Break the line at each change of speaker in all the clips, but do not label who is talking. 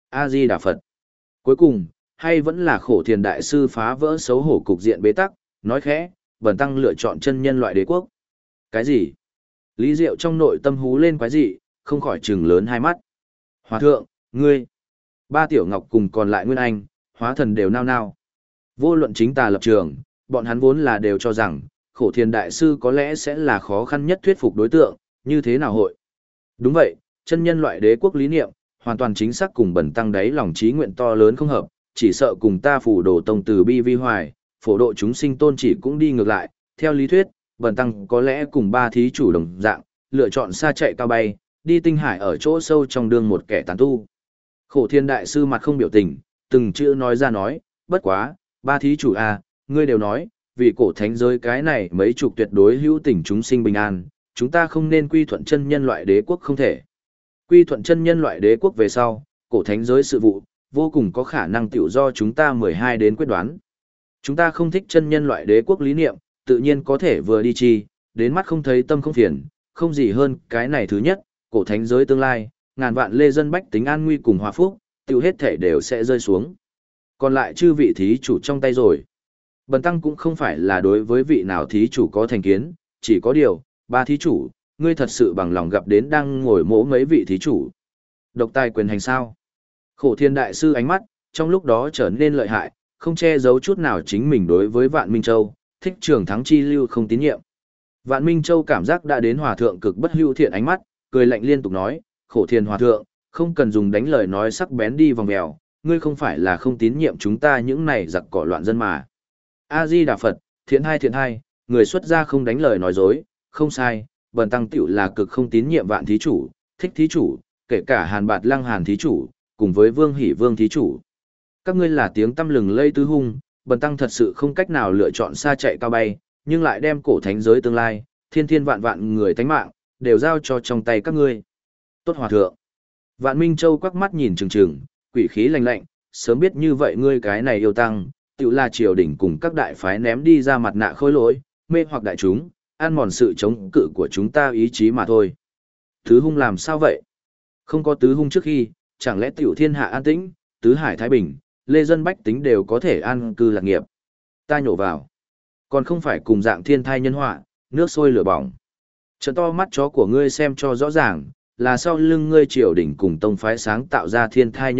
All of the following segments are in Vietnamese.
A-di-đà Phật. Cuối cùng, hay vẫn là khổ thiền đại sư phá vỡ xấu hổ cục diện bế tắc, nói khẽ, bần tăng lựa chọn chân nhân loại đế quốc. Cái gì? Lý Diệu trong nội tâm hú lên quái dị, không khỏi trừng lớn hai mắt. Hòa thượng, ngươi. Ba Tiểu Ngọc cùng còn lại Nguyên Anh, hóa thần đều nao nao. Vô luận chính tà lập trường, bọn hắn vốn là đều cho rằng, khổ thiền đại sư có lẽ sẽ là khó khăn nhất thuyết phục đối tượng, như thế nào hội. Đúng vậy, chân nhân loại đế quốc lý niệm, hoàn toàn chính xác cùng bần tăng đáy lòng trí nguyện to lớn không hợp, chỉ sợ cùng ta phủ đồ tông từ bi vi hoài, phổ độ chúng sinh tôn chỉ cũng đi ngược lại, theo lý thuyết, bần tăng có lẽ cùng ba thí chủ đồng dạng, lựa chọn xa chạy cao bay, đi tinh hải ở chỗ sâu trong đương một kẻ tán tu. Khổ thiên đại sư mặt không biểu tình, từng chữ nói ra nói, bất quá, ba thí chủ à, ngươi đều nói, vì cổ thánh giới cái này mấy chục tuyệt đối hữu tình chúng sinh bình an, chúng ta không nên quy thuận chân nhân loại đế quốc không thể. Quy thuận chân nhân loại đế quốc về sau, cổ thánh giới sự vụ, vô cùng có khả năng tiểu do chúng ta 12 đến quyết đoán. Chúng ta không thích chân nhân loại đế quốc lý niệm, tự nhiên có thể vừa đi chi, đến mắt không thấy tâm không phiền, không gì hơn cái này thứ nhất, cổ thánh giới tương lai, ngàn vạn lê dân bách tính an nguy cùng hòa phúc, tiểu hết thể đều sẽ rơi xuống. Còn lại chư vị thí chủ trong tay rồi. Bần tăng cũng không phải là đối với vị nào thí chủ có thành kiến, chỉ có điều, ba thí chủ, ngươi thật sự bằng lòng gặp đến đang ngồi mỗ mấy vị thí chủ. Độc tài quyền hành sao? Khổ thiên đại sư ánh mắt, trong lúc đó trở nên lợi hại, không che giấu chút nào chính mình đối với Vạn Minh Châu, thích trường thắng chi lưu không tín nhiệm. Vạn Minh Châu cảm giác đã đến hòa thượng cực bất hữu thiện ánh mắt, cười lạnh liên tục nói, khổ thiên hòa thượng, không cần dùng đánh lời nói sắc bén đi vòng mèo, ngươi không phải là không tín nhiệm chúng ta những này giặc cỏ loạn dân mà. A-di-đà Phật, thiện hai, người xuất gia không đánh lời nói dối, không sai, bần tăng tiểu là cực không tín nhiệm Vạn thí chủ, thích thí chủ, kể cả Hàn Bạt Lăng Hàn thí chủ, cùng với Vương Hỷ Vương thí chủ. Các ngươi là tiếng tăm lừng lây tứ hung, bần tăng thật sự không cách nào lựa chọn xa chạy cao bay, nhưng lại đem cổ thánh giới tương lai, thiên vạn người tánh mạng, đều giao cho trong tay các ngươi. Tốt hòa thượng. Vạn Minh Châu quắc mắt nhìn trừng trừng, quỷ khí lạnh lạnh, sớm biết như vậy ngươi cái này yêu tăng, tự là triều đình cùng các đại phái ném đi ra mặt nạ khôi lỗi, mê hoặc đại chúng, ăn mòn sự chống cự của chúng ta ý chí mà thôi. Tứ hung làm sao vậy? Không có tứ hung trước khi, chẳng lẽ tiểu thiên hạ an tĩnh, tứ hải thái bình, lê dân bách tính đều có thể an cư lạc nghiệp. Ta nhổ vào. Còn không phải cùng dạng thiên thai nhân họa, nước sôi lửa bỏng. Trận to mắt chó của ngươi xem cho rõ ràng, là sau lưng ngươi triều đình cùng tông phái sáng tạo ra thiên thai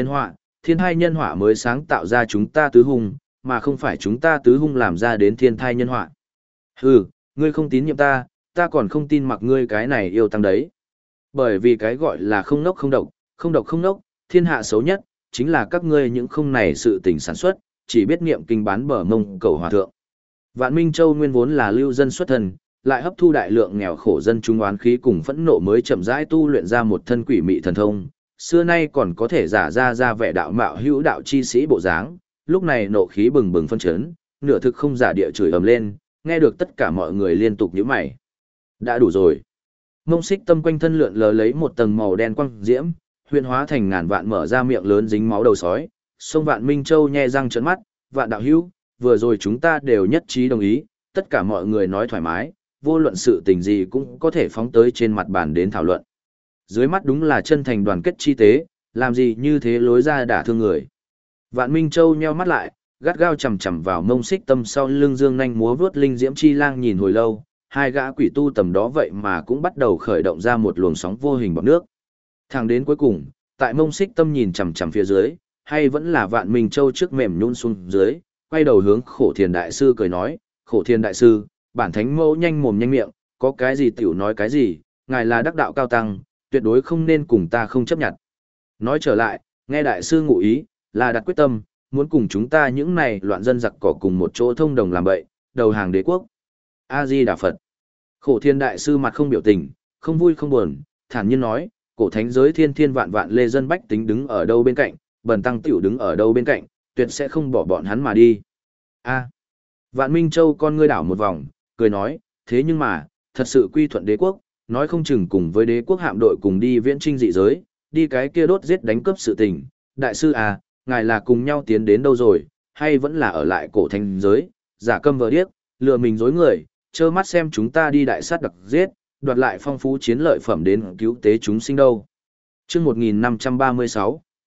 nhân họa mới sáng tạo ra chúng ta tứ hung, mà không phải chúng ta tứ hung làm ra đến thiên thai nhân họa. Hừ, ngươi không tín nhiệm ta, ta còn không tin mặc ngươi cái này yêu tăng đấy. Bởi vì cái gọi là không nốc không độc, thiên hạ xấu nhất, chính là các ngươi những không này sự tình sản xuất, chỉ biết niệm kinh bán bờ mông cầu hòa thượng. Vạn Minh Châu nguyên vốn là lưu dân xuất thân, lại hấp thu đại lượng nghèo khổ dân chúng oán khí cùng phẫn nộ mới chậm rãi tu luyện ra một thân quỷ mị thần thông, xưa nay còn có thể giả ra vẻ đạo mạo hữu đạo chi sĩ bộ dáng, lúc này nộ khí bừng bừng phân chấn, nửa thực không giả địa chửi ầm lên, nghe được tất cả mọi người liên tục nhíu mày. Đã đủ rồi. Mông Xích Tâm quanh thân lượn lờ lấy một tầng màu đen quang diễm, huyễn hóa thành ngàn vạn mở ra miệng lớn dính máu đầu sói, sông Vạn Minh Châu nhe răng trợn mắt, "Vạn đạo hữu, vừa rồi chúng ta đều nhất trí đồng ý, tất cả mọi người nói thoải mái, vô luận sự tình gì cũng có thể phóng tới trên mặt bàn đến thảo luận." Dưới mắt đúng là chân thành đoàn kết chi tế, làm gì như thế lối ra đả thương người. Vạn Minh Châu nheo mắt lại, gắt gao chằm chằm vào Mông Xích Tâm sau lưng dương nhanh múa vuốt linh diễm chi lang nhìn hồi lâu, hai gã quỷ tu tầm đó vậy mà cũng bắt đầu khởi động ra một luồng sóng vô hình bọt nước. Thẳng đến cuối cùng, tại Mông Xích Tâm nhìn chằm chằm phía dưới, hay vẫn là Vạn Minh Châu trước mềm nhũn xuống dưới, quay đầu hướng Khổ Thiền đại sư cười nói, "Khổ Thiền đại sư, bản thánh mẫu nhanh mồm nhanh miệng, có cái gì tiểu nói cái gì, ngài là đắc đạo cao tăng, tuyệt đối không nên cùng ta không chấp nhận." Nói trở lại, nghe đại sư ngụ ý, là đặt quyết tâm, muốn cùng chúng ta những này loạn dân giặc cỏ cùng một chỗ thông đồng làm bậy, đầu hàng đế quốc. A-di-đà Phật. Khổ Thiên đại sư mặt không biểu tình, không vui không buồn, thản nhiên nói, cổ thánh giới thiên vạn lê dân bách tính đứng ở đâu bên cạnh, bần tăng tiểu đứng ở đâu bên cạnh, tuyệt sẽ không bỏ bọn hắn mà đi. A. Vạn Minh Châu con ngươi đảo một vòng, cười nói, thế nhưng mà, thật sự quy thuận đế quốc, nói không chừng cùng với đế quốc hạm đội cùng đi viễn trinh dị giới, đi cái kia đốt giết đánh cướp sự tình. Đại sư à, ngài là cùng nhau tiến đến đâu rồi, hay vẫn là ở lại cổ thánh giới, giả câm vờ điếc, lừa mình dối người, trơ mắt xem chúng ta đi đại sát đặc giết, đoạt lại phong phú chiến lợi phẩm đến cứu tế chúng sinh đâu. Chương 1536,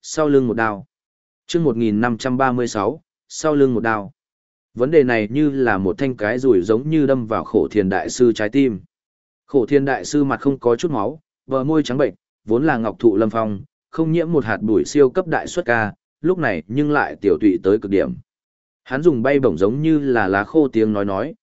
sau lưng một đao. Chương 1536, sau lưng một đao. Vấn đề này như là một thanh cái rủi giống như đâm vào Khổ Thiền đại sư trái tim. Khổ Thiền đại sư mặt không có chút máu, bờ môi trắng bệnh, vốn là ngọc thụ lâm phong, không nhiễm một hạt bụi siêu cấp đại xuất ca, lúc này nhưng lại tiểu tụy tới cực điểm. Hắn dùng bay bổng giống như là lá khô tiếng nói,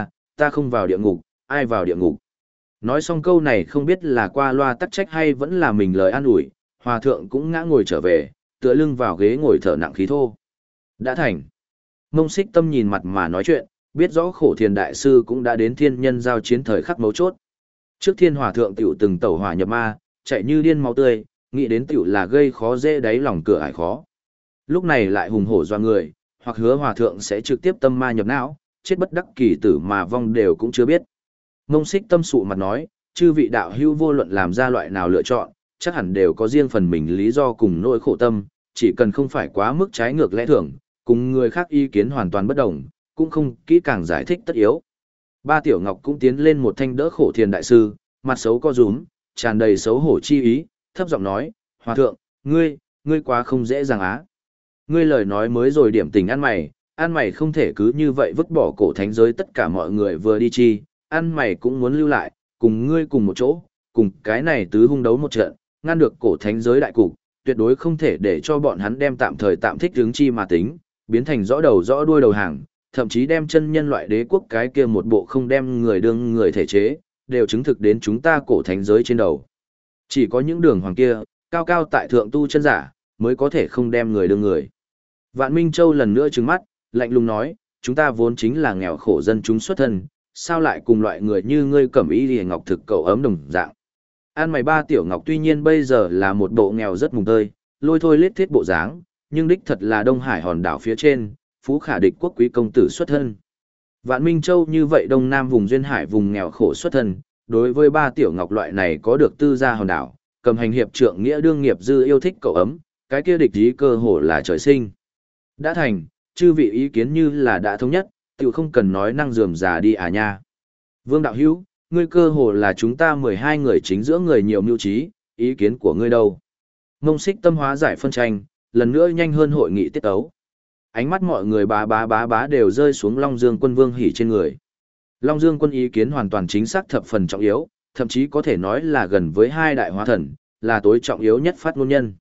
ta không vào địa ngục, ai vào địa ngục. Nói xong câu này không biết là qua loa tắc trách hay vẫn là mình lời an ủi, hòa thượng cũng ngã ngồi trở về, tựa lưng vào ghế ngồi thở nặng khí thô. Đã thành. Mông Xích Tâm nhìn mặt mà nói chuyện, biết rõ Khổ Thiền đại sư cũng đã đến thiên nhân giao chiến thời khắc mấu chốt. Trước thiên hòa thượng tiểu từng tẩu hỏa nhập ma, chạy như điên máu tươi, nghĩ đến tiểu là gây khó dễ đáy lòng cửa ải khó. Lúc này lại hùng hổ doa người, hoặc hứa hòa thượng sẽ trực tiếp tâm ma nhập não, chết bất đắc kỳ tử mà vong đều cũng chưa biết. Mông Xích Tâm sụ mặt nói, chư vị đạo hữu vô luận làm ra loại nào lựa chọn, chắc hẳn đều có riêng phần mình lý do cùng nỗi khổ tâm, chỉ cần không phải quá mức trái ngược lẽ thường, cùng người khác ý kiến hoàn toàn bất đồng, cũng không kỹ càng giải thích tất yếu. Ba Tiểu Ngọc cũng tiến lên một thanh đỡ Khổ Thiền đại sư, mặt xấu co rúm, tràn đầy xấu hổ chi ý, thấp giọng nói, hòa thượng, ngươi quá không dễ dàng á. Ngươi lời nói mới rồi điểm tình ăn mày không thể cứ như vậy vứt bỏ cổ thánh giới tất cả mọi người vừa đi chi, ăn mày cũng muốn lưu lại, cùng ngươi cùng một chỗ, cùng cái này tứ hung đấu một trận, ngăn được cổ thánh giới đại cục, tuyệt đối không thể để cho bọn hắn đem tạm thời tạm thích hướng chi mà tính, biến thành rõ đầu rõ đuôi đầu hàng, thậm chí đem chân nhân loại đế quốc cái kia một bộ không đem người đương người thể chế, đều chứng thực đến chúng ta cổ thánh giới trên đầu. Chỉ có những đường hoàng kia, cao cao tại thượng tu chân giả, mới có thể không đem người đương người. Vạn Minh Châu lần nữa trừng mắt, lạnh lùng nói, chúng ta vốn chính là nghèo khổ dân chúng xuất thân, sao lại cùng loại người như ngươi cẩm ý lìa ngọc thực cậu ấm đồng dạng. An mày ba Tiểu Ngọc tuy nhiên bây giờ là một bộ nghèo rất mùng tơi, lôi thôi lết thiết bộ dáng, nhưng đích thật là Đông Hải hòn đảo phía trên, phú khả địch quốc quý công tử xuất thân. Vạn Minh Châu như vậy Đông Nam vùng duyên hải vùng nghèo khổ xuất thân, đối với ba Tiểu Ngọc loại này có được tư gia hòn đảo, cầm hành hiệp trượng nghĩa đương nghiệp dư yêu thích cậu ấm, cái kia địch ý cơ hồ là trời sinh. Đã thành, chư vị ý kiến như là đã thống nhất, tiểu không cần nói năng rườm rà đi à nha. Vương đạo hữu, ngươi cơ hồ là chúng ta 12 người chính giữa người nhiều mưu trí, ý kiến của ngươi đâu? Mông Xích Tâm hóa giải phân tranh, lần nữa nhanh hơn hội nghị tiết tấu. Ánh mắt mọi người bá đều rơi xuống Long Dương Quân Vương Hỉ trên người. Long Dương Quân ý kiến hoàn toàn chính xác thập phần trọng yếu, thậm chí có thể nói là gần với hai đại hóa thần, là tối trọng yếu nhất phát ngôn nhân.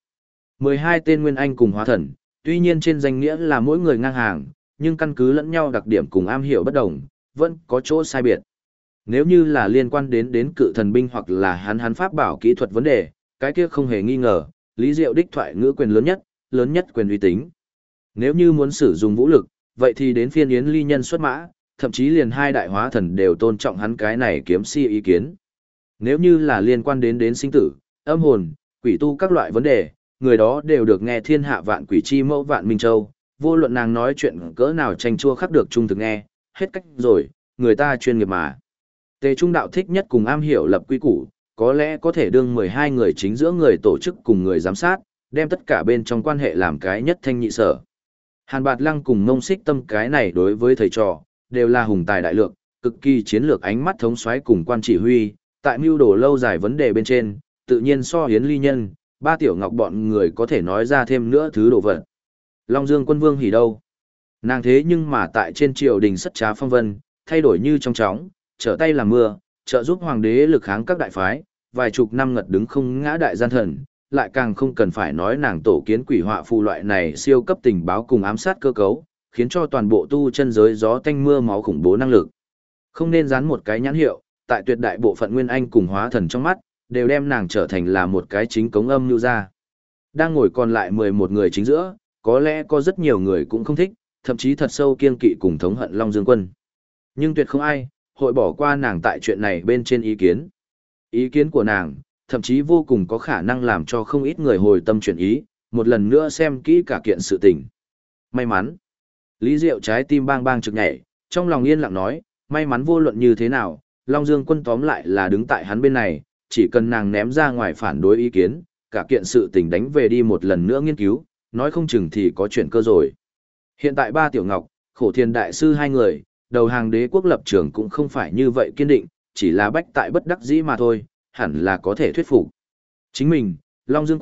12 tên Nguyên Anh cùng hóa thần, tuy nhiên trên danh nghĩa là mỗi người ngang hàng, nhưng căn cứ lẫn nhau đặc điểm cùng am hiểu bất đồng, vẫn có chỗ sai biệt. Nếu như là liên quan đến cự thần binh hoặc là hắn pháp bảo kỹ thuật vấn đề, cái kia không hề nghi ngờ, Lý Diệu đích thoại ngữ quyền lớn nhất quyền uy tín. Nếu như muốn sử dụng vũ lực, vậy thì đến phiên Yến Ly Nhân xuất mã, thậm chí liền hai đại hóa thần đều tôn trọng hắn cái này kiếm si ý kiến. Nếu như là liên quan đến sinh tử, âm hồn, quỷ tu các loại vấn đề, người đó đều được nghe thiên hạ vạn quỷ chi mẫu Vạn Minh Châu, vô luận nàng nói chuyện cỡ nào tranh chua khắc được trung thực nghe, hết cách rồi, người ta chuyên nghiệp mà. Tề Trung Đạo thích nhất cùng am hiểu lập quy củ, có lẽ có thể đương 12 người chính giữa người tổ chức cùng người giám sát, đem tất cả bên trong quan hệ làm cái nhất thanh nhị sở. Hàn Bạt Lăng cùng Mông Xích Tâm cái này đối với thầy trò, đều là hùng tài đại lược, cực kỳ chiến lược ánh mắt thống soái cùng quan chỉ huy, tại mưu đồ lâu dài vấn đề bên trên, tự nhiên so Yến Ly Nhân, ba Tiểu Ngọc bọn người có thể nói ra thêm nữa thứ đồ vật. Long Dương Quân Vương Hỉ đâu? Nàng thế nhưng mà tại trên triều đình sất trá phong vân, thay đổi như trong chóng, trở tay làm mưa, trợ giúp hoàng đế lực kháng các đại phái, vài chục năm ngật đứng không ngã đại gian thần, lại càng không cần phải nói nàng tổ kiến quỷ họa phù loại này siêu cấp tình báo cùng ám sát cơ cấu, khiến cho toàn bộ tu chân giới gió tanh mưa máu khủng bố năng lực. Không nên dán một cái nhãn hiệu, tại tuyệt đại bộ phận nguyên anh cùng hóa thần trong mắt, đều đem nàng trở thành là một cái chính cống âm lưu ra. Đang ngồi còn lại 11 người chính giữa, có lẽ có rất nhiều người cũng không thích, thậm chí thật sâu kiên kỵ cùng thống hận Long Dương Quân. Nhưng tuyệt không ai hội bỏ qua nàng tại chuyện này bên trên ý kiến. Ý kiến của nàng, thậm chí vô cùng có khả năng làm cho không ít người hồi tâm chuyển ý, một lần nữa xem kỹ cả kiện sự tình. May mắn. Lý Diệu trái tim bang bang trực nhảy, trong lòng yên lặng nói, may mắn vô luận như thế nào, Long Dương Quân tóm lại là đứng tại hắn bên này, chỉ cần nàng ném ra ngoài phản đối ý kiến, cả kiện sự tình đánh về đi một lần nữa nghiên cứu, nói không chừng thì có chuyện cơ rồi. Hiện tại ba Tiểu Ngọc, Khổ Thiền đại sư hai người, đầu hàng đế quốc lập trường cũng không phải như vậy kiên định, chỉ là bách tại bất đắc dĩ mà thôi, hẳn là có thể thuyết phục. Chính mình, Long Dương Quân,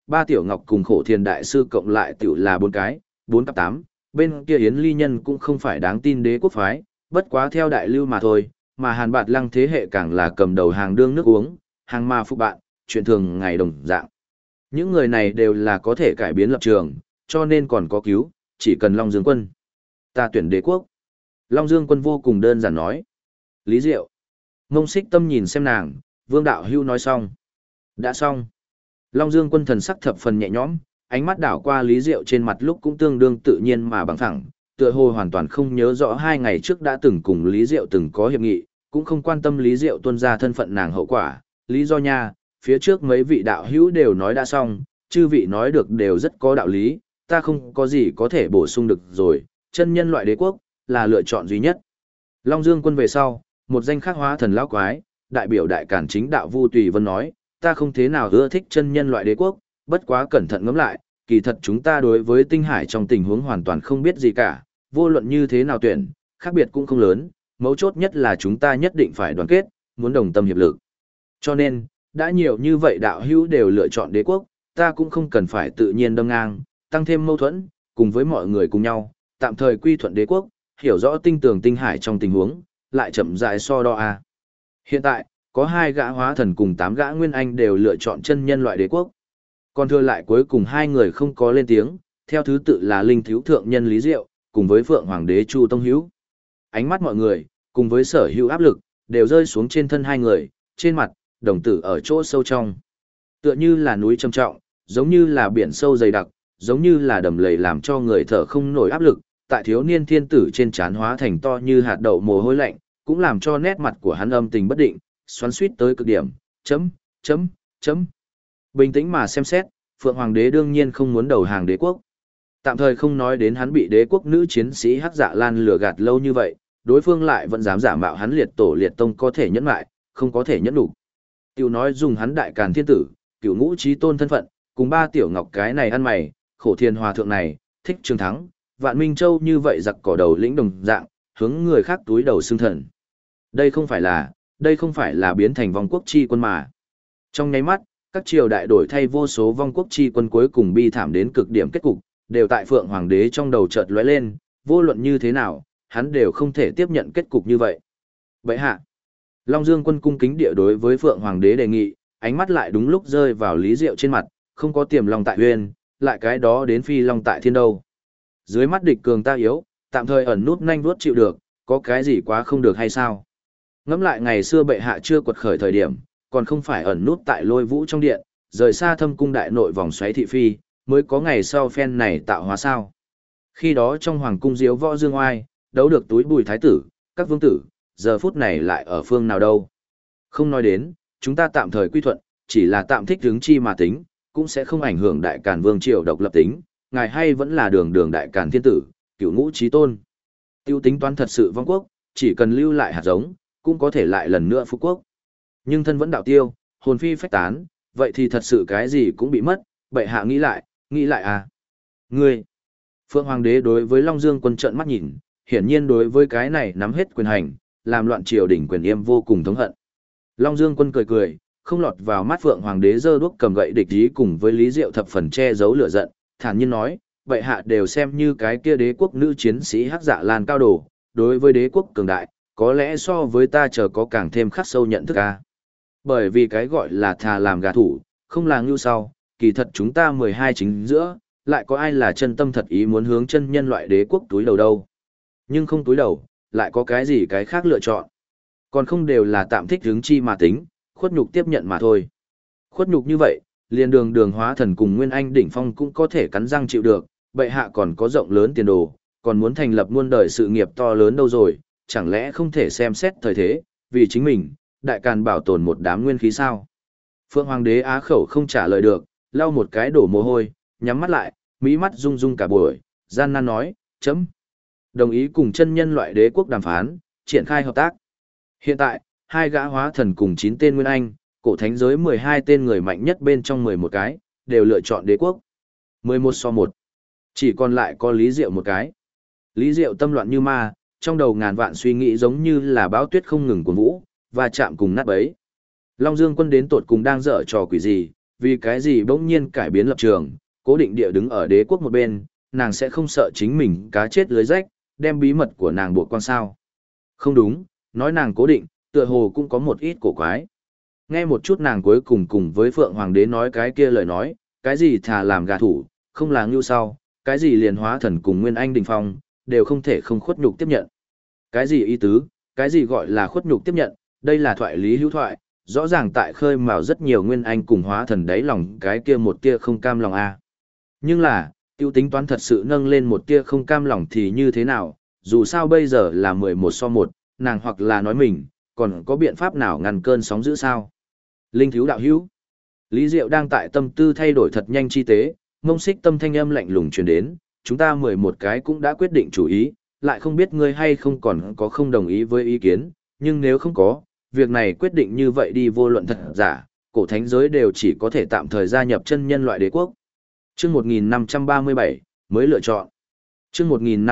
ba tiểu ngọc cùng khổ thiền đại sư cộng lại tiểu là 4 cái, 4 cặp 8, bên kia Yến Ly Nhân cũng không phải đáng tin đế quốc phái, bất quá theo đại lưu mà thôi, mà Hàn Bạt Lăng thế hệ càng là cầm đầu hàng đương nước uống, hàng ma phục bạn, chuyện thường ngày đồng dạng. Những người này đều là có thể cải biến lập trường, cho nên còn có cứu, chỉ cần Long Dương Quân. Ta tuyển đế quốc. Long Dương Quân vô cùng đơn giản nói. Lý Diệu. Ngông Xích Tâm nhìn xem nàng, Vương Đạo Hưu nói xong. Đã xong. Long Dương Quân thần sắc thập phần nhẹ nhõm, ánh mắt đảo qua Lý Diệu trên mặt lúc cũng tương đương tự nhiên mà bằng thẳng, tựa hồ hoàn toàn không nhớ rõ 2 ngày trước đã từng cùng Lý Diệu từng có hiệp nghị, cũng không quan tâm Lý Diệu tuân ra thân phận nàng hậu quả. Lý do nha, phía trước mấy vị đạo hữu đều nói đã xong, chư vị nói được đều rất có đạo lý, ta không có gì có thể bổ sung được rồi, chân nhân loại đế quốc là lựa chọn duy nhất. Long Dương Quân về sau, một danh khác hóa thần lão quái, đại biểu đại cản chính đạo Vu Tùy Vân nói, ta không thế nào ưa thích chân nhân loại đế quốc, bất quá cẩn thận ngẫm lại, kỳ thật chúng ta đối với tinh hải trong tình huống hoàn toàn không biết gì cả, vô luận như thế nào tuyển, khác biệt cũng không lớn, mấu chốt nhất là chúng ta nhất định phải đoàn kết, muốn đồng tâm hiệp lực. Cho nên, đã nhiều như vậy đạo hữu đều lựa chọn đế quốc, ta cũng không cần phải tự nhiên đâm ngang, tăng thêm mâu thuẫn, cùng với mọi người cùng nhau, tạm thời quy thuận đế quốc, hiểu rõ tinh tường tinh hải trong tình huống, lại chậm rãi so đo a. Hiện tại, có 2 gã hóa thần cùng 8 gã nguyên anh đều lựa chọn chân nhân loại đế quốc. Còn thừa lại cuối cùng 2 người không có lên tiếng, theo thứ tự là Linh Thiếu Thượng Nhân Lý Diệu, cùng với Phượng Hoàng Đế Chu Tông Hữu. Ánh mắt mọi người, cùng với sở hữu áp lực, đều rơi xuống trên thân 2 người, trên mặt, đồng tử ở chỗ sâu trong. Tựa như là núi trầm trọng, giống như là biển sâu dày đặc, giống như là đầm lầy làm cho người thở không nổi áp lực, tại thiếu niên thiên tử trên trán hóa thành to như hạt đậu mồ hôi lạnh, cũng làm cho nét mặt của hắn âm tình bất định, xoắn xuýt tới cực điểm, chấm, chấm, chấm. Bình tĩnh mà xem xét, Phượng Hoàng đế đương nhiên không muốn đầu hàng đế quốc. Tạm thời không nói đến hắn bị đế quốc nữ chiến sĩ Hắc Dạ Lan lừa gạt lâu như vậy, đối phương lại vẫn dám giả mạo hắn liệt tổ liệt tông có thể nhẫn lại, không có thể nhẫn đủ. Tiểu nói dùng hắn đại càn thiên tử, cửu ngũ chí tôn thân phận, cùng 3 tiểu ngọc cái này ăn mày, khổ thiên hòa thượng này, thích trường thắng, vạn minh châu như vậy giặc cỏ đầu lĩnh đồng dạng, hướng người khác túi đầu xương thần. Đây không phải là biến thành vong quốc chi quân mà. Trong nháy mắt, các triều đại đổi thay vô số vong quốc chi quân cuối cùng bi thảm đến cực điểm kết cục, đều tại Phượng Hoàng đế trong đầu chợt lóe lên, vô luận như thế nào, hắn đều không thể tiếp nhận kết cục như vậy. Vậy hạ, Long Dương Quân cung kính địa đối với Phượng Hoàng đế đề nghị, ánh mắt lại đúng lúc rơi vào Lý Diệu trên mặt, không có tiềm long tại huyên, lại cái đó đến phi long tại thiên đâu. Dưới mắt địch cường ta yếu, tạm thời ẩn nút nhanh vuốt chịu được, có cái gì quá không được hay sao? Ngẫm lại ngày xưa bệ hạ chưa quật khởi thời điểm, còn không phải ẩn nút tại Lôi Vũ trong điện, rời xa Thâm cung đại nội vòng xoáy thị phi, mới có ngày sau phen này tạo hóa sao? Khi đó trong hoàng cung diếu võ dương oai, đấu được túi bùi thái tử, các vương tử, giờ phút này lại ở phương nào đâu? Không nói đến, chúng ta tạm thời quy thuận, chỉ là tạm thích hướng chi mà tính, cũng sẽ không ảnh hưởng đại càn vương triều độc lập tính, ngài hay vẫn là đường đại càn thiên tử, cửu ngũ chí tôn. Tiêu tính toán thật sự vong quốc, chỉ cần lưu lại hạt giống, cũng có thể lại lần nữa phục quốc. Nhưng thân vẫn đạo tiêu, hồn phi phách tán, vậy thì thật sự cái gì cũng bị mất, bệ hạ nghĩ lại à. Ngươi, Phượng Hoàng đế đối với Long Dương Quân trợn mắt nhìn, hiển nhiên đối với cái này nắm hết quyền hành, làm loạn triều đình quyền yêm vô cùng thống hận. Long Dương Quân cười cười, không lọt vào mắt Phượng Hoàng đế giơ đuốc cầm gậy địch ý cùng với Lý Diệu thập phần che giấu lửa giận, thản nhiên nói, bệ hạ đều xem như cái kia đế quốc nữ chiến sĩ Hắc Dạ Lan cao đồ, đối với đế quốc cường đại, có lẽ so với ta chờ có càng thêm khắc sâu nhận thức a. Bởi vì cái gọi là thà làm gà thủ, không là ngưu sau, kỳ thật chúng ta 12 chính giữa, lại có ai là chân tâm thật ý muốn hướng chân nhân loại đế quốc túi đầu đâu. Nhưng không túi đầu, lại có cái gì cái khác lựa chọn. Còn không đều là tạm thích hướng chi mà tính, khuất nhục tiếp nhận mà thôi. Khuất nhục như vậy, liền đường hóa thần cùng Nguyên Anh đỉnh phong cũng có thể cắn răng chịu được, bệ hạ còn có rộng lớn tiền đồ, còn muốn thành lập muôn đời sự nghiệp to lớn đâu rồi, chẳng lẽ không thể xem xét thời thế, vì chính mình, đại càn bảo tồn một đám nguyên khí sao? Phượng Hoàng đế á khẩu không trả lời được, lau một cái đổ mồ hôi, nhắm mắt lại, mỹ mắt rung rung cả buổi, gian nan nói, chấm. Đồng ý cùng chân nhân loại đế quốc đàm phán, triển khai hợp tác. Hiện tại, 2 gã hóa thần cùng 9 tên Nguyên Anh, cổ thánh giới 12 tên người mạnh nhất bên trong 11 cái, đều lựa chọn đế quốc. 11-1. Chỉ còn lại có Lý Diệu một cái. Lý Diệu tâm loạn như ma, trong đầu ngàn vạn suy nghĩ giống như là bão tuyết không ngừng cuồn vũ, và chạm cùng nát bấy. Long Dương Quân đến tột cùng đang dở trò quỷ gì, Vì cái gì bỗng nhiên cải biến lập trường, cố định địa đứng ở đế quốc một bên, nàng sẽ không sợ chính mình cá chết lưới rách, đem bí mật của nàng buộc quan sao. Không đúng, nói nàng cố định, tựa hồ cũng có một ít cổ quái. Nghe một chút nàng cuối cùng cùng với Phượng Hoàng đế nói cái kia lời nói, cái gì thà làm gà thủ, không là ngưu sau, cái gì liền hóa thần cùng Nguyên Anh Đình Phong, đều không thể không khuất nhục tiếp nhận. Cái gì ý tứ, cái gì gọi là khuất nhục tiếp nhận, đây là thoại lý hữu thoại, rõ ràng tại khơi mào rất nhiều Nguyên Anh cùng hóa thần đáy lòng cái kia một tia không cam lòng a. Nhưng là, tiêu tính toán thật sự nâng lên một tia không cam lòng thì như thế nào, dù sao bây giờ là 11-1, nàng hoặc là nói mình, còn có biện pháp nào ngăn cơn sóng dữ sao? Linh thiếu đạo hữu. Lý Diệu đang tại tâm tư thay đổi thật nhanh chi tế, Ngông Xích Tâm thanh âm lạnh lùng truyền đến, chúng ta 11 cái cũng đã quyết định chủ ý, lại không biết ngươi hay không còn có không đồng ý với ý kiến, nhưng nếu không có, việc này quyết định như vậy đi vô luận thật giả, cổ thánh giới đều chỉ có thể tạm thời gia nhập chân nhân loại đế quốc. Chương 1537, mới lựa chọn. Chương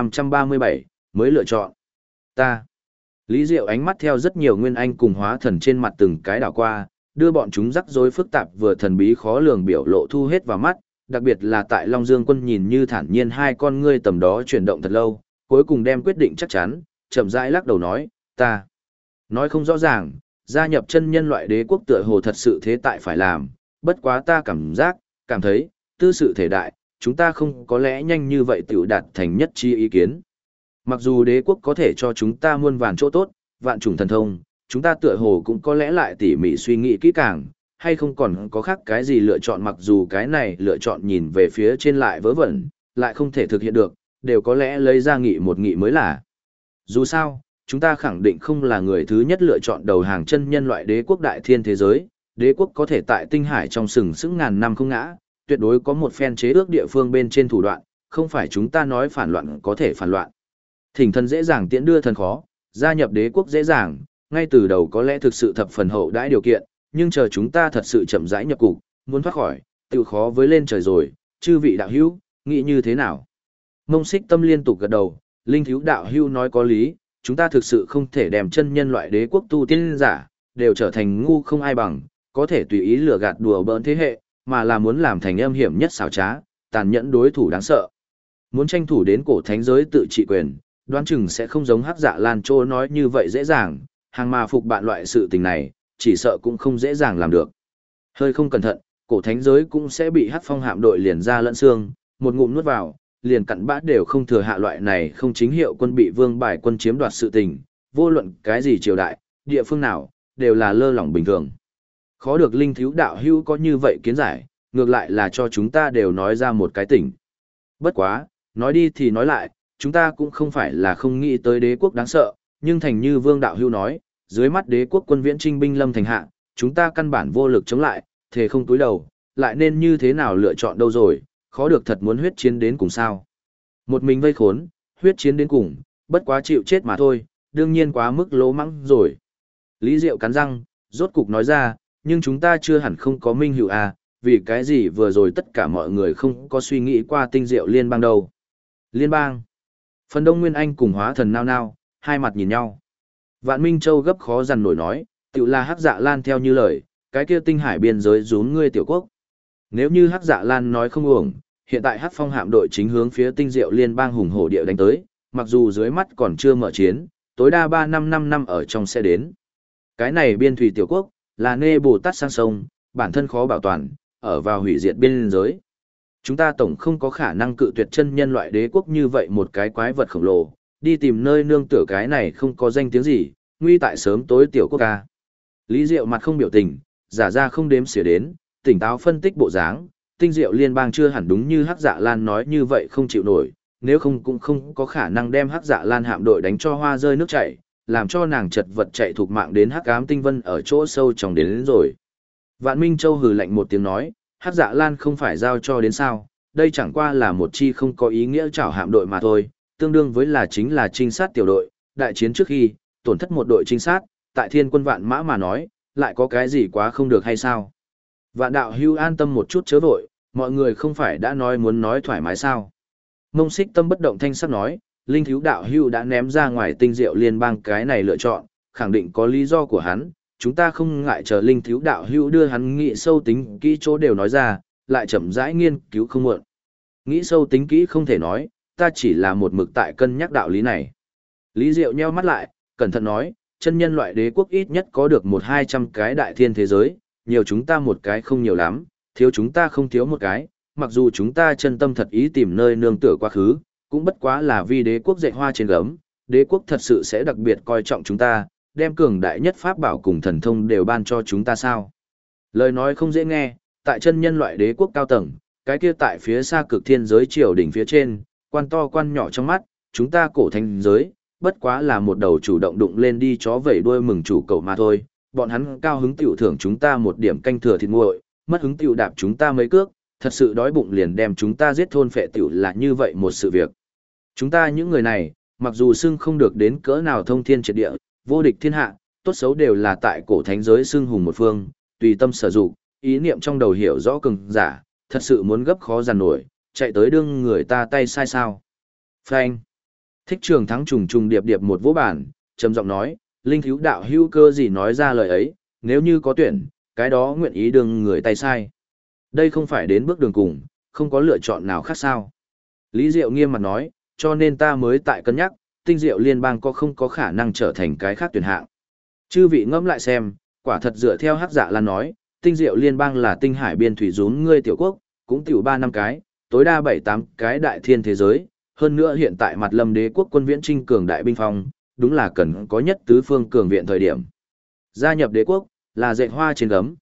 1537, mới lựa chọn. Ta. Lý Diệu ánh mắt theo rất nhiều nguyên anh cùng hóa thần trên mặt từng cái đảo qua, đưa bọn chúng rắc rối phức tạp vừa thần bí khó lường biểu lộ thu hết vào mắt, đặc biệt là tại Long Dương Quân nhìn như thản nhiên hai con ngươi tầm đó chuyển động thật lâu, cuối cùng đem quyết định chắc chắn, chậm rãi lắc đầu nói, ta. Nói không rõ ràng, gia nhập chân nhân loại đế quốc tựa hồ thật sự thế tại phải làm, bất quá ta cảm thấy, tư sự thể đại, chúng ta không có lẽ nhanh như vậy tiểu đạt thành nhất chi ý kiến. Mặc dù đế quốc có thể cho chúng ta muôn vàn chỗ tốt, vạn chủng thần thông, chúng ta tựa hồ cũng có lẽ lại tỉ mỉ suy nghĩ kỹ càng, hay không còn có khác cái gì lựa chọn mặc dù cái này lựa chọn nhìn về phía trên lại vớ vẩn, lại không thể thực hiện được, đều có lẽ lấy ra một nghị mới là. Dù sao, chúng ta khẳng định không là người thứ nhất lựa chọn đầu hàng chân nhân loại đế quốc đại thiên thế giới, đế quốc có thể tại tinh hải trong sừng sững ngàn năm không ngã, tuyệt đối có một phen chế ước địa phương bên trên thủ đoạn, không phải chúng ta nói phản loạn có thể phản loạn. Thỉnh thần dễ dàng tiễn đưa thần khó, gia nhập đế quốc dễ dàng, ngay từ đầu có lẽ thực sự thập phần hậu đãi điều kiện, nhưng chờ chúng ta thật sự chậm rãi nhập cục, muốn thoát khỏi, tự khó với lên trời rồi, chư vị đạo hữu, nghĩ như thế nào? Ngông Xích Tâm liên tục gật đầu, Linh thiếu đạo hữu nói có lý, chúng ta thực sự không thể đem chân nhân loại đế quốc tu tiên giả, đều trở thành ngu không ai bằng, có thể tùy ý lừa gạt đùa bỡn thế hệ, mà là muốn làm thành âm hiểm nhất xảo trá, tàn nhẫn đối thủ đáng sợ. Muốn tranh thủ đến cổ thánh giới tự trị quyền, đoán chừng sẽ không giống Hắc Dạ Lan Trô nói như vậy dễ dàng, hàng mà phục bạn loại sự tình này, chỉ sợ cũng không dễ dàng làm được. Hơi không cẩn thận, cổ thánh giới cũng sẽ bị Hắc Phong hạm đội liền ra lẫn xương, một ngụm nuốt vào, liền cặn bã đều không thừa hạ loại này không chính hiệu quân bị vương bài quân chiếm đoạt sự tình, vô luận cái gì triều đại, địa phương nào, đều là lơ lỏng bình thường. Khó được Linh thiếu đạo hữu có như vậy kiến giải, ngược lại là cho chúng ta đều nói ra một cái tỉnh. Bất quá, nói đi thì nói lại, chúng ta cũng không phải là không nghĩ tới đế quốc đáng sợ, nhưng thành như vương đạo hữu nói, dưới mắt đế quốc quân viễn trinh binh lâm thành hạ, chúng ta căn bản vô lực chống lại, thề không túi đầu, lại nên như thế nào lựa chọn đâu rồi, khó được thật muốn huyết chiến đến cùng sao. Một mình vây khốn, huyết chiến đến cùng, bất quá chịu chết mà thôi, đương nhiên quá mức lỗ mắng rồi. Lý Diệu cắn răng, rốt cục nói ra, nhưng chúng ta chưa hẳn không có minh hữu à, vì cái gì vừa rồi tất cả mọi người không có suy nghĩ qua tinh diệu liên bang đâu. Liên bang. Phần Đông Nguyên Anh cùng hóa thần nao nao, hai mặt nhìn nhau. Vạn Minh Châu gấp khó dằn nổi nói, tự là Hắc Dạ Lan theo như lời, cái kia tinh hải biên giới rún ngươi tiểu quốc. Nếu như Hắc Dạ Lan nói không uổng, hiện tại Hắc Phong hạm đội chính hướng phía tinh diệu liên bang hùng hổ địa đánh tới, mặc dù dưới mắt còn chưa mở chiến, tối đa 3-5 năm ở trong sẽ đến. Cái này biên thủy tiểu quốc, là nê Bồ Tát sang sông, bản thân khó bảo toàn, ở vào hủy diệt biên giới. Chúng ta tổng không có khả năng cự tuyệt chân nhân loại đế quốc như vậy một cái quái vật khổng lồ, đi tìm nơi nương tựa cái này không có danh tiếng gì, nguy tại sớm tối tiểu quốc ca. Lý Diệu mặt không biểu tình, giả ra không đếm xỉa đến, tỉnh táo phân tích bộ dáng, tinh diệu liên bang chưa hẳn đúng như Hắc Dạ Lan nói như vậy không chịu nổi, nếu không cũng không có khả năng đem Hắc Dạ Lan hạm đội đánh cho hoa rơi nước chảy, làm cho nàng chật vật chạy thuộc mạng đến Hắc Ám Tinh Vân ở chỗ sâu trong đến rồi. Vạn Minh Châu hừ lạnh một tiếng nói, Hắc Dạ Lan không phải giao cho đến sao, đây chẳng qua là một chi không có ý nghĩa chảo hạm đội mà thôi, tương đương với là chính là trinh sát tiểu đội, đại chiến trước khi, tổn thất một đội trinh sát, tại thiên quân vạn mã mà nói, lại có cái gì quá không được hay sao? Vạn đạo hưu an tâm một chút chớ vội, mọi người không phải đã nói muốn nói thoải mái sao? Ngông Xích Tâm bất động thanh sắc nói, Linh thiếu đạo hưu đã ném ra ngoài tinh diệu liên bang cái này lựa chọn, khẳng định có lý do của hắn, chúng ta không ngại chờ linh thiếu đạo hữu đưa hắn nghĩ sâu tính kỹ chỗ đều nói ra, lại chậm rãi nghiên cứu không muộn. Nghĩ sâu tính kỹ không thể nói, ta chỉ là một mực tại cân nhắc đạo lý này. Lý Diệu nheo mắt lại, cẩn thận nói, chân nhân loại đế quốc ít nhất có được 100-200 cái đại thiên thế giới, nhiều chúng ta một cái không nhiều lắm, thiếu chúng ta không thiếu một cái, mặc dù chúng ta chân tâm thật ý tìm nơi nương tựa quá khứ, cũng bất quá là vì đế quốc dạy hoa trên gấm, đế quốc thật sự sẽ đặc biệt coi trọng chúng ta, đem cường đại nhất pháp bảo cùng thần thông đều ban cho chúng ta sao. Lời nói không dễ nghe, tại chân nhân loại đế quốc cao tầng, cái kia tại phía xa cực thiên giới triều đỉnh phía trên, quan to quan nhỏ trong mắt, chúng ta cổ thành giới, bất quá là một đầu chủ động đụng lên đi chó vẩy đuôi mừng chủ cầu mà thôi, bọn hắn cao hứng tiểu thưởng chúng ta một điểm canh thừa thịt nguội, mất hứng tiểu đạp chúng ta mấy cước, thật sự đói bụng liền đem chúng ta giết thôn phệ tiểu là như vậy một sự việc. Chúng ta những người này, mặc dù xưng không được đến cỡ nào thông thiên triệt địa, vô địch thiên hạ, tốt xấu đều là tại cổ thánh giới xưng hùng một phương, tùy tâm sở dụng, ý niệm trong đầu hiểu rõ cường giả, thật sự muốn gấp khó giàn nổi, chạy tới đương người ta tay sai sao. Phanh. Thích Trường Thắng trùng trùng điệp điệp một vỗ bản, trầm giọng nói, linh thiếu đạo hữu cơ gì nói ra lời ấy, nếu như có tuyển, cái đó nguyện ý đương người tay sai. Đây không phải đến bước đường cùng, không có lựa chọn nào khác sao. Lý Diệu nghiêm mặt nói, cho nên ta mới tại cân nhắc, tinh diệu liên bang có không có khả năng trở thành cái khác tuyển hạng. Chư vị ngẫm lại xem, quả thật dựa theo Hắc Dạ Lan nói, tinh diệu liên bang là tinh hải biên thủy rún ngươi tiểu quốc, cũng tiểu 3-5 cái, tối đa 7-8 cái đại thiên thế giới, hơn nữa hiện tại mặt lâm đế quốc quân viễn trinh cường đại binh phong, đúng là cần có nhất tứ phương cường viện thời điểm. Gia nhập đế quốc, là dệt hoa trên gấm,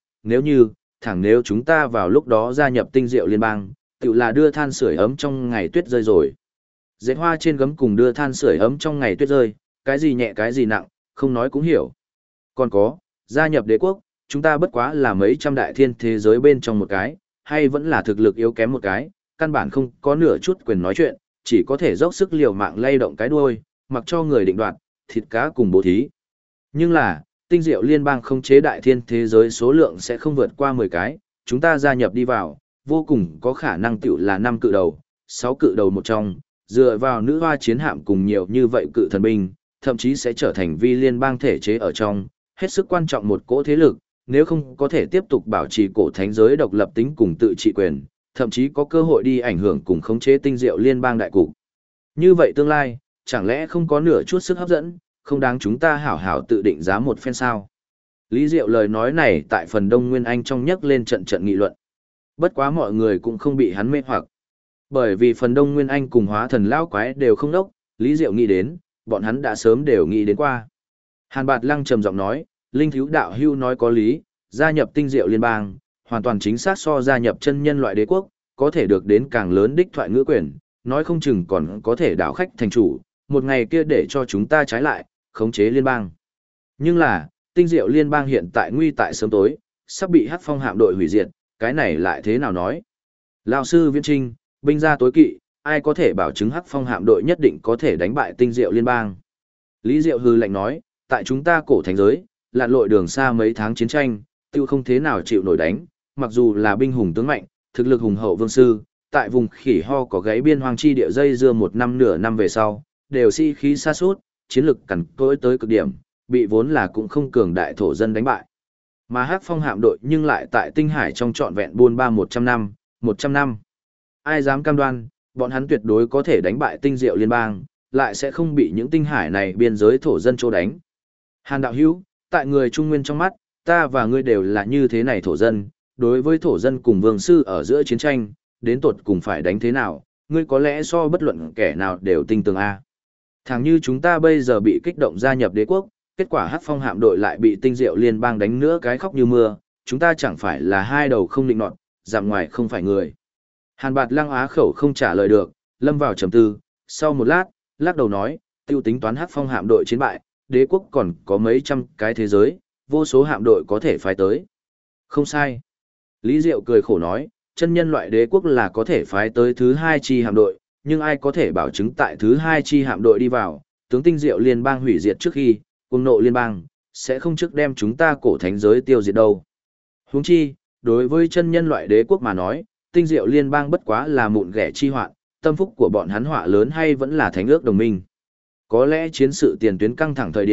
nếu chúng ta vào lúc đó gia nhập tinh diệu liên bang, tự là đưa than sưởi ấm trong ngày tuyết rơi rồi. Dệt hoa trên gấm cùng đưa than sưởi ấm trong ngày tuyết rơi, cái gì nhẹ cái gì nặng, không nói cũng hiểu. Còn có, gia nhập đế quốc, chúng ta bất quá là mấy trăm đại thiên thế giới bên trong một cái, hay vẫn là thực lực yếu kém một cái, căn bản không có nửa chút quyền nói chuyện, chỉ có thể dốc sức liều mạng lay động cái đuôi, mặc cho người định đoạt, thịt cá cùng bố thí. Nhưng là, tinh diệu liên bang không chế đại thiên thế giới số lượng sẽ không vượt qua 10 cái, chúng ta gia nhập đi vào, vô cùng có khả năng tiểu là 5 cự đầu, 6 cự đầu một trong, dựa vào nữ hoa chiến hạm cùng nhiều như vậy cự thần binh, thậm chí sẽ trở thành vi liên bang thể chế ở trong, hết sức quan trọng một cỗ thế lực, nếu không có thể tiếp tục bảo trì cổ thánh giới độc lập tính cùng tự trị quyền, thậm chí có cơ hội đi ảnh hưởng cùng khống chế tinh diệu liên bang đại cục. Như vậy tương lai, chẳng lẽ không có nửa chút sức hấp dẫn, không đáng chúng ta hảo hảo tự định giá một phen sao? Lý Diệu lời nói này tại phần Đông Nguyên Anh trong nhấc lên trận trận nghị luận. Bất quá mọi người cũng không bị hắn mê hoặc. Bởi vì phần Đông Nguyên Anh cùng hóa thần lão quái đều không đốc, Lý Diệu nghĩ đến, bọn hắn đã sớm đều nghĩ đến qua. Hàn Bạt Lăng trầm giọng nói, Linh thiếu đạo hưu nói có lý, gia nhập tinh diệu liên bang, hoàn toàn chính xác so gia nhập chân nhân loại đế quốc, có thể được đến càng lớn đích thoại ngữ quyền, nói không chừng còn có thể đảo khách thành chủ, một ngày kia để cho chúng ta trái lại, khống chế liên bang. Nhưng là, tinh diệu liên bang hiện tại nguy tại sớm tối, sắp bị Hắc Phong hạm đội hủy diệt, cái này lại thế nào nói? Lão sư Viễn Trinh, binh gia tối kỵ, ai có thể bảo chứng Hắc Phong hạm đội nhất định có thể đánh bại tinh diệu liên bang? Lý Diệu hừ lạnh nói, tại chúng ta cổ thành giới, lặn lội đường xa mấy tháng chiến tranh, tiêu không thế nào chịu nổi đánh, mặc dù là binh hùng tướng mạnh, thực lực hùng hậu vương sư, tại vùng khỉ ho có gáy biên hoang chi địa dây dưa một năm nửa năm về sau, đều si khí sa sút, chiến lực cằn cỗi tới cực điểm, bị vốn là cũng không cường đại thổ dân đánh bại. Mà Hắc Phong hạm đội nhưng lại tại tinh hải trong trọn vẹn buôn ba 100 năm, 100 năm. Ai dám cam đoan, bọn hắn tuyệt đối có thể đánh bại tinh diệu liên bang, lại sẽ không bị những tinh hải này biên giới thổ dân chỗ đánh. Hàn đạo hữu, tại người Trung Nguyên trong mắt, ta và ngươi đều là như thế này thổ dân, đối với thổ dân cùng vương sư ở giữa chiến tranh, đến tột cùng phải đánh thế nào, ngươi có lẽ so bất luận kẻ nào đều tinh tường a. Thẳng như chúng ta bây giờ bị kích động gia nhập đế quốc, kết quả Hắc Phong hạm đội lại bị tinh diệu liên bang đánh nữa cái khóc như mưa, chúng ta chẳng phải là hai đầu không định nọt, giảm ngoài không phải người. Hàn Bạt Lăng á khẩu không trả lời được, lâm vào trầm tư, sau một lát, lắc đầu nói, tiêu tính toán Hắc Phong hạm đội chiến bại, đế quốc còn có mấy trăm cái thế giới, vô số hạm đội có thể phái tới. Không sai. Lý Diệu cười khổ nói, chân nhân loại đế quốc là có thể phái tới thứ hai chi hạm đội, nhưng ai có thể bảo chứng tại thứ hai chi hạm đội đi vào, tướng tinh diệu liên bang hủy diệt trước khi, cùng nộ liên bang, sẽ không trước đem chúng ta cổ thánh giới tiêu diệt đâu. Huống chi, đối với chân nhân loại đế quốc mà nói, tinh diệu liên bang bất quá là mụn ghẻ chi hoạn, tâm phúc của bọn hắn họa lớn hay vẫn là thánh ước đồng minh. Có lẽ chiến sự tiền tuyến căng thẳng thời điểm,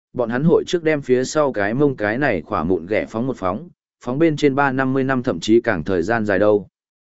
bọn hắn hội trước đem phía sau cái mông cái này khỏa mụn ghẻ phóng một phóng bên trên 350 năm thậm chí càng thời gian dài đâu.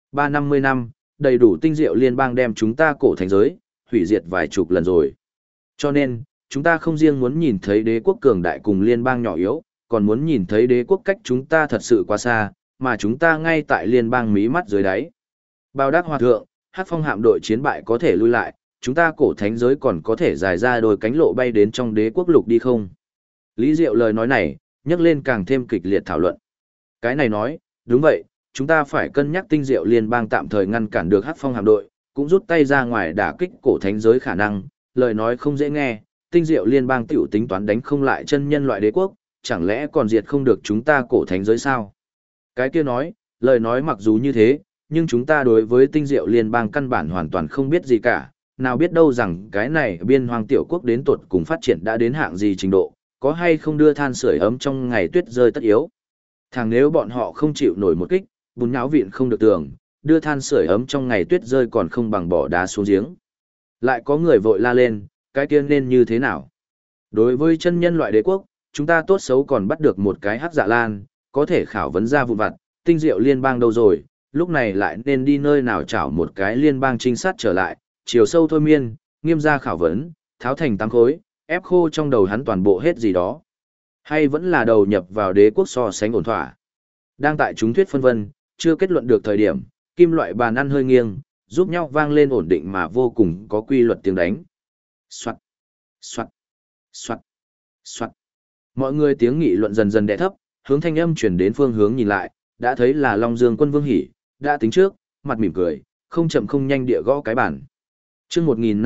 350 năm, đầy đủ tinh diệu liên bang đem chúng ta cổ thành giới, hủy diệt vài chục lần rồi. Cho nên, chúng ta không riêng muốn nhìn thấy đế quốc cường đại cùng liên bang nhỏ yếu, còn muốn nhìn thấy đế quốc cách chúng ta thật sự quá xa, mà chúng ta ngay tại liên bang mí mắt dưới đáy. Bao đắc hòa thượng, Hắc Phong hạm đội chiến bại có thể lui lại, chúng ta cổ thánh giới còn có thể dài ra đôi cánh lộ bay đến trong đế quốc lục đi không? Lý Diệu lời nói này, nhắc lên càng thêm kịch liệt thảo luận. Cái này nói, đúng vậy, chúng ta phải cân nhắc tinh diệu liên bang tạm thời ngăn cản được Hắc Phong hạm đội, cũng rút tay ra ngoài đả kích cổ thánh giới khả năng, lời nói không dễ nghe, tinh diệu liên bang tiểu tính toán đánh không lại chân nhân loại đế quốc, chẳng lẽ còn diệt không được chúng ta cổ thánh giới sao? Cái kia nói, lời nói mặc dù như thế, nhưng chúng ta đối với tinh diệu liên bang căn bản hoàn toàn không biết gì cả, nào biết đâu rằng cái này biên hoang tiểu quốc đến tột cùng phát triển đã đến hạng gì trình độ, có hay không đưa than sưởi ấm trong ngày tuyết rơi tất yếu. Thằng nếu bọn họ không chịu nổi một kích, bùn nháo vịn không được tường, đưa than sưởi ấm trong ngày tuyết rơi còn không bằng bỏ đá xuống giếng. Lại có người vội la lên, cái kia nên như thế nào? Đối với chân nhân loại đế quốc, chúng ta tốt xấu còn bắt được một cái hắc dạ lan, có thể khảo vấn ra vụn vặt, tinh diệu liên bang đâu rồi, lúc này lại nên đi nơi nào chảo một cái liên bang trinh sát trở lại, chiều sâu thôi miên, nghiêm ra khảo vấn, tháo thành tám khối, ép khô trong đầu hắn toàn bộ hết gì đó. Hay vẫn là đầu nhập vào đế quốc so sánh ổn thỏa. Đang tại chúng thuyết phân vân, chưa kết luận được thời điểm, kim loại bàn ăn hơi nghiêng, giúp nhau vang lên ổn định mà vô cùng có quy luật tiếng đánh. Soạt, soạt, soạt, soạt. Mọi người tiếng nghị luận dần dần đè thấp, hướng thanh âm chuyển đến phương hướng nhìn lại, đã thấy là Long Dương Quân Vương Hỉ, đã tính trước, mặt mỉm cười, không chậm không nhanh địa gõ cái bản. Chương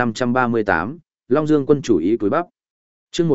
1538, Long Dương Quân chủ ý cúi bắp. Chương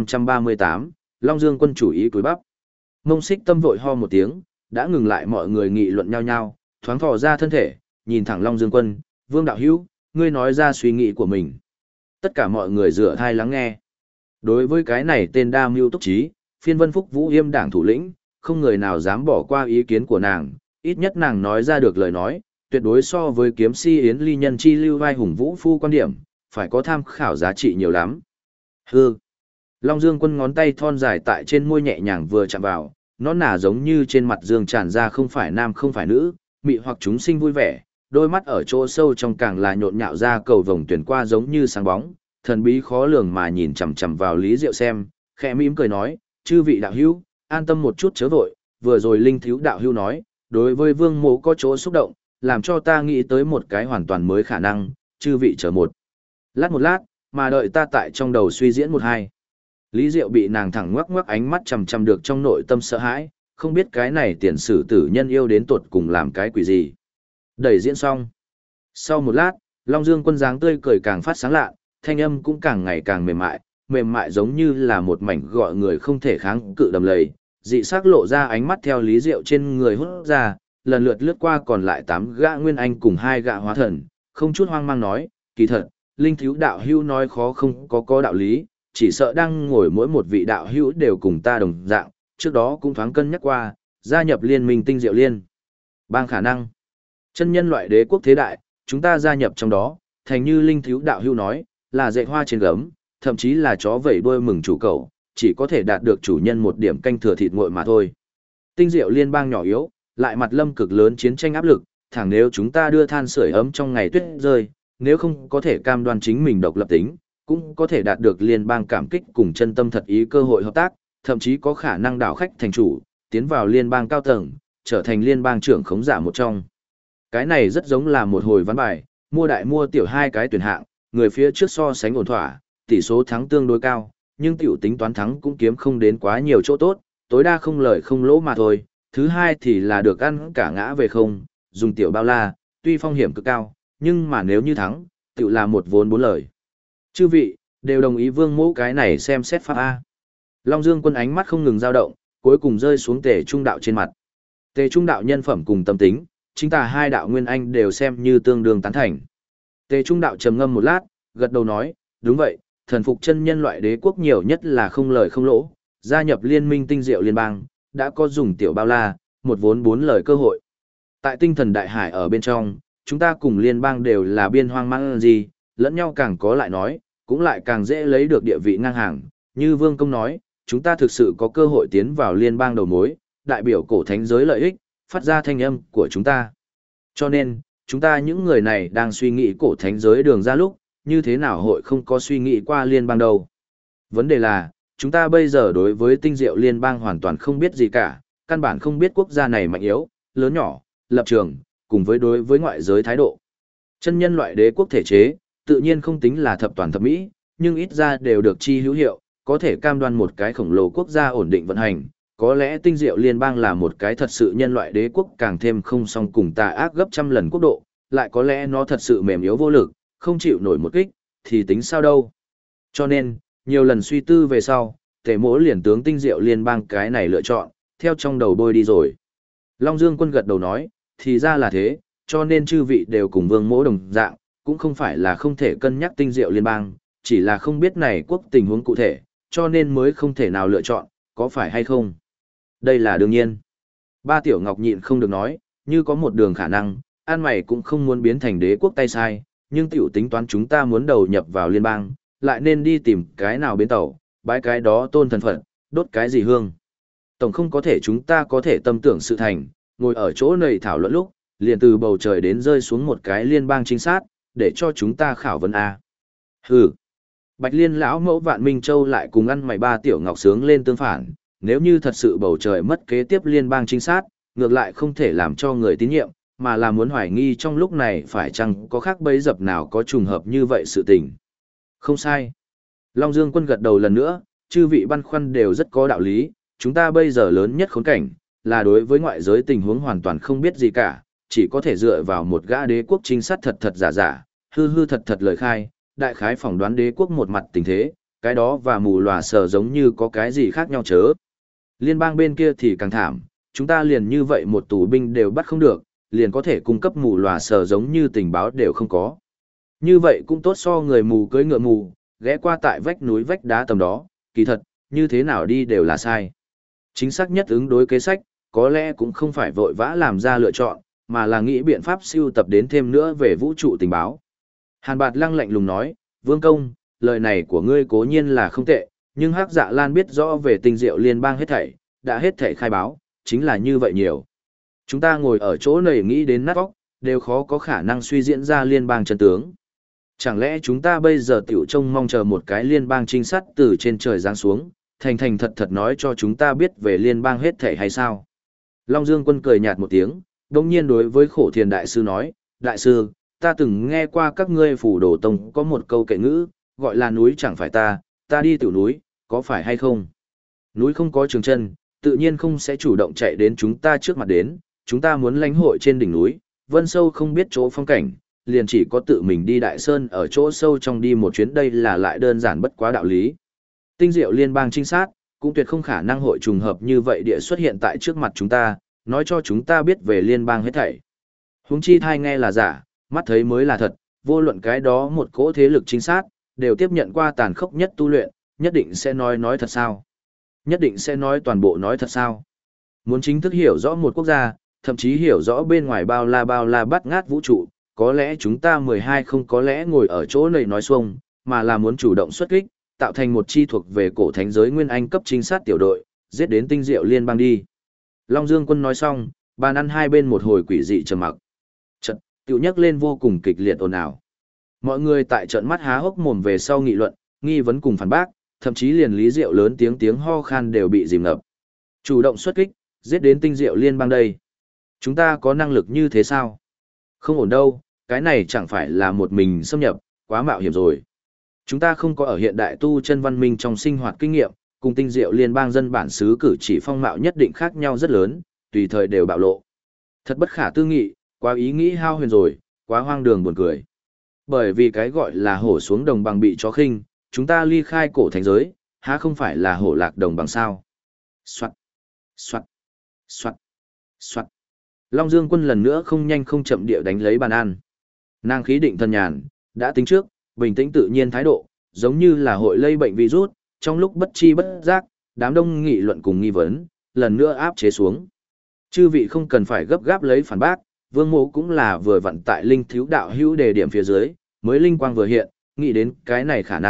1538, Long Dương Quân chủ ý cúi bắp. Mông Xích Tâm vội ho một tiếng, đã ngừng lại mọi người nghị luận nhau nhau, thoáng thò ra thân thể, nhìn thẳng Long Dương Quân, Vương đạo hữu, ngươi nói ra suy nghĩ của mình. Tất cả mọi người dựa thai lắng nghe. Đối với cái này tên đa mưu túc trí, phiên vân phúc vũ yêm đảng thủ lĩnh, không người nào dám bỏ qua ý kiến của nàng, ít nhất nàng nói ra được lời nói, tuyệt đối so với kiếm si yến ly nhân chi lưu vai hùng vũ phu quan điểm, phải có tham khảo giá trị nhiều lắm. Hư. Long Dương Quân ngón tay thon dài tại trên môi nhẹ nhàng vừa chạm vào, nó nả giống như trên mặt dương tràn ra không phải nam không phải nữ, mị hoặc chúng sinh vui vẻ, đôi mắt ở chỗ sâu trong càng là nhộn nhạo ra cầu vồng tuyển qua giống như sáng bóng, thần bí khó lường mà nhìn chằm chằm vào Lý Diệu xem, khẽ mỉm cười nói, chư vị đạo hữu, an tâm một chút chớ vội, vừa rồi Linh Thiếu đạo hữu nói, đối với Vương Mộ có chỗ xúc động, làm cho ta nghĩ tới một cái hoàn toàn mới khả năng, chư vị chờ một lát, mà đợi ta tại trong đầu suy diễn một hai. Lý Diệu bị nàng thẳng ngoắc ngoắc ánh mắt chằm chằm được trong nội tâm sợ hãi, không biết cái này tiền sử tử nhân yêu đến tột cùng làm cái quỷ gì. Đẩy diễn xong. Sau một lát, Long Dương Quân dáng tươi cười càng phát sáng lạ, thanh âm cũng càng ngày càng mềm mại giống như là một mảnh gọi người không thể kháng cự đầm lầy, dị sắc lộ ra ánh mắt theo Lý Diệu trên người hút ra, lần lượt lướt qua còn lại 8 gã nguyên anh cùng 2 gã hóa thần, không chút hoang mang nói, kỳ thật, Linh Thiếu đạo hữu nói khó không có đạo lý, chỉ sợ đang ngồi mỗi một vị đạo hữu đều cùng ta đồng dạng, trước đó cũng thoáng cân nhắc qua, gia nhập liên minh tinh diệu liên. Bang khả năng, chân nhân loại đế quốc thế đại, chúng ta gia nhập trong đó, thành như Linh Thiếu đạo hữu nói, là dạy hoa trên gấm, thậm chí là chó vẩy đuôi mừng chủ cậu, chỉ có thể đạt được chủ nhân một điểm canh thừa thịt nguội mà thôi. Tinh diệu liên bang nhỏ yếu, lại mặt lâm cực lớn chiến tranh áp lực, thẳng nếu chúng ta đưa than sưởi ấm trong ngày tuyết rơi, nếu không có thể cam đoan chính mình độc lập tính, cũng có thể đạt được liên bang cảm kích cùng chân tâm thật ý cơ hội hợp tác, thậm chí có khả năng đảo khách thành chủ, tiến vào liên bang cao tầng, trở thành liên bang trưởng khống giả một trong. Cái này rất giống là một hồi ván bài, mua đại mua tiểu hai cái tuyển hạng, người phía trước so sánh ổn thỏa, tỷ số thắng tương đối cao, nhưng tiểu tính toán thắng cũng kiếm không đến quá nhiều chỗ tốt, tối đa không lời không lỗ mà thôi. Thứ hai thì là được ăn cả ngã về không, dùng tiểu bao la, tuy phong hiểm cực cao, nhưng mà nếu như thắng, tiểu là một vốn bốn lời. Chư vị, đều đồng ý Vương Mỗ cái này xem xét pháp A. Long Dương Quân ánh mắt không ngừng dao động, cuối cùng rơi xuống Tề Trung đạo trên mặt. Tề Trung đạo nhân phẩm cùng tâm tính, chính tà hai đạo nguyên anh đều xem như tương đương tán thành. Tề Trung đạo trầm ngâm một lát, gật đầu nói, đúng vậy, thần phục chân nhân loại đế quốc nhiều nhất là không lời không lỗ, gia nhập liên minh tinh diệu liên bang, đã có dùng tiểu bao la, một vốn bốn lời cơ hội. Tại tinh thần đại hải ở bên trong, chúng ta cùng liên bang đều là biên hoang mang gì, lẫn nhau càng có lại nói, cũng lại càng dễ lấy được địa vị ngang hàng, Như Vương Công nói, chúng ta thực sự có cơ hội tiến vào liên bang đầu mối, đại biểu cổ thánh giới lợi ích, phát ra thanh âm của chúng ta. Cho nên, chúng ta những người này đang suy nghĩ cổ thánh giới đường ra lúc, như thế nào hội không có suy nghĩ qua liên bang đâu. Vấn đề là, chúng ta bây giờ đối với tinh diệu liên bang hoàn toàn không biết gì cả, căn bản không biết quốc gia này mạnh yếu, lớn nhỏ, lập trường, cùng với đối với ngoại giới thái độ. Chân nhân loại đế quốc thể chế, tự nhiên không tính là thập toàn thập mỹ, nhưng ít ra đều được chi hữu hiệu, có thể cam đoan một cái khổng lồ quốc gia ổn định vận hành. Có lẽ tinh diệu liên bang là một cái thật sự nhân loại đế quốc càng thêm không song cùng tà ác gấp trăm lần quốc độ, lại có lẽ nó thật sự mềm yếu vô lực, không chịu nổi một kích, thì tính sao đâu. Cho nên, nhiều lần suy tư về sau, Tề Mỗ liền tướng tinh diệu liên bang cái này lựa chọn, theo trong đầu bôi đi rồi. Long Dương Quân gật đầu nói, thì ra là thế, cho nên chư vị đều cùng Vương Mỗ đồng dạng, cũng không phải là không thể cân nhắc tinh diệu liên bang, chỉ là không biết này quốc tình huống cụ thể, cho nên mới không thể nào lựa chọn, có phải hay không? Đây là đương nhiên. Ba Tiểu Ngọc nhịn không được nói, như có một đường khả năng, an mày cũng không muốn biến thành đế quốc tay sai, nhưng tiểu tính toán chúng ta muốn đầu nhập vào liên bang, lại nên đi tìm cái nào bến tàu, bái cái đó tôn thần phận, đốt cái gì hương. Tổng không có thể chúng ta có thể tâm tưởng sự thành, ngồi ở chỗ này thảo luận lúc, liền từ bầu trời đến rơi xuống một cái liên bang trinh sát, để cho chúng ta khảo vấn A. Hừ. Bạch Liên lão mẫu Vạn Minh Châu lại cùng ăn mày Ba Tiểu Ngọc sướng lên tương phản, nếu như thật sự bầu trời mất kế tiếp liên bang trinh sát, ngược lại không thể làm cho người tín nhiệm, mà là muốn hoài nghi trong lúc này phải chăng có khác bấy dập nào có trùng hợp như vậy sự tình. Không sai. Long Dương Quân gật đầu lần nữa, chư vị băn khoăn đều rất có đạo lý, chúng ta bây giờ lớn nhất khốn cảnh, là đối với ngoại giới tình huống hoàn toàn không biết gì cả, chỉ có thể dựa vào một gã đế quốc trinh sát thật thật giả giả, hư hư thật thật lời khai, đại khái phỏng đoán đế quốc một mặt tình thế, cái đó và mù lòa sờ giống như có cái gì khác nhau chớ. Liên bang bên kia thì càng thảm, chúng ta liền như vậy một tù binh đều bắt không được, liền có thể cung cấp mù lòa sờ giống như tình báo đều không có. Như vậy cũng tốt so người mù cưỡi ngựa mù, ghé qua tại vách núi vách đá tầm đó, kỳ thật, như thế nào đi đều là sai. Chính xác nhất ứng đối kế sách, có lẽ cũng không phải vội vã làm ra lựa chọn, mà là nghĩ biện pháp siêu tập đến thêm nữa về vũ trụ tình báo. Hàn Bạt Lăng lạnh lùng nói, Vương Công, lời này của ngươi cố nhiên là không tệ, nhưng Hắc Dạ Lan biết rõ về tinh diệu liên bang hết thảy, đã hết thảy khai báo, chính là như vậy nhiều. Chúng ta ngồi ở chỗ này nghĩ đến nát óc, đều khó có khả năng suy diễn ra liên bang chân tướng. Chẳng lẽ chúng ta bây giờ tiểu trông mong chờ một cái liên bang trinh sát từ trên trời giáng xuống, thành thành thật thật nói cho chúng ta biết về liên bang hết thảy hay sao? Long Dương Quân cười nhạt một tiếng, đồng nhiên đối với Khổ Thiền Đại Sư nói, Đại Sư, ta từng nghe qua các ngươi Phủ Đồ Tông có một câu kệ ngữ, gọi là núi chẳng phải ta đi tiểu núi, có phải hay không? Núi không có trường chân, tự nhiên không sẽ chủ động chạy đến chúng ta trước mặt đến, chúng ta muốn lãnh hội trên đỉnh núi, vân sâu không biết chỗ phong cảnh, liền chỉ có tự mình đi Đại Sơn ở chỗ sâu trong đi một chuyến, đây là lại đơn giản bất quá đạo lý. Tinh diệu liên bang trinh sát, cũng tuyệt không khả năng hội trùng hợp như vậy địa xuất hiện tại trước mặt chúng ta, nói cho chúng ta biết về liên bang hết thảy. Huống chi thai nghe là giả, mắt thấy mới là thật, vô luận cái đó một cỗ thế lực trinh sát, đều tiếp nhận qua tàn khốc nhất tu luyện, nhất định sẽ nói thật sao? Nhất định sẽ nói toàn bộ nói thật sao? Muốn chính thức hiểu rõ một quốc gia, thậm chí hiểu rõ bên ngoài bao la bắt ngát vũ trụ, có lẽ chúng ta 12 không có lẽ ngồi ở chỗ này nói xuông, mà là muốn chủ động xuất kích, tạo thành một chi thuộc về cổ thánh giới nguyên anh cấp trinh sát tiểu đội, giết đến tinh diệu liên bang đi. Long Dương Quân nói xong, bàn ăn hai bên một hồi quỷ dị trầm mặc. Chợt, tiểu nhắc lên vô cùng kịch liệt ồn ào. Mọi người tại trận mắt há hốc mồm về sau nghị luận, nghi vấn cùng phản bác, thậm chí liền Lý Diệu lớn tiếng ho khan đều bị dìm ngập. Chủ động xuất kích, giết đến tinh diệu liên bang đây. Chúng ta có năng lực như thế sao? Không ổn đâu, cái này chẳng phải là một mình xâm nhập, quá mạo hiểm rồi. Chúng ta không có ở hiện đại tu chân văn minh trong sinh hoạt kinh nghiệm, cùng tinh diệu liên bang dân bản xứ cử chỉ phong mạo nhất định khác nhau rất lớn, tùy thời đều bạo lộ. Thật bất khả tư nghị, quá ý nghĩ hao huyền rồi, quá hoang đường buồn cười. Bởi vì cái gọi là hổ xuống đồng bằng bị chó khinh, chúng ta ly khai cổ thành giới, há không phải là hổ lạc đồng bằng sao? Soạt, soạt, soạt, soạt. Long Dương Quân lần nữa không nhanh không chậm địa đánh lấy bàn ăn. Nàng khí định thần nhàn, đã tính trước, bình tĩnh tự nhiên thái độ, giống như là hội lây bệnh virus, trong lúc bất chi bất giác, đám đông nghị luận cùng nghi vấn, lần nữa áp chế xuống. Chư vị không cần phải gấp gáp lấy phản bác, Vương Mộ cũng là vừa vặn tại linh thiếu đạo hữu đề điểm phía dưới, mới linh quang vừa hiện, nghĩ đến cái này khả năng,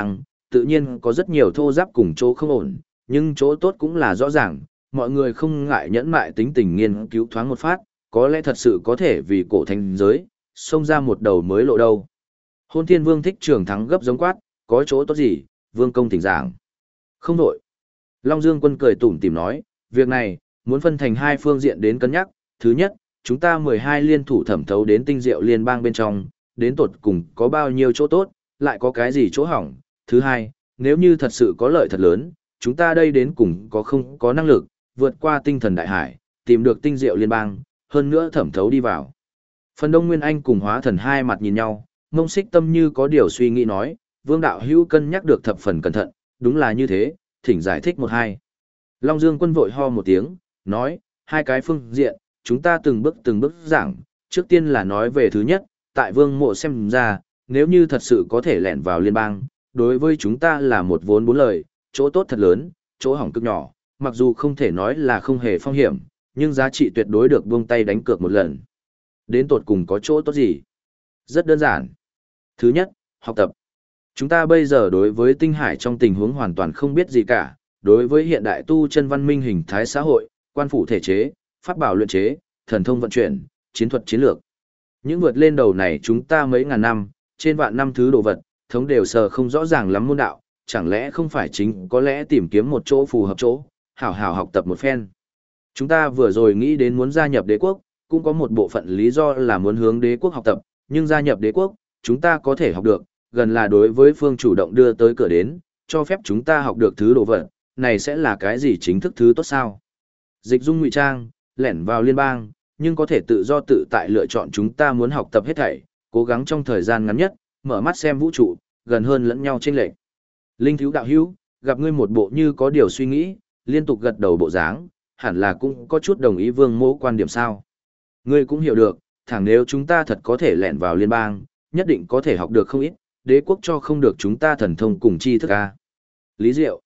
tự nhiên có rất nhiều thô giáp cùng chỗ không ổn, nhưng chỗ tốt cũng là rõ ràng, mọi người không ngại nhẫn mại tính tình nghiên cứu thoáng một phát, có lẽ thật sự có thể vì cổ thành giới, xông ra một đầu mới lộ đâu. Hôn Thiên Vương Thích Trường Thắng gấp giống quát, có chỗ tốt gì, Vương công thỉnh giảng. Không đổi. Long Dương Quân cười tủm tỉm nói, việc này, muốn phân thành hai phương diện đến cân nhắc. Thứ nhất, chúng ta 12 liên thủ thẩm thấu đến tinh diệu liên bang bên trong, đến tột cùng có bao nhiêu chỗ tốt, lại có cái gì chỗ hỏng. Thứ hai, nếu như thật sự có lợi thật lớn, chúng ta đây đến cùng có không có năng lực, vượt qua tinh thần đại hải, tìm được tinh diệu liên bang, hơn nữa thẩm thấu đi vào. Phần Đông Nguyên Anh cùng Hóa Thần hai mặt nhìn nhau, Mông Xích Tâm như có điều suy nghĩ nói, Vương đạo hữu cân nhắc được thập phần cẩn thận, đúng là như thế, thỉnh giải thích một hai. Long Dương Quân vội ho một tiếng, nói, hai cái phương diện, chúng ta từng bước giảng, trước tiên là nói về thứ nhất, tại Vương Mộ xem ra, nếu như thật sự có thể lẻn vào liên bang, đối với chúng ta là một vốn bốn lời, chỗ tốt thật lớn, chỗ hỏng cực nhỏ, mặc dù không thể nói là không hề phong hiểm, nhưng giá trị tuyệt đối được buông tay đánh cược một lần. Đến tột cùng có chỗ tốt gì? Rất đơn giản. Thứ nhất, học tập. Chúng ta bây giờ đối với tinh hải trong tình huống hoàn toàn không biết gì cả, đối với hiện đại tu chân văn minh hình thái xã hội, quan phủ thể chế, pháp bảo luyện chế, thần thông vận chuyển, chiến thuật chiến lược. Những vượt lên đầu này chúng ta mấy ngàn năm, trên vạn năm thứ đồ vật, thống đều sờ không rõ ràng lắm môn đạo, chẳng lẽ không phải chính có lẽ tìm kiếm một chỗ phù hợp chỗ, hảo hảo học tập một phen. Chúng ta vừa rồi nghĩ đến muốn gia nhập đế quốc, cũng có một bộ phận lý do là muốn hướng đế quốc học tập, nhưng gia nhập đế quốc, chúng ta có thể học được, gần là đối với phương chủ động đưa tới cửa đến, cho phép chúng ta học được thứ đồ vật, này sẽ là cái gì chính thức thứ tốt sao? Dịch dung ngụy trang, lẻn vào liên bang, nhưng có thể tự do tự tại lựa chọn chúng ta muốn học tập hết thảy, cố gắng trong thời gian ngắn nhất, mở mắt xem vũ trụ, gần hơn lẫn nhau chênh lệch. Linh thiếu đạo hữu, gặp ngươi một bộ như có điều suy nghĩ, liên tục gật đầu bộ dáng, hẳn là cũng có chút đồng ý Vương Mỗ quan điểm sao? Ngươi cũng hiểu được, thẳng nếu chúng ta thật có thể lẻn vào liên bang, nhất định có thể học được không ít, đế quốc cho không được chúng ta thần thông cùng chi thức a. Lý Diệu,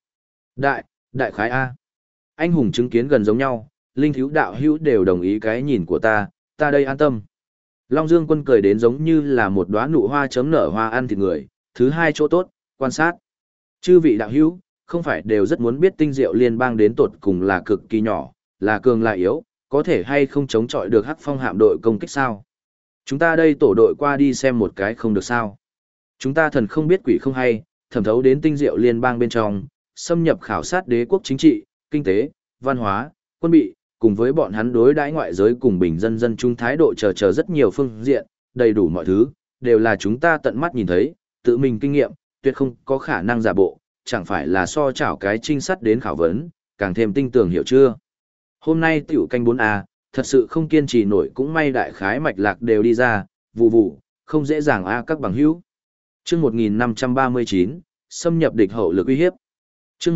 đại khái a. Anh hùng chứng kiến gần giống nhau, linh thiếu đạo hữu đều đồng ý cái nhìn của ta đây an tâm. Long Dương Quân cười đến giống như là một đóa nụ hoa chấm nở hoa ăn thịt người. Thứ hai chỗ tốt, quan sát. Chư vị đạo hữu, không phải đều rất muốn biết tinh diệu liên bang đến tột cùng là cực kỳ nhỏ, là cường là yếu, có thể hay không chống chọi được Hắc Phong hạm đội công kích sao? Chúng ta đây tổ đội qua đi xem một cái không được sao? Chúng ta thần không biết quỷ không hay, thẩm thấu đến tinh diệu liên bang bên trong, xâm nhập khảo sát đế quốc chính trị, kinh tế, văn hóa, quân bị, cùng với bọn hắn đối đãi ngoại giới cùng bình dân dân chúng thái độ chờ rất nhiều phương diện, đầy đủ mọi thứ, đều là chúng ta tận mắt nhìn thấy, tự mình kinh nghiệm, tuyệt không có khả năng giả bộ, chẳng phải là so chảo cái trinh sát đến khảo vấn, càng thêm tinh tường hiểu chưa. Hôm nay tiểu canh 4A, thật sự không kiên trì nổi cũng may đại khái mạch lạc đều đi ra, vụ, không dễ dàng a các bằng hữu. Chương 1539, xâm nhập địch hậu lực uy hiếp. Chương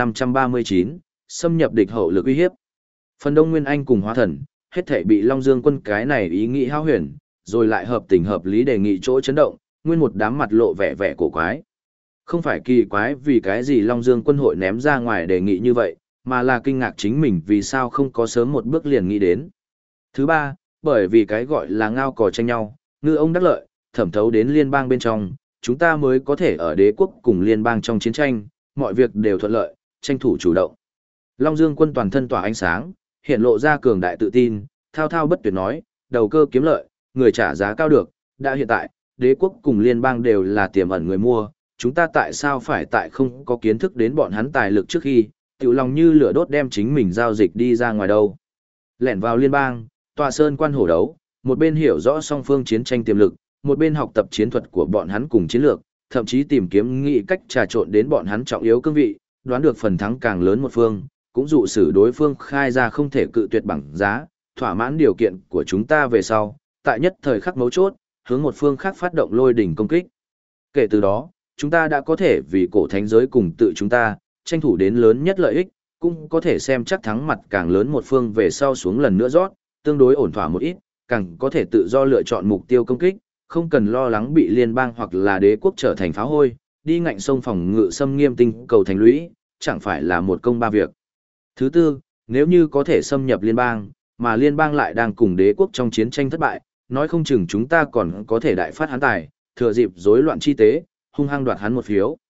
1539, xâm nhập địch hậu lực uy hiếp. Phần Đông Nguyên Anh cùng Hóa Thần, hết thảy bị Long Dương Quân cái này ý nghĩ hao huyền, rồi lại hợp tình hợp lý đề nghị chỗ chấn động, nguyên một đám mặt lộ vẻ cổ quái. Không phải kỳ quái vì cái gì Long Dương Quân hội ném ra ngoài đề nghị như vậy, mà là kinh ngạc chính mình vì sao không có sớm một bước liền nghĩ đến. Thứ ba, bởi vì cái gọi là ngao cò tranh nhau, ngư ông đắc lợi, thẩm thấu đến liên bang bên trong, chúng ta mới có thể ở đế quốc cùng liên bang trong chiến tranh, mọi việc đều thuận lợi, tranh thủ chủ động. Long Dương Quân toàn thân tỏa ánh sáng, hiện lộ ra cường đại tự tin, thao thao bất tuyệt nói, đầu cơ kiếm lợi, người trả giá cao được, đã hiện tại, đế quốc cùng liên bang đều là tiềm ẩn người mua, chúng ta tại sao phải tại không có kiến thức đến bọn hắn tài lực trước khi, tiểu lòng như lửa đốt đem chính mình giao dịch đi ra ngoài đâu. Lẻn vào liên bang, tòa sơn quan hổ đấu, một bên hiểu rõ song phương chiến tranh tiềm lực, một bên học tập chiến thuật của bọn hắn cùng chiến lược, thậm chí tìm kiếm nghị cách trà trộn đến bọn hắn trọng yếu cương vị, đoán được phần thắng càng lớn một phương, cũng dụ sử đối phương khai ra không thể cự tuyệt bằng giá, thỏa mãn điều kiện của chúng ta về sau, tại nhất thời khắc mấu chốt, hướng một phương khác phát động lôi đỉnh công kích. Kể từ đó, chúng ta đã có thể vì cổ thánh giới cùng tự chúng ta, tranh thủ đến lớn nhất lợi ích, cũng có thể xem chắc thắng mặt càng lớn một phương về sau xuống lần nữa rót, tương đối ổn thỏa một ít, càng có thể tự do lựa chọn mục tiêu công kích, không cần lo lắng bị liên bang hoặc là đế quốc trở thành phá hôi, đi ngạnh sông phòng ngự xâm nghiêm tinh cầu thành lũy, chẳng phải là một công ba việc. Thứ tư, nếu như có thể xâm nhập liên bang, mà liên bang lại đang cùng đế quốc trong chiến tranh thất bại, nói không chừng chúng ta còn có thể đại phát hắn tài, thừa dịp rối loạn chi tế, hung hăng đoạt hắn một phiếu.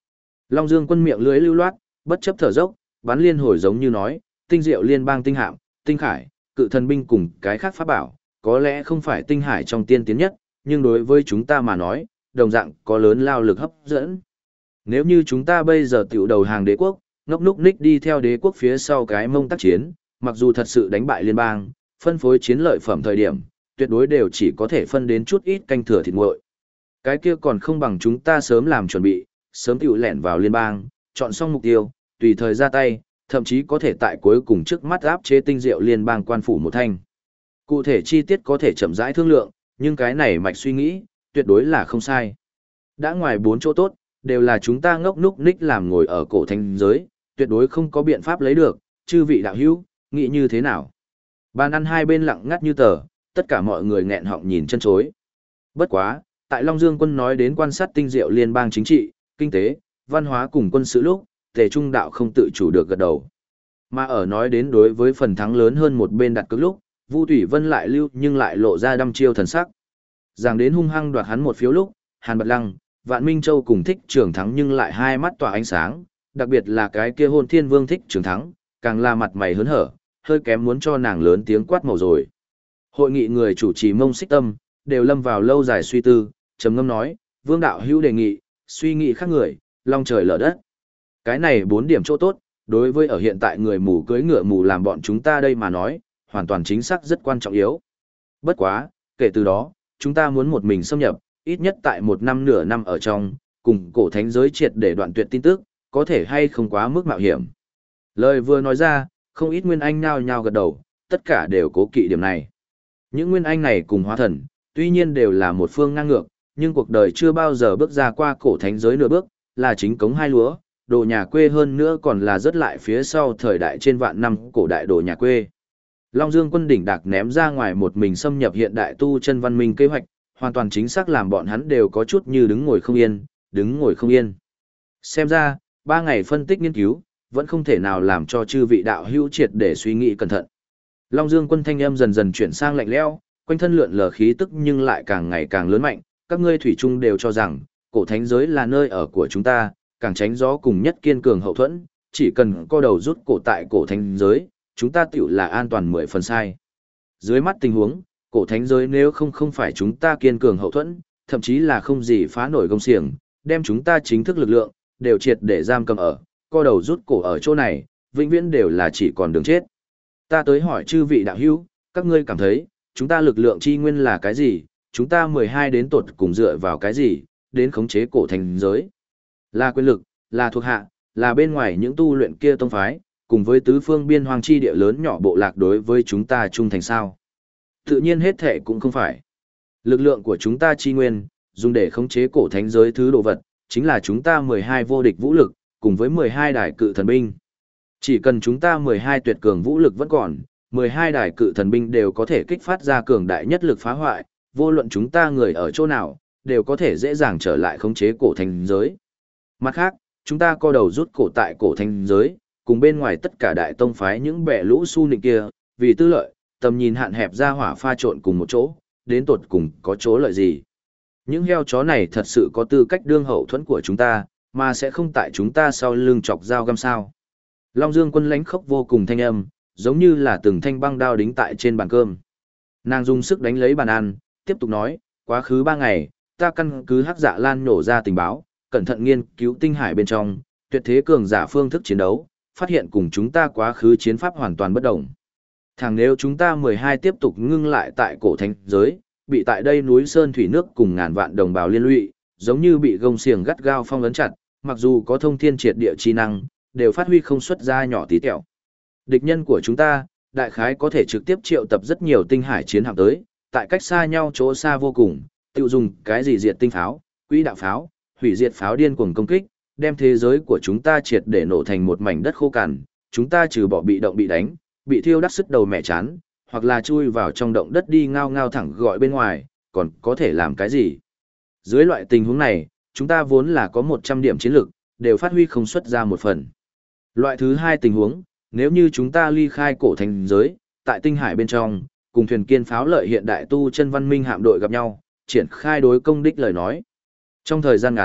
Long Dương quân miệng lưỡi lưu loát, bất chấp thở dốc, bắn liên hồi giống như nói, tinh diệu liên bang tinh hạm, tinh khải, cự thần binh cùng cái khác pháp bảo, có lẽ không phải tinh hải trong tiên tiến nhất, nhưng đối với chúng ta mà nói, đồng dạng có lớn lao lực hấp dẫn. Nếu như chúng ta bây giờ tiểu đầu hàng đế quốc, ngốc núc ních đi theo đế quốc phía sau cái mông tác chiến, mặc dù thật sự đánh bại liên bang, phân phối chiến lợi phẩm thời điểm, tuyệt đối đều chỉ có thể phân đến chút ít canh thừa thịt nguội. Cái kia còn không bằng chúng ta sớm làm chuẩn bị, sớm tiểu lẻn vào liên bang, chọn xong mục tiêu, tùy thời ra tay, thậm chí có thể tại cuối cùng trước mắt áp chế tinh diệu liên bang quan phủ một thanh. Cụ thể chi tiết có thể chậm rãi thương lượng, nhưng cái này mạch suy nghĩ, tuyệt đối là không sai. Đã ngoài 4 chỗ tốt, đều là chúng ta ngốc núc ních làm ngồi ở cổ thánh giới, tuyệt đối không có biện pháp lấy được, chư vị đạo hữu, nghĩ như thế nào? Bàn ăn hai bên lặng ngắt như tờ, tất cả mọi người nghẹn họng nhìn chân chối. Bất quá, tại Long Dương quân nói đến quan sát tinh diệu liên bang chính trị, kinh tế, văn hóa cùng quân sự lúc, Tề Trung đạo không tự chủ được gật đầu. Mà ở nói đến đối với phần thắng lớn hơn một bên đặt cược lúc, Vu Thủy Vân lại lưu nhưng lại lộ ra đăm chiêu thần sắc. Giảng đến hung hăng đoạt hắn một phiếu lúc, Hàn Bật Lăng, Vạn Minh Châu cùng Thích Trường Thắng nhưng lại hai mắt tỏa ánh sáng, đặc biệt là cái kia Hôn Thiên Vương Thích Trường Thắng, càng là mặt mày hớn hở, hơi kém muốn cho nàng lớn tiếng quát màu rồi. Hội nghị người chủ trì Mông Xích Tâm, đều lâm vào lâu dài suy tư, trầm ngâm nói, Vương đạo hữu đề nghị, suy nghĩ khác người, long trời lở đất. Cái này 4 điểm chỗ tốt, đối với ở hiện tại người mù cưỡi ngựa mù làm bọn chúng ta đây mà nói, hoàn toàn chính xác rất quan trọng yếu. Bất quá, kể từ đó, chúng ta muốn một mình xâm nhập, ít nhất tại 1 năm nửa năm ở trong, cùng cổ thánh giới triệt để đoạn tuyệt tin tức, có thể hay không quá mức mạo hiểm. Lời vừa nói ra, không ít nguyên anh nhao nhao gật đầu, tất cả đều cố kỵ điểm này. Những nguyên anh này cùng hóa thần, tuy nhiên đều là một phương ngang ngược, nhưng cuộc đời chưa bao giờ bước ra qua cổ thánh giới nửa bước, là chính cống hai lúa, đồ nhà quê hơn nữa còn là rất lại phía sau thời đại trên vạn năm cổ đại đồ nhà quê. Long Dương quân đỉnh đạc ném ra ngoài một mình xâm nhập hiện đại tu chân văn minh kế hoạch, hoàn toàn chính xác làm bọn hắn đều có chút như đứng ngồi không yên, đứng ngồi không yên. Xem ra, 3 ngày phân tích nghiên cứu, vẫn không thể nào làm cho chư vị đạo hữu triệt để suy nghĩ cẩn thận. Long Dương quân thanh âm dần dần chuyển sang lạnh lẽo, quanh thân lượn lờ khí tức nhưng lại càng ngày càng lớn mạnh, các ngươi thủy chung đều cho rằng, cổ thánh giới là nơi ở của chúng ta, càng tránh gió cùng nhất kiên cường hậu thuẫn, chỉ cần co đầu rút cổ tại cổ thánh giới, chúng ta tiểu là an toàn 10 phần sai. Dưới mắt tình huống, cổ thánh giới nếu không phải chúng ta kiên cường hậu thuẫn, thậm chí là không gì phá nổi công xiềng, đem chúng ta chính thức lực lượng, đều triệt để giam cầm ở, co đầu rút cổ ở chỗ này, vĩnh viễn đều là chỉ còn đường chết. Ta tới hỏi chư vị đạo hữu, các ngươi cảm thấy, chúng ta lực lượng chi nguyên là cái gì, chúng ta 12 đến tột cùng dựa vào cái gì, đến khống chế cổ thánh giới. Là quyền lực, là thuộc hạ, là bên ngoài những tu luyện kia tông phái, cùng với tứ phương biên hoang chi địa lớn nhỏ bộ lạc đối với chúng ta trung thành sao. Tự nhiên hết thể cũng không phải. Lực lượng của chúng ta chi nguyên, dùng để khống chế cổ thánh giới thứ đồ vật, chính là chúng ta 12 vô địch vũ lực, cùng với 12 đài cự thần binh. Chỉ cần chúng ta 12 tuyệt cường vũ lực vẫn còn, 12 đài cự thần binh đều có thể kích phát ra cường đại nhất lực phá hoại, vô luận chúng ta người ở chỗ nào, đều có thể dễ dàng trở lại khống chế cổ thánh giới. Mặt khác, chúng ta co đầu rút cổ tại cổ thánh giới, cùng bên ngoài tất cả đại tông phái những bè lũ su nịnh kia, vì tư lợi, tầm nhìn hạn hẹp ra hỏa pha trộn cùng một chỗ, đến tột cùng có chỗ lợi gì. Những heo chó này thật sự có tư cách đương hậu thuẫn của chúng ta, mà sẽ không tại chúng ta sau lưng chọc dao găm sao. Long Dương quân lãnh khốc vô cùng thanh âm, giống như là từng thanh băng đao đính tại trên bàn cơm. Nàng dùng sức đánh lấy bàn ăn, tiếp tục nói, quá khứ 3 ngày, ta căn cứ Hắc Dạ Lan nổ ra tình báo, cẩn thận nghiên cứu tinh hải bên trong, tuyệt thế cường giả phương thức chiến đấu, phát hiện cùng chúng ta quá khứ chiến pháp hoàn toàn bất đồng. Thẳng nếu chúng ta 12 tiếp tục ngưng lại tại cổ thánh giới, bị tại đây núi sơn thủy nước cùng ngàn vạn đồng bào liên lụy, giống như bị gông xiềng gắt gao phong ấn chặt, mặc dù có thông thiên triệt địa chi năng, đều phát huy không xuất ra nhỏ tí tẹo. Địch nhân của chúng ta, đại khái có thể trực tiếp triệu tập rất nhiều tinh hải chiến hạm tới, tại cách xa nhau chỗ xa vô cùng, tiêu dùng cái gì diệt tinh pháo, quỹ đạo pháo, hủy diệt pháo điên cuồng công kích, đem thế giới của chúng ta triệt để nổ thành một mảnh đất khô cằn, chúng ta trừ bỏ bị động bị đánh, bị thiêu đắc sứt đầu mẹ chán, hoặc là chui vào trong động đất đi ngao ngao thẳng gọi bên ngoài, còn có thể làm cái gì? Dưới loại tình huống này, chúng ta vốn là có 100 điểm chiến lược, đều phát huy không xuất ra một phần. Loại thứ hai tình huống, nếu như chúng ta ly khai cổ thành giới, tại tinh hải bên trong, cùng thuyền kiên pháo lợi hiện đại tu chân văn minh hạm đội gặp nhau, triển khai đối công đích lời nói. Trong thời gian ngắn,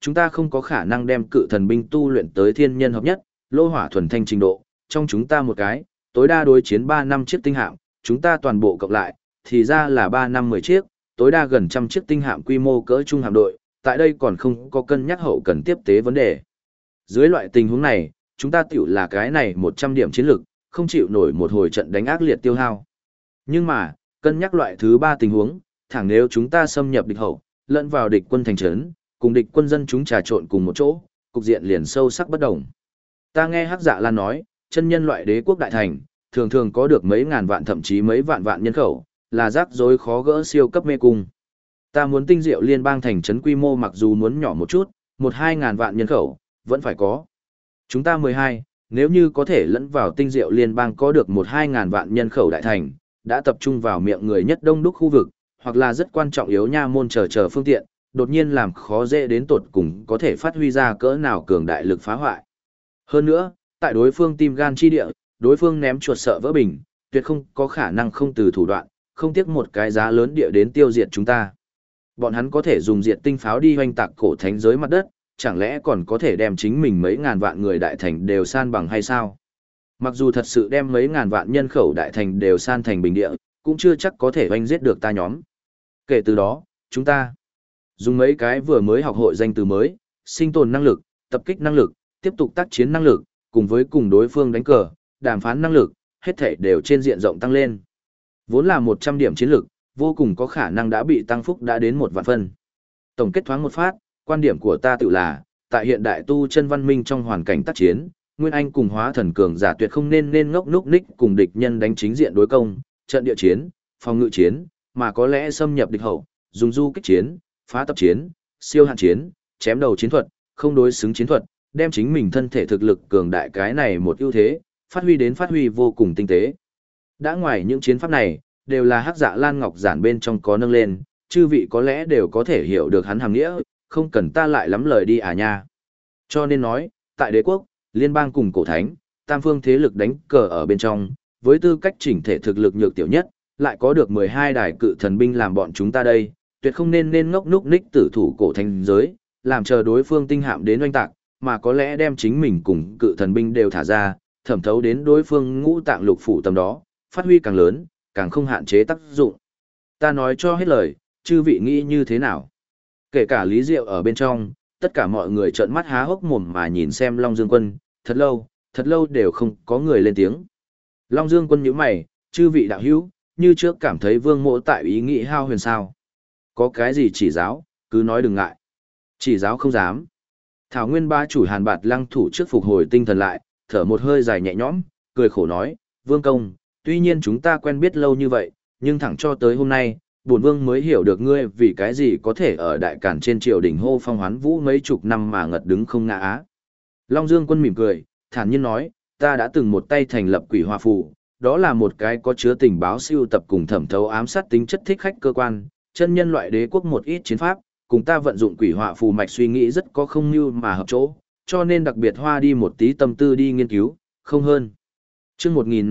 Chúng ta không có khả năng đem cự thần binh tu luyện tới thiên nhân hợp nhất, lô hỏa thuần thanh trình độ, trong chúng ta một cái, tối đa đối chiến 3 năm chiếc tinh hạm, chúng ta toàn bộ cộng lại, thì ra là 3 năm 10 chiếc, tối đa gần trăm chiếc tinh hạm quy mô cỡ trung hạm đội, tại đây còn không có cân nhắc hậu cần tiếp tế vấn đề. Dưới loại tình huống này, chúng ta tiểu là cái này 100 điểm chiến lược, không chịu nổi một hồi trận đánh ác liệt tiêu hao. Nhưng mà, cân nhắc loại thứ 3 tình huống, thẳng nếu chúng ta xâm nhập địch hậu, lẫn vào địch quân thành trấn, cùng địch quân dân chúng trà trộn cùng một chỗ, cục diện liền sâu sắc bất đồng. Ta nghe Hắc Dạ Lan nói, chân nhân loại đế quốc đại thành, thường thường có được mấy ngàn vạn thậm chí mấy vạn vạn nhân khẩu, là rắc rối khó gỡ siêu cấp mê cung. Ta muốn tinh diệu liên bang thành trấn quy mô mặc dù muốn nhỏ một chút, 1-2 ngàn vạn nhân khẩu, vẫn phải có. Chúng ta 12, nếu như có thể lẫn vào tinh diệu liên bang có được 1-2 ngàn vạn nhân khẩu đại thành, đã tập trung vào miệng người nhất đông đúc khu vực, hoặc là rất quan trọng yếu nha môn chờ phương tiện, đột nhiên làm khó dễ đến tột cùng có thể phát huy ra cỡ nào cường đại lực phá hoại. Hơn nữa, tại đối phương tim gan chi địa, đối phương ném chuột sợ vỡ bình, tuyệt không có khả năng không từ thủ đoạn, không tiếc một cái giá lớn địa đến tiêu diệt chúng ta. Bọn hắn có thể dùng diệt tinh pháo đi hoành tạc cổ thánh giới mặt đất, chẳng lẽ còn có thể đem chính mình mấy ngàn vạn người đại thành đều san bằng hay sao? Mặc dù thật sự đem mấy ngàn vạn nhân khẩu đại thành đều san thành bình địa, cũng chưa chắc có thể hoành giết được ta nhóm. Kể từ đó, chúng ta dùng mấy cái vừa mới học hội danh từ mới, sinh tồn năng lực, tập kích năng lực, tiếp tục tác chiến năng lực, cùng với cùng đối phương đánh cờ, đàm phán năng lực, hết thảy đều trên diện rộng tăng lên. Vốn là 100 điểm chiến lực, vô cùng có khả năng đã bị tăng phúc đã đến 1 vạn phân. Tổng kết thoáng một phát, quan điểm của ta tự là, tại hiện đại tu chân văn minh trong hoàn cảnh tác chiến, Nguyên Anh cùng hóa thần cường giả tuyệt không nên ngốc núc ních cùng địch nhân đánh chính diện đối công, trận địa chiến, phòng ngự chiến, mà có lẽ xâm nhập địch hậu, dùng du kích chiến, phá tập chiến, siêu hạn chiến, chém đầu chiến thuật, không đối xứng chiến thuật, đem chính mình thân thể thực lực cường đại cái này một ưu thế, phát huy vô cùng tinh tế. Đã ngoài những chiến pháp này, đều là Hắc Dạ Lan Ngọc giản bên trong có nâng lên, chư vị có lẽ đều có thể hiểu được hắn hàm nghĩa, không cần ta lại lắm lời đi à nha. Cho nên nói, tại đế quốc, liên bang cùng cổ thánh, tam phương thế lực đánh cờ ở bên trong, với tư cách chỉnh thể thực lực nhược tiểu nhất, lại có được 12 đài cự thần binh làm bọn chúng ta đây, tuyệt không nên ngốc núc ních tử thủ cổ thánh giới, làm chờ đối phương tinh hạm đến oanh tạc, mà có lẽ đem chính mình cùng cự thần binh đều thả ra, thẩm thấu đến đối phương ngũ tạng lục phủ tầm đó, phát huy càng lớn, càng không hạn chế tác dụng. Ta nói cho hết lời, chư vị nghĩ như thế nào? Kể cả Lý Diệu ở bên trong, tất cả mọi người trợn mắt há hốc mồm mà nhìn xem Long Dương Quân, thật lâu đều không có người lên tiếng. Long Dương Quân nhíu mày, chư vị đạo hữu, như trước cảm thấy Vương Mỗ tại ý nghĩ hao huyền sao? Có cái gì chỉ giáo, cứ nói đừng ngại. Chỉ giáo không dám. Thảo Nguyên Ba chủ Hàn Bạt Lăng thủ trước phục hồi tinh thần lại, thở một hơi dài nhẹ nhõm, cười khổ nói, Vương công, tuy nhiên chúng ta quen biết lâu như vậy, nhưng thẳng cho tới hôm nay, bổn vương mới hiểu được ngươi vì cái gì có thể ở đại cản trên triều đình hô phong hoán vũ mấy chục năm mà ngật đứng không ngã á. Long Dương Quân mỉm cười, thản nhiên nói, ta đã từng một tay thành lập Quỷ Hoa Phù, đó là một cái có chứa tình báo siêu tập cùng thẩm thấu ám sát tính chất thích khách cơ quan, chân nhân loại đế quốc một ít chiến pháp, cùng ta vận dụng Quỷ Họa Phù mạch suy nghĩ rất có không mưu mà hợp chỗ, cho nên đặc biệt hoa đi một tí tâm tư đi nghiên cứu, không hơn. Chương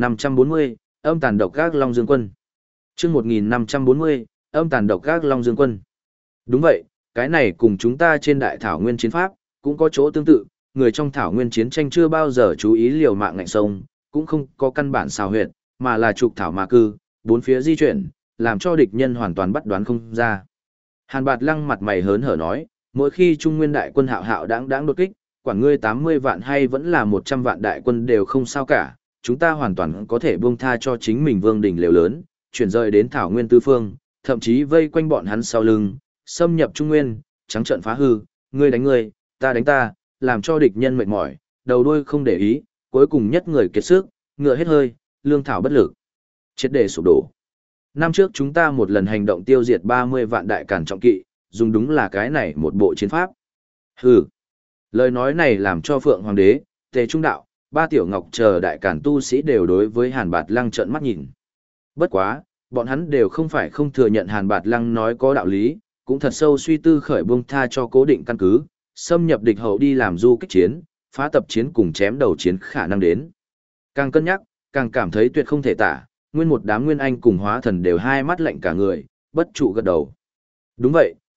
1540, âm tàn độc gác Long Dương Quân. Chương 1540, âm tàn độc gác Long Dương Quân. Đúng vậy, cái này cùng chúng ta trên đại thảo nguyên chiến pháp, cũng có chỗ tương tự, người trong thảo nguyên chiến tranh chưa bao giờ chú ý liều mạng ngạnh sông, cũng không có căn bản xào huyệt, mà là trục thảo mà cư, bốn phía di chuyển, làm cho địch nhân hoàn toàn bắt đoán không ra. Hàn Bạt Lăng mặt mày hớn hở nói, mỗi khi Trung Nguyên đại quân hạo hạo đáng đột kích, quản ngươi 80 vạn hay vẫn là 100 vạn đại quân đều không sao cả, chúng ta hoàn toàn có thể buông tha cho chính mình vương đỉnh lều lớn, chuyển rời đến thảo nguyên tư phương, thậm chí vây quanh bọn hắn sau lưng, xâm nhập Trung Nguyên, trắng trợn phá hư, ngươi đánh ngươi, ta đánh ta, làm cho địch nhân mệt mỏi, đầu đuôi không để ý, cuối cùng nhất người kiệt sức, ngựa hết hơi, lương thảo bất lực, triệt để sụp đổ. Năm trước chúng ta một lần hành động tiêu diệt 30 vạn đại cản trọng kỵ, dùng đúng là cái này một bộ chiến pháp. Hừ. Lời nói này làm cho Phượng Hoàng đế, Tề Trung Đạo, Ba Tiểu Ngọc chờ đại cản tu sĩ đều đối với Hàn Bạt Lăng trợn mắt nhìn. Bất quá, bọn hắn đều không phải không thừa nhận Hàn Bạt Lăng nói có đạo lý, cũng thật sâu suy tư khởi buông tha cho cố định căn cứ, xâm nhập địch hậu đi làm du kích chiến, phá tập chiến cùng chém đầu chiến khả năng đến. Càng cân nhắc, càng cảm thấy tuyệt không thể tả, nguyên một đám nguyên anh cùng hóa thần đều hai mắt lạnh cả người, bất trụ gật đầu. Đúng vậy,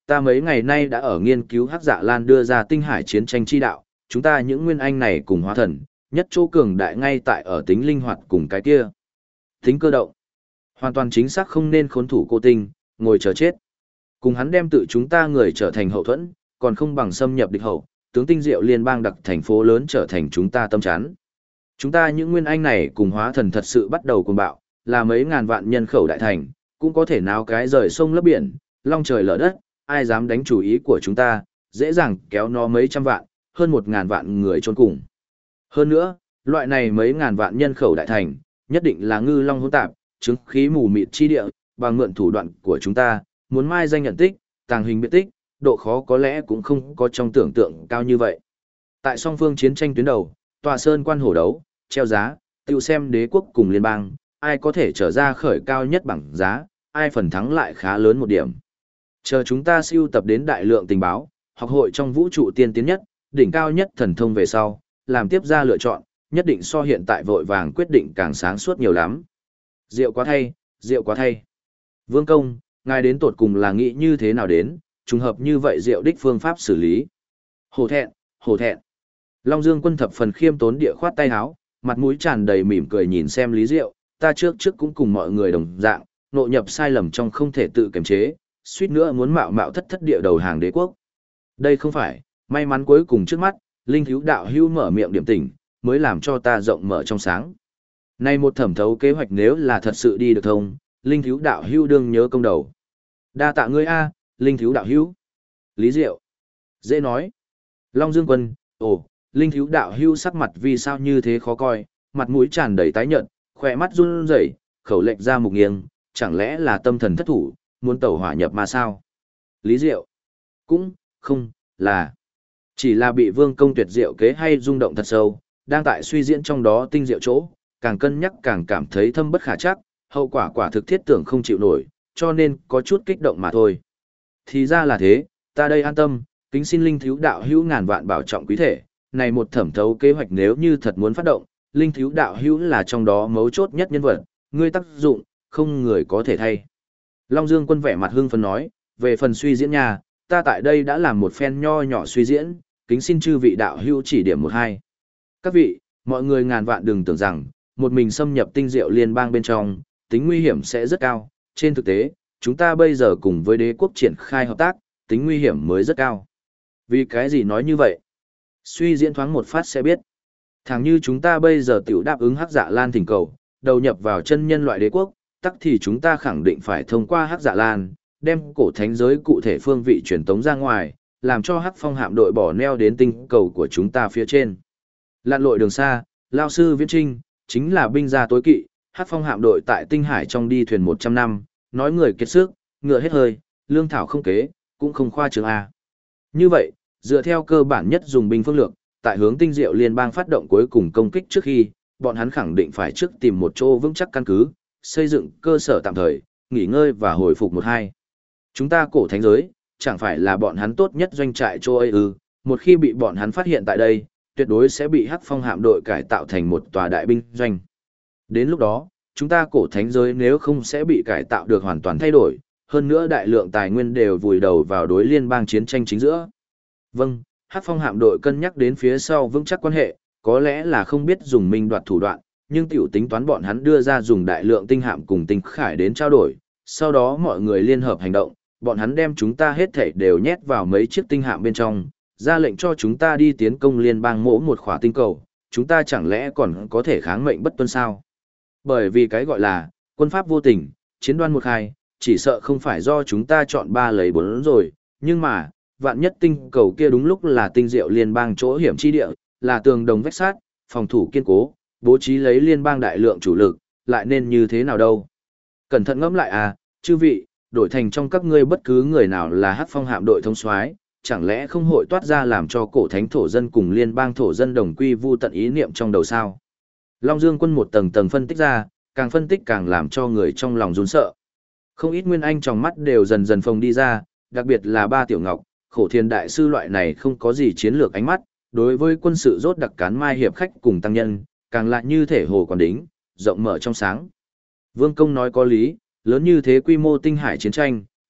Ta mấy ngày nay đã ở nghiên cứu Hắc Dạ Lan đưa ra tinh hải chiến tranh chi đạo, chúng ta những nguyên anh này cùng hóa thần, nhất chỗ cường đại ngay tại ở tính linh hoạt cùng cái kia. Tính cơ động. Hoàn toàn chính xác không nên khốn thủ cô tinh, ngồi chờ chết. Cùng hắn đem tự chúng ta người trở thành hậu thuẫn, còn không bằng xâm nhập địch hậu, tướng tinh diệu liên bang đặc thành phố lớn trở thành chúng ta tâm chán. Chúng ta những nguyên anh này cùng hóa thần thật sự bắt đầu cuồng bạo, là mấy ngàn vạn nhân khẩu đại thành, cũng có thể náo cái rời sông lấp biển, long trời lở đất, ai dám đánh chủ ý của chúng ta, dễ dàng kéo nó mấy trăm vạn, hơn 1.000 vạn người trốn cùng. Hơn nữa, loại này mấy ngàn vạn nhân khẩu đại thành, nhất định là ngư long hỗn tạp, chứng khí mù mịt chi địa, bằng mượn thủ đoạn của chúng ta, muốn mai danh nhận tích, tàng hình biệt tích, độ khó có lẽ cũng không có trong tưởng tượng cao như vậy. Tại song phương chiến tranh tuyến đầu, tòa sơn quan hổ đấu, treo giá, tiêu xem đế quốc cùng liên bang, ai có thể trở ra khởi cao nhất bằng giá, ai phần thắng lại khá lớn một điểm. Chờ chúng ta siêu tập đến đại lượng tình báo, học hội trong vũ trụ tiên tiến nhất, đỉnh cao nhất thần thông về sau, làm tiếp ra lựa chọn, nhất định so hiện tại vội vàng quyết định càng sáng suốt nhiều lắm. Diệu quá thay, diệu quá thay. Vương công, ngài đến tột cùng là nghĩ như thế nào đến, trùng hợp như vậy diệu đích phương pháp xử lý. Hổ thẹn, hổ thẹn. Long Dương Quân thập phần khiêm tốn địa khoát tay áo, mặt mũi tràn đầy mỉm cười nhìn xem Lý Diệu, ta trước cũng cùng mọi người đồng dạng, nội nhập sai lầm trong không thể tự kiềm chế, suýt nữa muốn mạo mạo thất thất địa đầu hàng đế quốc. Đây không phải, may mắn cuối cùng trước mắt, linh thiếu đạo hưu mở miệng điểm tỉnh, mới làm cho ta rộng mở trong sáng. Nay một thẩm thấu kế hoạch nếu là thật sự đi được thông, linh thiếu đạo hưu đương nhớ công đầu. Đa tạ ngươi a, linh thiếu đạo hưu. Lý Diệu. Dễ nói. Long Dương Quân, ồ, linh thiếu đạo hưu sắc mặt vì sao như thế khó coi, mặt mũi tràn đầy tái nhợt, khỏe mắt run rẩy, khẩu lệnh ra mục nghiêng, chẳng lẽ là tâm thần thất thủ, muốn tẩu hỏa nhập ma sao? Lý Diệu. Cũng, không, là. Chỉ là bị vương công tuyệt diệu kế hay rung động thật sâu, đang tại suy diễn trong đó tinh diệu chỗ, càng cân nhắc càng cảm thấy thâm bất khả chắc, hậu quả quả thực thiết tưởng không chịu nổi, cho nên có chút kích động mà thôi. Thì ra là thế, ta đây an tâm, kính xin linh thiếu đạo hữu ngàn vạn bảo trọng quý thể, này một thẩm thấu kế hoạch nếu như thật muốn phát động, linh thiếu đạo hữu là trong đó mấu chốt nhất nhân vật, ngươi tác dụng, không người có thể thay. Long Dương Quân vẻ mặt hưng phấn nói, về phần suy diễn nhà, ta tại đây đã làm một phen nho nhỏ suy diễn, kính xin chư vị đạo hữu chỉ điểm một hai. Các vị, mọi người ngàn vạn đừng tưởng rằng, một mình xâm nhập tinh diệu liên bang bên trong, tính nguy hiểm sẽ rất cao. Trên thực tế, chúng ta bây giờ cùng với đế quốc triển khai hợp tác, tính nguy hiểm mới rất cao. Vì cái gì nói như vậy? Suy diễn thoáng một phát sẽ biết. Thẳng như chúng ta bây giờ tiểu đáp ứng Hắc Dạ Lan thỉnh cầu, đầu nhập vào chân nhân loại đế quốc, tắc thì chúng ta khẳng định phải thông qua Hắc Dạ Lan, đem cổ thánh giới cụ thể phương vị truyền tống ra ngoài, làm cho Hắc Phong hạm đội bỏ neo đến tinh cầu của chúng ta phía trên. Lặn lội đường xa, lao sư Viễn Trinh, chính là binh gia tối kỵ, Hắc Phong hạm đội tại tinh hải trong đi thuyền 100 năm, nói người kiệt sức, ngựa hết hơi, lương thảo không kế, cũng không khoa trương a. Như vậy, dựa theo cơ bản nhất dùng binh phương lược, tại hướng tinh diệu liên bang phát động cuối cùng công kích trước khi, bọn hắn khẳng định phải trước tìm một chỗ vững chắc căn cứ, xây dựng cơ sở tạm thời, nghỉ ngơi và hồi phục một hai. Chúng ta cổ thánh giới, chẳng phải là bọn hắn tốt nhất doanh trại chỗ ấy ư, một khi bị bọn hắn phát hiện tại đây, tuyệt đối sẽ bị Hắc Phong hạm đội cải tạo thành một tòa đại binh doanh. Đến lúc đó, chúng ta cổ thánh giới nếu không sẽ bị cải tạo được hoàn toàn thay đổi, hơn nữa đại lượng tài nguyên đều vùi đầu vào đối liên bang chiến tranh chính giữa. Vâng, Hắc Phong hạm đội cân nhắc đến phía sau vững chắc quan hệ, có lẽ là không biết dùng minh đoạt thủ đoạn, nhưng tiểu tính toán bọn hắn đưa ra dùng đại lượng tinh hạm cùng tinh khải đến trao đổi, sau đó mọi người liên hợp hành động, bọn hắn đem chúng ta hết thảy đều nhét vào mấy chiếc tinh hạm bên trong, ra lệnh cho chúng ta đi tiến công liên bang mỗ một khỏa tinh cầu, chúng ta chẳng lẽ còn có thể kháng mệnh bất tuân sao? Bởi vì cái gọi là quân pháp vô tình, chiến đoan một khai, chỉ sợ không phải do chúng ta chọn 3 lấy 4 rồi, nhưng mà, vạn nhất tinh cầu kia đúng lúc là tinh diệu liên bang chỗ hiểm chi địa, là tường đồng vách sát, phòng thủ kiên cố, bố trí lấy liên bang đại lượng chủ lực, lại nên như thế nào đâu? Cẩn thận ngẫm lại à, chư vị, đổi thành trong các ngươi bất cứ người nào là Hắc Phong hạm đội thống soái, chẳng lẽ không hội toát ra làm cho cổ thánh thổ dân cùng liên bang thổ dân đồng quy vu tận ý niệm trong đầu sao? Long Dương Quân một tầng tầng phân tích ra, càng phân tích càng làm cho người trong lòng run sợ. Không ít nguyên anh trong mắt đều dần dần phồng đi ra, đặc biệt là ba tiểu ngọc, khổ thiền đại sư loại này không có gì chiến lược ánh mắt, đối với quân sự rốt đặc cán mai hiệp khách cùng tăng nhân, càng lại như thể hồ quản đính, rộng mở trong sáng. Vương Công nói có lý, lớn như thế quy mô tinh hải chiến tranh,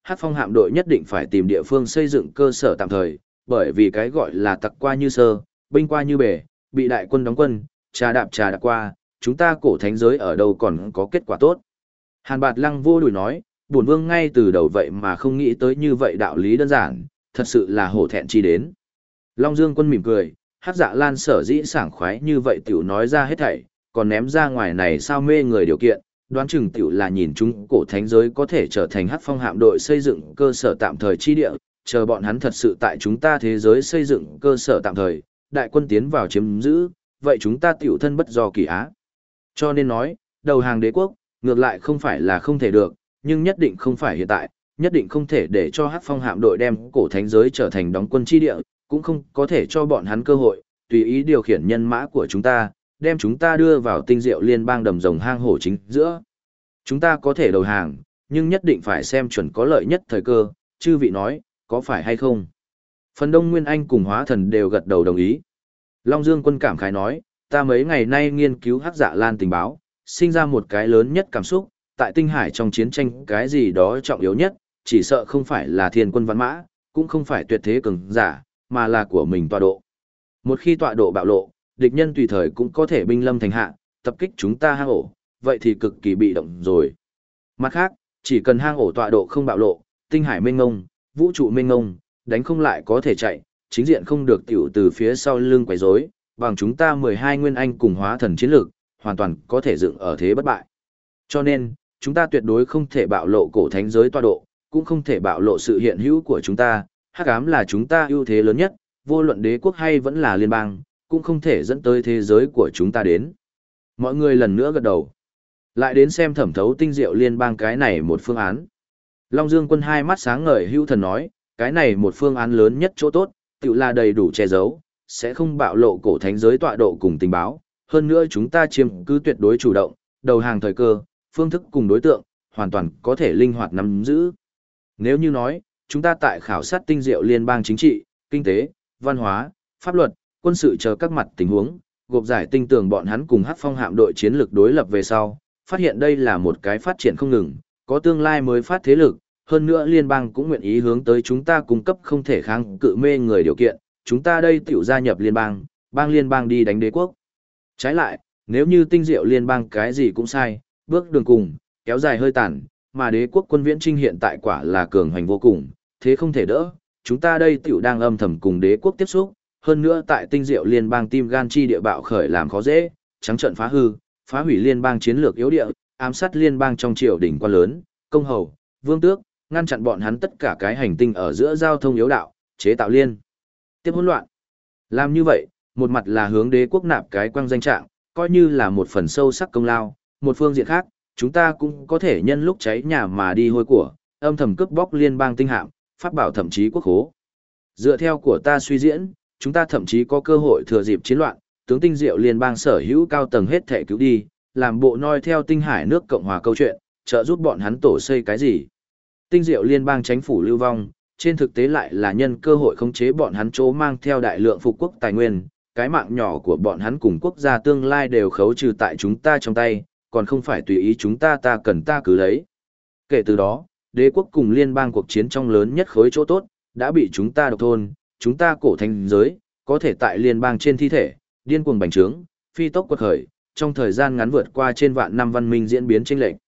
Hắc Phong hạm đội nhất định phải tìm địa phương xây dựng cơ sở tạm thời, bởi vì cái gọi là tặc qua như sơ, binh qua như bể, bị đại quân đóng quân, trà đạp qua, chúng ta cổ thánh giới ở đâu còn có kết quả tốt. Hàn Bạt Lăng vô đùi nói, bổn vương ngay từ đầu vậy mà không nghĩ tới như vậy đạo lý đơn giản, thật sự là hổ thẹn chi đến. Long Dương Quân mỉm cười, Hắc Dạ Lan sở dĩ sảng khoái như vậy tiểu nói ra hết thảy, còn ném ra ngoài này sao mê người điều kiện, đoán chừng tiểu là nhìn chúng cổ thánh giới có thể trở thành Hắc Phong hạm đội xây dựng cơ sở tạm thời chi địa, chờ bọn hắn thật sự tại chúng ta thế giới xây dựng cơ sở tạm thời, đại quân tiến vào chiếm giữ, vậy chúng ta tiểu thân bất do kỳ á. Cho nên nói, đầu hàng đế quốc, ngược lại không phải là không thể được, nhưng nhất định không phải hiện tại, nhất định không thể để cho Hắc Phong hạm đội đem cổ thánh giới trở thành đóng quân chi địa, cũng không có thể cho bọn hắn cơ hội, tùy ý điều khiển nhân mã của chúng ta, đem chúng ta đưa vào tinh diệu liên bang đầm rồng hang hổ chính giữa. Chúng ta có thể đầu hàng, nhưng nhất định phải xem chuẩn có lợi nhất thời cơ, chư vị nói, có phải hay không? Phần Đông Nguyên Anh cùng Hóa Thần đều gật đầu đồng ý. Long Dương Quân cảm khái nói, ta mấy ngày nay nghiên cứu Hắc Dạ Lan tình báo, sinh ra một cái lớn nhất cảm xúc, tại tinh hải trong chiến tranh cái gì đó trọng yếu nhất, chỉ sợ không phải là thiên quân văn mã, cũng không phải tuyệt thế cường giả, mà là của mình tọa độ. Một khi tọa độ bạo lộ, địch nhân tùy thời cũng có thể binh lâm thành hạ, tập kích chúng ta hang ổ, vậy thì cực kỳ bị động rồi. Mặt khác, chỉ cần hang ổ tọa độ không bạo lộ, tinh hải mênh ngông, vũ trụ mênh ngông, đánh không lại có thể chạy, chính diện không được tiểu từ phía sau lưng quấy rối, bằng chúng ta 12 nguyên anh cùng Hóa Thần chiến lược, hoàn toàn có thể dựng ở thế bất bại. Cho nên, chúng ta tuyệt đối không thể bạo lộ cổ thánh giới tọa độ, cũng không thể bạo lộ sự hiện hữu của chúng ta, hắc ám là chúng ta ưu thế lớn nhất, vô luận đế quốc hay vẫn là liên bang, cũng không thể dẫn tới thế giới của chúng ta đến. Mọi người lần nữa gật đầu. Lại đến xem thẩm thấu tinh diệu liên bang cái này một phương án. Long Dương Quân hai mắt sáng ngời hữu thần nói, cái này một phương án lớn nhất chỗ tốt, tự là đầy đủ che giấu, sẽ không bạo lộ cổ thánh giới tọa độ cùng tình báo. Hơn nữa chúng ta chiếm cứ tuyệt đối chủ động, đầu hàng thời cơ, phương thức cùng đối tượng, hoàn toàn có thể linh hoạt nắm giữ. Nếu như nói, chúng ta tại khảo sát tinh diệu liên bang chính trị, kinh tế, văn hóa, pháp luật, quân sự chờ các mặt tình huống, gộp giải tinh tường bọn hắn cùng Hắc Phong hạm đội chiến lược đối lập về sau, phát hiện đây là một cái phát triển không ngừng, có tương lai mới phát thế lực, hơn nữa liên bang cũng nguyện ý hướng tới chúng ta cung cấp không thể kháng cự mê người điều kiện, chúng ta đây tiểu gia nhập liên bang, liên bang đi đánh đế quốc. Trái lại, nếu như tinh diệu liên bang cái gì cũng sai, bước đường cùng, kéo dài hơi tàn, mà đế quốc quân viễn trinh hiện tại quả là cường hành vô cùng, thế không thể đỡ, chúng ta đây tiểu đang âm thầm cùng đế quốc tiếp xúc, hơn nữa tại tinh diệu liên bang tim gan chi địa bạo khởi làm khó dễ, trắng trận phá hư, phá hủy liên bang chiến lược yếu địa, ám sát liên bang trong triều đỉnh quan lớn, công hầu, vương tước, ngăn chặn bọn hắn tất cả cái hành tinh ở giữa giao thông yếu đạo, chế tạo liên tiếp hỗn loạn. Làm như vậy, một mặt là hướng đế quốc nạp cái quang danh trạng, coi như là một phần sâu sắc công lao, một phương diện khác, chúng ta cũng có thể nhân lúc cháy nhà mà đi hôi của, âm thầm cướp bóc liên bang tinh hạm, pháp bảo thậm chí quốc khố. Dựa theo của ta suy diễn, chúng ta thậm chí có cơ hội thừa dịp chiến loạn, tướng tinh diệu liên bang sở hữu cao tầng hết thể cứu đi, làm bộ noi theo tinh hải nước Cộng hòa câu chuyện, trợ giúp bọn hắn tổ xây cái gì. Tinh diệu liên bang chính phủ lưu vong, trên thực tế lại là nhân cơ hội khống chế bọn hắn chỗ mang theo đại lượng phục quốc tài nguyên, cái mạng nhỏ của bọn hắn cùng quốc gia tương lai đều khấu trừ tại chúng ta trong tay, còn không phải tùy ý chúng ta cần ta cứ lấy. Kể từ đó, đế quốc cùng liên bang cuộc chiến trong lớn nhất khối chỗ tốt, đã bị chúng ta độc thôn, chúng ta cổ thành giới, có thể tại liên bang trên thi thể, điên cuồng bành trướng, phi tốc quật khởi, trong thời gian ngắn vượt qua trên vạn năm văn minh diễn biến chênh lệch.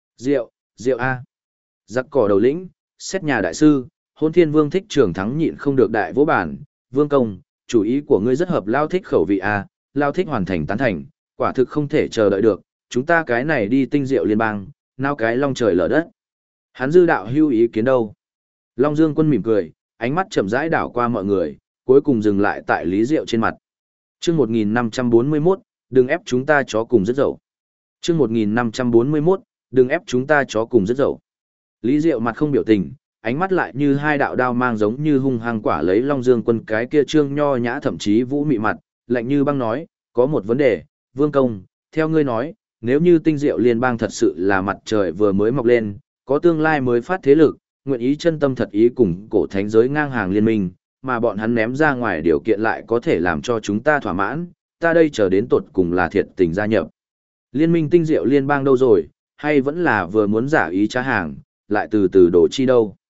Diệu A. Giặc cỏ đầu lĩnh, xét nhà đại sư, Hôn Thiên Vương thích trưởng thắng nhịn không được đại vỗ bản, Vương công, chủ ý của ngươi rất hợp lao thích khẩu vị A, lao thích hoàn thành tán thành, quả thực không thể chờ đợi được, chúng ta cái này đi tinh diệu liên bang, nào cái long trời lở đất. Hắn dư đạo hưu ý kiến đâu? Long Dương Quân mỉm cười, ánh mắt chậm rãi đảo qua mọi người, cuối cùng dừng lại tại Lý Diệu trên mặt. Chương 1541, đừng ép chúng ta chó cùng rất dậu. Chương 1541, đừng ép chúng ta chó cùng rất dậu. Lý Diệu mặt không biểu tình, ánh mắt lại như hai đạo đao mang giống như hung hăng quả lấy Long Dương Quân cái kia trương nho nhã thậm chí vũ mị mặt, lạnh như băng nói, có một vấn đề, Vương công, theo ngươi nói, nếu như tinh diệu liên bang thật sự là mặt trời vừa mới mọc lên, có tương lai mới phát thế lực, nguyện ý chân tâm thật ý cùng cổ thánh giới ngang hàng liên minh, mà bọn hắn ném ra ngoài điều kiện lại có thể làm cho chúng ta thỏa mãn, ta đây chờ đến tột cùng là thiệt tình gia nhập. Liên minh tinh diệu liên bang đâu rồi, hay vẫn là vừa muốn giả ý trá hàng, lại từ từ đổ chi đâu.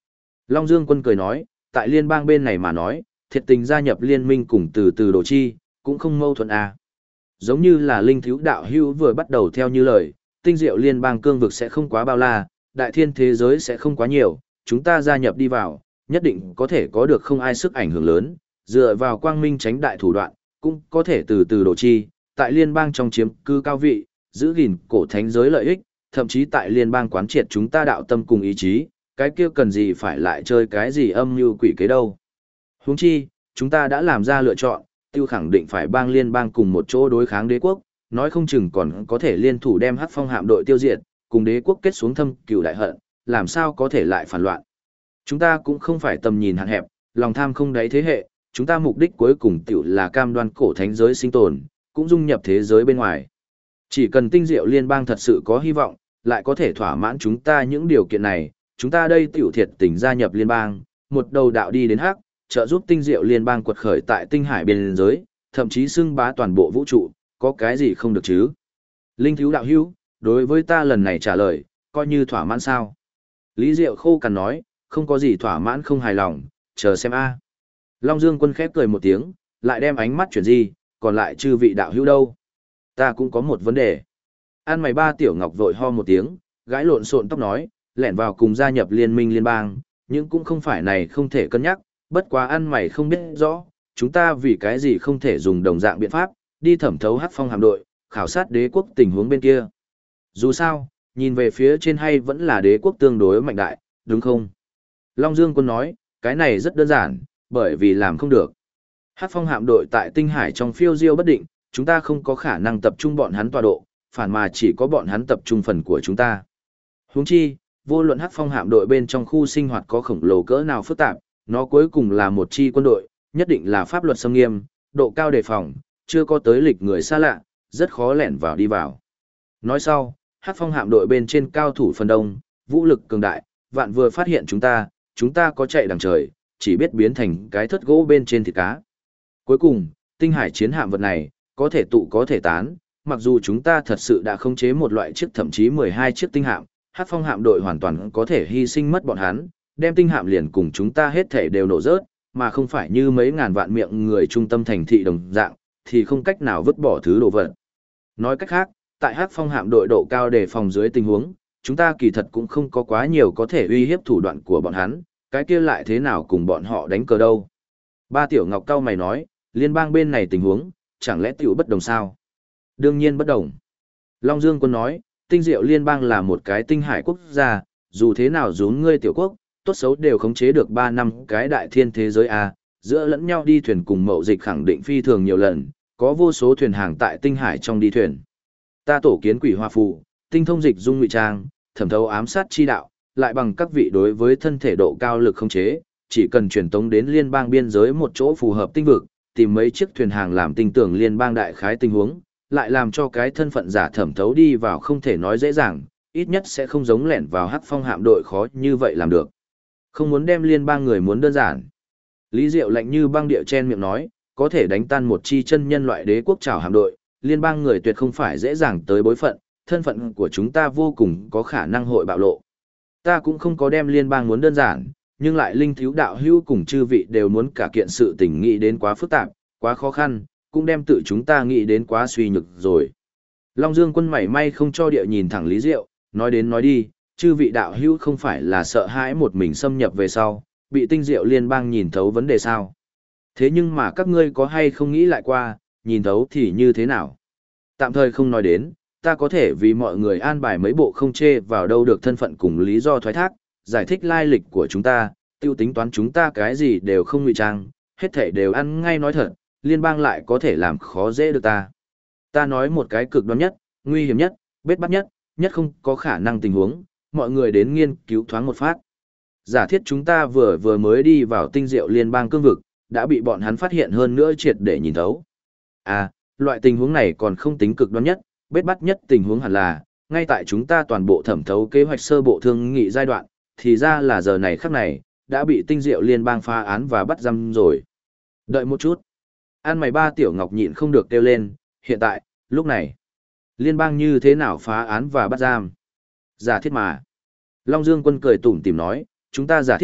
Long Dương Quân cười nói, tại liên bang bên này mà nói, thiệt tình gia nhập liên minh cùng từ từ đồ chi, cũng không mâu thuẫn à. Giống như là linh thiếu đạo hữu vừa bắt đầu theo như lời, tinh diệu liên bang cương vực sẽ không quá bao la, đại thiên thế giới sẽ không quá nhiều, chúng ta gia nhập đi vào, nhất định có thể có được không ai sức ảnh hưởng lớn, dựa vào quang minh tránh đại thủ đoạn, cũng có thể từ từ đồ chi, tại liên bang trong chiếm cư cao vị, giữ gìn cổ thánh giới lợi ích, thậm chí tại liên bang quán triệt chúng ta đạo tâm cùng ý chí, cái kia cần gì phải lại chơi cái gì âm mưu quỷ kế đâu. Huống chi, chúng ta đã làm ra lựa chọn, tiêu khẳng định phải bang liên bang cùng một chỗ đối kháng đế quốc, nói không chừng còn có thể liên thủ đem Hắc Phong hạm đội tiêu diệt, cùng đế quốc kết xuống thâm cừu đại hận, làm sao có thể lại phản loạn. Chúng ta cũng không phải tầm nhìn hạn hẹp, lòng tham không đáy thế hệ, chúng ta mục đích cuối cùng tiểu là cam đoan cổ thánh giới sinh tồn, cũng dung nhập thế giới bên ngoài. Chỉ cần tinh diệu liên bang thật sự có hy vọng, lại có thể thỏa mãn chúng ta những điều kiện này, chúng ta đây tiểu thiệt tình gia nhập liên bang, một đầu đạo đi đến hắc, trợ giúp tinh diệu liên bang quật khởi tại tinh hải biên giới, thậm chí xưng bá toàn bộ vũ trụ, có cái gì không được chứ? Linh thiếu đạo hữu, đối với ta lần này trả lời, coi như thỏa mãn sao? Lý Diệu khô cằn nói, không có gì thỏa mãn không hài lòng, chờ xem a. Long Dương Quân khép cười một tiếng, lại đem ánh mắt chuyển di, còn lại chư vị đạo hữu đâu? Ta cũng có một vấn đề. An mày ba tiểu ngọc vội ho một tiếng, gãi lộn xộn tóc nói, lẻn vào cùng gia nhập liên minh liên bang, nhưng cũng không phải này không thể cân nhắc, bất quá ăn mày không biết rõ, chúng ta vì cái gì không thể dùng đồng dạng biện pháp, đi thẩm thấu Hắc Phong hạm đội, khảo sát đế quốc tình huống bên kia. Dù sao, nhìn về phía trên hay vẫn là đế quốc tương đối mạnh đại, đúng không? Long Dương Quân nói, cái này rất đơn giản, bởi vì làm không được. Hắc Phong hạm đội tại tinh hải trong phiêu diêu bất định, chúng ta không có khả năng tập trung bọn hắn tọa độ, phản mà chỉ có bọn hắn tập trung phần của chúng ta. Huống chi, vô luận Hắc Phong hạm đội bên trong khu sinh hoạt có khổng lồ cỡ nào phức tạp, nó cuối cùng là một chi quân đội, nhất định là pháp luật xâm nghiêm, độ cao đề phòng, chưa có tới lịch người xa lạ, rất khó lẻn vào đi vào. Nói sau, Hắc Phong hạm đội bên trên cao thủ phần đông, vũ lực cường đại, vạn vừa phát hiện chúng ta có chạy đằng trời, chỉ biết biến thành cái thất gỗ bên trên thịt cá. Cuối cùng, tinh hải chiến hạm vật này, có thể tụ có thể tán, mặc dù chúng ta thật sự đã khống chế một loại chiếc thậm chí 12 chiếc tinh hạm, Hắc Phong hạm đội hoàn toàn có thể hy sinh mất bọn hắn, đem tinh hạm liền cùng chúng ta hết thể đều nổ rớt, mà không phải như mấy ngàn vạn miệng người trung tâm thành thị đồng dạng, thì không cách nào vứt bỏ thứ đồ vật. Nói cách khác, tại Hắc Phong hạm đội độ cao đề phòng dưới tình huống, chúng ta kỳ thật cũng không có quá nhiều có thể uy hiếp thủ đoạn của bọn hắn, cái kia lại thế nào cùng bọn họ đánh cờ đâu. Ba Tiểu Ngọc cao mày nói, liên bang bên này tình huống, chẳng lẽ tiểu bất đồng sao? Đương nhiên bất đồng. Long Dương Quân nói, tinh diệu liên bang là một cái tinh hải quốc gia, dù thế nào rúm ngươi tiểu quốc, tốt xấu đều khống chế được 3 năm cái đại thiên thế giới A, giữa lẫn nhau đi thuyền cùng mậu dịch khẳng định phi thường nhiều lần, có vô số thuyền hàng tại tinh hải trong đi thuyền. Ta tổ kiến quỷ hoa phù, tinh thông dịch dung ngụy trang, thẩm thấu ám sát chi đạo, lại bằng các vị đối với thân thể độ cao lực khống chế, chỉ cần truyền tống đến liên bang biên giới một chỗ phù hợp tinh vực, tìm mấy chiếc thuyền hàng làm tinh tưởng liên bang đại khái tình huống, lại làm cho cái thân phận giả thẩm thấu đi vào không thể nói dễ dàng, ít nhất sẽ không giống lẻn vào Hắc Phong hạm đội khó như vậy làm được. Không muốn đem liên bang người muốn đơn giản. Lý Diệu lạnh như băng địa chen miệng nói, có thể đánh tan một chi chân nhân loại đế quốc trảo hạm đội, liên bang người tuyệt không phải dễ dàng tới bối phận, thân phận của chúng ta vô cùng có khả năng hội bạo lộ. Ta cũng không có đem liên bang muốn đơn giản, nhưng lại linh thiếu đạo hữu cùng chư vị đều muốn cả kiện sự tình nghĩ đến quá phức tạp, quá khó khăn, cũng đem tự chúng ta nghĩ đến quá suy nhược rồi. Long Dương Quân mảy may không cho địa nhìn thẳng Lý Diệu, nói đến nói đi, chư vị đạo hữu không phải là sợ hãi một mình xâm nhập về sau, bị tinh diệu liên bang nhìn thấu vấn đề sao. Thế nhưng mà các ngươi có hay không nghĩ lại qua, nhìn thấu thì như thế nào? Tạm thời không nói đến, ta có thể vì mọi người an bài mấy bộ không chê vào đâu được thân phận cùng lý do thoái thác, giải thích lai lịch của chúng ta, tiêu tính toán chúng ta cái gì đều không ngụy trang, hết thảy đều ăn ngay nói thật, liên bang lại có thể làm khó dễ được ta. Ta nói một cái cực đoan nhất, nguy hiểm nhất, bết bắt nhất, nhất không có khả năng tình huống, mọi người đến nghiên cứu thoáng một phát. Giả thiết chúng ta vừa mới đi vào tinh diệu liên bang cương vực, đã bị bọn hắn phát hiện hơn nữa triệt để nhìn thấu. À, loại tình huống này còn không tính cực đoan nhất, bết bắt nhất tình huống hẳn là, ngay tại chúng ta toàn bộ thẩm thấu kế hoạch sơ bộ thương nghị giai đoạn, thì ra là giờ này khắc này, đã bị tinh diệu liên bang phá án và bắt giam rồi. Đợi một chút. An mày ba Tiểu Ngọc nhịn không được kêu lên, hiện tại, lúc này, liên bang như thế nào phá án và bắt giam? Giả thiết mà. Long Dương Quân cười tủm tỉm nói, chúng ta giả thiết,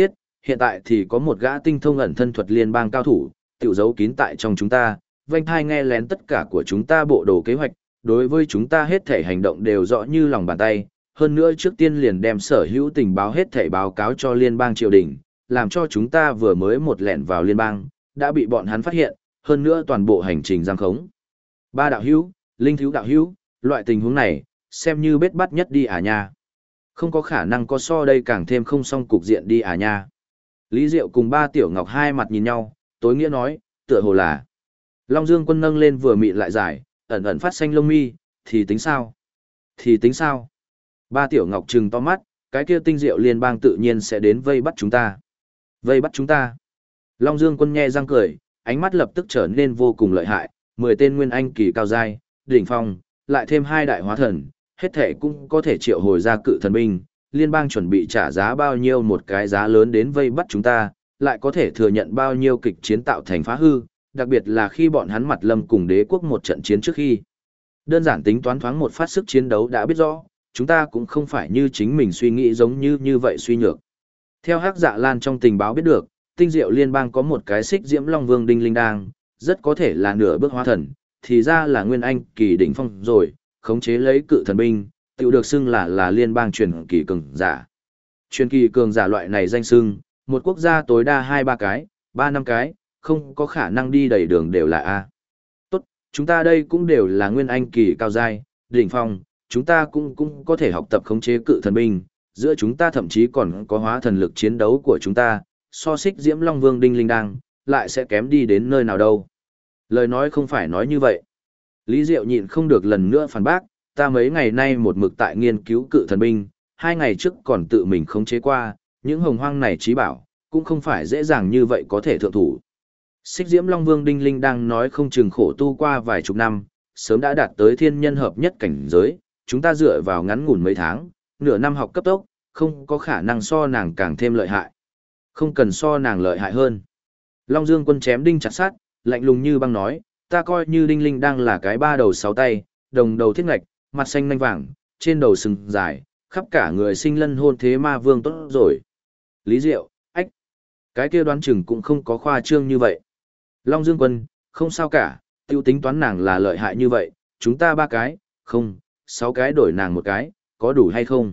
hiện tại thì có một gã tinh thông ẩn thân thuật liên bang cao thủ, tiểu giấu kín tại trong chúng ta, vênh thai nghe lén tất cả của chúng ta bộ đồ kế hoạch, đối với chúng ta hết thể hành động đều rõ như lòng bàn tay, hơn nữa trước tiên liền đem sở hữu tình báo hết thể báo cáo cho liên bang triều đình, làm cho chúng ta vừa mới một lẻn vào liên bang, đã bị bọn hắn phát hiện, hơn nữa toàn bộ hành trình giam khống. Ba đạo hữu, linh thiếu đạo hữu, loại tình huống này, xem như bết bắt nhất đi à nha. Không có khả năng có so đây càng thêm không xong cục diện đi à nha. Lý Diệu cùng ba tiểu ngọc hai mặt nhìn nhau, tối nghĩa nói, tựa hồ là. Long Dương Quân nâng lên vừa mịn lại dài, ẩn ẩn phát xanh lông mi, thì tính sao? Thì tính sao? Ba tiểu ngọc trừng to mắt, cái kia tinh diệu liên bang tự nhiên sẽ đến vây bắt chúng ta. Vây bắt chúng ta. Long Dương Quân nhe răng cười, ánh mắt lập tức trở nên vô cùng lợi hại, 10 tên nguyên anh kỳ cao giai, đỉnh phong, lại thêm 2 đại hóa thần, hết thể cũng có thể triệu hồi ra cự thần binh, liên bang chuẩn bị trả giá bao nhiêu một cái giá lớn đến vây bắt chúng ta, lại có thể thừa nhận bao nhiêu kịch chiến tạo thành phá hư, đặc biệt là khi bọn hắn mặt lâm cùng đế quốc một trận chiến trước khi. Đơn giản tính toán thoáng một phát sức chiến đấu đã biết rõ, chúng ta cũng không phải như chính mình suy nghĩ giống như vậy suy nhược. Theo Hắc Dạ Lan trong tình báo biết được, tinh diệu liên bang có một cái xích diễm long vương đinh linh đang, rất có thể là nửa bước hóa thần, thì ra là nguyên anh kỳ đỉnh phong rồi, khống chế lấy cự thần binh, tự được xưng là liên bang truyền kỳ cường giả. Truyền kỳ cường giả loại này danh xưng, một quốc gia tối đa 2-3 cái, 3-5 cái, không có khả năng đi đầy đường đều là A. Tốt, chúng ta đây cũng đều là nguyên anh kỳ cao giai, đỉnh phong, chúng ta cũng có thể học tập khống chế cự thần binh, giữa chúng ta thậm chí còn có hóa thần lực chiến đấu của chúng ta, so xích diễm long vương đinh linh đang, lại sẽ kém đi đến nơi nào đâu. Lời nói không phải nói như vậy. Lý Diệu nhịn không được lần nữa phản bác, ta mấy ngày nay một mực tại nghiên cứu cự thần binh, 2 ngày trước còn tự mình khống chế qua, những hồng hoang này trí bảo, cũng không phải dễ dàng như vậy có thể thượng thủ. Xích Diễm Long Vương Đinh Linh đang nói không chừng khổ tu qua vài chục năm, sớm đã đạt tới thiên nhân hợp nhất cảnh giới, chúng ta dựa vào ngắn ngủn mấy tháng, nửa năm học cấp tốc, không có khả năng so nàng càng thêm lợi hại. Không cần so nàng lợi hại hơn. Long Dương Quân chém đinh chặt sắt, lạnh lùng như băng nói, ta coi như Đinh Linh đang là cái 3 đầu 6 tay, đồng đầu thiết ngạch, mặt xanh nanh vàng, trên đầu sừng dài, khắp cả người sinh lân hôn thế ma vương tốt rồi. Lý Diệu, ách, cái kia đoán chừng cũng không có khoa trương như vậy. Long Dương Quân, không sao cả, tiêu tính toán nàng là lợi hại như vậy, chúng ta 3 cái, không, 6 cái đổi nàng một cái, có đủ hay không?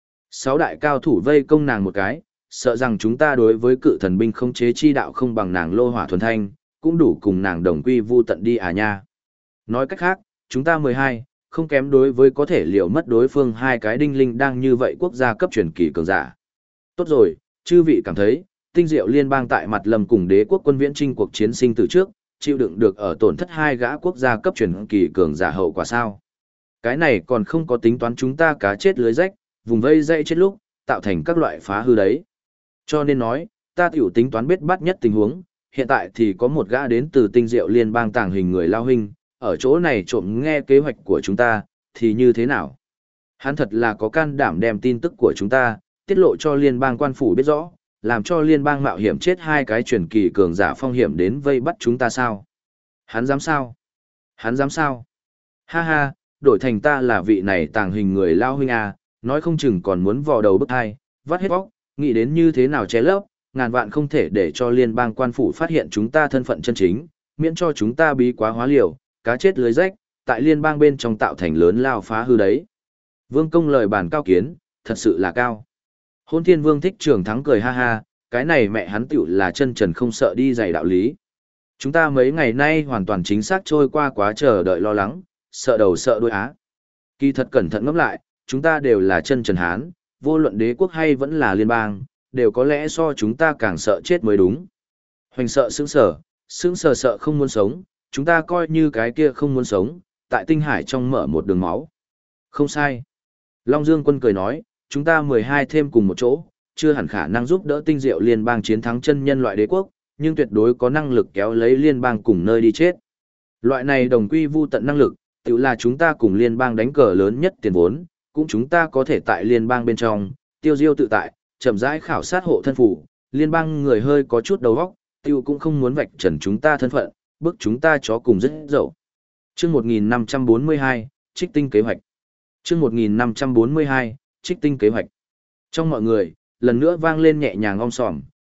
6 đại cao thủ vây công nàng một cái, sợ rằng chúng ta đối với cự thần binh không chế chi đạo không bằng nàng lô hỏa thuần thanh, cũng đủ cùng nàng đồng quy vu tận đi à nha. Nói cách khác, chúng ta 12, không kém đối với có thể liệu mất đối phương 2 cái đinh linh đang như vậy quốc gia cấp truyền kỳ cường giả. Tốt rồi, chư vị cảm thấy, tinh diệu liên bang tại mặt lâm cùng đế quốc quân viễn trinh cuộc chiến sinh từ trước, chịu đựng được ở tổn thất 2 gã quốc gia cấp truyền kỳ cường giả hậu quả sao? Cái này còn không có tính toán chúng ta cá chết lưới rách, vùng vây dây chết lúc, tạo thành các loại phá hư đấy. Cho nên nói, ta tiểu tính toán biết bắt nhất tình huống, hiện tại thì có một gã đến từ tinh diệu liên bang tàng hình người lao huynh, ở chỗ này trộm nghe kế hoạch của chúng ta, thì như thế nào? Hắn thật là có can đảm đem tin tức của chúng ta, tiết lộ cho liên bang quan phủ biết rõ, làm cho liên bang mạo hiểm chết 2 cái truyền kỳ cường giả phong hiểm đến vây bắt chúng ta sao? Hắn dám sao? Hắn dám sao? Ha ha, đổi thành ta là vị này tàng hình người lao huynh à, nói không chừng còn muốn vò đầu bức hai, vắt hết vóc, nghĩ đến như thế nào che lấp, ngàn vạn không thể để cho liên bang quan phủ phát hiện chúng ta thân phận chân chính, miễn cho chúng ta bí quá hóa liều, cá chết lưới rách, tại liên bang bên trong tạo thành lớn lao phá hư đấy. Vương công lời bàn cao kiến, thật sự là cao. Hôn Thiên Vương Thích Trường Thắng cười ha ha, cái này mẹ hắn tiểu là chân trần không sợ đi dày đạo lý. Chúng ta mấy ngày nay hoàn toàn chính xác trôi qua quá chờ đợi lo lắng, sợ đầu sợ đuôi á. Kỳ thật cẩn thận ngẫm lại, chúng ta đều là chân trần hán, vô luận đế quốc hay vẫn là liên bang, đều có lẽ so chúng ta càng sợ chết mới đúng. Hoành sợ sững sờ sợ không muốn sống, chúng ta coi như cái kia không muốn sống, tại tinh hải trong mở một đường máu. Không sai. Long Dương Quân cười nói, chúng ta 12 thêm cùng một chỗ, chưa hẳn khả năng giúp đỡ tinh diệu liên bang chiến thắng chân nhân loại đế quốc, nhưng tuyệt đối có năng lực kéo lấy liên bang cùng nơi đi chết. Loại này đồng quy vu tận năng lực, tự là chúng ta cùng liên bang đánh cờ lớn nhất tiền vốn, cũng chúng ta có thể tại liên bang bên trong, tiêu diêu tự tại, chậm rãi khảo sát hộ thân phủ, liên bang người hơi có chút đầu óc, tiêu cũng không muốn vạch trần chúng ta thân phận, bức chúng ta chó cùng rất dậu. Chương 1542, Trích tinh kế hoạch. Chương 1542, Trích tinh kế hoạch. Trong mọi người, lần nữa vang lên nhẹ nhàng om sòm,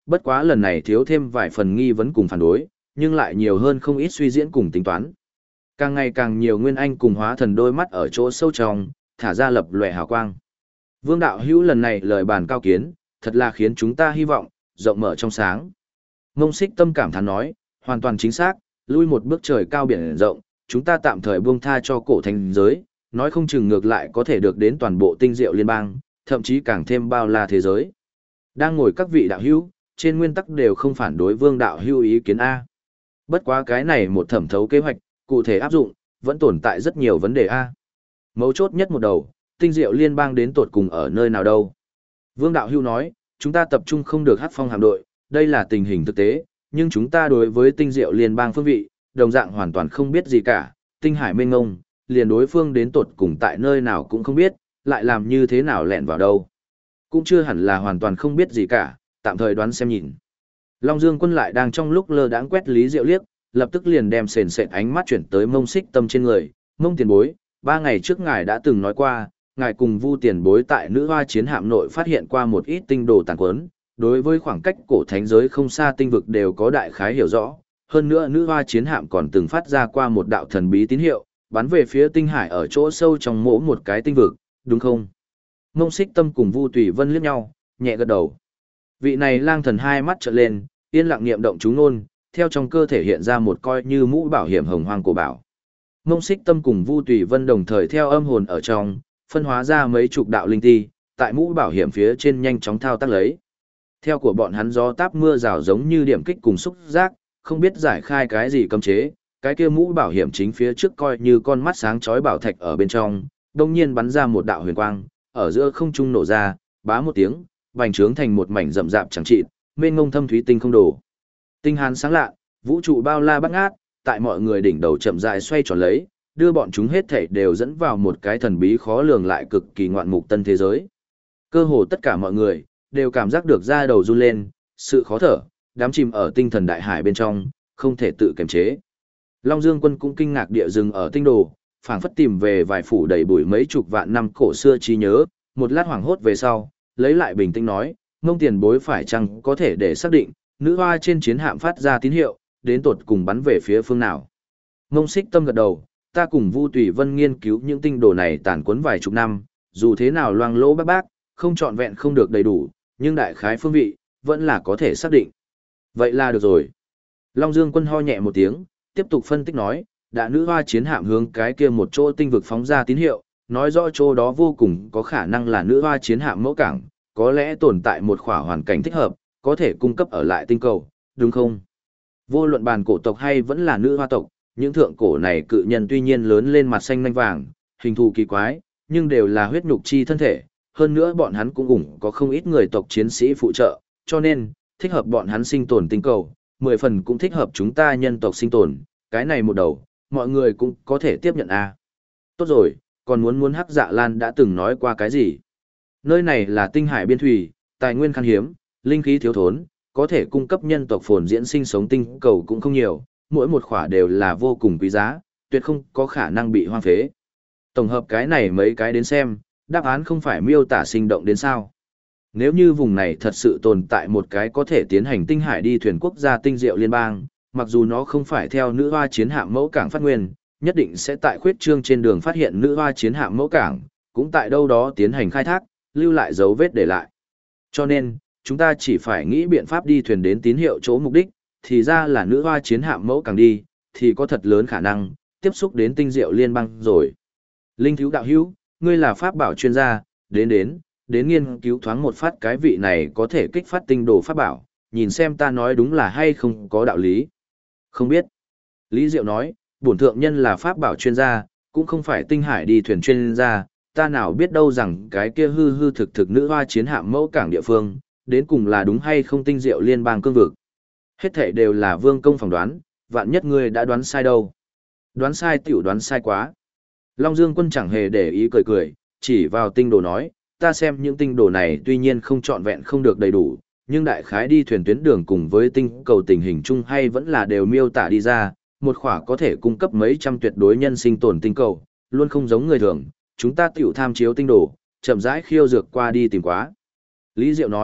bất quá lần này thiếu thêm vài phần nghi vấn cùng phản đối, nhưng lại nhiều hơn không ít suy diễn cùng tính toán. Càng ngày càng nhiều nguyên anh cùng hóa thần đôi mắt ở chỗ sâu trong, thả ra lập lòe hào quang. Vương đạo hữu lần này lời bàn cao kiến, thật là khiến chúng ta hy vọng, rộng mở trong sáng. Mông Xích Tâm cảm thán nói, hoàn toàn chính xác, lui một bước trời cao biển rộng, chúng ta tạm thời buông tha cho cổ thành giới, nói không chừng ngược lại có thể được đến toàn bộ tinh diệu liên bang, thậm chí càng thêm bao la thế giới. Đang ngồi các vị đạo hữu, trên nguyên tắc đều không phản đối Vương đạo hữu ý kiến A. Bất quá cái này một thẩm thấu kế hoạch, cụ thể áp dụng, vẫn tồn tại rất nhiều vấn đề A. Mấu chốt nhất một đầu, tinh diệu liên bang đến tột cùng ở nơi nào đâu. Vương đạo hữu nói, chúng ta tập trung không được hắc phong hạm đội, đây là tình hình thực tế, nhưng chúng ta đối với tinh diệu liên bang phương vị, đồng dạng hoàn toàn không biết gì cả, tinh hải mênh ngông, liền đối phương đến tột cùng tại nơi nào cũng không biết, lại làm như thế nào lẹn vào đâu. Cũng chưa hẳn là hoàn toàn không biết gì cả, tạm thời đoán xem nhìn. Long Dương Quân lại đang trong lúc lơ đãng quét Lý Diệu liếc, lập tức liền đem sền sệt ánh mắt chuyển tới Mông Xích Tâm trên người. Mông tiền bối, 3 ngày trước ngài đã từng nói qua, ngài cùng Vu tiền bối tại nữ hoa chiến hạm nội phát hiện qua một ít tinh đồ tàn quấn, đối với khoảng cách cổ thánh giới không xa tinh vực đều có đại khái hiểu rõ. Hơn nữa nữ hoa chiến hạm còn từng phát ra qua một đạo thần bí tín hiệu, bắn về phía tinh hải ở chỗ sâu trong mỗi một cái tinh vực, đúng không? Mông Xích Tâm cùng Vu Tùy Vân liếc nhau, nhẹ gật đầu. Vị này lang thần hai mắt trợn lên, yên lặng niệm động chú ngôn, theo trong cơ thể hiện ra một coi như mũ bảo hiểm hồng hoang cổ bảo. Mông Xích Tâm cùng Vu Tùy Vân đồng thời theo âm hồn ở trong, phân hóa ra mấy chục đạo linh ti, tại mũ bảo hiểm phía trên nhanh chóng thao tác lấy. Theo của bọn hắn gió táp mưa rào giống như điểm kích cùng xúc giác, không biết giải khai cái gì cấm chế, cái kia mũ bảo hiểm chính phía trước coi như con mắt sáng chói bảo thạch ở bên trong, đột nhiên bắn ra một đạo huyền quang, ở giữa không trung nổ ra, bá một tiếng, bành trướng thành một mảnh rậm rạp chẳng trị, mênh ngông thâm thúy tinh không đổ. Tinh hàn sáng lạ, vũ trụ bao la bát ngát, tại mọi người đỉnh đầu chậm rãi xoay tròn lấy, đưa bọn chúng hết thảy đều dẫn vào một cái thần bí khó lường lại cực kỳ ngoạn mục tân thế giới. Cơ hồ tất cả mọi người đều cảm giác được da đầu run lên, sự khó thở, đám chìm ở tinh thần đại hải bên trong, không thể tự kiềm chế. Long Dương Quân cũng kinh ngạc địa dừng ở tinh đồ, phảng phất tìm về vài phủ đầy bụi mấy chục vạn năm cổ xưa trí nhớ, một lát hoảng hốt về sau, lấy lại bình tĩnh nói, Mông tiền bối phải chăng có thể để xác định, nữ hoa trên chiến hạm phát ra tín hiệu, đến tột cùng bắn về phía phương nào. Mông Xích Tâm gật đầu, ta cùng Vu Tùy Vân nghiên cứu những tinh đồ này tàn cuốn vài chục năm, dù thế nào loang lỗ bác bác, không trọn vẹn không được đầy đủ, nhưng đại khái phương vị, vẫn là có thể xác định. Vậy là được rồi. Long Dương Quân ho nhẹ một tiếng, tiếp tục phân tích nói, đã nữ hoa chiến hạm hướng cái kia một chỗ tinh vực phóng ra tín hiệu, nói rõ chỗ đó vô cùng có khả năng là nữ hoa chiến hạm mẫu cảng, có lẽ tồn tại một khỏa hoàn cảnh thích hợp, có thể cung cấp ở lại tinh cầu, đúng không? Vô luận bàn cổ tộc hay vẫn là nữ hoa tộc, những thượng cổ này cự nhân tuy nhiên lớn lên mặt xanh nanh vàng, hình thù kỳ quái, nhưng đều là huyết nhục chi thân thể, hơn nữa bọn hắn cũng ủng có không ít người tộc chiến sĩ phụ trợ, cho nên, thích hợp bọn hắn sinh tồn tinh cầu, 10 phần cũng thích hợp chúng ta nhân tộc sinh tồn, cái này một đầu, mọi người cũng có thể tiếp nhận à. Tốt rồi, còn muốn Hắc Dạ Lan đã từng nói qua cái gì? Nơi này là tinh hải biên thủy, tài nguyên khan hiếm, linh khí thiếu thốn, có thể cung cấp nhân tộc phồn diễn sinh sống tinh cầu cũng không nhiều, mỗi một khỏa đều là vô cùng quý giá, tuyệt không có khả năng bị hoang phế. Tổng hợp cái này mấy cái đến xem, đáp án không phải miêu tả sinh động đến sao. Nếu như vùng này thật sự tồn tại một cái có thể tiến hành tinh hải đi thuyền quốc gia tinh diệu liên bang, mặc dù nó không phải theo nữ hoa chiến hạm mẫu cảng phát nguyên, nhất định sẽ tại khuyết trương trên đường phát hiện nữ hoa chiến hạm mẫu cảng, cũng tại đâu đó tiến hành khai thác, lưu lại dấu vết để lại. Cho nên, chúng ta chỉ phải nghĩ biện pháp đi thuyền đến tín hiệu chỗ mục đích, thì ra là nữ hoa chiến hạm mẫu cảng đi, thì có thật lớn khả năng tiếp xúc đến tinh diệu liên bang rồi. Linh thiếu đạo hữu, ngươi là pháp bảo chuyên gia, đến nghiên cứu thoáng một phát cái vị này có thể kích phát tinh đồ pháp bảo, nhìn xem ta nói đúng là hay không có đạo lý. Không biết. Lý Diệu nói, bổn thượng nhân là pháp bảo chuyên gia, cũng không phải tinh hải đi thuyền chuyên gia, ta nào biết đâu rằng cái kia hư thực nữ hoa chiến hạm mẫu cảng địa phương, đến cùng là đúng hay không tinh diệu liên bang cương vực. Hết thảy đều là vương công phỏng đoán, vạn nhất ngươi đã đoán sai đâu. Đoán sai tiểu đoán sai quá. Long Dương Quân chẳng hề để ý cười, chỉ vào tinh đồ nói, ta xem những tinh đồ này tuy nhiên không trọn vẹn không được đầy đủ, nhưng đại khái đi thuyền tuyến đường cùng với tinh cầu tình hình chung hay vẫn là đều miêu tả đi ra, một khỏa có thể cung cấp mấy trăm tuyệt đối nhân sinh tồn tinh cầu, luôn không giống người thường, chúng ta tiểu tham chiếu tinh đồ, chậm rãi khiêu dược qua đi tìm quá. Lý Diệu nói,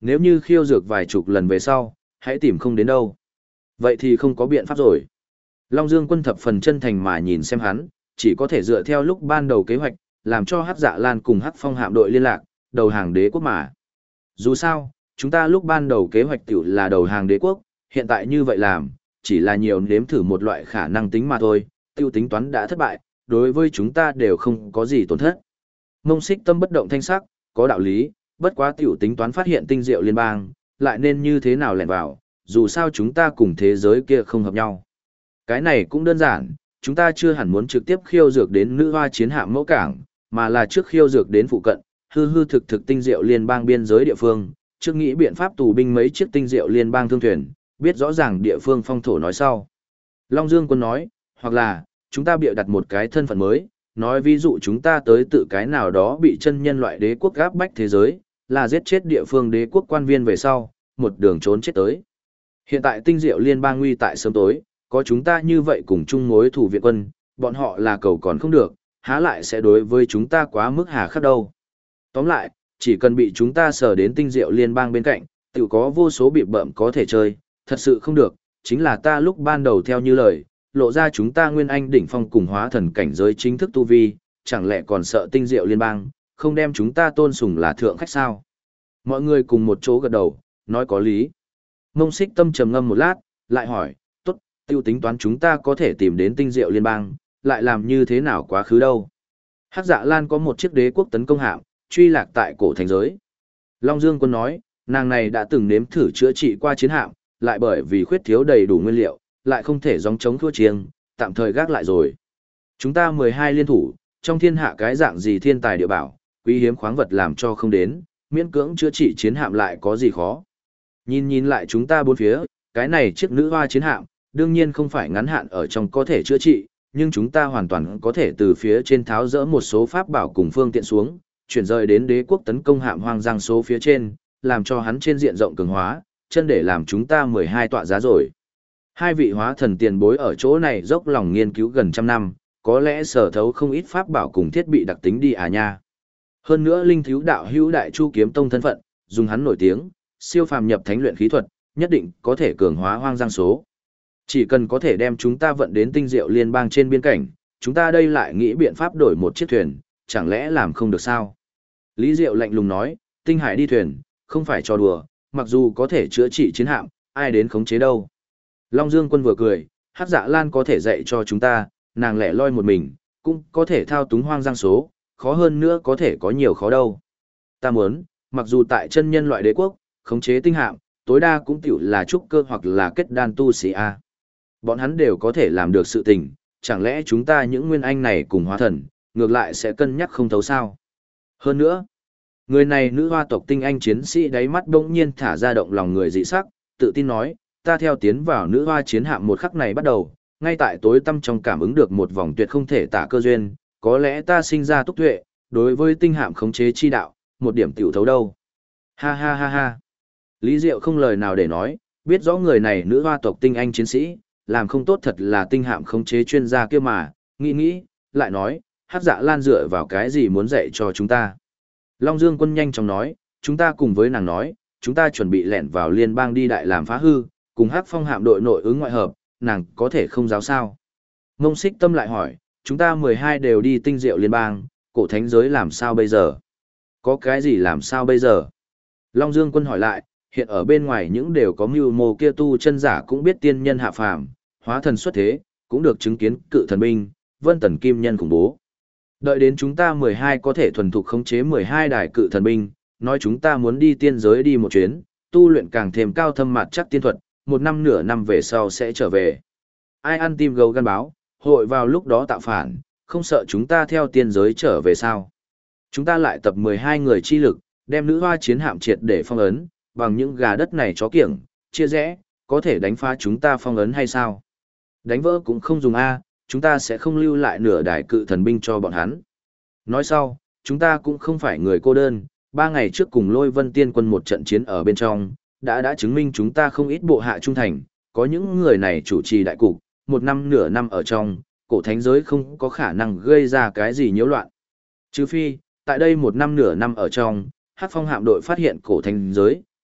Nếu như khiêu dược vài chục lần về sau, hãy tìm không đến đâu. Vậy thì không có biện pháp rồi. Long Dương Quân thập phần chân thành mà nhìn xem hắn, chỉ có thể dựa theo lúc ban đầu kế hoạch, làm cho Hắc Dạ Lan cùng Hắc Phong hạm đội liên lạc, đầu hàng đế quốc mà. Dù sao, chúng ta lúc ban đầu kế hoạch tiểu là đầu hàng đế quốc, hiện tại như vậy làm, chỉ là nhiều nếm thử một loại khả năng tính mà thôi, tiêu tính toán đã thất bại, đối với chúng ta đều không có gì tổn thất. Mông Xích Tâm bất động thanh sắc, có đạo lý, bất quá tiểu tính toán phát hiện tinh diệu liên bang, lại nên như thế nào lẻn vào, dù sao chúng ta cùng thế giới kia không hợp nhau. Cái này cũng đơn giản, chúng ta chưa hẳn muốn trực tiếp khiêu dược đến nữ hoa chiến hạm mẫu cảng, mà là trước khiêu dược đến phụ cận, hư hư thực thực tinh diệu liên bang biên giới địa phương, trước nghĩ biện pháp tù binh mấy chiếc tinh diệu liên bang thương thuyền, biết rõ ràng địa phương phong thổ nói sau. Long Dương Quân nói, hoặc là, chúng ta bịa đặt một cái thân phận mới, nói ví dụ chúng ta tới tự cái nào đó bị chân nhân loại đế quốc gáp bách thế giới, là giết chết địa phương đế quốc quan viên về sau, một đường trốn chết tới. Hiện tại tinh diệu liên bang nguy tại sớm tối, có chúng ta như vậy cùng chung mối thủ viện quân, bọn họ là cầu còn không được, há lại sẽ đối với chúng ta quá mức hà khắc đâu. Tóm lại, chỉ cần bị chúng ta sờ đến tinh diệu liên bang bên cạnh, tự có vô số bị bợm có thể chơi, thật sự không được, chính là ta lúc ban đầu theo như lời, lộ ra chúng ta nguyên anh đỉnh phong cùng hóa thần cảnh giới chính thức tu vi, chẳng lẽ còn sợ tinh diệu liên bang, không đem chúng ta tôn sùng là thượng khách sao? Mọi người cùng một chỗ gật đầu, nói có lý. Mông Xích Tâm trầm ngâm một lát, lại hỏi, tốt, tiêu tính toán chúng ta có thể tìm đến tinh diệu liên bang, lại làm như thế nào quá khứ đâu? Hắc Dạ Lan có một chiếc đế quốc tấn công hạm, truy lạc tại cổ thành giới. Long Dương Quân nói, nàng này đã từng nếm thử chữa trị qua chiến hạm, lại bởi vì khuyết thiếu đầy đủ nguyên liệu, lại không thể gióng chống thua chiêng, tạm thời gác lại rồi. Chúng ta 12 liên thủ, trong thiên hạ cái dạng gì thiên tài địa bảo, quý hiếm khoáng vật làm cho không đến, miễn cưỡng chữa trị chiến hạm lại có gì khó. Nhìn lại chúng ta bốn phía, cái này chiếc nữ hoa chiến hạm, đương nhiên không phải ngắn hạn ở trong có thể chữa trị, nhưng chúng ta hoàn toàn có thể từ phía trên tháo dỡ một số pháp bảo cùng phương tiện xuống, chuyển rời đến đế quốc tấn công hạm hoang giang số phía trên, làm cho hắn trên diện rộng cường hóa, chân để làm chúng ta 12 tọa giá rồi. Hai vị hóa thần tiền bối ở chỗ này dốc lòng nghiên cứu gần trăm năm, có lẽ sở thấu không ít pháp bảo cùng thiết bị đặc tính đi à nha. Hơn nữa linh thiếu đạo hữu đại chu kiếm tông thân phận, dùng hắn nổi tiếng, siêu phàm nhập thánh luyện khí thuật, nhất định có thể cường hóa hoang giang số. Chỉ cần có thể đem chúng ta vận đến tinh diệu liên bang trên biên cảnh, chúng ta đây lại nghĩ biện pháp đổi một chiếc thuyền, chẳng lẽ làm không được sao? Lý Diệu lạnh lùng nói, tinh hải đi thuyền, không phải trò đùa, mặc dù có thể chữa trị chiến hạm, ai đến khống chế đâu. Long Dương Quân vừa cười, Hắc Dạ Lan có thể dạy cho chúng ta, nàng lẻ loi một mình, cũng có thể thao túng hoang giang số, khó hơn nữa có thể có nhiều khó đâu. Ta muốn, mặc dù tại chân nhân loại đế quốc, khống chế tinh hạm, tối đa cũng tiểu là trúc cơ hoặc là kết đan tu sĩ A. Bọn hắn đều có thể làm được sự tình, chẳng lẽ chúng ta những nguyên anh này cùng hóa thần, ngược lại sẽ cân nhắc không thấu sao. Hơn nữa, người này nữ hoa tộc tinh anh chiến sĩ đáy mắt bỗng nhiên thả ra động lòng người dị sắc, tự tin nói, ta theo tiến vào nữ hoa chiến hạm một khắc này bắt đầu, ngay tại tối tâm trong cảm ứng được một vòng tuyệt không thể tả cơ duyên, có lẽ ta sinh ra túc tuệ, đối với tinh hạm khống chế chi đạo, một điểm tiểu thấu đâu. Ha ha ha ha. Lý Diệu không lời nào để nói, biết rõ người này nữ hoa tộc tinh anh chiến sĩ, làm không tốt thật là tinh hạm khống chế chuyên gia kia mà, nghĩ, lại nói, Hắc Dạ Lan dựa vào cái gì muốn dạy cho chúng ta. Long Dương Quân nhanh chóng nói, chúng ta cùng với nàng nói, chúng ta chuẩn bị lẻn vào liên bang đi đại làm phá hư, cùng Hắc Phong hạm đội nội ứng ngoại hợp, nàng có thể không giáo sao. Mông Xích Tâm lại hỏi, chúng ta 12 đều đi tinh diệu liên bang, cổ thánh giới làm sao bây giờ? Có cái gì làm sao bây giờ? Long Dương Quân hỏi lại, hiện ở bên ngoài những đều có mưu mô kia tu chân giả cũng biết tiên nhân hạ phàm, hóa thần xuất thế, cũng được chứng kiến cự thần binh, vân tần kim nhân khủng bố. Đợi đến chúng ta 12 có thể thuần thục khống chế 12 đài cự thần binh, nói chúng ta muốn đi tiên giới đi một chuyến, tu luyện càng thêm cao thâm mặt chắc tiên thuật, một năm nửa năm về sau sẽ trở về. Ai ăn tim gấu gan báo, hội vào lúc đó tạo phản, không sợ chúng ta theo tiên giới trở về sao. Chúng ta lại tập 12 người chi lực, đem nữ hoa chiến hạm triệt để phong ấn, bằng những gà đất này chó kiểng, chia rẽ, có thể đánh phá chúng ta phong ấn hay sao? Đánh vỡ cũng không dùng A, chúng ta sẽ không lưu lại nửa đài cự thần binh cho bọn hắn. Nói sau, chúng ta cũng không phải người cô đơn, 3 ngày trước cùng Lôi Vân Tiên quân một trận chiến ở bên trong, đã chứng minh chúng ta không ít bộ hạ trung thành, có những người này chủ trì đại cục, một năm nửa năm ở trong, cổ thánh giới không có khả năng gây ra cái gì nhiễu loạn. Trừ phi, tại đây một năm nửa năm ở trong, Hắc Phong hạm đội phát hiện cổ thánh giới,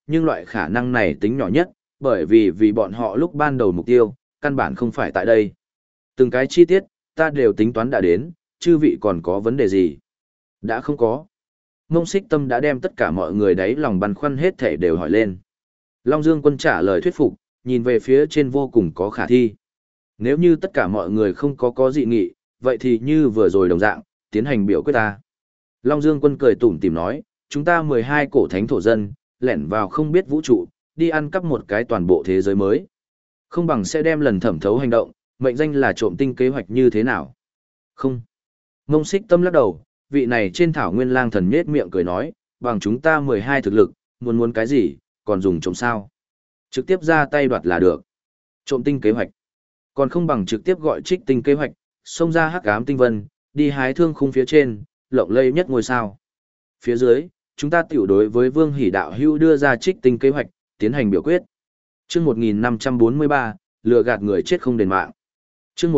nhưng loại khả năng này tính nhỏ nhất, bởi vì bọn họ lúc ban đầu mục tiêu, căn bản không phải tại đây. Từng cái chi tiết, ta đều tính toán đã đến, chư vị còn có vấn đề gì? Đã không có. Ngông Xích Tâm đã đem tất cả mọi người đáy lòng băn khoăn hết thể đều hỏi lên. Long Dương Quân trả lời thuyết phục, nhìn về phía trên vô cùng có khả thi. Nếu như tất cả mọi người không có dị nghị, vậy thì như vừa rồi đồng dạng, tiến hành biểu quyết ta. Long Dương Quân cười tủm tỉm nói, chúng ta 12 cổ thánh thổ dân, lẻn vào không biết vũ trụ, đi ăn cắp một cái toàn bộ thế giới mới. Không bằng sẽ đem lần thẩm thấu hành động, mệnh danh là trộm tinh kế hoạch như thế nào? Không. Ngông Xích Tâm lắc đầu, vị này trên thảo nguyên lang thần nhết miệng cười nói, bằng chúng ta 12 thực lực, muốn cái gì, còn dùng trộm sao? Trực tiếp ra tay đoạt là được. Trộm tinh kế hoạch. Còn không bằng trực tiếp gọi trích tinh kế hoạch, xông ra hắc ám tinh vân, đi hái thương khung phía trên, lộng lây nhất ngôi sao. Phía dưới, chúng ta tiểu đối với Vương Hỷ Đạo Hữu đưa ra trích tinh kế hoạch, tiến hành biểu quyết. Chương 1543, lừa gạt người chết không đền mạng. Chương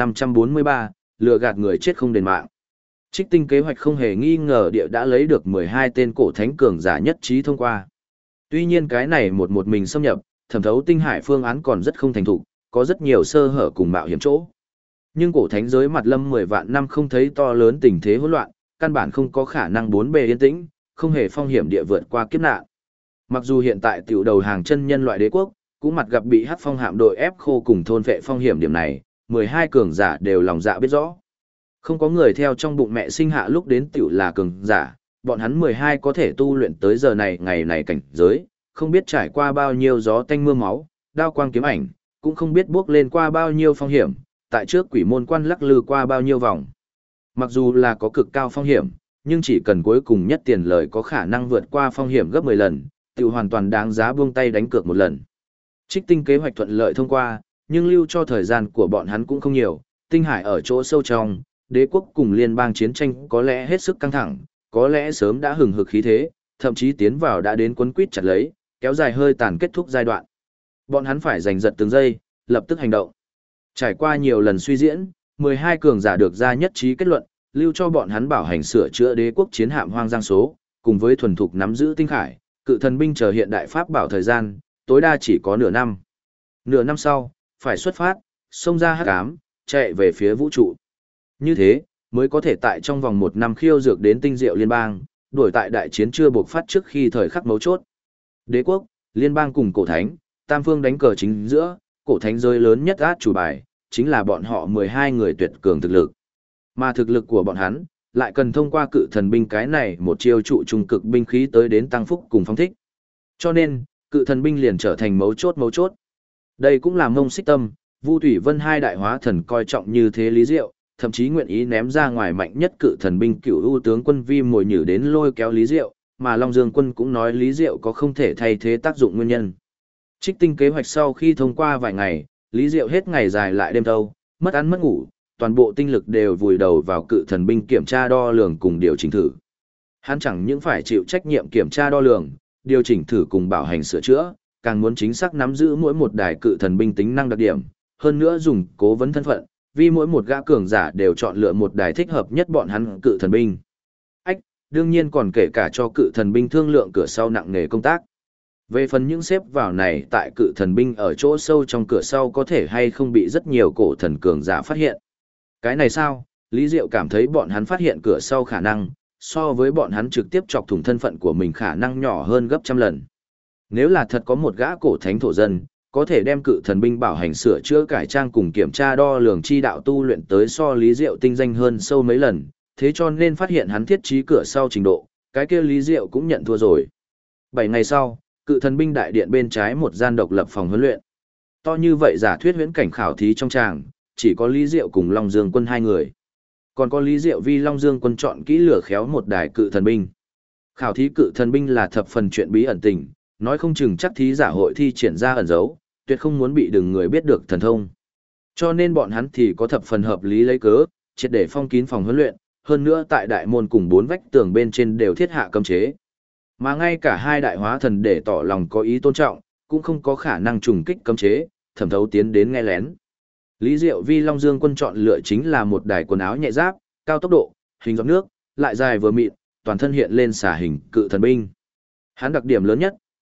1543, lừa gạt người chết không đền mạng. Trích tinh kế hoạch không hề nghi ngờ địa đã lấy được 12 tên cổ thánh cường giả nhất trí thông qua. Tuy nhiên cái này một mình xâm nhập, thẩm thấu tinh hải phương án còn rất không thành thục, có rất nhiều sơ hở cùng mạo hiểm chỗ. Nhưng cổ thánh giới mặt lâm 10 vạn năm không thấy to lớn tình thế hỗn loạn, căn bản không có khả năng bốn bề yên tĩnh, không hề phong hiểm địa vượt qua kiếp nạn. Mặc dù hiện tại tiểu đầu hàng chân nhân loại đế quốc, cũng mặt gặp bị Hắc Phong hạm đội ép khô cùng thôn vệ phong hiểm điểm này, 12 cường giả đều lòng dạ biết rõ. Không có người theo trong bụng mẹ sinh hạ lúc đến tiểu là cường giả, bọn hắn 12 có thể tu luyện tới giờ này ngày này cảnh giới, không biết trải qua bao nhiêu gió tanh mưa máu, đao quang kiếm ảnh, cũng không biết bước lên qua bao nhiêu phong hiểm, tại trước quỷ môn quan lắc lư qua bao nhiêu vòng. Mặc dù là có cực cao phong hiểm, nhưng chỉ cần cuối cùng nhất tiền lời có khả năng vượt qua phong hiểm gấp 10 lần, tiểu hoàn toàn đáng giá buông tay đánh cược một lần. Trích tinh kế hoạch thuận lợi thông qua, nhưng lưu cho thời gian của bọn hắn cũng không nhiều, tinh hải ở chỗ sâu trong, đế quốc cùng liên bang chiến tranh có lẽ hết sức căng thẳng, có lẽ sớm đã hừng hực khí thế, thậm chí tiến vào đã đến quấn quýt chặt lấy, kéo dài hơi tàn kết thúc giai đoạn. Bọn hắn phải giành giật từng giây, lập tức hành động. Trải qua nhiều lần suy diễn, 12 cường giả được ra nhất trí kết luận, lưu cho bọn hắn bảo hành sửa chữa đế quốc chiến hạm hoang giang số, cùng với thuần thục nắm giữ tinh khải, cự thần binh chờ hiện đại pháp bảo thời gian, tối đa chỉ có nửa năm. Nửa năm sau, phải xuất phát, xông ra hắc ám, chạy về phía vũ trụ. Như thế, mới có thể tại trong vòng 1 năm khiêu dược đến tinh diệu liên bang, đuổi tại đại chiến chưa buộc phát trước khi thời khắc mấu chốt. Đế quốc, liên bang cùng cổ thánh, tam phương đánh cờ chính giữa, cổ thánh giới lớn nhất át chủ bài, chính là bọn họ 12 người tuyệt cường thực lực. Mà thực lực của bọn hắn, lại cần thông qua cự thần binh cái này một chiêu trụ trung cực binh khí tới đến tăng phúc cùng phong thích. Cho nên, cự thần binh liền trở thành mấu chốt. Đây cũng là Ngông Xích Tâm, Vu Thủy Vân hai đại hóa thần coi trọng như thế lý diệu, thậm chí nguyện ý ném ra ngoài mạnh nhất cự thần binh Cửu U tướng quân Vi mồi nhử đến lôi kéo Lý Diệu, mà Long Dương quân cũng nói Lý Diệu có không thể thay thế tác dụng nguyên nhân. Trích tinh kế hoạch sau khi thông qua vài ngày, Lý Diệu hết ngày dài lại đêm thâu, mất ăn mất ngủ, toàn bộ tinh lực đều vùi đầu vào cự thần binh kiểm tra đo lường cùng điều chỉnh thử. Hắn chẳng những phải chịu trách nhiệm kiểm tra đo lường, điều chỉnh thử cùng bảo hành sửa chữa, càng muốn chính xác nắm giữ mỗi một đài cự thần binh tính năng đặc điểm, hơn nữa dùng cố vấn thân phận, vì mỗi một gã cường giả đều chọn lựa một đài thích hợp nhất bọn hắn cự thần binh. Đương nhiên còn kể cả cho cự thần binh thương lượng cửa sau nặng nề công tác. Về phần những xếp vào này tại cự thần binh ở chỗ sâu trong cửa sau có thể hay không bị rất nhiều cổ thần cường giả phát hiện. Cái này sao, Lý Diệu cảm thấy bọn hắn phát hiện cửa sau khả năng, so với bọn hắn trực tiếp chọc thủng thân phận của mình khả năng nhỏ hơn gấp trăm lần. Nếu là thật có một gã cổ thánh thổ dân, có thể đem cự thần binh bảo hành sửa chữa cải trang cùng kiểm tra đo lường chi đạo tu luyện tới so Lý Diệu tinh danh hơn sâu mấy lần, thế cho nên phát hiện hắn thiết trí cửa sau trình độ, cái kia Lý Diệu cũng nhận thua rồi. 7 ngày sau, cự thần binh đại điện bên trái một gian độc lập phòng huấn luyện. To như vậy giả thuyết huyễn cảnh khảo thí trong tràng, chỉ có Lý Diệu cùng Long Dương quân 2 người. Còn có Lý Diệu vì Long Dương quân chọn kỹ lửa khéo một đài cự thần binh. Khảo thí cự thần binh là thập phần chuyện bí ẩn tình, nói không chừng chắc thí giả hội thi triển ra ẩn dấu, tuyệt không muốn bị đừng người biết được thần thông. Cho nên bọn hắn thì có thập phần hợp lý lấy cớ, triệt để phong kín phòng huấn luyện, hơn nữa tại đại môn cùng 4 vách tường bên trên đều thiết hạ cấm chế. Mà ngay cả 2 đại hóa thần để tỏ lòng có ý tôn trọng, cũng không có khả năng trùng kích cấm chế, thẩm thấu tiến đến nghe lén. Lý Diệu vì Long Dương quân chọn lựa chính là một đài quần áo nhẹ giáp, cao tốc độ, hình giọt nước, lại dài vừa mịn, toàn thân hiện lên xả hình cự thần binh. Hắn đặc điểm lớn nhất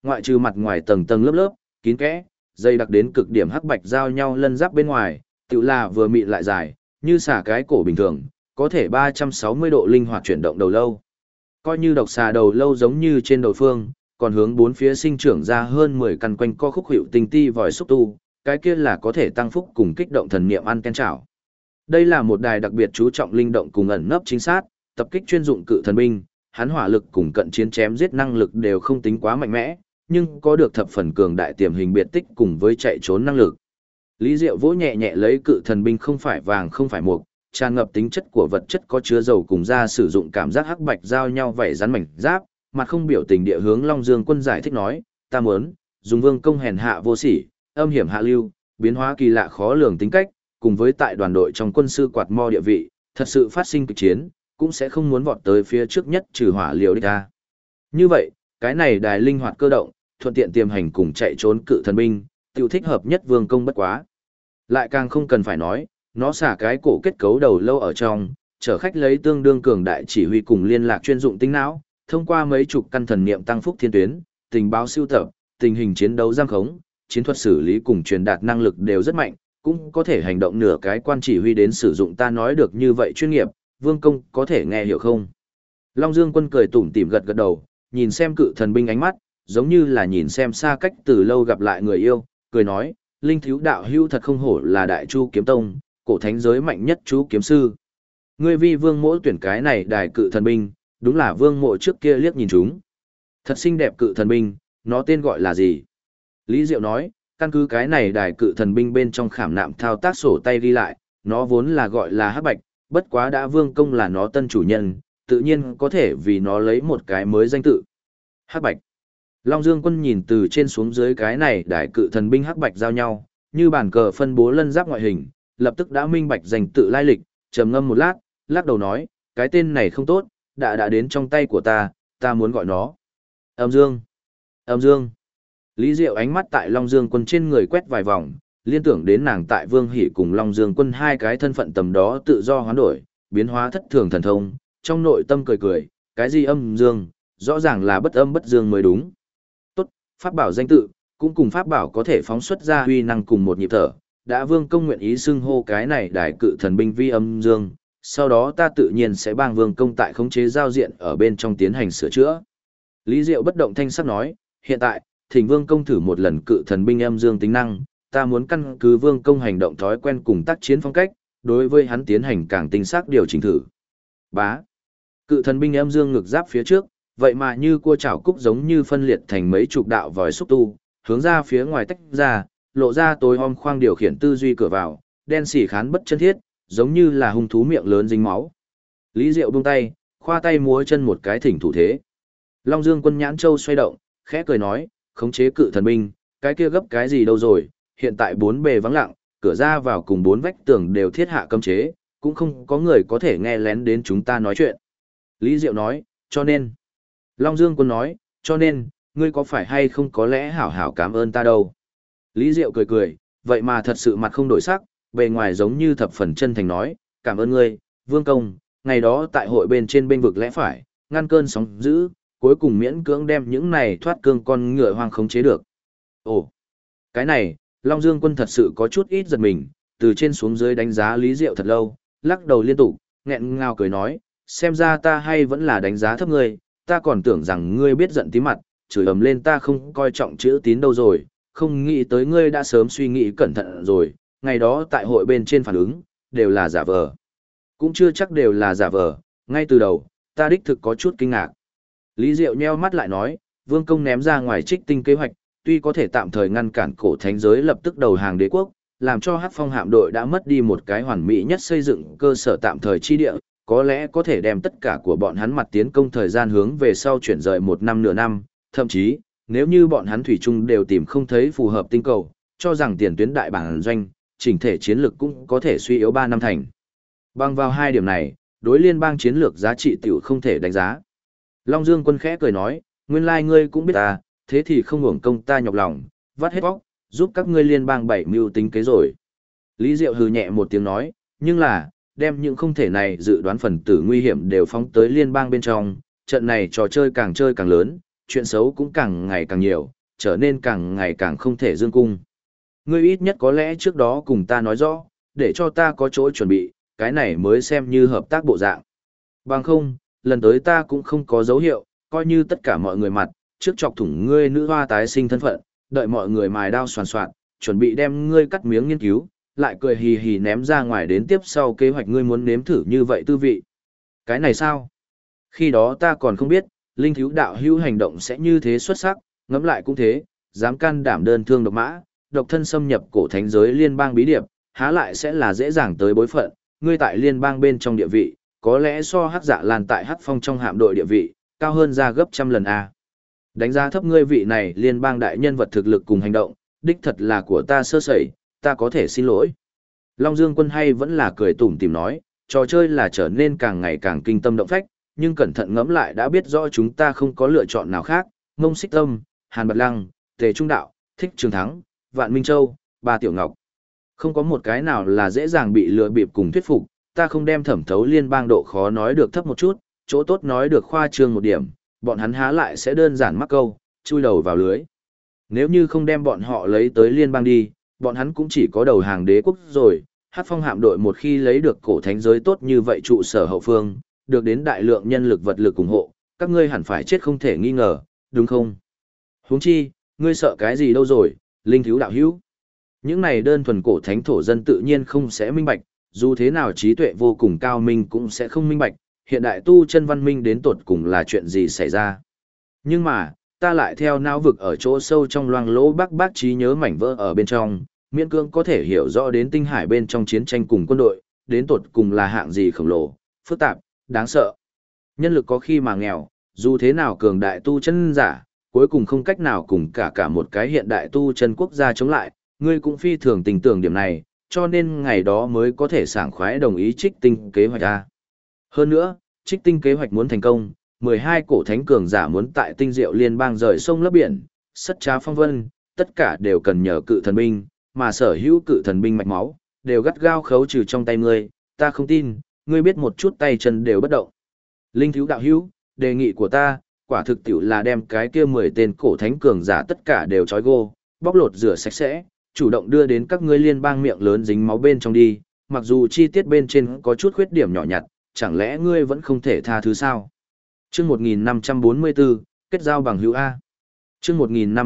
Ngoại trừ mặt ngoài tầng tầng lớp lớp, kín kẽ, dây đặc đến cực điểm hắc bạch giao nhau lân giáp bên ngoài, tự là vừa mịn lại dài, như xả cái cổ bình thường, có thể 360 độ linh hoạt chuyển động đầu lâu. Coi như độc xà đầu lâu giống như trên đầu phương, còn hướng bốn phía sinh trưởng ra hơn 10 căn quanh co khúc hiệu tinh ti vòi xúc tu, cái kia là có thể tăng phúc cùng kích động thần niệm ăn ken chảo. Đây là một đài đặc biệt chú trọng linh động cùng ẩn nấp chính xác, tập kích chuyên dụng cự thần binh, hắn hỏa lực cùng cận chiến chém giết năng lực đều không tính quá mạnh mẽ, nhưng có được thập phần cường đại tiềm hình biệt tích cùng với chạy trốn năng lực. Lý Diệu vỗ nhẹ nhẹ lấy cự thần binh không phải vàng không phải mộc, tràn ngập tính chất của vật chất có chứa dầu cùng ra sử dụng cảm giác hắc bạch giao nhau vảy rắn mảnh giáp, mặt không biểu tình địa hướng Long Dương Quân giải thích nói, ta muốn dùng vương công hèn hạ vô sỉ, âm hiểm hạ lưu, biến hóa kỳ lạ khó lường tính cách, cùng với tại đoàn đội trong quân sư quạt mo địa vị, thật sự phát sinh kịch chiến, cũng sẽ không muốn vọt tới phía trước nhất trừ hỏa liều địch ta. Như vậy, cái này đài linh hoạt cơ động, thuận tiện tiềm hành cùng chạy trốn cự thần binh, tiêu thích hợp nhất vương công bất quá. Lại càng không cần phải nói, nó xả cái cổ kết cấu đầu lâu ở trong, chở khách lấy tương đương cường đại chỉ huy cùng liên lạc chuyên dụng tinh não, thông qua mấy chục căn thần niệm tăng phúc thiên tuyến, tình báo siêu tập, tình hình chiến đấu giam khống, chiến thuật xử lý cùng truyền đạt năng lực đều rất mạnh, cũng có thể hành động nửa cái quan chỉ huy đến sử dụng ta nói được như vậy chuyên nghiệp, vương công có thể nghe hiểu không? Long Dương Quân cười tủm tỉm gật gật đầu, nhìn xem cự thần binh ánh mắt, giống như là nhìn xem xa cách từ lâu gặp lại người yêu, cười nói, linh thiếu đạo hưu thật không hổ là đại chu kiếm tông, cổ thánh giới mạnh nhất chú kiếm sư. Ngươi vi vương mỗ tuyển cái này đài cự thần binh, đúng là vương mộ trước kia liếc nhìn chúng. Thật xinh đẹp cự thần binh, nó tên gọi là gì? Lý Diệu nói, căn cứ cái này đài cự thần binh bên trong khảm nạm thao tác sổ tay ghi lại, nó vốn là gọi là hắc bạch, bất quá đã vương công là nó tân chủ nhân, tự nhiên có thể vì nó lấy một cái mới danh tự. Hắc bạch. Long Dương Quân nhìn từ trên xuống dưới cái này đài cự thần binh hắc bạch giao nhau, như bàn cờ phân bố lân giáp ngoại hình, lập tức đã minh bạch danh tự lai lịch, trầm ngâm một lát, lắc đầu nói, cái tên này không tốt, đã đến trong tay của ta muốn gọi nó. Âm Dương. Âm Dương. Lý Diệu ánh mắt tại Long Dương Quân trên người quét vài vòng, liên tưởng đến nàng tại Vương Hỷ cùng Long Dương Quân hai cái thân phận tầm đó tự do hoán đổi, biến hóa thất thường thần thông, trong nội tâm cười cười, cái gì âm dương, rõ ràng là bất âm bất dương mới đúng. Tốt, pháp bảo danh tự, cũng cùng pháp bảo có thể phóng xuất ra huy năng cùng một nhịp thở, đã Vương công nguyện ý xưng hô cái này đại cự thần binh vi âm dương, sau đó ta tự nhiên sẽ bang Vương công tại khống chế giao diện ở bên trong tiến hành sửa chữa. Lý Diệu bất động thanh sắc nói, hiện tại, thỉnh Vương công thử một lần cự thần binh âm dương tính năng, ta muốn căn cứ Vương công hành động thói quen cùng tác chiến phong cách, đối với hắn tiến hành càng tinh xác điều chỉnh thử. Bá. Cự thần binh âm dương ngực giáp phía trước, vậy mà như cua chảo cúc giống như phân liệt thành mấy chục đạo vòi xúc tu, hướng ra phía ngoài tách ra, lộ ra tối om khoang điều khiển tư duy cửa vào, đen xỉ khán bất chân thiết, giống như là hung thú miệng lớn dính máu. Lý Diệu buông tay, khoa tay múa chân một cái thỉnh thủ thế. Long Dương Quân nhãn châu xoay động, khẽ cười nói, khống chế cự thần binh, cái kia gấp cái gì đâu rồi, hiện tại bốn bề vắng lặng, cửa ra vào cùng bốn vách tường đều thiết hạ cấm chế, cũng không có người có thể nghe lén đến chúng ta nói chuyện. Lý Diệu nói, cho nên. Long Dương Quân nói, cho nên, ngươi có phải hay không có lẽ hảo hảo cảm ơn ta đâu. Lý Diệu cười cười, vậy mà thật sự mặt không đổi sắc, bề ngoài giống như thập phần chân thành nói, cảm ơn ngươi, Vương công, ngày đó tại hội bên trên bên vực lẽ phải, ngăn cơn sóng dữ, cuối cùng miễn cưỡng đem những này thoát cương con ngựa hoang khống chế được. Ồ, cái này, Long Dương Quân thật sự có chút ít giật mình, từ trên xuống dưới đánh giá Lý Diệu thật lâu, lắc đầu liên tục, nghẹn ngào cười nói, xem ra ta hay vẫn là đánh giá thấp ngươi, ta còn tưởng rằng ngươi biết giận tí mặt, chửi ầm lên ta không coi trọng chữ tín đâu rồi, không nghĩ tới ngươi đã sớm suy nghĩ cẩn thận rồi, ngày đó tại hội bên trên phản ứng, đều là giả vờ. Cũng chưa chắc đều là giả vờ, ngay từ đầu, ta đích thực có chút kinh ngạc. Lý Diệu nheo mắt lại nói, Vương công ném ra ngoài trích tinh kế hoạch, tuy có thể tạm thời ngăn cản cổ thánh giới lập tức đầu hàng đế quốc, làm cho Hắc Phong hạm đội đã mất đi một cái hoàn mỹ nhất xây dựng cơ sở tạm thời chi địa, có lẽ có thể đem tất cả của bọn hắn mặt tiến công thời gian hướng về sau chuyển rời một năm nửa năm, thậm chí, nếu như bọn hắn thủy chung đều tìm không thấy phù hợp tinh cầu, cho rằng tiền tuyến đại bản doanh, chỉnh thể chiến lược cũng có thể suy yếu 3 năm thành. Bằng vào hai điểm này, đối liên bang chiến lược giá trị tiểu không thể đánh giá. Long Dương Quân khẽ cười nói, nguyên lai ngươi cũng biết ta, thế thì không uổng công ta nhọc lòng, vắt hết bóc, giúp các ngươi liên bang bảy mưu tính kế rồi. Lý Diệu hừ nhẹ một tiếng nói, nhưng là, đem những không thể này dự đoán phần tử nguy hiểm đều phóng tới liên bang bên trong, trận này trò chơi càng lớn, chuyện xấu cũng càng ngày càng nhiều, trở nên càng ngày càng không thể dương cung. Ngươi ít nhất có lẽ trước đó cùng ta nói rõ, để cho ta có chỗ chuẩn bị, cái này mới xem như hợp tác bộ dạng. Bằng không, lần tới ta cũng không có dấu hiệu, coi như tất cả mọi người mặt, trước chọc thủng ngươi nữ hoa tái sinh thân phận, đợi mọi người mài đao soàn soạn, chuẩn bị đem ngươi cắt miếng nghiên cứu, lại cười hì hì ném ra ngoài đến tiếp sau kế hoạch ngươi muốn nếm thử như vậy tư vị. Cái này sao? Khi đó ta còn không biết, linh thiếu đạo hữu hành động sẽ như thế xuất sắc, ngẫm lại cũng thế, dám can đảm đơn thương độc mã, độc thân xâm nhập cổ thánh giới liên bang bí điệp, há lại sẽ là dễ dàng tới bối phận, ngươi tại liên bang bên trong địa vị, có lẽ so Hắc Dạ Lan tại Hắc Phong trong hạm đội địa vị, cao hơn ra gấp trăm lần a. Đánh giá thấp ngươi vị này liên bang đại nhân vật thực lực cùng hành động, đích thật là của ta sơ sẩy, ta có thể xin lỗi. Long Dương Quân hay vẫn là cười tủm tỉm nói, trò chơi là trở nên càng ngày càng kinh tâm động phách, nhưng cẩn thận ngẫm lại đã biết rõ chúng ta không có lựa chọn nào khác, Ngông Xích Tâm, Hàn Bật Lăng, Tề Trung Đạo, Thích Trường Thắng, Vạn Minh Châu, Ba Tiểu Ngọc. Không có một cái nào là dễ dàng bị lừa bịp cùng thuyết phục, ta không đem thẩm thấu liên bang độ khó nói được thấp một chút, chỗ tốt nói được khoa trương một điểm, bọn hắn há lại sẽ đơn giản mắc câu, chui đầu vào lưới. Nếu như không đem bọn họ lấy tới liên bang đi, bọn hắn cũng chỉ có đầu hàng đế quốc rồi. Hắc Phong hạm đội một khi lấy được cổ thánh giới tốt như vậy trụ sở hậu phương, được đến đại lượng nhân lực vật lực ủng hộ, các ngươi hẳn phải chết không thể nghi ngờ, đúng không? Huống chi, ngươi sợ cái gì đâu rồi, linh thiếu đạo hữu. Những này đơn thuần cổ thánh thổ dân tự nhiên không sẽ minh bạch, dù thế nào trí tuệ vô cùng cao minh cũng sẽ không minh bạch, hiện đại tu chân văn minh đến tột cùng là chuyện gì xảy ra. Nhưng mà, ta lại theo não vực ở chỗ sâu trong loang lỗ bác trí nhớ mảnh vỡ ở bên trong, miễn cưỡng có thể hiểu rõ đến tinh hải bên trong chiến tranh cùng quân đội, đến tột cùng là hạng gì khổng lồ, phức tạp, đáng sợ. Nhân lực có khi mà nghèo, dù thế nào cường đại tu chân giả, cuối cùng không cách nào cùng cả một cái hiện đại tu chân quốc gia chống lại, ngươi cũng phi thường tình tưởng điểm này, cho nên ngày đó mới có thể sảng khoái đồng ý trích tinh kế hoạch A. Hơn nữa, trích tinh kế hoạch muốn thành công, 12 cổ thánh cường giả muốn tại tinh diệu liên bang rời sông lấp biển, sất trá phong vân, tất cả đều cần nhờ cự thần binh, mà sở hữu cự thần binh mạch máu, đều gắt gao khấu trừ trong tay ngươi, ta không tin, ngươi biết một chút tay chân đều bất động. Linh thiếu đạo hữu, đề nghị của ta, quả thực tiểu là đem cái kia 10 tên cổ thánh cường giả tất cả đều trói gô, bóc lột rửa sạch sẽ, chủ động đưa đến các ngươi liên bang miệng lớn dính máu bên trong đi, mặc dù chi tiết bên trên có chút khuyết điểm nhỏ nhặt, chẳng lẽ ngươi vẫn không thể tha thứ sao? Chương 1544, kết giao bằng hữu A. Chương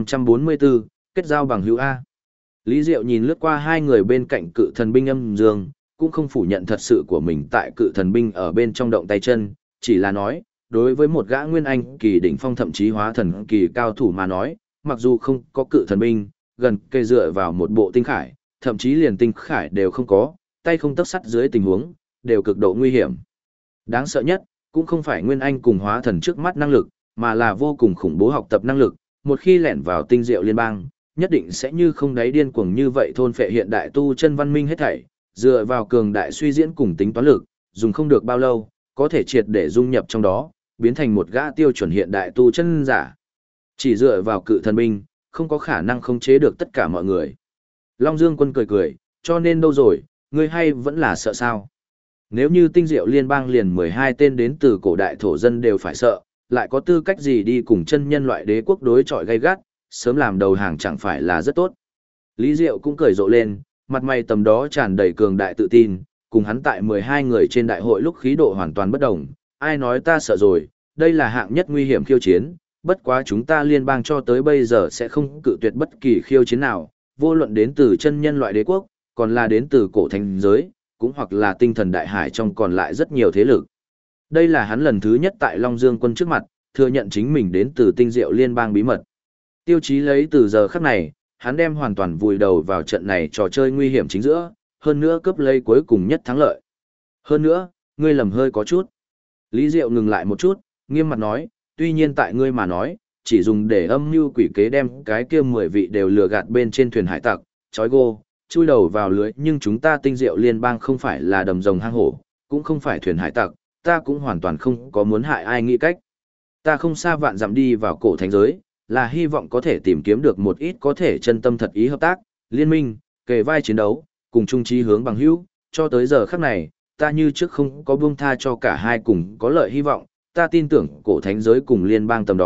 1544, kết giao bằng hữu A. Lý Diệu nhìn lướt qua hai người bên cạnh cự thần binh âm dương, cũng không phủ nhận thật sự của mình tại cự thần binh ở bên trong động tay chân, chỉ là nói, đối với một gã nguyên anh kỳ đỉnh phong thậm chí hóa thần kỳ cao thủ mà nói, mặc dù không có cự thần binh, gần kề dựa vào một bộ tinh khải, thậm chí liền tinh khải đều không có, tay không tấc sắt dưới tình huống, đều cực độ nguy hiểm. Đáng sợ nhất, cũng không phải nguyên anh cùng hóa thần trước mắt năng lực, mà là vô cùng khủng bố học tập năng lực, một khi lẻn vào tinh diệu liên bang, nhất định sẽ như không đáy điên cuồng như vậy thôn phệ hiện đại tu chân văn minh hết thảy, dựa vào cường đại suy diễn cùng tính toán lực, dùng không được bao lâu, có thể triệt để dung nhập trong đó, biến thành một gã tiêu chuẩn hiện đại tu chân giả. Chỉ dựa vào cự thần binh, không có khả năng khống chế được tất cả mọi người. Long Dương Quân cười cười, cho nên đâu rồi, ngươi hay vẫn là sợ sao? Nếu như tinh diệu liên bang liền 12 tên đến từ cổ đại thổ dân đều phải sợ, lại có tư cách gì đi cùng chân nhân loại đế quốc đối chọi gay gắt, sớm làm đầu hàng chẳng phải là rất tốt. Lý Diệu cũng cười rộ lên, mặt mày tầm đó tràn đầy cường đại tự tin, cùng hắn tại 12 người trên đại hội lúc khí độ hoàn toàn bất đồng. Ai nói ta sợ rồi, đây là hạng nhất nguy hiểm khiêu chiến, bất quá chúng ta liên bang cho tới bây giờ sẽ không cự tuyệt bất kỳ khiêu chiến nào, vô luận đến từ chân nhân loại đế quốc, còn là đến từ cổ thánh giới, cũng hoặc là tinh thần đại hải trong còn lại rất nhiều thế lực. Đây là hắn lần thứ nhất tại Long Dương Quân trước mặt, thừa nhận chính mình đến từ tinh diệu liên bang bí mật. Tiêu chí lấy từ giờ khắc này, hắn đem hoàn toàn vùi đầu vào trận này trò chơi nguy hiểm chính giữa, hơn nữa cướp lấy cuối cùng nhất thắng lợi. Hơn nữa, ngươi lầm hơi có chút. Lý Diệu ngừng lại một chút, nghiêm mặt nói, tuy nhiên tại ngươi mà nói, chỉ dùng để âm mưu quỷ kế đem cái kia 10 vị đều lừa gạt bên trên thuyền hải tặc, trói gô, chui đầu vào lưới, nhưng chúng ta tinh diệu liên bang không phải là đầm rồng hang hổ, cũng không phải thuyền hải tặc, ta cũng hoàn toàn không có muốn hại ai nghĩ cách. Ta không xa vạn dặm đi vào cổ thánh giới, là hy vọng có thể tìm kiếm được một ít có thể chân tâm thật ý hợp tác, liên minh, kề vai chiến đấu, cùng chung chí hướng bằng hữu, cho tới giờ khắc này, ta như trước không có buông tha cho cả hai cùng có lợi hy vọng, ta tin tưởng cổ thánh giới cùng liên bang tầm đó,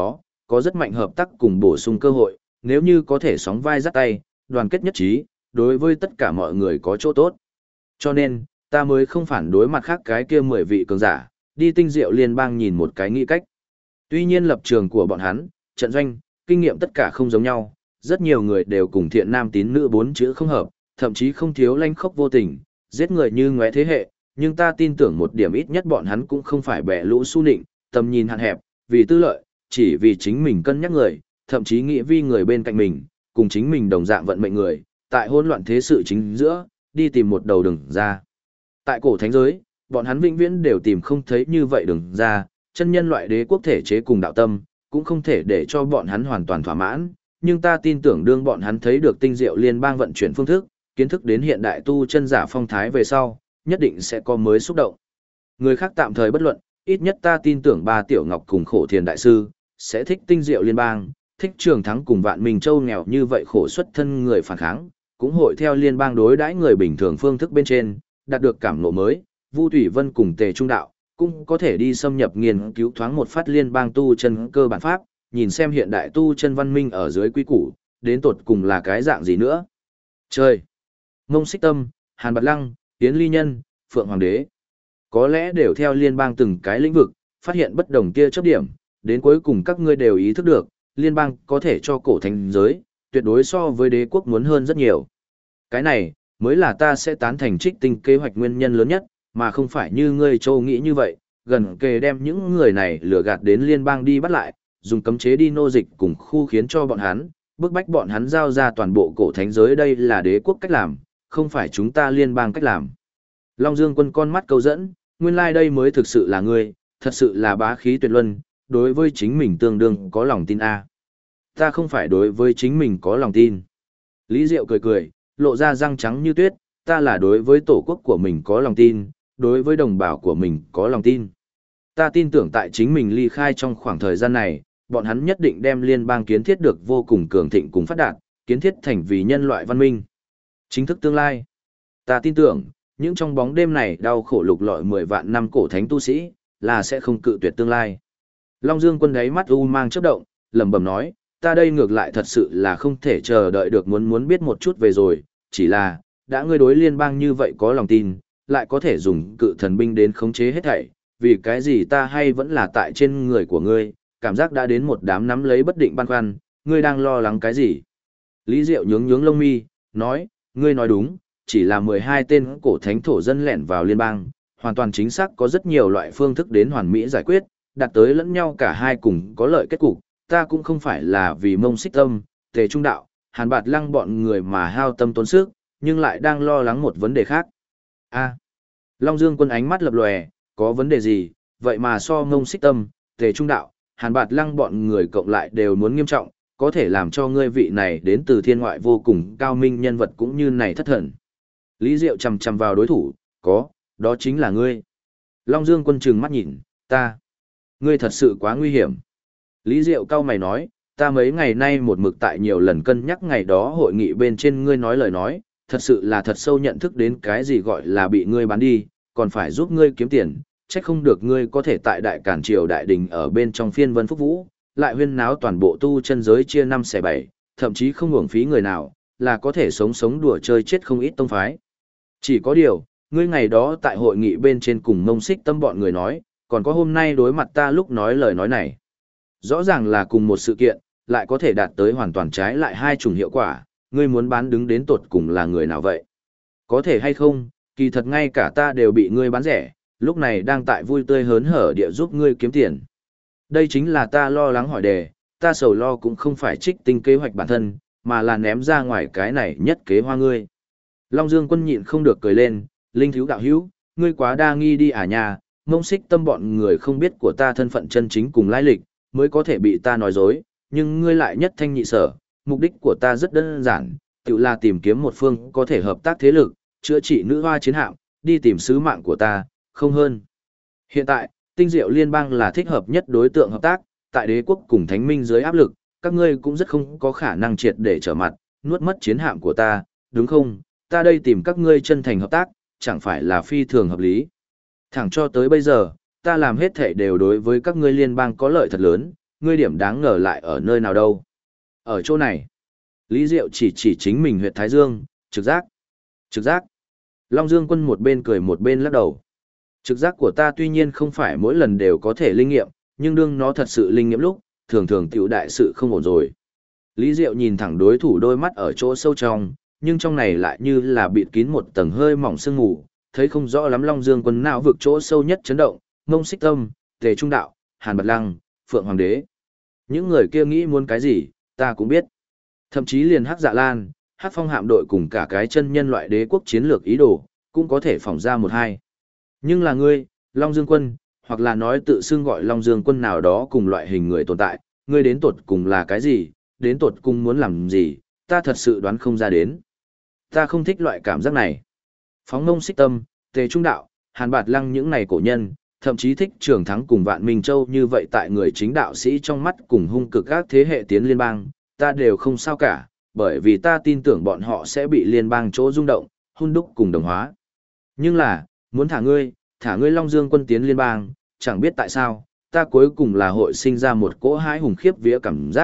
có rất mạnh hợp tác cùng bổ sung cơ hội, nếu như có thể sóng vai dắt tay, đoàn kết nhất trí, đối với tất cả mọi người có chỗ tốt. Cho nên, ta mới không phản đối mặt khác cái kia 10 vị cường giả, đi tinh diệu liên bang nhìn một cái nghĩ cách. Tuy nhiên lập trường của bọn hắn, trận doanh, kinh nghiệm tất cả không giống nhau, rất nhiều người đều cùng thiện nam tín nữ 4 chữ không hợp, thậm chí không thiếu lanh khốc vô tình, giết người như ngóe thế hệ, nhưng ta tin tưởng một điểm ít nhất bọn hắn cũng không phải bẻ lũ su nịnh, tầm nhìn hạn hẹp, vì tư lợi, chỉ vì chính mình cân nhắc người, thậm chí nghĩ vi người bên cạnh mình, cùng chính mình đồng dạng vận mệnh người, tại hỗn loạn thế sự chính giữa, đi tìm một đầu đường ra. Tại cổ thánh giới, bọn hắn vĩnh viễn đều tìm không thấy như vậy đường ra, chân nhân loại đế quốc thể chế cùng đạo tâm, cũng không thể để cho bọn hắn hoàn toàn thỏa mãn, nhưng ta tin tưởng đương bọn hắn thấy được tinh diệu liên bang vận chuyển phương thức, kiến thức đến hiện đại tu chân giả phong thái về sau, nhất định sẽ có mới xúc động. Người khác tạm thời bất luận, ít nhất ta tin tưởng ba Tiểu Ngọc cùng Khổ Thiền đại sư sẽ thích tinh diệu liên bang, thích Trường Thắng cùng Vạn Minh Châu nghèo như vậy khổ xuất thân người phản kháng, cũng hội theo liên bang đối đãi người bình thường phương thức bên trên, đạt được cảm ngộ mới. Vu Thủy Vân cùng Tề Trung Đạo cũng có thể đi xâm nhập nghiên cứu thoáng một phát liên bang tu chân cơ bản pháp, nhìn xem hiện đại tu chân văn minh ở dưới quy củ, đến tột cùng là cái dạng gì nữa. Chơi! Mông Xích Tâm, Hàn Bạt Lăng, Yến Ly Nhân, Phượng Hoàng Đế. Có lẽ đều theo liên bang từng cái lĩnh vực, phát hiện bất đồng tia chớp điểm, đến cuối cùng các ngươi đều ý thức được, liên bang có thể cho cổ thánh giới, tuyệt đối so với đế quốc muốn hơn rất nhiều. Cái này, mới là ta sẽ tán thành trích tinh kế hoạch nguyên nhân lớn nhất, mà không phải như ngươi châu nghĩ như vậy, gần kề đem những người này lừa gạt đến liên bang đi bắt lại, dùng cấm chế đi nô dịch cùng khu khiến cho bọn hắn, bức bách bọn hắn giao ra toàn bộ cổ thánh giới. Đây là đế quốc cách làm, không phải chúng ta liên bang cách làm. Long Dương Quân con mắt câu dẫn, nguyên lai đây mới thực sự là ngươi, thật sự là bá khí tuyệt luân, đối với chính mình tương đương có lòng tin a. Ta không phải đối với chính mình có lòng tin. Lý Diệu cười cười, lộ ra răng trắng như tuyết, ta là đối với tổ quốc của mình có lòng tin, đối với đồng bào của mình có lòng tin. Ta tin tưởng tại chính mình ly khai trong khoảng thời gian này, bọn hắn nhất định đem liên bang kiến thiết được vô cùng cường thịnh cùng phát đạt, kiến thiết thành vì nhân loại văn minh. Chính thức tương lai. Ta tin tưởng, những trong bóng đêm này đau khổ lục lọi 10 vạn năm cổ thánh tu sĩ, là sẽ không cự tuyệt tương lai. Long Dương Quân đáy mắt u mang chớp động, lẩm bẩm nói, ta đây ngược lại thật sự là không thể chờ đợi được muốn biết một chút về rồi, chỉ là, đã ngươi đối liên bang như vậy có lòng tin, lại có thể dùng cự thần binh đến khống chế hết thảy, vì cái gì ta hay vẫn là tại trên người của ngươi, cảm giác đã đến một đám nắm lấy bất định băn khoăn, ngươi đang lo lắng cái gì? Lý Diệu nhướng lông mi, nói, ngươi nói đúng, chỉ là 12 tên cổ thánh thổ dân lẻn vào liên bang, hoàn toàn chính xác có rất nhiều loại phương thức đến hoàn mỹ giải quyết, đạt tới lẫn nhau cả hai cùng có lợi kết cục, ta cũng không phải là vì Mông Xích Tâm, Tề Trung Đạo, Hàn Bạt Lăng bọn người mà hao tâm tốn sức, nhưng lại đang lo lắng một vấn đề khác. A. Long Dương Quân ánh mắt lập lòe, có vấn đề gì, vậy mà so Mông Xích Tâm, Tề Trung Đạo, Hàn Bạt Lăng bọn người cộng lại đều muốn nghiêm trọng, có thể làm cho ngươi vị này đến từ thiên ngoại vô cùng cao minh nhân vật cũng như này thất thần. Lý Diệu chầm chầm vào đối thủ, có, đó chính là ngươi. Long Dương Quân trừng mắt nhìn, ta. Ngươi thật sự quá nguy hiểm. Lý Diệu cau mày nói, ta mấy ngày nay một mực tại nhiều lần cân nhắc ngày đó hội nghị bên trên ngươi nói lời nói, thật sự là thật sâu nhận thức đến cái gì gọi là bị ngươi bán đi, còn phải giúp ngươi kiếm tiền, trách không được ngươi có thể tại đại cản triều đại đình ở bên trong phiên vân phúc vũ, lại huyên náo toàn bộ tu chân giới chia 5 xẻ 7, thậm chí không uổng phí người nào, là có thể sống đùa chơi chết không ít tông phái. Chỉ có điều, ngươi ngày đó tại hội nghị bên trên cùng Mông Xích Tâm bọn người nói, còn có hôm nay đối mặt ta lúc nói lời nói này. Rõ ràng là cùng một sự kiện, lại có thể đạt tới hoàn toàn trái lại hai chủng hiệu quả, ngươi muốn bán đứng đến tột cùng là người nào vậy? Có thể hay không, kỳ thật ngay cả ta đều bị ngươi bán rẻ, lúc này đang tại vui tươi hớn hở địa giúp ngươi kiếm tiền. Đây chính là ta lo lắng hỏi đề, ta sầu lo cũng không phải trích tinh kế hoạch bản thân, mà là ném ra ngoài cái này nhất kế hoa ngươi. Long Dương Quân nhịn không được cười lên, linh thiếu đạo hữu, ngươi quá đa nghi đi à nhà, Mông Xích Tâm bọn người không biết của ta thân phận chân chính cùng lai lịch, mới có thể bị ta nói dối, nhưng ngươi lại nhất thanh nhị sở, mục đích của ta rất đơn giản, tự là tìm kiếm một phương có thể hợp tác thế lực, chữa trị nữ hoa chiến hạm, đi tìm sứ mạng của ta, không hơn. Hiện tại, tinh diệu liên bang là thích hợp nhất đối tượng hợp tác, tại đế quốc cùng thánh minh dưới áp lực, các ngươi cũng rất không có khả năng triệt để trở mặt, nuốt mất chiến hạm của ta, đúng không? Ta đây tìm các ngươi chân thành hợp tác, chẳng phải là phi thường hợp lý. Thẳng cho tới bây giờ, ta làm hết thể đều đối với các ngươi liên bang có lợi thật lớn, ngươi điểm đáng ngờ lại ở nơi nào đâu? Ở chỗ này. Lý Diệu chỉ chính mình huyệt Thái Dương, trực giác. Trực giác. Long Dương Quân một bên cười một bên lắc đầu. Trực giác của ta tuy nhiên không phải mỗi lần đều có thể linh nghiệm, nhưng đương nó thật sự linh nghiệm lúc, thường thường tiểu đại sự không ổn rồi. Lý Diệu nhìn thẳng đối thủ đôi mắt ở chỗ sâu trong, nhưng trong này lại như là bịt kín một tầng hơi mỏng sương mù, thấy không rõ lắm Long Dương Quân não vực chỗ sâu nhất chấn động, Ngông Xích Tâm, Tề Trung Đạo, Hàn Bạt Lăng, Phượng Hoàng Đế. Những người kia nghĩ muốn cái gì, ta cũng biết. Thậm chí liền Hắc Dạ Lan, Hắc Phong hạm đội cùng cả cái chân nhân loại đế quốc chiến lược ý đồ, cũng có thể phỏng ra một hai. Nhưng là ngươi, Long Dương Quân, hoặc là nói tự xưng gọi Long Dương Quân nào đó cùng loại hình người tồn tại, ngươi đến tột cùng là cái gì, đến tột cùng muốn làm gì, ta thật sự đoán không ra đến. Ta không thích loại cảm giác này. Phóng Ngông Xích Tâm, Tề Trung Đạo, Hàn Bạt Lăng những này cổ nhân, thậm chí thích Trường Thắng cùng Vạn Minh Châu như vậy tại người chính đạo sĩ trong mắt cùng hung cực các thế hệ tiến liên bang, ta đều không sao cả, bởi vì ta tin tưởng bọn họ sẽ bị liên bang chỗ rung động, hun đúc cùng đồng hóa. Nhưng là, muốn thả ngươi Long Dương Quân tiến liên bang, chẳng biết tại sao, ta cuối cùng là hội sinh ra một cỗ hãi hùng khiếp vía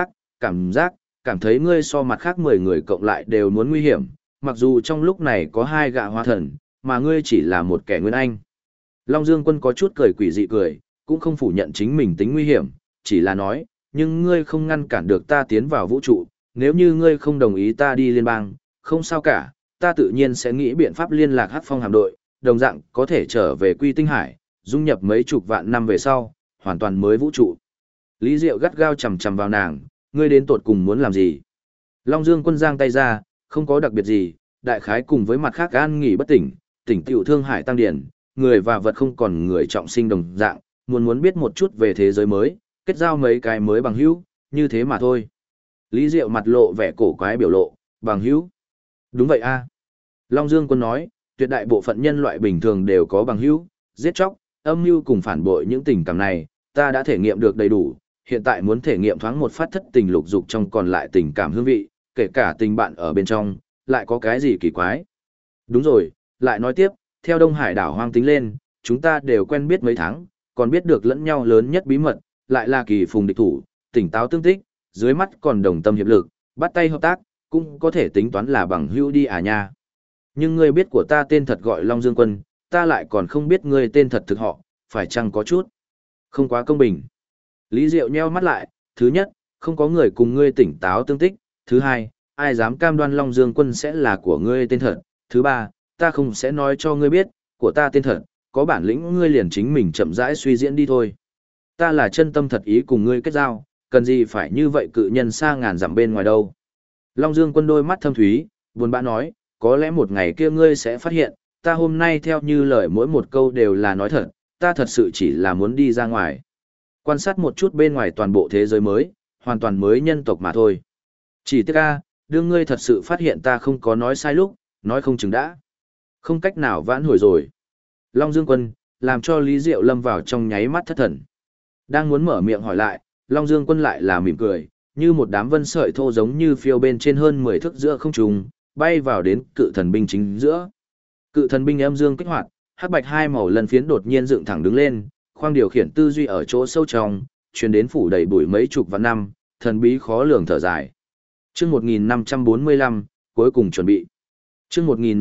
cảm thấy ngươi so mặt khác 10 người cộng lại đều muốn nguy hiểm, mặc dù trong lúc này có 2 gã hóa thần, mà ngươi chỉ là một kẻ nguyên anh. Long Dương Quân có chút cười quỷ dị cười, cũng không phủ nhận chính mình tính nguy hiểm, chỉ là nói, nhưng ngươi không ngăn cản được ta tiến vào vũ trụ, nếu như ngươi không đồng ý ta đi liên bang, không sao cả, ta tự nhiên sẽ nghĩ biện pháp liên lạc Hắc Phong hạm đội, đồng dạng có thể trở về Quy Tinh Hải, dung nhập mấy chục vạn năm về sau, hoàn toàn mới vũ trụ. Lý Diệu gắt gao chầm chầm vào nàng, ngươi đến tột cùng muốn làm gì? Long Dương Quân giang tay ra, không có đặc biệt gì, đại khái cùng với mặt khác an nghỉ bất tỉnh, tỉnh tiểu thương hải tăng điển, người và vật không còn người trọng sinh đồng dạng, muốn biết một chút về thế giới mới, kết giao mấy cái mới bằng hữu, như thế mà thôi. Lý Diệu mặt lộ vẻ cổ quái biểu lộ, bằng hữu. Đúng vậy a. Long Dương Quân nói, tuyệt đại bộ phận nhân loại bình thường đều có bằng hữu, giết chóc, âm mưu cùng phản bội những tình cảm này, ta đã thể nghiệm được đầy đủ, hiện tại muốn thể nghiệm thoáng một phát thất tình lục dục trong còn lại tình cảm hương vị, kể cả tình bạn ở bên trong, lại có cái gì kỳ quái. Đúng rồi, lại nói tiếp, theo Đông Hải đảo hoang tính lên, chúng ta đều quen biết mấy tháng, còn biết được lẫn nhau lớn nhất bí mật, lại là kỳ phùng địch thủ, tỉnh táo tương tích, dưới mắt còn đồng tâm hiệp lực, bắt tay hợp tác, cũng có thể tính toán là bằng hữu đi à nha. Nhưng ngươi biết của ta tên thật gọi Long Dương Quân, ta lại còn không biết ngươi tên thật thực họ, phải chăng có chút không quá công bình. Lý Diệu nheo mắt lại, thứ nhất, không có người cùng ngươi tỉnh táo tương tích, thứ hai, ai dám cam đoan Long Dương Quân sẽ là của ngươi tên thật, thứ ba, ta không sẽ nói cho ngươi biết, của ta tên thật, có bản lĩnh ngươi liền chính mình chậm rãi suy diễn đi thôi. Ta là chân tâm thật ý cùng ngươi kết giao, cần gì phải như vậy cự nhân xa ngàn dặm bên ngoài đâu. Long Dương Quân đôi mắt thâm thúy, buồn bã nói, có lẽ một ngày kia ngươi sẽ phát hiện, ta hôm nay theo như lời mỗi một câu đều là nói thật, ta thật sự chỉ là muốn đi ra ngoài. Quan sát một chút bên ngoài toàn bộ thế giới mới, hoàn toàn mới nhân tộc mà thôi. Chỉ tiếc a, đương ngươi thật sự phát hiện ta không có nói sai lúc, nói không chừng đã. Không cách nào vãn hồi rồi. Long Dương Quân, làm cho Lý Diệu lâm vào trong nháy mắt thất thần. Đang muốn mở miệng hỏi lại, Long Dương Quân lại là mỉm cười, như một đám vân sợi thô giống như phiêu bên trên hơn 10 thước giữa không trung, bay vào đến cự thần binh chính giữa. Cự thần binh âm dương kích hoạt, hắc bạch hai màu lần phiến đột nhiên dựng thẳng đứng lên, khoang điều khiển tư duy ở chỗ sâu trong, truyền đến phủ đầy bụi mấy chục vạn năm, thần bí khó lường thở dài. Chương 1545, cuối cùng chuẩn bị. Chương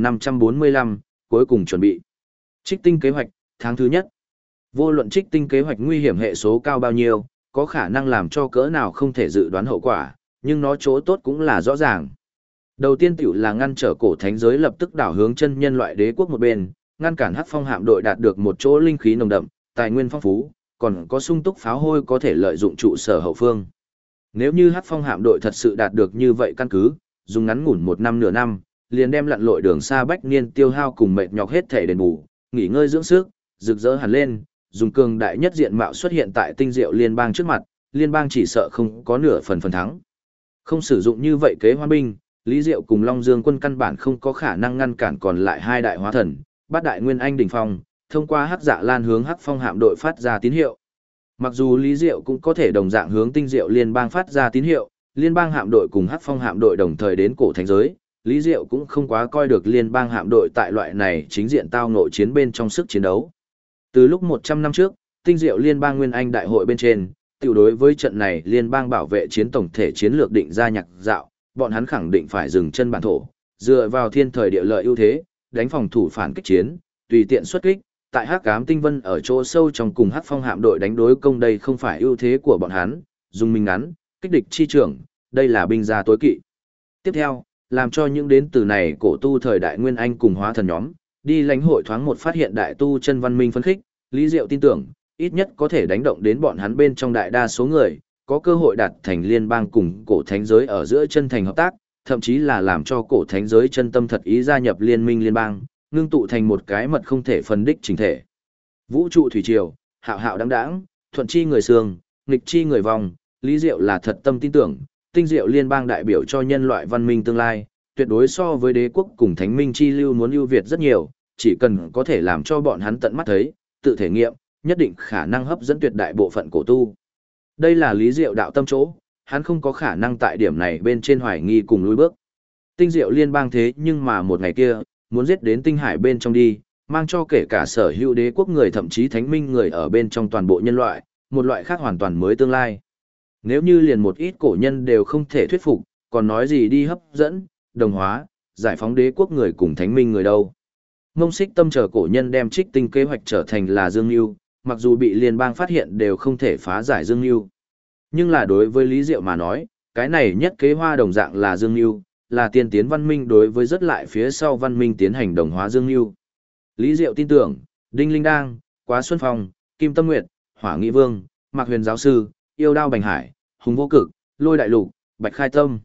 1545, cuối cùng chuẩn bị. Trích tinh kế hoạch, tháng thứ nhất. Vô luận trích tinh kế hoạch nguy hiểm hệ số cao bao nhiêu, có khả năng làm cho cỡ nào không thể dự đoán hậu quả, nhưng nó chỗ tốt cũng là rõ ràng. Đầu tiên tiểu là ngăn trở cổ thánh giới lập tức đảo hướng chân nhân loại đế quốc một bên, ngăn cản Hắc Phong hạm đội đạt được một chỗ linh khí nồng đậm, tài nguyên phong phú, còn có sung túc pháo hôi có thể lợi dụng trụ sở hậu phương. Nếu như Hắc Phong hạm đội thật sự đạt được như vậy căn cứ, dùng ngắn ngủn một năm nửa năm, liền đem lặn lội đường xa bách niên tiêu hao cùng mệt nhọc hết thể đền bù, nghỉ ngơi dưỡng sức, rực rỡ hẳn lên, dùng cường đại nhất diện mạo xuất hiện tại tinh diệu liên bang trước mặt, liên bang chỉ sợ không có nửa phần thắng. Không sử dụng như vậy kế hoan binh, Lý Diệu cùng Long Dương Quân căn bản không có khả năng ngăn cản còn lại hai đại hóa thần, bát đại nguyên anh đỉnh phong, thông qua Hắc Dạ Lan hướng Hắc Phong hạm đội phát ra tín hiệu. Mặc dù Lý Diệu cũng có thể đồng dạng hướng tinh diệu liên bang phát ra tín hiệu, liên bang hạm đội cùng Hắc Phong hạm đội đồng thời đến cổ thánh giới, Lý Diệu cũng không quá coi được liên bang hạm đội tại loại này chính diện tao ngộ chiến bên trong sức chiến đấu. Từ lúc 100 năm trước, tinh diệu liên bang nguyên anh đại hội bên trên, tiểu đối với trận này liên bang bảo vệ chiến tổng thể chiến lược định ra nhạc dạo, bọn hắn khẳng định phải dừng chân bản thổ, dựa vào thiên thời địa lợi ưu thế, đánh phòng thủ phản kích chiến, tùy tiện xuất kích, tại Hắc Ám Tinh Vân ở chỗ sâu trong cùng Hắc Phong hạm đội đánh đối công đây không phải ưu thế của bọn hắn, dùng mình ngắn, kích địch chi trưởng, đây là binh gia tối kỵ. Tiếp theo, làm cho những đến từ này cổ tu thời đại Nguyên Anh cùng hóa thần nhóm, đi lãnh hội thoáng một phát hiện đại tu chân văn minh phấn khích, Lý Diệu tin tưởng, ít nhất có thể đánh động đến bọn hắn bên trong đại đa số người, có cơ hội đạt thành liên bang cùng cổ thánh giới ở giữa chân thành hợp tác, thậm chí là làm cho cổ thánh giới chân tâm thật ý gia nhập liên minh liên bang, ngưng tụ thành một cái mật không thể phân đích chính thể. Vũ trụ thủy triều, hạo hạo đáng đáng, thuận chi người sương, nghịch chi người vòng, Lý Diệu là thật tâm tin tưởng, tinh diệu liên bang đại biểu cho nhân loại văn minh tương lai, tuyệt đối so với đế quốc cùng thánh minh chi lưu muốn ưu việt rất nhiều, chỉ cần có thể làm cho bọn hắn tận mắt thấy, tự thể nghiệm, nhất định khả năng hấp dẫn tuyệt đại bộ phận cổ tu. Đây là Lý Diệu đạo tâm chỗ, hắn không có khả năng tại điểm này bên trên hoài nghi cùng lùi bước. Tinh diệu liên bang thế nhưng mà một ngày kia, muốn giết đến tinh hải bên trong đi, mang cho kể cả sở hữu đế quốc người thậm chí thánh minh người ở bên trong toàn bộ nhân loại, một loại khác hoàn toàn mới tương lai. Nếu như liền một ít cổ nhân đều không thể thuyết phục, còn nói gì đi hấp dẫn, đồng hóa, giải phóng đế quốc người cùng thánh minh người đâu. Mông Xích Tâm chờ cổ nhân đem Trích Tinh kế hoạch trở thành là dương mưu, mặc dù bị liên bang phát hiện đều không thể phá giải dương mưu. Nhưng là đối với Lý Diệu mà nói, cái này nhất kế hoa đồng dạng là dương mưu, là tiên tiến văn minh đối với rất lại phía sau văn minh tiến hành đồng hóa dương mưu. Lý Diệu tin tưởng, Đinh Linh Đang, Quá Xuân Phong, Kim Tâm Nguyệt, Hỏa Nghị Vương, Mạc Huyền Giáo Sư, Yêu Đao Bành Hải, Hùng Vô Cực, Lôi Đại Lục, Bạch Khai Tâm.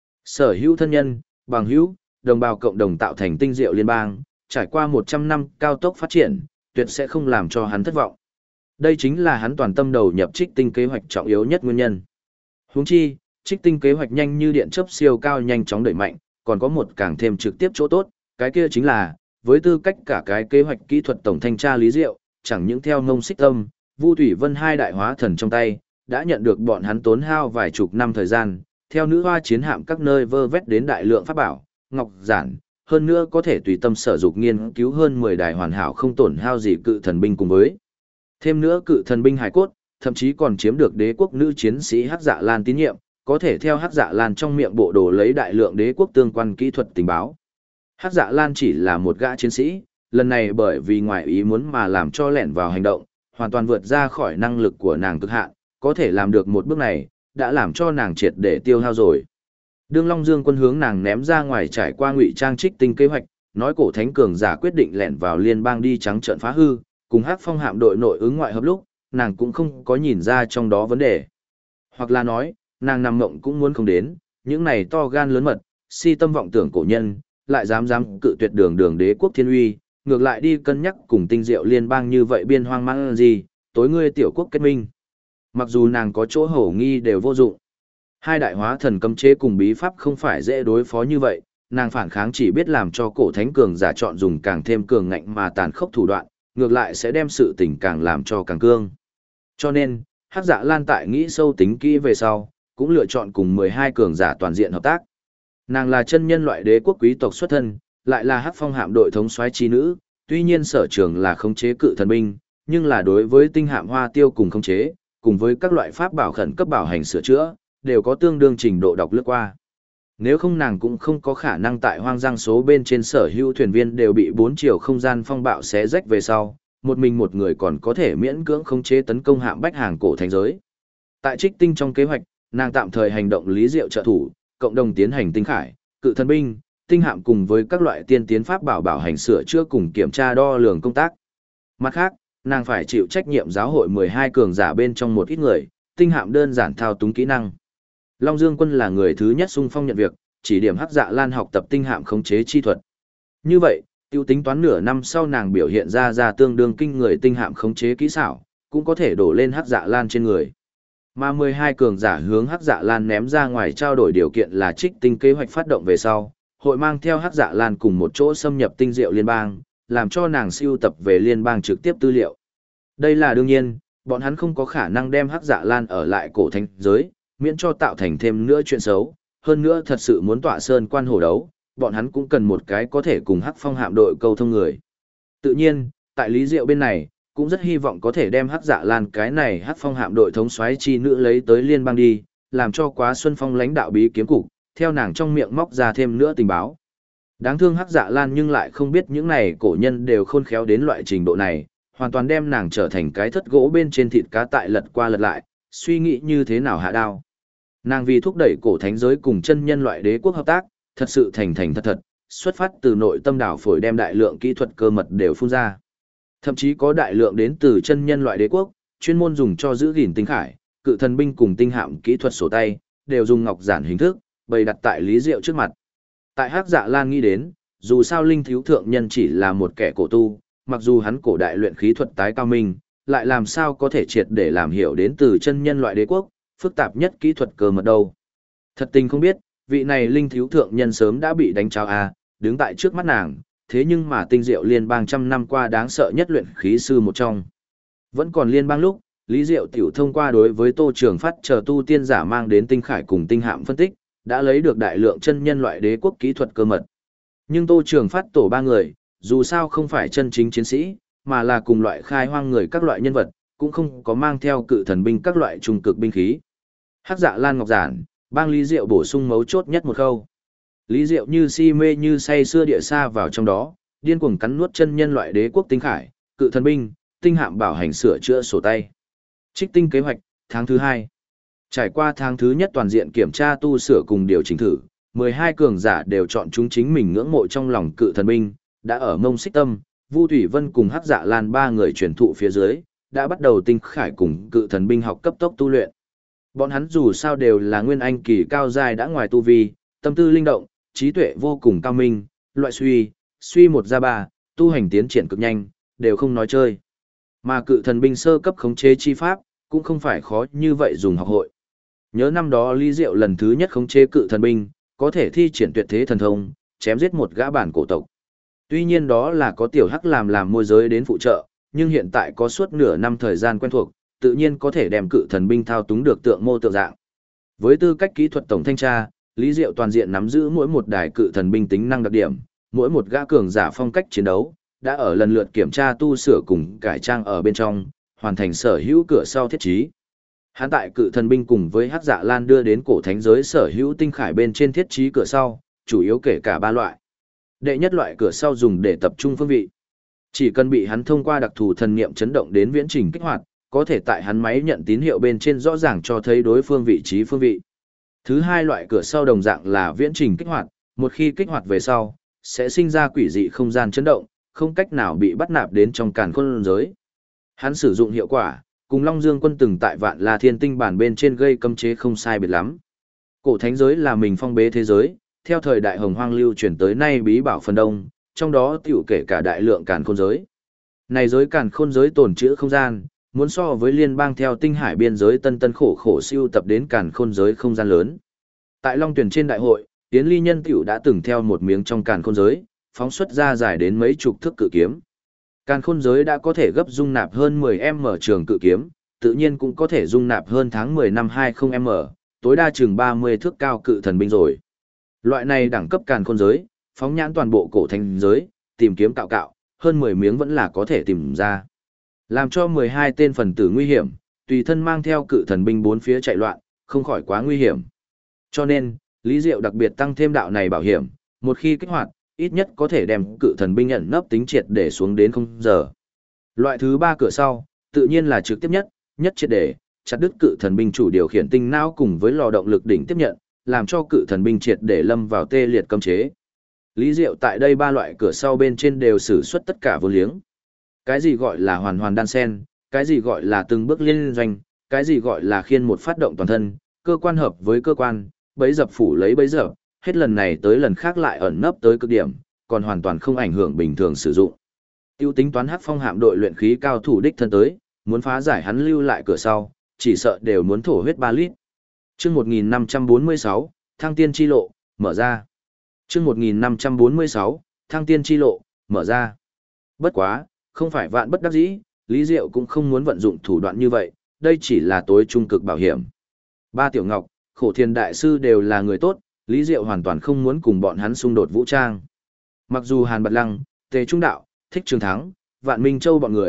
Sở hữu thân nhân, bằng hữu, đồng bào cộng đồng tạo thành tinh diệu liên bang, trải qua 100 năm cao tốc phát triển, tuyệt sẽ không làm cho hắn thất vọng. Đây chính là hắn toàn tâm đầu nhập Trích Tinh kế hoạch trọng yếu nhất nguyên nhân. Huống chi, Trích Tinh kế hoạch nhanh như điện chớp siêu cao nhanh chóng đẩy mạnh, còn có một càng thêm trực tiếp chỗ tốt, cái kia chính là, với tư cách cả cái kế hoạch kỹ thuật tổng thanh tra Lý Diệu, chẳng những theo Ngông Xích Tâm, Vu Thủy Vân hai đại hóa thần trong tay, đã nhận được bọn hắn tốn hao vài chục năm thời gian, theo nữ hoa chiến hạm các nơi vơ vét đến đại lượng pháp bảo, ngọc giản, hơn nữa có thể tùy tâm sở dục nghiên cứu hơn 10 đài hoàn hảo không tổn hao gì cự thần binh cùng với. Thêm nữa cự thần binh hải cốt, thậm chí còn chiếm được đế quốc nữ chiến sĩ Hắc Dạ Lan tín nhiệm, có thể theo Hắc Dạ Lan trong miệng bộ đồ lấy đại lượng đế quốc tương quan kỹ thuật tình báo. Hắc Dạ Lan chỉ là một gã chiến sĩ, lần này bởi vì ngoài ý muốn mà làm cho lẻn vào hành động, hoàn toàn vượt ra khỏi năng lực của nàng cực hạn, có thể làm được một bước này, đã làm cho nàng triệt để tiêu hao rồi. Đương Long Dương quân hướng nàng ném ra ngoài trải qua ngụy trang Trích Tinh kế hoạch, nói cổ thánh cường giả quyết định lẻn vào liên bang đi trắng trợn phá hư, cùng Hắc Phong hạm đội nội ứng ngoại hợp lúc, nàng cũng không có nhìn ra trong đó vấn đề. Hoặc là nói, nàng nằm mộng cũng muốn không đến, những này to gan lớn mật, si tâm vọng tưởng cổ nhân, lại dám cự tuyệt đường đế quốc thiên uy, ngược lại đi cân nhắc cùng tinh diệu liên bang như vậy biên hoang mang gì, tối ngươi tiểu quốc kết minh. Mặc dù nàng có chỗ hổ nghi đều vô dụng. Hai đại hóa thần cấm chế cùng bí pháp không phải dễ đối phó như vậy, nàng phản kháng chỉ biết làm cho cổ thánh cường giả chọn dùng càng thêm cường ngạnh mà tàn khốc thủ đoạn, ngược lại sẽ đem sự tình càng làm cho càng cương. Cho nên, Hắc Dạ Lan tại nghĩ sâu tính kỹ về sau, cũng lựa chọn cùng 12 cường giả toàn diện hợp tác. Nàng là chân nhân loại đế quốc quý tộc xuất thân, lại là Hắc Phong hạm đội thống soái chi nữ, tuy nhiên sở trường là khống chế cự thần binh, nhưng là đối với tinh hạm hoa tiêu cùng khống chế, cùng với các loại pháp bảo khẩn cấp bảo hành sửa chữa, đều có tương đương trình độ đọc lướt qua. Nếu không nàng cũng không có khả năng tại hoang giang số bên trên sở hữu thuyền viên đều bị 4 chiều không gian phong bạo xé rách về sau, một mình một người còn có thể miễn cưỡng khống chế tấn công hạm bách hàng cổ thành giới. Tại Trích Tinh trong kế hoạch, nàng tạm thời hành động Lý Diệu trợ thủ, cộng đồng tiến hành tinh khải, cự thần binh, tinh hạm cùng với các loại tiên tiến pháp bảo bảo hành sửa chữa cùng kiểm tra đo lường công tác. Mặt khác, nàng phải chịu trách nhiệm giáo hội 12 cường giả bên trong một ít người, tinh hạm đơn giản thao túng kỹ năng. Long Dương quân là người thứ nhất xung phong nhận việc, chỉ điểm Hắc Dạ Lan học tập tinh hạm khống chế chi thuật. Như vậy, tiêu tính toán nửa năm sau nàng biểu hiện ra tương đương kinh người tinh hạm khống chế kỹ xảo, cũng có thể đổ lên Hắc Dạ Lan trên người. Mà 12 cường giả hướng Hắc Dạ Lan ném ra ngoài trao đổi điều kiện là Trích Tinh kế hoạch phát động về sau, hội mang theo Hắc Dạ Lan cùng một chỗ xâm nhập tinh diệu liên bang, làm cho nàng siêu tập về liên bang trực tiếp tư liệu. Đây là đương nhiên, bọn hắn không có khả năng đem Hắc Dạ Lan ở lại cổ thánh giới, miễn cho tạo thành thêm nữa chuyện xấu, hơn nữa thật sự muốn tọa sơn quan hổ đấu, bọn hắn cũng cần một cái có thể cùng Hắc Phong hạm đội câu thông người. Tự nhiên, tại Lý Diệu bên này, cũng rất hy vọng có thể đem Hắc Dạ Lan cái này Hắc Phong hạm đội thống soái chi nữ lấy tới liên bang đi, làm cho Quá Xuân Phong lãnh đạo bí kiếm cục, theo nàng trong miệng móc ra thêm nữa tình báo. Đáng thương Hắc Dạ Lan nhưng lại không biết những này cổ nhân đều khôn khéo đến loại trình độ này, hoàn toàn đem nàng trở thành cái thất gỗ bên trên thịt cá tại lật qua lật lại, suy nghĩ như thế nào hạ đao. Nàng vì thúc đẩy cổ thánh giới cùng chân nhân loại đế quốc hợp tác, thật sự thành thật thật, xuất phát từ nội tâm đảo phổi đem đại lượng kỹ thuật cơ mật đều phun ra. Thậm chí có đại lượng đến từ chân nhân loại đế quốc, chuyên môn dùng cho giữ gìn tinh khải, cự thần binh cùng tinh hạm kỹ thuật sổ tay, đều dùng ngọc giản hình thức, bày đặt tại Lý Diệu trước mặt. Tại Hắc Dạ Lan nghĩ đến, dù sao Linh Thiếu Thượng Nhân chỉ là một kẻ cổ tu, mặc dù hắn cổ đại luyện khí thuật tái cao minh, lại làm sao có thể triệt để làm hiểu đến từ chân nhân loại đế quốc, phức tạp nhất kỹ thuật cơ mật đâu. Thật tình không biết, vị này Linh Thiếu Thượng Nhân sớm đã bị đánh cháo đứng tại trước mắt nàng, thế nhưng mà Tinh Diệu Liên bang trăm năm qua đáng sợ nhất luyện khí sư một trong. Vẫn còn liên bang lúc, Lý Diệu tiểu thông qua đối với Tô Trường Phát chờ tu tiên giả mang đến tinh khải cùng tinh hạm phân tích, đã lấy được đại lượng chân nhân loại đế quốc kỹ thuật cơ mật. Nhưng Tô Trường Phát tổ ba người, dù sao không phải chân chính chiến sĩ, mà là cùng loại khai hoang người các loại nhân vật, cũng không có mang theo cự thần binh các loại trung cực binh khí. Hắc Dạ Lan ngọc giản, bang Lý Diệu bổ sung mấu chốt nhất một khâu. Lý Diệu như si mê như say xưa địa xa vào trong đó, điên cuồng cắn nuốt chân nhân loại đế quốc tinh khải, cự thần binh, tinh hạm bảo hành sửa chữa sổ tay. Trích tinh kế hoạch, tháng thứ 2. Trải qua tháng thứ nhất toàn diện kiểm tra tu sửa cùng điều chỉnh thử, 12 cường giả đều chọn chúng chính mình ngưỡng mộ trong lòng cự thần binh, đã ở Mông Xích Tâm, Vu Thủy Vân cùng Hắc Dạ Lan ba người truyền thụ phía dưới, đã bắt đầu tinh khải cùng cự thần binh học cấp tốc tu luyện. Bọn hắn dù sao đều là nguyên anh kỳ cao giai đã ngoài tu vi, tâm tư linh động, trí tuệ vô cùng cao minh, loại suy một ra ba, tu hành tiến triển cực nhanh, đều không nói chơi. Mà cự thần binh sơ cấp khống chế chi pháp, cũng không phải khó như vậy dùng học hội. Nhớ năm đó Lý Diệu lần thứ nhất khống chế cự thần binh, có thể thi triển tuyệt thế thần thông, chém giết một gã bản cổ tộc. Tuy nhiên đó là có tiểu hắc làm môi giới đến phụ trợ, nhưng hiện tại có suốt nửa năm thời gian quen thuộc, tự nhiên có thể đem cự thần binh thao túng được tượng mô tượng dạng. Với tư cách kỹ thuật tổng thanh tra, Lý Diệu toàn diện nắm giữ mỗi một đài cự thần binh tính năng đặc điểm, mỗi một gã cường giả phong cách chiến đấu, đã ở lần lượt kiểm tra tu sửa cùng cải trang ở bên trong, hoàn thành sở hữu cửa sau thiết trí. Hắn tại cự thần binh cùng với Hắc Dạ Lan đưa đến cổ thánh giới sở hữu tinh khải bên trên thiết trí cửa sau, chủ yếu kể cả ba loại. Đệ nhất loại cửa sau dùng để tập trung phương vị. Chỉ cần bị hắn thông qua đặc thù thần niệm chấn động đến viễn trình kích hoạt, có thể tại hắn máy nhận tín hiệu bên trên rõ ràng cho thấy đối phương vị trí phương vị. Thứ hai loại cửa sau đồng dạng là viễn trình kích hoạt, một khi kích hoạt về sau, sẽ sinh ra quỷ dị không gian chấn động, không cách nào bị bắt nạp đến trong càn khôn giới. Hắn sử dụng hiệu quả, cùng Long Dương Quân từng tại Vạn La Thiên Tinh bản bên trên gây cấm chế không sai biệt lắm. Cổ thánh giới là mình phong bế thế giới, theo thời đại hồng hoang lưu truyền tới nay bí bảo phần đông, trong đó tiểu kể cả đại lượng càn khôn giới. Này giới càn khôn giới tồn trữ không gian, muốn so với liên bang theo tinh hải biên giới tân khổ siêu tập đến càn khôn giới không gian lớn. Tại Long Tuyển trên đại hội, Yến Ly Nhân tiểu đã từng theo một miếng trong càn khôn giới, phóng xuất ra dài đến mấy chục thước cự kiếm. Càn khôn giới đã có thể gấp dung nạp hơn 10m trường cự kiếm, tự nhiên cũng có thể dung nạp hơn tháng 10 năm 20m, tối đa chừng 30 thước cao cự thần binh rồi. Loại này đẳng cấp càn khôn giới, phóng nhãn toàn bộ cổ thánh giới, tìm kiếm cạo, hơn 10 miếng vẫn là có thể tìm ra. Làm cho 12 tên phần tử nguy hiểm, tùy thân mang theo cự thần binh bốn phía chạy loạn, không khỏi quá nguy hiểm. Cho nên, Lý Diệu đặc biệt tăng thêm đạo này bảo hiểm, một khi kích hoạt, ít nhất có thể đem cự thần binh ẩn nấp tính triệt để xuống đến 0 giờ. Loại thứ 3 cửa sau, tự nhiên là trực tiếp nhất triệt để, chặt đứt cự thần binh chủ điều khiển tinh não cùng với lò động lực đỉnh tiếp nhận, làm cho cự thần binh triệt để lâm vào tê liệt cấm chế. Lý Diệu tại đây 3 loại cửa sau bên trên đều sử xuất tất cả vô liếng. Cái gì gọi là hoàn hoàn đan sen, cái gì gọi là từng bước liên doanh, cái gì gọi là khiên một phát động toàn thân, cơ quan hợp với cơ quan, bấy dập phủ lấy bấy dập, hết lần này tới lần khác lại ẩn nấp tới cực điểm, còn hoàn toàn không ảnh hưởng bình thường sử dụng. Tiêu tính toán Hắc Phong hạm đội luyện khí cao thủ đích thân tới, muốn phá giải hắn lưu lại cửa sau, chỉ sợ đều muốn thổ huyết 3 lít. Chương 1546, Thăng Tiên Chi Lộ, mở ra. Chương 1546, Thăng Tiên Chi Lộ, mở ra. Bất quá, không phải vạn bất đắc dĩ, Lý Diệu cũng không muốn vận dụng thủ đoạn như vậy, đây chỉ là tối trung cực bảo hiểm. Ba Tiểu Ngọc, Khổ Thiền Đại Sư đều là người tốt, Lý Diệu hoàn toàn không muốn cùng bọn hắn xung đột vũ trang. Mặc dù Hàn Bạt Lăng, Tề Trung Đạo, Thích Trường Thắng, Vạn Minh Châu bọn người,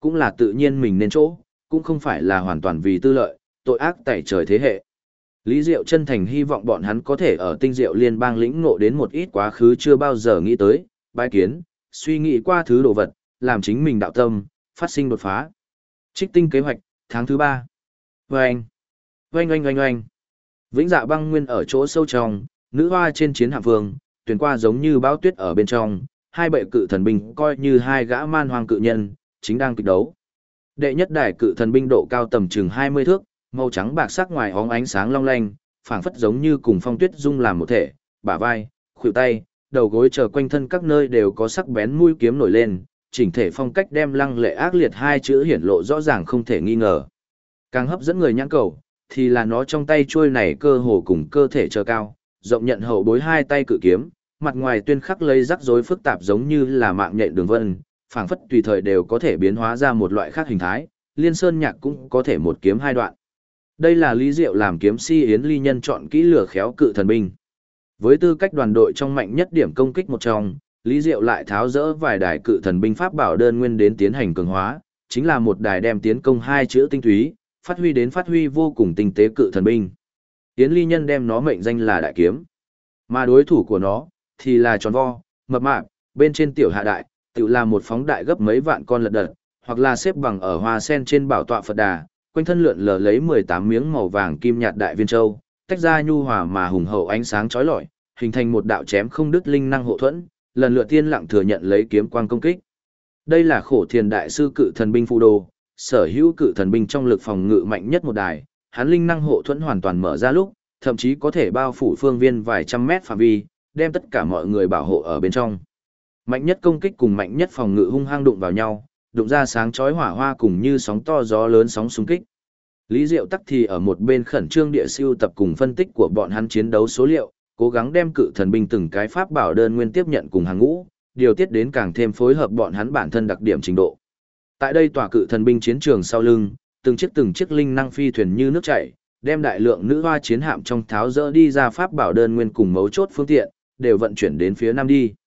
cũng là tự nhiên mình nên chỗ, cũng không phải là hoàn toàn vì tư lợi, tội ác tẩy trời thế hệ. Lý Diệu chân thành hy vọng bọn hắn có thể ở Tinh Diệu Liên bang lĩnh ngộ đến một ít quá khứ chưa bao giờ nghĩ tới, bái kiến, suy nghĩ qua thứ đồ vật, làm chính mình đạo tâm, phát sinh đột phá. Trích tinh kế hoạch, tháng thứ 3. Vâng! Oanh oanh oanh oanh! Vĩnh Dạ Băng Nguyên ở chỗ sâu trong, nữ hoa trên chiến hạm vương, tuyển qua giống như bão tuyết ở bên trong, hai bệ cự thần binh coi như hai gã man hoang cự nhân, chính đang kịch đấu. Đệ nhất đài cự thần binh độ cao tầm chừng 20 thước, màu trắng bạc sắc ngoài óng ánh sáng long lanh, phảng phất giống như cùng phong tuyết dung làm một thể, bả vai, khuỷu tay, đầu gối trở quanh thân các nơi đều có sắc bén mũi kiếm nổi lên, chỉnh thể phong cách đem lăng lệ ác liệt hai chữ hiển lộ rõ ràng không thể nghi ngờ. Càng hấp dẫn người nhãn cầu, thì là nó trong tay chuôi này cơ hồ cùng cơ thể chờ cao, rộng nhận hậu bối hai tay cự kiếm, mặt ngoài tuyên khắc lấy rắc rối phức tạp giống như là mạng nhện đường vân, phảng phất tùy thời đều có thể biến hóa ra một loại khác hình thái, liên sơn nhạc cũng có thể một kiếm hai đoạn. Đây là Lý Diệu làm kiếm si Yến Ly Nhân chọn kỹ lửa khéo cự thần binh. Với tư cách đoàn đội trong mạnh nhất điểm công kích một trong, Lý Diệu lại tháo dỡ vài đài cự thần binh pháp bảo đơn nguyên đến tiến hành cường hóa, chính là một đài đem tiến công hai chữ tinh túy, phát huy vô cùng tinh tế cự thần binh. Yến Ly Nhân đem nó mệnh danh là đại kiếm. Mà đối thủ của nó thì là tròn vo, mập mạp, bên trên tiểu hạ đại, tự là một phóng đại gấp mấy vạn con lật đật, hoặc là xếp bằng ở hoa sen trên bảo tọa Phật Đà, quanh thân lượn lờ lấy 18 miếng màu vàng kim nhạt đại viên châu, tách ra nhu hòa mà hùng hậu ánh sáng chói lọi, hình thành một đạo chém không đứt linh năng hộ thuẫn, lần lượt tiên lặng thừa nhận lấy kiếm quang công kích. Đây là Khổ Thiền đại sư cự thần binh phù đồ, sở hữu cự thần binh trong lực phòng ngự mạnh nhất một đài, hắn linh năng hộ thuẫn hoàn toàn mở ra lúc, thậm chí có thể bao phủ phương viên vài trăm mét phạm vi, đem tất cả mọi người bảo hộ ở bên trong. Mạnh nhất công kích cùng mạnh nhất phòng ngự hung hăng đụng vào nhau, đụng ra sáng chói hỏa hoa cùng như sóng to gió lớn sóng xung kích. Lý Diệu tắc thì ở một bên khẩn trương địa siêu tập cùng phân tích của bọn hắn chiến đấu số liệu, cố gắng đem cự thần binh từng cái pháp bảo đơn nguyên tiếp nhận cùng hàng ngũ, điều tiết đến càng thêm phối hợp bọn hắn bản thân đặc điểm trình độ. Tại đây tòa cự thần binh chiến trường sau lưng, từng chiếc linh năng phi thuyền như nước chảy, đem đại lượng nữ hoa chiến hạm trong tháo dỡ đi ra pháp bảo đơn nguyên cùng mấu chốt phương tiện, đều vận chuyển đến phía nam đi.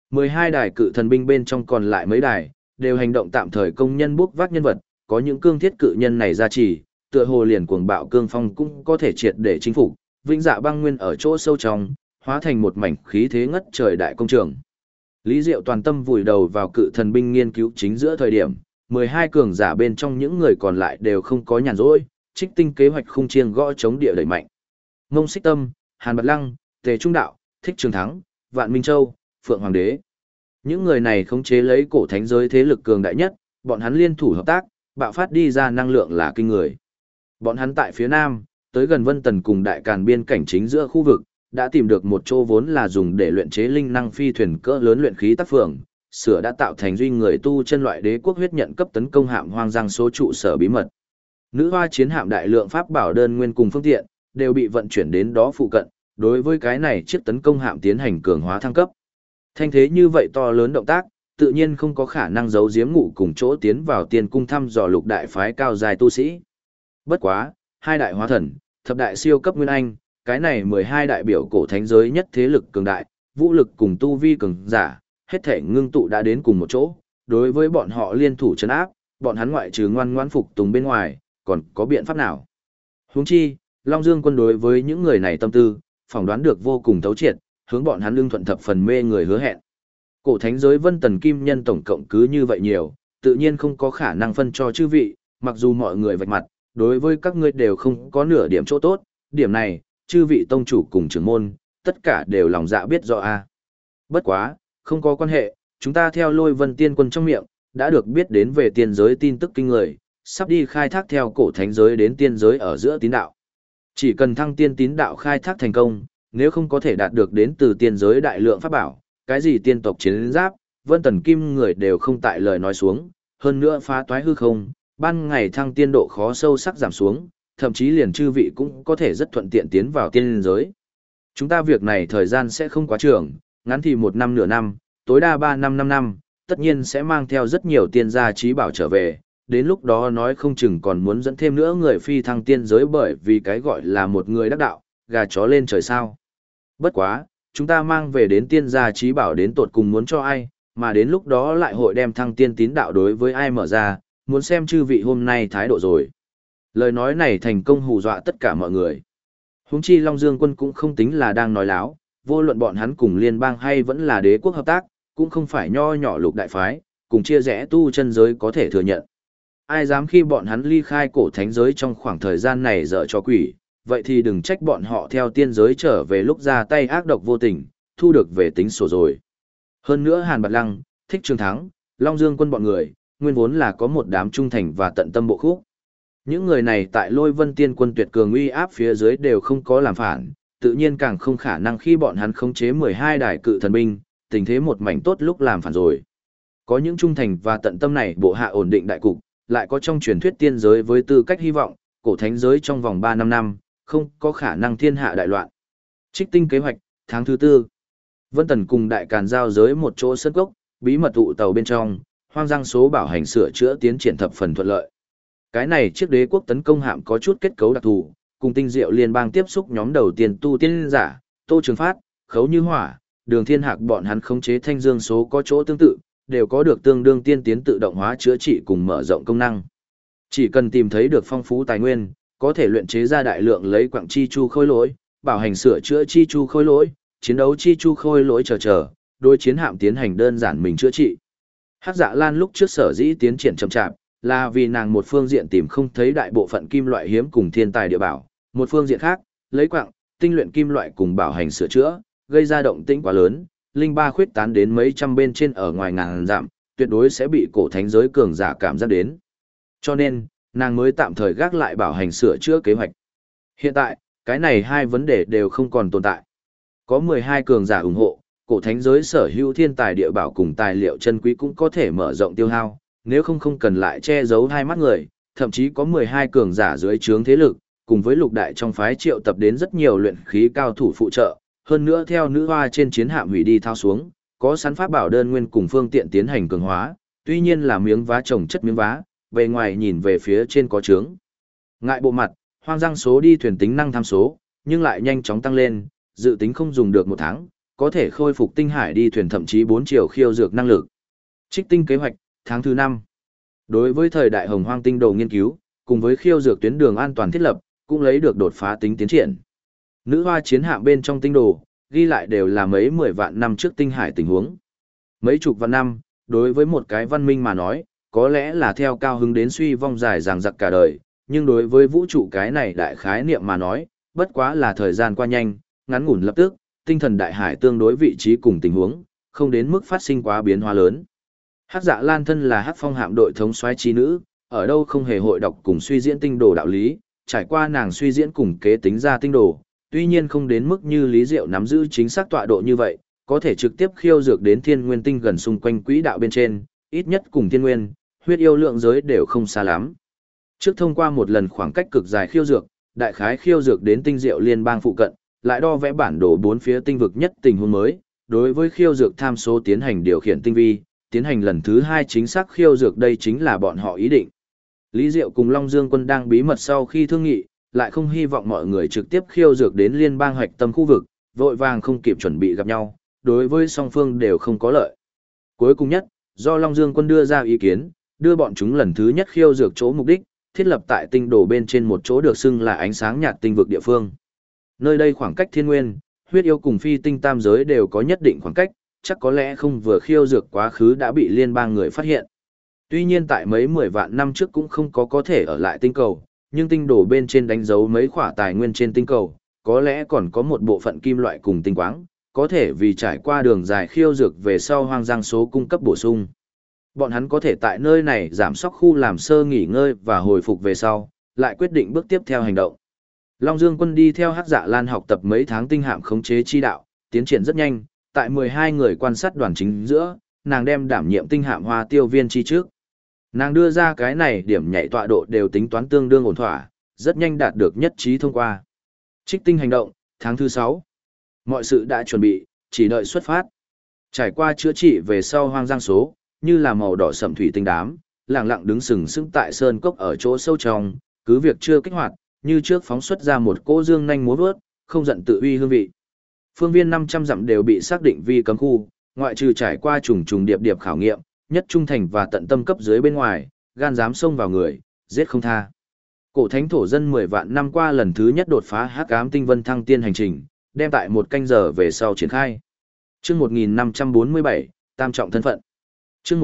12 đài cự thần binh bên trong còn lại mấy đài, đều hành động tạm thời công nhân bốc vác nhân vật, có những cương thiết cự nhân này ra chỉ, tựa hồ liền cuồng bạo cương phong cũng có thể triệt để chinh phục, Vĩnh Dạ Băng Nguyên ở chỗ sâu trong, hóa thành một mảnh khí thế ngất trời đại công trường. Lý Diệu toàn tâm vùi đầu vào cự thần binh nghiên cứu chính giữa thời điểm, 12 cường giả bên trong những người còn lại đều không có nhàn rỗi, trích tinh kế hoạch khung chiêng gõ chống địa đẩy mạnh. Ngông Xích Tâm, Hàn Bật Lăng, Tề Trung Đạo, Thích Trường Thắng, Vạn Minh Châu, Phượng Hoàng Đế. Những người này khống chế lấy cổ thánh giới thế lực cường đại nhất, bọn hắn liên thủ hợp tác, bạo phát đi ra năng lượng là kinh người. Bọn hắn tại phía nam, tới gần Vân Tần cùng Đại Càn biên cảnh chính giữa khu vực, đã tìm được một chỗ vốn là dùng để luyện chế linh năng phi thuyền cỡ lớn luyện khí tác phường, sửa đã tạo thành duy người tu chân loại đế quốc huyết nhận cấp tấn công hạm hoang giang số trụ sở bí mật. Nữ hoa chiến hạm đại lượng pháp bảo đơn nguyên cùng phương tiện, đều bị vận chuyển đến đó phụ cận, đối với cái này chiếc tấn công hạm tiến hành cường hóa thăng cấp. Thanh thế như vậy to lớn động tác, tự nhiên không có khả năng giấu giếm ngụ cùng chỗ tiến vào tiên cung thăm dò lục đại phái cao dài tu sĩ. Bất quá, hai đại hóa thần, thập đại siêu cấp nguyên anh, cái này 12 đại biểu cổ thánh giới nhất thế lực cường đại, vũ lực cùng tu vi cường giả, hết thể ngưng tụ đã đến cùng một chỗ, đối với bọn họ liên thủ trấn áp, bọn hắn ngoại trừ ngoan ngoãn phục tùng bên ngoài, còn có biện pháp nào? Huống chi, Long Dương quân đối với những người này tâm tư, phỏng đoán được vô cùng thấu triệt, hướng bọn hắn lương thuận thập phần mê người hứa hẹn. Cổ thánh giới Vân Tần Kim Nhân tổng cộng cứ như vậy nhiều, tự nhiên không có khả năng phân cho chư vị, mặc dù mọi người vạch mặt, đối với các ngươi đều không có nửa điểm chỗ tốt, điểm này, chư vị tông chủ cùng trưởng môn, tất cả đều lòng dạ biết rõ a. Bất quá, không có quan hệ, chúng ta theo Lôi Vân Tiên Quân trong miệng, đã được biết đến về tiên giới tin tức kinh người, sắp đi khai thác theo cổ thánh giới đến tiên giới ở giữa tín đạo. Chỉ cần thăng tiên tín đạo khai thác thành công, nếu không có thể đạt được đến từ tiên giới đại lượng pháp bảo, cái gì tiên tộc chiến giáp, Vân Tần Kim người đều không tại lời nói xuống, hơn nữa phá toái hư không, ban ngày thăng tiên độ khó sâu sắc giảm xuống, thậm chí liền chư vị cũng có thể rất thuận tiện tiến vào tiên giới. Chúng ta việc này thời gian sẽ không quá trường, ngắn thì 1 năm nửa năm, tối đa 3 năm 5 năm, tất nhiên sẽ mang theo rất nhiều tiên gia trí bảo trở về, đến lúc đó nói không chừng còn muốn dẫn thêm nữa người phi thăng tiên giới bởi vì cái gọi là một người đắc đạo, gà chó lên trời sao. Bất quá, chúng ta mang về đến tiên gia trí bảo đến tột cùng muốn cho ai, mà đến lúc đó lại hội đem thăng tiên tín đạo đối với ai mở ra, muốn xem chư vị hôm nay thái độ rồi. Lời nói này thành công hù dọa tất cả mọi người. Huống chi Long Dương quân cũng không tính là đang nói láo, vô luận bọn hắn cùng liên bang hay vẫn là đế quốc hợp tác, cũng không phải nho nhỏ lục đại phái, cùng chia rẽ tu chân giới có thể thừa nhận. Ai dám khi bọn hắn ly khai cổ thánh giới trong khoảng thời gian này dở cho quỷ, vậy thì đừng trách bọn họ theo tiên giới trở về lúc ra tay ác độc vô tình, thu được về tính sổ rồi. Hơn nữa Hàn Bạt Lăng, Thích Trường Thắng, Long Dương quân bọn người, nguyên vốn là có một đám trung thành và tận tâm bộ khúc. Những người này tại Lôi Vân Tiên quân tuyệt cường uy áp phía dưới đều không có làm phản, tự nhiên càng không khả năng khi bọn hắn khống chế 12 đài cự thần binh, tình thế một mảnh tốt lúc làm phản rồi. Có những trung thành và tận tâm này bộ hạ ổn định đại cục, lại có trong truyền thuyết tiên giới với tư cách hy vọng, cổ thánh giới trong vòng 3-5 năm, không có khả năng thiên hạ đại loạn. Trích tinh kế hoạch, tháng thứ 4. Vân Tần cùng Đại Càn giao giới một chỗ sân cốc, bí mật tụ tàu bên trong, hoang giang số bảo hành sửa chữa tiến triển thập phần thuận lợi. Cái này chiếc đế quốc tấn công hạm có chút kết cấu đặc thù, cùng tinh diệu liên bang tiếp xúc nhóm đầu tiên tu tiên giả, Tô Trường Phát, Khấu Như Hỏa, Đường Thiên Hạc bọn hắn khống chế thanh dương số có chỗ tương tự, đều có được tương đương tiên tiến tự động hóa chữa trị cùng mở rộng công năng. Chỉ cần tìm thấy được phong phú tài nguyên, có thể luyện chế ra đại lượng lấy quặng chi chu khôi lỗi, bảo hành sửa chữa chi chu khôi lỗi, chiến đấu chi chu khôi lỗi chờ, đối chiến hạm tiến hành đơn giản mình chữa trị. Hắc Dạ Lan lúc trước sở dĩ tiến triển chậm chạp, là vì nàng một phương diện tìm không thấy đại bộ phận kim loại hiếm cùng thiên tài địa bảo, một phương diện khác, lấy quặng, tinh luyện kim loại cùng bảo hành sửa chữa, gây ra động tĩnh quá lớn, linh ba khuyết tán đến mấy trăm bên trên ở ngoài ngàn dặm, tuyệt đối sẽ bị cổ thánh giới cường giả cảm giác đến. Cho nên, nàng mới tạm thời gác lại bảo hành sửa chữa kế hoạch. Hiện tại, cái này hai vấn đề đều không còn tồn tại. Có 12 cường giả ủng hộ, cổ thánh giới sở hữu thiên tài địa bảo cùng tài liệu chân quý cũng có thể mở rộng tiêu hao, nếu không cần lại che giấu hai mắt người, thậm chí có 12 cường giả dưới trướng thế lực, cùng với lục đại trong phái triệu tập đến rất nhiều luyện khí cao thủ phụ trợ, hơn nữa theo nữ hoa trên chiến hạm hủy đi thao xuống, có sẵn pháp bảo đơn nguyên cùng phương tiện tiến hành cường hóa, tuy nhiên là miếng vá trồng chất miếng vá, bề ngoài nhìn về phía trên có trướng. Ngại bộ mặt, hoang giang số đi thuyền tính năng tham số, nhưng lại nhanh chóng tăng lên, dự tính không dùng được 1 tháng, có thể khôi phục tinh hải đi thuyền thậm chí 4 triệu khiêu dược năng lực. Trích tinh kế hoạch, tháng thứ 5. Đối với thời đại hồng hoang tinh đồ nghiên cứu, cùng với khiêu dược tuyến đường an toàn thiết lập, cũng lấy được đột phá tính tiến triển. Nữ hoa chiến hạm bên trong tinh đồ, ghi lại đều là mấy 10 vạn năm trước tinh hải tình huống. Mấy chục vạn năm, đối với một cái văn minh mà nói, có lẽ là theo cao hứng đến suy vong dài dằng dặc cả đời, nhưng đối với vũ trụ cái này đại khái niệm mà nói, bất quá là thời gian qua nhanh, ngắn ngủn lập tức, tinh thần đại hải tương đối vị trí cùng tình huống, không đến mức phát sinh quá biến hóa lớn. Hắc Dạ Lan thân là Hắc Phong hạm đội thống soái chi nữ, ở đâu không hề hội đọc cùng suy diễn tinh đồ đạo lý, trải qua nàng suy diễn cùng kế tính ra tinh đồ, tuy nhiên không đến mức như Lý Diệu nắm giữ chính xác tọa độ như vậy, có thể trực tiếp khiêu dược đến thiên nguyên tinh gần xung quanh quỹ đạo bên trên, ít nhất cùng thiên nguyên, huyết yêu lượng giới đều không xa lắm. Trước thông qua một lần khoảng cách cực dài khiêu dược, đại khái khiêu dược đến tinh diệu liên bang phụ cận, lại đo vẽ bản đồ 4 phía tinh vực nhất tình huống mới, đối với khiêu dược tham số tiến hành điều khiển tinh vi, tiến hành lần thứ 2 chính xác khiêu dược, đây chính là bọn họ ý định. Lý Diệu cùng Long Dương quân đang bí mật sau khi thương nghị, lại không hy vọng mọi người trực tiếp khiêu dược đến liên bang hoạch tâm khu vực, vội vàng không kịp chuẩn bị gặp nhau, đối với song phương đều không có lợi. Cuối cùng nhất, do Long Dương quân đưa ra ý kiến, đưa bọn chúng lần thứ nhất khiêu dược chỗ mục đích, thiết lập tại tinh đồ bên trên một chỗ được xưng là ánh sáng nhạt tinh vực địa phương. Nơi đây khoảng cách thiên nguyên, huyết yêu cùng phi tinh tam giới đều có nhất định khoảng cách, chắc có lẽ không vừa khiêu dược quá khứ đã bị liên bang người phát hiện. Tuy nhiên tại mấy 10 vạn năm trước cũng không có thể ở lại tinh cầu, nhưng tinh đồ bên trên đánh dấu mấy khỏa tài nguyên trên tinh cầu, có lẽ còn có một bộ phận kim loại cùng tinh quáng, có thể vì trải qua đường dài khiêu dược về sau hoang giang số cung cấp bổ sung. Bọn hắn có thể tại nơi này giảm sóc khu làm sơ nghỉ ngơi và hồi phục về sau, lại quyết định bước tiếp theo hành động. Long Dương quân đi theo Hắc Dạ Lan học tập mấy tháng tinh hạm khống chế chi đạo, tiến triển rất nhanh, tại 12 người quan sát đoàn chính giữa, nàng đem đảm nhiệm tinh hạm hoa tiêu viên chi trước. Nàng đưa ra cái này điểm nhảy tọa độ đều tính toán tương đương ổn thỏa, rất nhanh đạt được nhất trí thông qua. Trích tinh hành động, tháng thứ 6. Mọi sự đã chuẩn bị, chỉ đợi xuất phát. Trải qua chữa trị về sau hoang giang số, như là màu đỏ sẫm thủy tinh đám, lặng lặng đứng sừng sững tại sơn cốc ở chỗ sâu trong, cứ việc chưa kích hoạt, như trước phóng xuất ra một cỗ dương nhanh múa vớt, không giận tự uy hương vị. Phương viên 500 dặm đều bị xác định vi cấm khu, ngoại trừ trải qua trùng trùng điệp điệp khảo nghiệm, nhất trung thành và tận tâm cấp dưới bên ngoài, gan dám xông vào người, giết không tha. Cổ thánh thổ dân 10 vạn năm qua lần thứ nhất đột phá hắc ám tinh vân thăng tiên hành trình, đem tại 1 canh giờ về sau triển khai. Chương 1547, tam trọng thân phận. Chương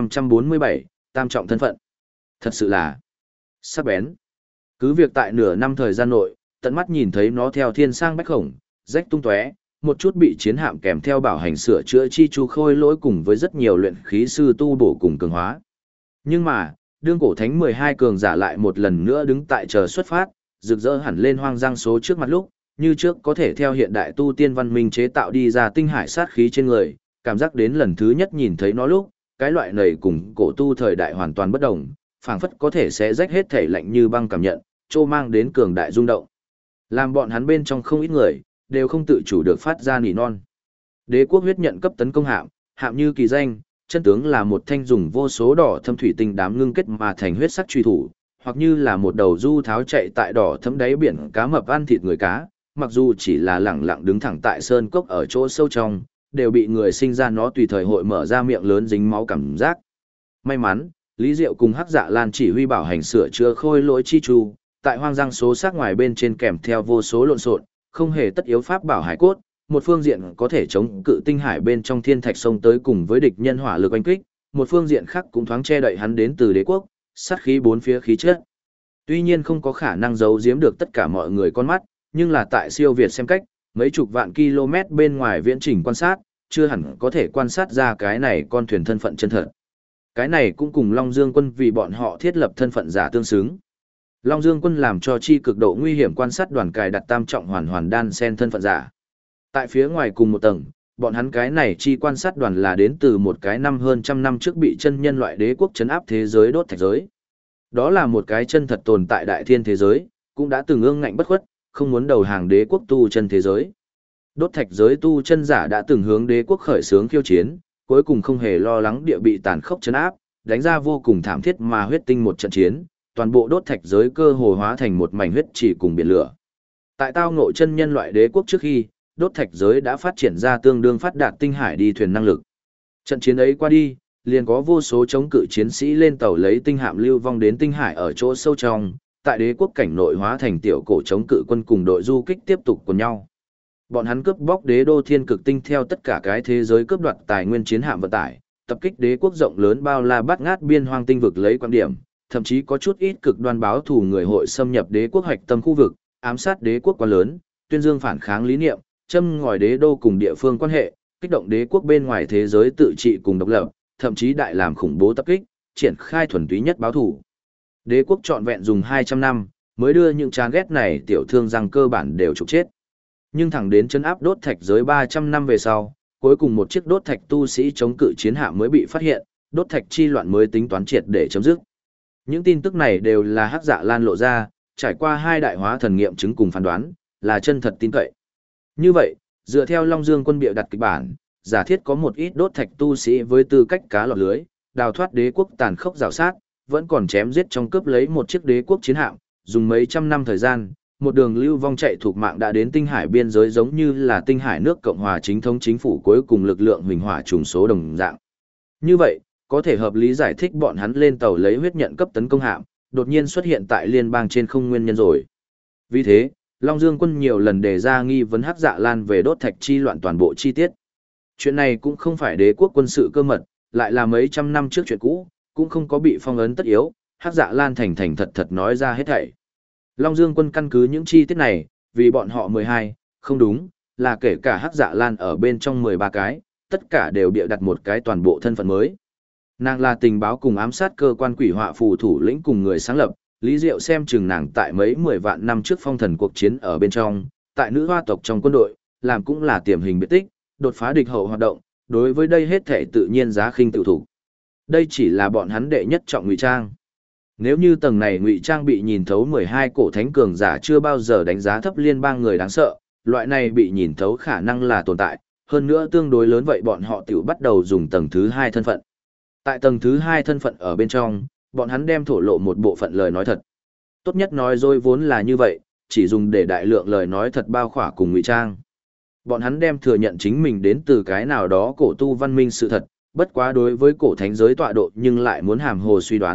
1547, tam trọng thân phận. Thật sự là sắc bén. Cứ việc tại nửa năm thời gian nội, tận mắt nhìn thấy nó theo thiên sang bách khổng, rách tung tóe, một chút bị chiến hạm kèm theo bảo hành sửa chữa chi chu khôi lỗi cùng với rất nhiều luyện khí sư tu bổ cùng cường hóa. Nhưng mà, đương cổ thánh 12 cường giả lại một lần nữa đứng tại chờ xuất phát, rực rỡ hẳn lên hoang giang số trước mặt lúc, như trước có thể theo hiện đại tu tiên văn minh chế tạo đi ra tinh hải sát khí trên người, cảm giác đến lần thứ nhất nhìn thấy nó lúc, cái loại này cùng cổ tu thời đại hoàn toàn bất đồng, phảng phất có thể sẽ rách hết thể lạnh như băng cảm nhận, trô mang đến cường đại rung động. Làm bọn hắn bên trong không ít người, đều không tự chủ được phát ra nỉ non. Đế quốc huyết nhận cấp tấn công hạm, hạm như kỳ danh, chân tướng là một thanh dùng vô số đỏ thâm thủy tinh đám ngưng kết mà thành huyết sắc truy thủ, hoặc như là một đầu du tháo chạy tại đỏ thấm đáy biển cá mập ăn thịt người cá, mặc dù chỉ là lẳng lặng đứng thẳng tại sơn cốc ở chỗ sâu trong, đều bị người sinh ra nó tùy thời hội mở ra miệng lớn dính máu cảm giác. May mắn, Lý Diệu cùng Hắc Dạ Lan chỉ huy bảo hành sửa chữa khôi lỗi chi chu, tại hoang giang số xác ngoài bên trên kèm theo vô số lộn xộn, không hề tất yếu pháp bảo hải cốt, một phương diện có thể chống cự tinh hải bên trong thiên thạch sông tới cùng với địch nhân hỏa lực oanh kích, một phương diện khác cũng thoáng che đậy hắn đến từ đế quốc, sát khí bốn phía khí chất. Tuy nhiên không có khả năng giấu giếm được tất cả mọi người con mắt, nhưng là tại siêu việt xem cách, mấy chục vạn km bên ngoài viễn trình quan sát, chưa hẳn có thể quan sát ra cái này con thuyền thân phận chân thật. Cái này cũng cùng Long Dương quân vì bọn họ thiết lập thân phận giả tương xứng. Long Dương quân làm cho chi cực độ nguy hiểm quan sát đoàn cài đặt tam trọng hoàn hoàn đan sen thân phận giả. Tại phía ngoài cùng một tầng, bọn hắn cái này chi quan sát đoàn là đến từ một cái năm hơn trăm năm trước bị chân nhân loại đế quốc trấn áp thế giới đốt thạch giới. Đó là một cái chân thật tồn tại đại thiên thế giới, cũng đã từng ương ngạnh bất khuất, không muốn đầu hàng đế quốc tu chân thế giới. Đốt thạch giới tu chân giả đã từng hướng đế quốc khởi xướng khiêu chiến, cuối cùng không hề lo lắng địa bị tàn khốc trấn áp, đánh ra vô cùng thảm thiết mà huyết tinh một trận chiến, toàn bộ đốt thạch giới cơ hồ hóa thành một mảnh huyết chỉ cùng biển lửa. Tại tao ngộ chân nhân loại đế quốc trước khi, đốt thạch giới đã phát triển ra tương đương phát đạt tinh hải đi thuyền năng lực. Trận chiến ấy qua đi, liền có vô số chống cự chiến sĩ lên tàu lấy tinh hạm lưu vong đến tinh hải ở chỗ sâu trong, tại đế quốc cảnh nội hóa thành tiểu cổ chống cự quân cùng đội du kích tiếp tục cùng nhau. Bọn hắn cướp bóc đế đô thiên cực tinh theo tất cả cái thế giới cướp đoạt tài nguyên chiến hạm vận tải, tập kích đế quốc rộng lớn bao la bát ngát biên hoang tinh vực lấy quan điểm, thậm chí có chút ít cực đoan báo thù người hội xâm nhập đế quốc hoạch tâm khu vực, ám sát đế quốc quá lớn, tuyên dương phản kháng lý niệm, châm ngòi đế đô cùng địa phương quan hệ, kích động đế quốc bên ngoài thế giới tự trị cùng độc lập, thậm chí đại làm khủng bố tập kích, triển khai thuần túy nhất báo thù. Đế quốc trọn vẹn dùng 200 năm, mới đưa những chán ghét này tiểu thương rằng cơ bản đều trục chết. Nhưng thẳng đến chân áp đốt thạch giới 300 năm về sau, cuối cùng một chiếc đốt thạch tu sĩ chống cự chiến hạm mới bị phát hiện, đốt thạch chi loạn mới tính toán triệt để chấm dứt. Những tin tức này đều là Hắc Dạ Lan lộ ra, trải qua hai đại hóa thần nghiệm chứng cùng phán đoán, là chân thật tin cậy. Như vậy, dựa theo Long Dương quân bịa đặt kịch bản, giả thiết có một ít đốt thạch tu sĩ với tư cách cá lọt lưới, đào thoát đế quốc tàn khốc rào sát, vẫn còn chém giết trong cướp lấy một chiếc đế quốc chiến hạm, dùng mấy trăm năm thời gian, một đường lưu vong chạy thuộc mạng đã đến tinh hải biên giới giống như là tinh hải nước Cộng hòa chính thống chính phủ cuối cùng lực lượng huỳnh hỏa trùng số đồng dạng. Như vậy, có thể hợp lý giải thích bọn hắn lên tàu lấy huyết nhận cấp tấn công hạm, đột nhiên xuất hiện tại liên bang trên không nguyên nhân rồi. Vì thế, Long Dương quân nhiều lần đề ra nghi vấn Hắc Dạ Lan về đốt thạch chi loạn toàn bộ chi tiết. Chuyện này cũng không phải đế quốc quân sự cơ mật, lại là mấy trăm năm trước chuyện cũ, cũng không có bị phong ấn tất yếu, Hắc Dạ Lan thành thành thật thật nói ra hết thảy. Long Dương quân căn cứ những chi tiết này, vì bọn họ 12, không đúng, là kể cả Hắc Dạ Lan ở bên trong 13 cái, tất cả đều bịa đặt một cái toàn bộ thân phận mới. Nàng là tình báo cùng ám sát cơ quan quỷ họa phù thủ lĩnh cùng người sáng lập, Lý Diệu xem chừng nàng tại mấy 10 vạn năm trước phong thần cuộc chiến ở bên trong, tại nữ hoa tộc trong quân đội, làm cũng là tiềm hình biệt tích, đột phá địch hậu hoạt động, đối với đây hết thể tự nhiên giá khinh tự thủ. Đây chỉ là bọn hắn đệ nhất trọng ngụy trang. Nếu như tầng này ngụy trang bị nhìn thấu 12 cổ thánh cường giả chưa bao giờ đánh giá thấp liên bang người đáng sợ, loại này bị nhìn thấu khả năng là tồn tại, hơn nữa tương đối lớn vậy bọn họ tiểu bắt đầu dùng tầng thứ 2 thân phận. Tại tầng thứ 2 thân phận ở bên trong, bọn hắn đem thổ lộ một bộ phận lời nói thật. Tốt nhất nói dối vốn là như vậy, chỉ dùng để đại lượng lời nói thật bao khỏa cùng ngụy trang. Bọn hắn đem thừa nhận chính mình đến từ cái nào đó cổ tu văn minh sự thật, bất quá đối với cổ thánh giới tọa độ nhưng lại muốn hàm hồ suy đoán,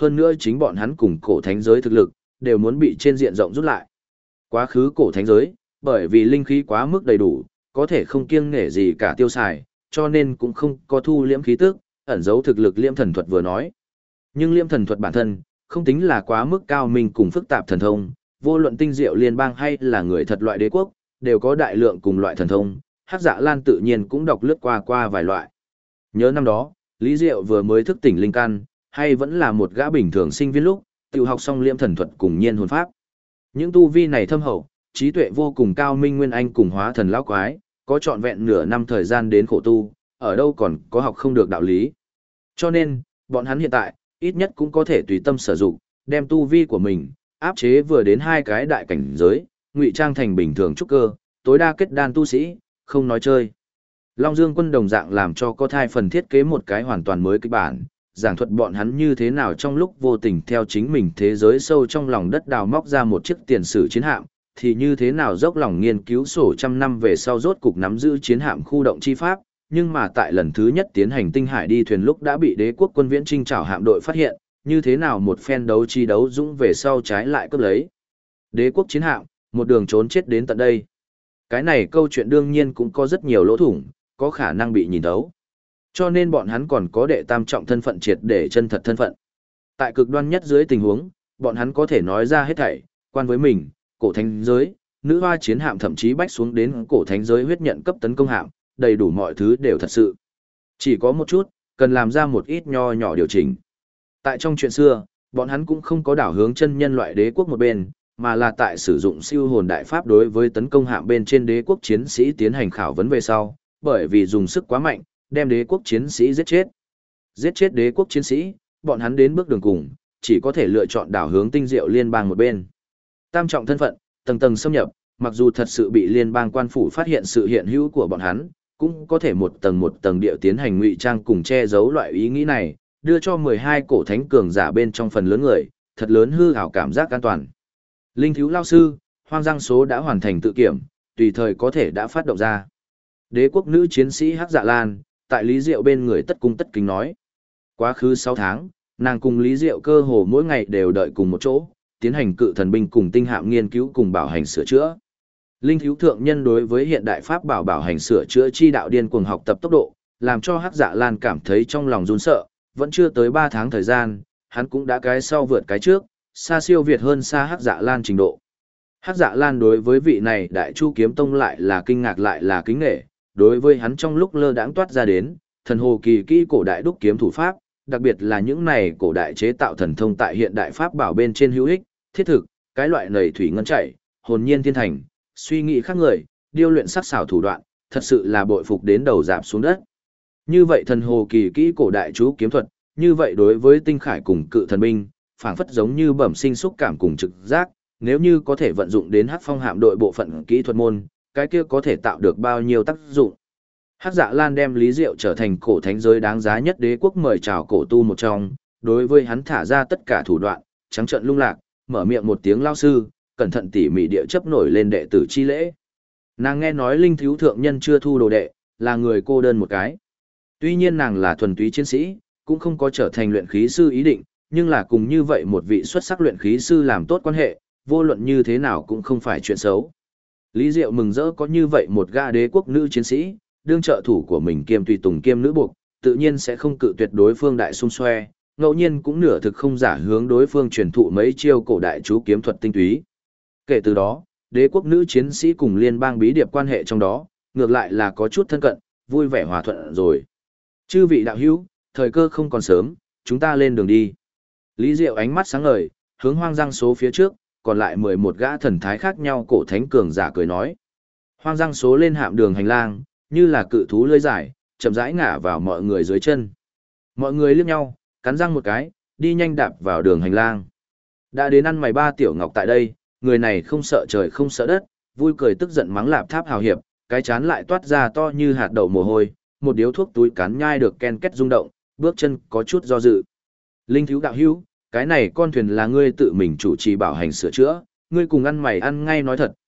hơn nữa chính bọn hắn cùng cổ thánh giới thực lực, đều muốn bị trên diện rộng rút lại. Quá khứ cổ thánh giới, bởi vì linh khí quá mức đầy đủ, có thể không kiêng nể gì cả tiêu xài, cho nên cũng không có thu liễm khí tức, ẩn giấu thực lực liễm thần thuật vừa nói. Nhưng liễm thần thuật bản thân, không tính là quá mức cao minh cùng phức tạp thần thông, vô luận tinh diệu liên bang hay là người thật loại đế quốc, đều có đại lượng cùng loại thần thông, Hắc Dạ Lan tự nhiên cũng đọc lướt qua vài loại. Nhớ năm đó, Lý Diệu vừa mới thức tỉnh linh căn, hay vẫn là một gã bình thường sinh viên lúc, tự học xong liễm thần thuật cùng nhiên hồn pháp. Những tu vi này thâm hậu, trí tuệ vô cùng cao minh nguyên anh cùng hóa thần lão quái, có trọn vẹn nửa năm thời gian đến khổ tu, ở đâu còn có học không được đạo lý. Cho nên, bọn hắn hiện tại, ít nhất cũng có thể tùy tâm sử dụng, đem tu vi của mình, áp chế vừa đến hai cái đại cảnh giới, ngụy trang thành bình thường trúc cơ, tối đa kết đan tu sĩ, không nói chơi. Long Dương Quân đồng dạng làm cho có thai phần thiết kế một cái hoàn toàn mới kịch bản, giảng thuật bọn hắn như thế nào trong lúc vô tình theo chính mình thế giới sâu trong lòng đất đào móc ra một chiếc tiền sử chiến hạm, thì như thế nào dốc lòng nghiên cứu sổ trăm năm về sau rốt cục nắm giữ chiến hạm khu động chi pháp, nhưng mà tại lần thứ nhất tiến hành tinh hải đi thuyền lúc đã bị đế quốc quân viễn trinh trảo hạm đội phát hiện, như thế nào một phen đấu chi đấu dũng về sau trái lại cướp lấy. Đế quốc chiến hạm, một đường trốn chết đến tận đây. Cái này câu chuyện đương nhiên cũng có rất nhiều lỗ thủng, có khả năng bị nhìn thấu. Cho nên bọn hắn còn có đệ tam trọng thân phận triệt để chân thật thân phận. Tại cực đoan nhất dưới tình huống, bọn hắn có thể nói ra hết thảy, quan với mình, cổ thánh giới, nữ hoa chiến hạm thậm chí bách xuống đến cổ thánh giới huyết nhận cấp tấn công hạm, đầy đủ mọi thứ đều thật sự. Chỉ có một chút, cần làm ra một ít nho nhỏ điều chỉnh. Tại trong chuyện xưa, bọn hắn cũng không có đảo hướng chân nhân loại đế quốc một bên, mà là tại sử dụng siêu hồn đại pháp đối với tấn công hạm bên trên đế quốc chiến sĩ tiến hành khảo vấn về sau, bởi vì dùng sức quá mạnh, đem đế quốc chiến sĩ giết chết. Giết chết đế quốc chiến sĩ, bọn hắn đến bước đường cùng, chỉ có thể lựa chọn đảo hướng tinh diệu liên bang một bên. Tam trọng thân phận, tầng tầng xâm nhập, mặc dù thật sự bị liên bang quan phủ phát hiện sự hiện hữu của bọn hắn, cũng có thể một tầng điệu tiến hành ngụy trang cùng che giấu loại ý nghĩ này, đưa cho 12 cổ thánh cường giả bên trong phần lớn người, thật lớn hư ảo cảm giác an toàn. Linh thiếu lao sư, hoang giang số đã hoàn thành tự kiểm, tùy thời có thể đã phát động ra. Đế quốc nữ chiến sĩ Hắc Dạ Lan, tại Lý Diệu bên người tất cung tất kính nói. Quá khứ 6 tháng, nàng cùng Lý Diệu cơ hồ mỗi ngày đều đợi cùng một chỗ, tiến hành cự thần binh cùng tinh hạm nghiên cứu cùng bảo hành sửa chữa. Linh thiếu thượng nhân đối với hiện đại pháp bảo hành sửa chữa chi đạo điên cuồng học tập tốc độ, làm cho Hắc Dạ Lan cảm thấy trong lòng run sợ, vẫn chưa tới 3 tháng thời gian, hắn cũng đã cái sau vượt cái trước, xa siêu việt hơn xa Hắc Dạ Lan trình độ. Hắc Dạ Lan đối với vị này Đại Chu Kiếm Tông lại là kinh ngạc lại là kính nể, đối với hắn trong lúc lơ đãng toát ra đến, thần hồ kỳ kỹ cổ đại đúc kiếm thủ pháp, đặc biệt là những này cổ đại chế tạo thần thông tại hiện đại pháp bảo bên trên hữu ích, thiết thực, cái loại nảy thủy ngân chảy, hồn nhiên thiên thành, suy nghĩ khác người, điêu luyện sắc xảo thủ đoạn, thật sự là bội phục đến đầu rạp xuống đất. Như vậy thần hồ kỳ kỹ cổ đại chú kiếm thuật, như vậy đối với tinh khải cùng cự thần binh, phảng phất giống như bẩm sinh xúc cảm cùng trực giác, nếu như có thể vận dụng đến Hắc Phong hạm đội bộ phận kỹ thuật môn, cái kia có thể tạo được bao nhiêu tác dụng. Hắc Dạ Lan đem Lý Diệu trở thành cổ thánh giới đáng giá nhất đế quốc mời chào cổ tu một trong, đối với hắn thả ra tất cả thủ đoạn, trắng trợn lung lạc, mở miệng một tiếng lao sư, cẩn thận tỉ mỉ địa chấp nổi lên đệ tử chi lễ. Nàng nghe nói Linh thiếu thượng nhân chưa thu đồ đệ, là người cô đơn một cái. Tuy nhiên nàng là thuần túy chiến sĩ, cũng không có trở thành luyện khí sư ý định, nhưng là cùng như vậy một vị xuất sắc luyện khí sư làm tốt quan hệ, vô luận như thế nào cũng không phải chuyện xấu. Lý Diệu mừng rỡ có như vậy một gã đế quốc nữ chiến sĩ, đương trợ thủ của mình kiêm tùy tùng kiêm nữ buộc, tự nhiên sẽ không cự tuyệt đối phương đại xung xoe, ngẫu nhiên cũng nửa thực không giả hướng đối phương truyền thụ mấy chiêu cổ đại chú kiếm thuật tinh túy. Kể từ đó, đế quốc nữ chiến sĩ cùng liên bang bí điệp quan hệ trong đó, ngược lại là có chút thân cận, vui vẻ hòa thuận rồi. Chư vị đạo hữu, thời cơ không còn sớm, chúng ta lên đường đi. Lý Diệu ánh mắt sáng ngời, hướng hoang giang số phía trước, còn lại 11 gã thần thái khác nhau cổ thánh cường giả cười nói. Hoang giang số lên hạm đường hành lang, như là cự thú lưỡi dài, chậm rãi ngả vào mọi người dưới chân. Mọi người liếc nhau, cắn răng một cái, đi nhanh đạp vào đường hành lang. Đã đến ăn mày ba tiểu ngọc tại đây, người này không sợ trời không sợ đất, vui cười tức giận mắng Lạp Tháp hào hiệp, cái chán lại toát ra to như hạt đậu mồ hôi, một điếu thuốc túi cắn nhai được ken két rung động, bước chân có chút do dự. Linh thiếu đạo hữu, cái này con thuyền là ngươi tự mình chủ trì bảo hành sửa chữa, ngươi cùng ăn mày ăn ngay nói thật,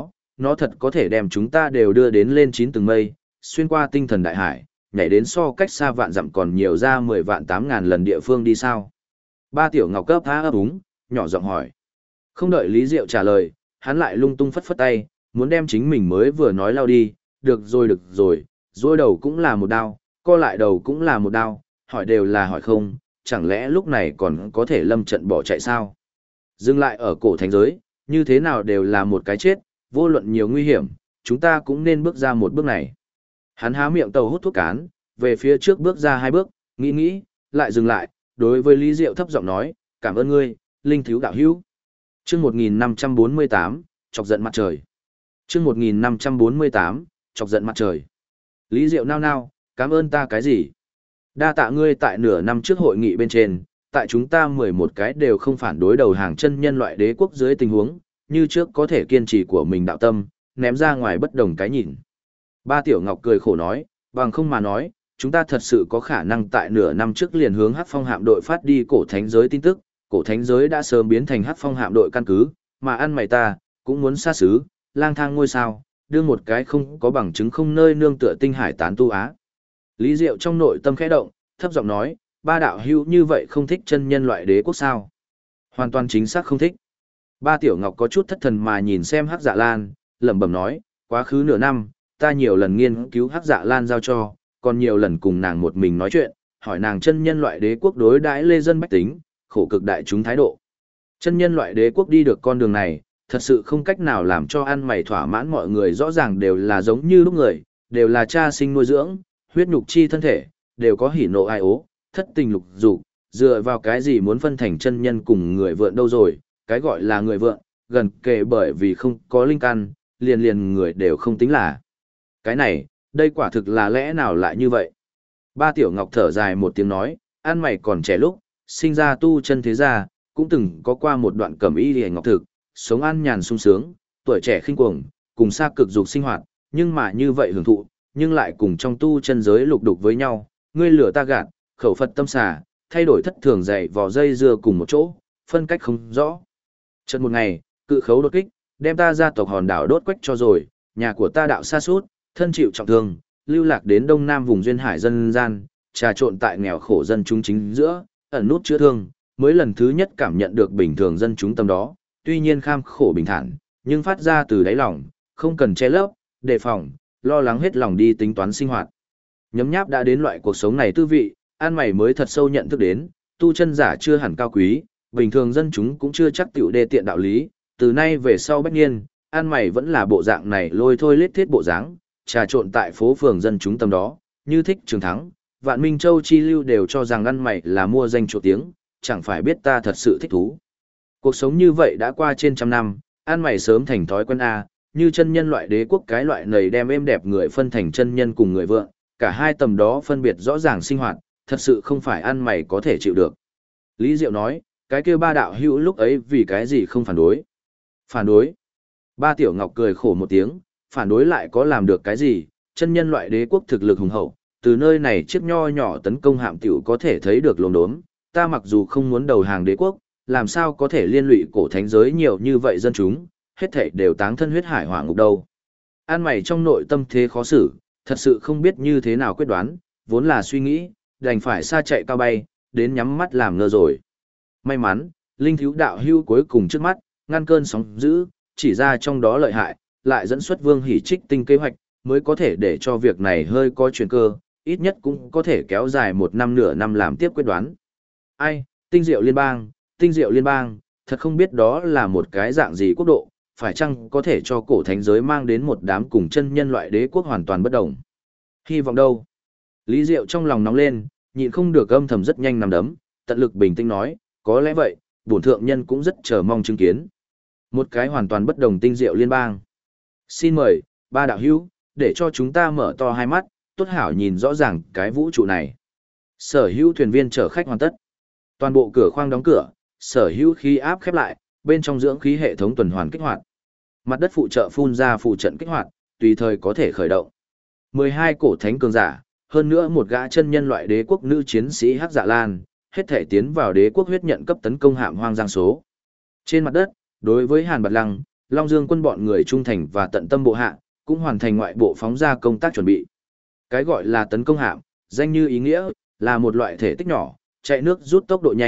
nó thật có thể đem chúng ta đều đưa đến lên 9 tầng mây, xuyên qua tinh thần đại hải, nhảy đến so cách xa vạn dặm còn nhiều ra 10 vạn 8 ngàn lần địa phương đi sao. Ba Tiểu Ngọc cấp há ấp úng, nhỏ giọng hỏi. Không đợi Lý Diệu trả lời, hắn lại lung tung phất phất tay, muốn đem chính mình mới vừa nói lao đi, được rồi, dối đầu cũng là một đao, co lại đầu cũng là một đao, hỏi đều là hỏi không, chẳng lẽ lúc này còn có thể lâm trận bỏ chạy sao? Dừng lại ở cổ thánh giới, như thế nào đều là một cái chết, vô luận nhiều nguy hiểm, chúng ta cũng nên bước ra một bước này. Hắn há miệng tàu hút thuốc cán, về phía trước bước ra 2 bước, nghĩ, lại dừng lại, đối với Lý Diệu thấp giọng nói, cảm ơn ngươi, linh thiếu đạo hữu. Chương 1548, chọc giận mặt trời. Chương 1548, chọc giận mặt trời. Lý Diệu nao, cảm ơn ta cái gì? Đa tạ ngươi tại nửa năm trước hội nghị bên trên, tại chúng ta 11 cái đều không phản đối đầu hàng chân nhân loại đế quốc dưới tình huống, như trước có thể kiên trì của mình đạo tâm, ném ra ngoài bất đồng cái nhìn. Ba Tiểu Ngọc cười khổ nói, bằng không mà nói, chúng ta thật sự có khả năng tại nửa năm trước liền hướng Hắc Phong hạm đội phát đi cổ thánh giới tin tức, cổ thánh giới đã sớm biến thành Hắc Phong hạm đội căn cứ, mà ăn mày ta, cũng muốn xa xứ, lang thang ngôi sao, đưa một cái không có bằng chứng không nơi nương tựa tinh hải tán tu á. Lý Diệu trong nội tâm khẽ động, thấp giọng nói, ba đạo hữu như vậy không thích chân nhân loại đế quốc sao? Hoàn toàn chính xác không thích. Ba Tiểu Ngọc có chút thất thần mà nhìn xem Hắc Dạ Lan, lẩm bẩm nói, quá khứ nửa năm, ta nhiều lần nghiên cứu Hắc Dạ Lan giao cho, còn nhiều lần cùng nàng một mình nói chuyện, hỏi nàng chân nhân loại đế quốc đối đãi lê dân bách tính, khổ cực đại chúng thái độ. Chân nhân loại đế quốc đi được con đường này, thật sự không cách nào làm cho ăn mày thỏa mãn, mọi người rõ ràng đều là giống như lúc người, đều là cha sinh nuôi dưỡng, huyết nhục chi thân thể, đều có hỉ nộ ai ố, thất tình lục dục, dựa vào cái gì muốn phân thành chân nhân cùng người vượn đâu rồi, cái gọi là người vượn, gần kề bởi vì không có linh căn, liền người đều không tính là. Cái này, đây quả thực là lẽ nào lại như vậy? Ba Tiểu Ngọc thở dài một tiếng nói, ăn mày còn trẻ lúc, sinh ra tu chân thế gia, cũng từng có qua một đoạn cẩm y liễu ngọc thực, sống an nhàn sung sướng, tuổi trẻ khinh cuồng, cùng xa cực dục sinh hoạt, nhưng mà như vậy hưởng thụ, nhưng lại cùng trong tu chân giới lục đục với nhau, ngươi lửa ta gạt, khẩu Phật tâm xà, thay đổi thất thường dày vò dây dưa cùng một chỗ, phân cách không rõ. Chợt một ngày, cự khấu đột kích, đem ta ra tộc hòn đảo đốt quách cho rồi, nhà của ta đạo xa suốt, thân chịu trọng thương, lưu lạc đến đông nam vùng duyên hải dân gian, trà trộn tại nghèo khổ dân chúng chính giữa, ẩn nút chữa thương, mới lần thứ nhất cảm nhận được bình thường dân chúng tâm đó, tuy nhiên kham khổ bình thản, nhưng phát ra từ đáy lòng, không cần che lấp, đề phòng, lo lắng hết lòng đi tính toán sinh hoạt. Nhấm nháp đã đến loại cuộc sống này tư vị, an mày mới thật sâu nhận thức đến, tu chân giả chưa hẳn cao quý, bình thường dân chúng cũng chưa chắc tiểu đê tiện đạo lý, từ nay về sau bách niên, an mày vẫn là bộ dạng này lôi thôi lết thiết bộ dáng, trà trộn tại phố phường dân chúng tâm đó, như thích Trường Thắng, Vạn Minh Châu chi lưu đều cho rằng ăn mày là mua danh chỗ tiếng, chẳng phải biết ta thật sự thích thú. Cuộc sống như vậy đã qua trên trăm năm, ăn mày sớm thành thói quen a, như chân nhân loại đế quốc cái loại này đem êm đẹp người phân thành chân nhân cùng người vượng, cả hai tầm đó phân biệt rõ ràng sinh hoạt, thật sự không phải ăn mày có thể chịu được. Lý Diệu nói, cái kia ba đạo hữu lúc ấy vì cái gì không phản đối? Phản đối? Ba Tiểu Ngọc cười khổ một tiếng, phản đối lại có làm được cái gì? Chân nhân loại đế quốc thực lực hùng hậu, từ nơi này chiếc nho nhỏ tấn công hạm tiểu có thể thấy được lồn đốm, ta mặc dù không muốn đầu hàng đế quốc, làm sao có thể liên lụy cổ thánh giới nhiều như vậy dân chúng, hết thảy đều táng thân huyết hải hỏa ngục đâu. An mày trong nội tâm thế khó xử, thật sự không biết như thế nào quyết đoán, vốn là suy nghĩ, đành phải xa chạy cao bay, đến nhắm mắt làm ngơ rồi. May mắn, linh thiếu đạo hưu cuối cùng trước mắt, ngăn cơn sóng dữ, chỉ ra trong đó lợi hại, lại dẫn xuất Vương Hỷ trích tinh kế hoạch, mới có thể để cho việc này hơi có chuyển cơ, ít nhất cũng có thể kéo dài 1 năm nửa năm làm tiếp quyết đoán. Ai, tinh diệu liên bang, thật không biết đó là một cái dạng gì quốc độ, phải chăng có thể cho cổ thánh giới mang đến một đám cùng chân nhân loại đế quốc hoàn toàn bất đồng. Hy vọng đâu? Lý Diệu trong lòng nóng lên, nhịn không được âm thầm rất nhanh nằm đấm, tận lực bình tĩnh nói, có lẽ vậy, bổn thượng nhân cũng rất chờ mong chứng kiến. Một cái hoàn toàn bất đồng tinh diệu liên bang. Xin mời, ba đạo hữu, để cho chúng ta mở to hai mắt, tốt hảo nhìn rõ ràng cái vũ trụ này. Sở hữu thuyền viên chở khách hoàn tất. Toàn bộ cửa khoang đóng cửa, sở hữu khí áp khép lại, bên trong dưỡng khí hệ thống tuần hoàn kích hoạt. Mặt đất phụ trợ phun ra phụ trận kích hoạt, tùy thời có thể khởi động. 12 cổ thánh cường giả, hơn nữa một gã chân nhân loại đế quốc nữ chiến sĩ Hắc Dạ Lan, hết thể tiến vào đế quốc huyết nhận cấp tấn công hạm hoang giang số. Trên mặt đất, đối với Hàn Bạt Lăng, Long Dương quân bọn người trung thành và tận tâm bộ hạ, cũng hoàn thành ngoại bộ phóng ra công tác chuẩn bị. Cái gọi là tấn công hạm, danh như ý nghĩa, là một loại thể tích nhỏ, chạy nước rút tốc độ nhanh,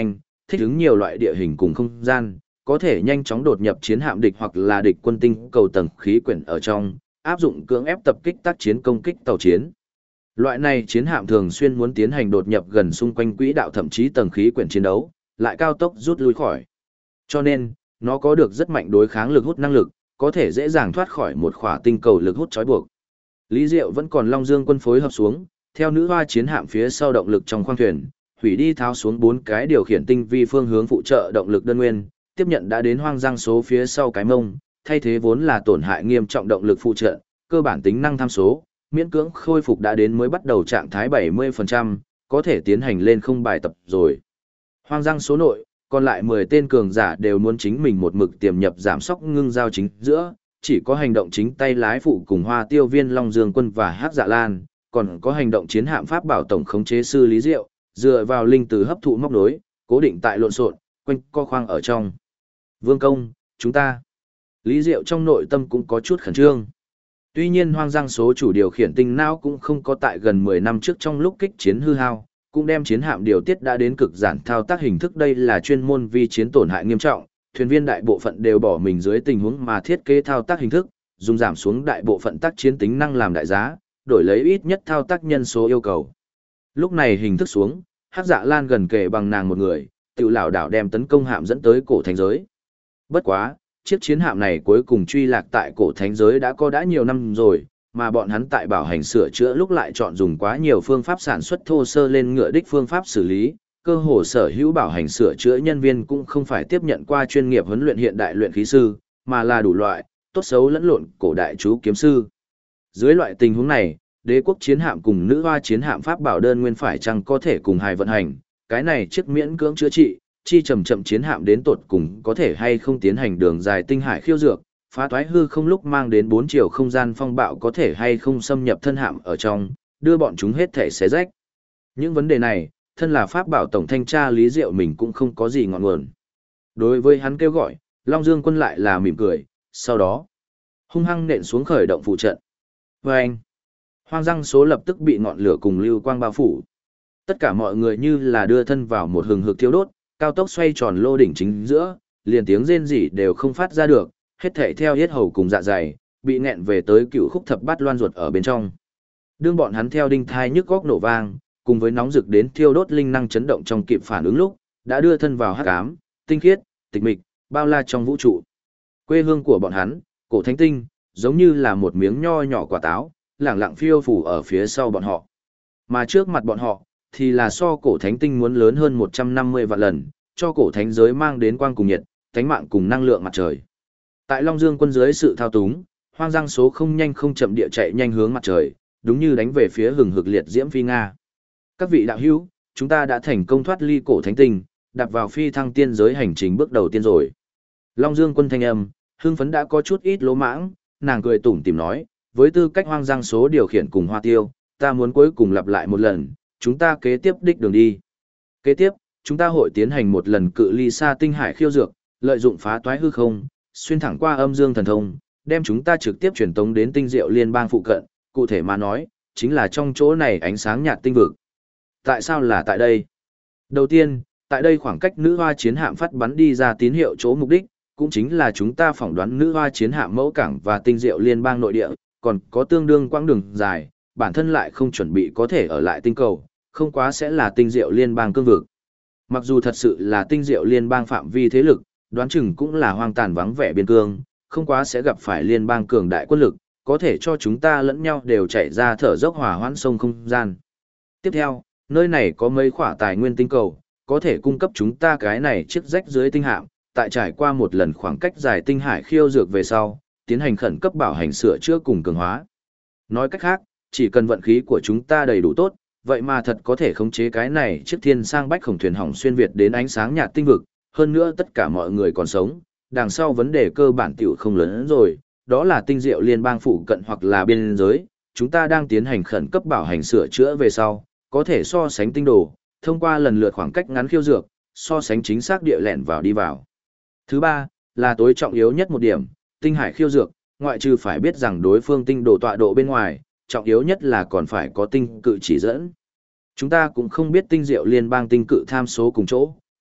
thích ứng nhiều loại địa hình cùng không gian, có thể nhanh chóng đột nhập chiến hạm địch hoặc là địch quân tinh cầu tầng khí quyển ở trong, áp dụng cưỡng ép tập kích tác chiến công kích tàu chiến. Loại này chiến hạm thường xuyên muốn tiến hành đột nhập gần xung quanh quỹ đạo thậm chí tầng khí quyển chiến đấu, lại cao tốc rút lui khỏi. Cho nên, nó có được rất mạnh đối kháng lực hút năng lực, có thể dễ dàng thoát khỏi một khỏa tinh cầu lực hút trói buộc. Lý Diệu vẫn còn Long Dương quân phối hợp xuống, theo nữ hoa chiến hạm phía sau động lực trong khoang thuyền, hủy đi tháo xuống 4 cái điều khiển tinh vi phương hướng phụ trợ động lực đơn nguyên, tiếp nhận đã đến hoang giang số phía sau cái mông, thay thế vốn là tổn hại nghiêm trọng động lực phụ trợ, cơ bản tính năng tham số, miễn cưỡng khôi phục đã đến mới bắt đầu trạng thái 70%, có thể tiến hành lên không bài tập rồi. Hoang giang số nội, còn lại 10 tên cường giả đều muốn chính mình một mực tiềm nhập giảm sóc ngưng giao chính giữa, chỉ có hành động chính tay lái phụ cùng Hoa Tiêu Viên Long Dương Quân và Hắc Dạ Lan, còn có hành động chiến hạm pháp bảo tổng khống chế sư Lý Diệu, dựa vào linh từ hấp thụ móc nối, cố định tại lộn xộn, quanh co khoang ở trong. Vương công, chúng ta. Lý Diệu trong nội tâm cũng có chút khẩn trương. Tuy nhiên hoang giang số chủ điều khiển tinh não cũng không có tại gần 10 năm trước trong lúc kích chiến hư hao, cũng đem chiến hạm điều tiết đã đến cực giản thao tác hình thức, đây là chuyên môn vi chiến tổn hại nghiêm trọng, thuyền viên đại bộ phận đều bỏ mình dưới tình huống mà thiết kế thao tác hình thức, dùng giảm xuống đại bộ phận tác chiến tính năng làm đại giá, đổi lấy ít nhất thao tác nhân số yêu cầu. Lúc này hình thức xuống, Hắc Dạ Lan gần kề bằng nàng một người, tự lảo đảo đem tấn công hạm dẫn tới cổ thánh giới. Bất quá, chiếc chiến hạm này cuối cùng truy lạc tại cổ thánh giới đã nhiều năm rồi, mà bọn hắn tại bảo hành sửa chữa lúc lại chọn dùng quá nhiều phương pháp sản xuất thô sơ lên ngựa đích phương pháp xử lý, cơ hồ sở hữu bảo hành sửa chữa nhân viên cũng không phải tiếp nhận qua chuyên nghiệp huấn luyện hiện đại luyện khí sư, mà là đủ loại, tốt xấu lẫn lộn cổ đại chú kiếm sư. Dưới loại tình huống này, đế quốc chiến hạm cùng nữ hoa chiến hạm pháp bảo đơn nguyên phải chăng có thể cùng hài vận hành, cái này chiếc miễn cưỡng chữa trị, chi chậm chậm chiến hạm đến tột cùng có thể hay không tiến hành đường dài tinh hải khiêu dược, phá toái hư không lúc mang đến 4 chiều không gian phong bạo có thể hay không xâm nhập thân hạm ở trong, đưa bọn chúng hết thể xé rách. Những vấn đề này, thân là pháp bảo tổng thanh tra Lý Diệu mình cũng không có gì ngọn nguồn. Đối với hắn kêu gọi, Long Dương quân lại là mỉm cười, sau đó hung hăng nện xuống khởi động phụ trận. Và anh, hoang giang số lập tức bị ngọn lửa cùng lưu quang bao phủ. Tất cả mọi người như là đưa thân vào một hừng hực thiêu đốt, cao tốc xoay tròn lô đỉnh chính giữa, liền tiếng rên rỉ đều không phát ra được, hết thảy theo yết hầu cùng dạ dày, bị nghẹn về tới cựu khúc thập bát loan ruột ở bên trong. Đương bọn hắn theo đinh thai nhức góc nổ vang, cùng với nóng rực đến thiêu đốt linh năng chấn động trong kịp phản ứng lúc, đã đưa thân vào hắc ám, tinh khiết, tịch mịch, bao la trong vũ trụ. Quê hương của bọn hắn, cổ thánh tinh, giống như là một miếng nho nhỏ quả táo, lẳng lặng phiêu phù ở phía sau bọn họ. Mà trước mặt bọn họ, thì là so cổ thánh tinh muốn lớn hơn 150 vạn lần, cho cổ thánh giới mang đến quang cùng nhiệt, thánh mạng cùng năng lượng mặt trời. Tại Long Dương quân dưới sự thao túng, hoang giang số không nhanh không chậm địa chạy nhanh hướng mặt trời, đúng như đánh về phía hừng hực liệt diễm phi nga. Các vị đạo hữu, chúng ta đã thành công thoát ly cổ thánh tinh, đạp vào phi thăng tiên giới hành trình bước đầu tiên rồi. Long Dương quân thanh âm, hưng phấn đã có chút ít lỗ mãng, nàng cười tủm tỉm nói, với tư cách hoang giang số điều khiển cùng Hoa Tiêu, ta muốn cuối cùng lặp lại một lần, chúng ta kế tiếp đích đường đi. Kế tiếp, chúng ta hội tiến hành một lần cự ly xa tinh hải khiêu dược, lợi dụng phá toái hư không, xuyên thẳng qua âm dương thần thông, đem chúng ta trực tiếp truyền tống đến tinh diệu liên bang phụ cận, cụ thể mà nói, chính là trong chỗ này ánh sáng nhạt tinh vực. Tại sao là tại đây? Đầu tiên, tại đây khoảng cách nữ hoa chiến hạm phát bắn đi ra tín hiệu chỗ mục đích, cũng chính là chúng ta phỏng đoán nữ hoa chiến hạm mẫu cảng và tinh diệu liên bang nội địa, còn có tương đương quãng đường dài, bản thân lại không chuẩn bị có thể ở lại tinh cầu, không quá sẽ là tinh diệu liên bang cương vực. Mặc dù thật sự là tinh diệu liên bang phạm vi thế lực, đoán chừng cũng là hoang tàn vắng vẻ biên cương, không quá sẽ gặp phải liên bang cường đại quân lực, có thể cho chúng ta lẫn nhau đều chạy ra thở dốc hòa hoãn sông không gian. Tiếp theo, nơi này có mấy khỏa tài nguyên tinh cầu, có thể cung cấp chúng ta cái này chiếc rách dưới tinh hạm, tại trải qua một lần khoảng cách dài tinh hải khiêu dược về sau, tiến hành khẩn cấp bảo hành sửa chữa cùng cường hóa. Nói cách khác, chỉ cần vận khí của chúng ta đầy đủ tốt, vậy mà thật có thể khống chế cái này chiếc thiên sang bách khổng thuyền hỏng xuyên việt đến ánh sáng nhạt tinh vực, hơn nữa tất cả mọi người còn sống, đằng sau vấn đề cơ bản tiểu không lớn hơn rồi, đó là tinh diệu liên bang phụ cận hoặc là biên giới, chúng ta đang tiến hành khẩn cấp bảo hành sửa chữa về sau, có thể so sánh tinh đồ, thông qua lần lượt khoảng cách ngắn khiêu dược, so sánh chính xác địa lẻn vào đi vào. Thứ ba, là tối trọng yếu nhất một điểm, tinh hải khiêu dược, ngoại trừ phải biết rằng đối phương tinh đồ tọa độ bên ngoài, trọng yếu nhất là còn phải có tinh cự chỉ dẫn. Chúng ta cũng không biết tinh diệu liên bang tinh cự tham số cùng chỗ,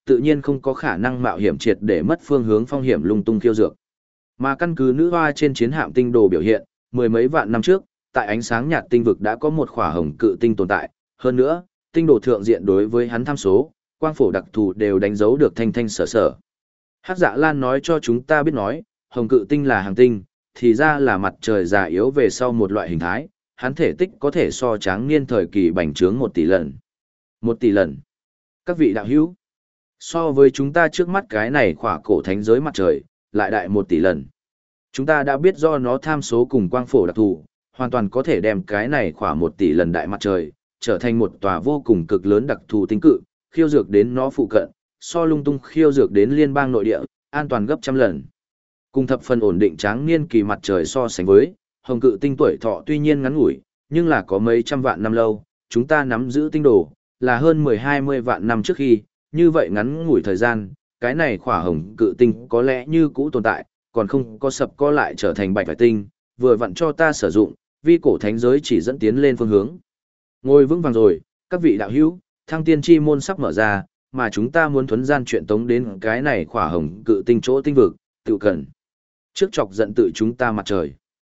tự nhiên không có khả năng mạo hiểm triệt để mất phương hướng phong hiểm lung tung khiêu dược. Mà căn cứ nữ hoa trên chiến hạm tinh đồ biểu hiện, mười mấy vạn năm trước, tại ánh sáng nhạt tinh vực đã có một khỏa hồng cự tinh tồn tại, hơn nữa, tinh đồ thượng diện đối với hắn tham số, quang phổ đặc thù đều đánh dấu được thanh thanh sở sở. Hắc Dạ Lan nói cho chúng ta biết nói, hồng cự tinh là hàng tinh, thì ra là mặt trời già yếu về sau một loại hình thái, hắn thể tích có thể so tráng niên thời kỳ bành trướng 1 tỷ lần. 1 tỷ lần. Các vị đạo hữu, so với chúng ta trước mắt cái này khỏa cổ thánh giới mặt trời, lại đại 1 tỷ lần. Chúng ta đã biết do nó tham số cùng quang phổ đặc thù, hoàn toàn có thể đem cái này khỏa 1 tỷ lần đại mặt trời, trở thành một tòa vô cùng cực lớn đặc thù tinh cự, khiêu dược đến nó phụ cận, so lung tung khiêu dược đến liên bang nội địa, an toàn gấp trăm lần. Cùng thập phần ổn định tráng niên kỳ mặt trời so sánh với, hồng cự tinh tuổi thọ tuy nhiên ngắn ngủi, nhưng là có mấy trăm vạn năm lâu, chúng ta nắm giữ tinh đồ, là hơn 10-20 vạn năm trước khi, như vậy ngắn ngủi thời gian, cái này khỏa hồng cự tinh có lẽ như cũ tồn tại, còn không có sập co lại trở thành bạch vải tinh, vừa vặn cho ta sử dụng, vi cổ thánh giới chỉ dẫn tiến lên phương hướng. Ngồi vững vàng rồi, các vị đạo hữu, thăng tiên chi môn sắp mở ra, mà chúng ta muốn thuấn gian chuyện tống đến cái này khỏa hồng cự tinh chỗ tinh vực, tự cần. Trước chọc giận tự chúng ta mặt trời.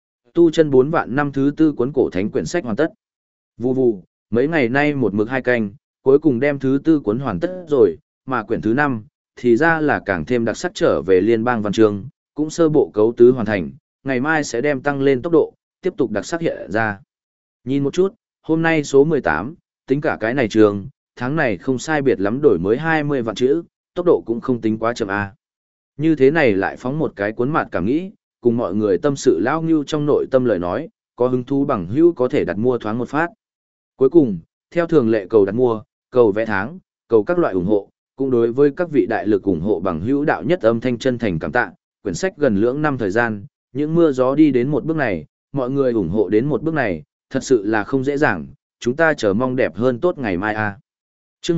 Tu chân 4 vạn năm thứ tư cuốn cổ thánh quyển sách hoàn tất. Vù vù, mấy ngày nay một mực 2 canh, cuối cùng đem thứ tư cuốn hoàn tất rồi, mà quyển thứ 5, thì ra là càng thêm đặc sắc trở về liên bang văn chương, cũng sơ bộ cấu tứ hoàn thành, ngày mai sẽ đem tăng lên tốc độ, tiếp tục đặc sắc hiện ra. Nhìn một chút, hôm nay số 18, tính cả cái này trường, tháng này không sai biệt lắm đổi mới 20 vạn chữ, tốc độ cũng không tính quá chậm a. Như thế này lại phóng một cái cuốn mặt cảm nghĩ, cùng mọi người tâm sự lao ngưu trong nội tâm lời nói, có hứng thú bằng hữu có thể đặt mua thoáng một phát. Cuối cùng, theo thường lệ cầu đặt mua, cầu vẽ tháng, cầu các loại ủng hộ, cũng đối với các vị đại lực ủng hộ bằng hữu đạo nhất âm thanh chân thành cảm tạ, quyển sách gần lưỡng năm thời gian, những mưa gió đi đến một bước này, mọi người ủng hộ đến một bước này, thật sự là không dễ dàng, chúng ta chờ mong đẹp hơn tốt ngày mai a. Chương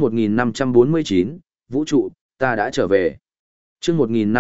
1549, Vũ trụ, ta đã trở về. Chương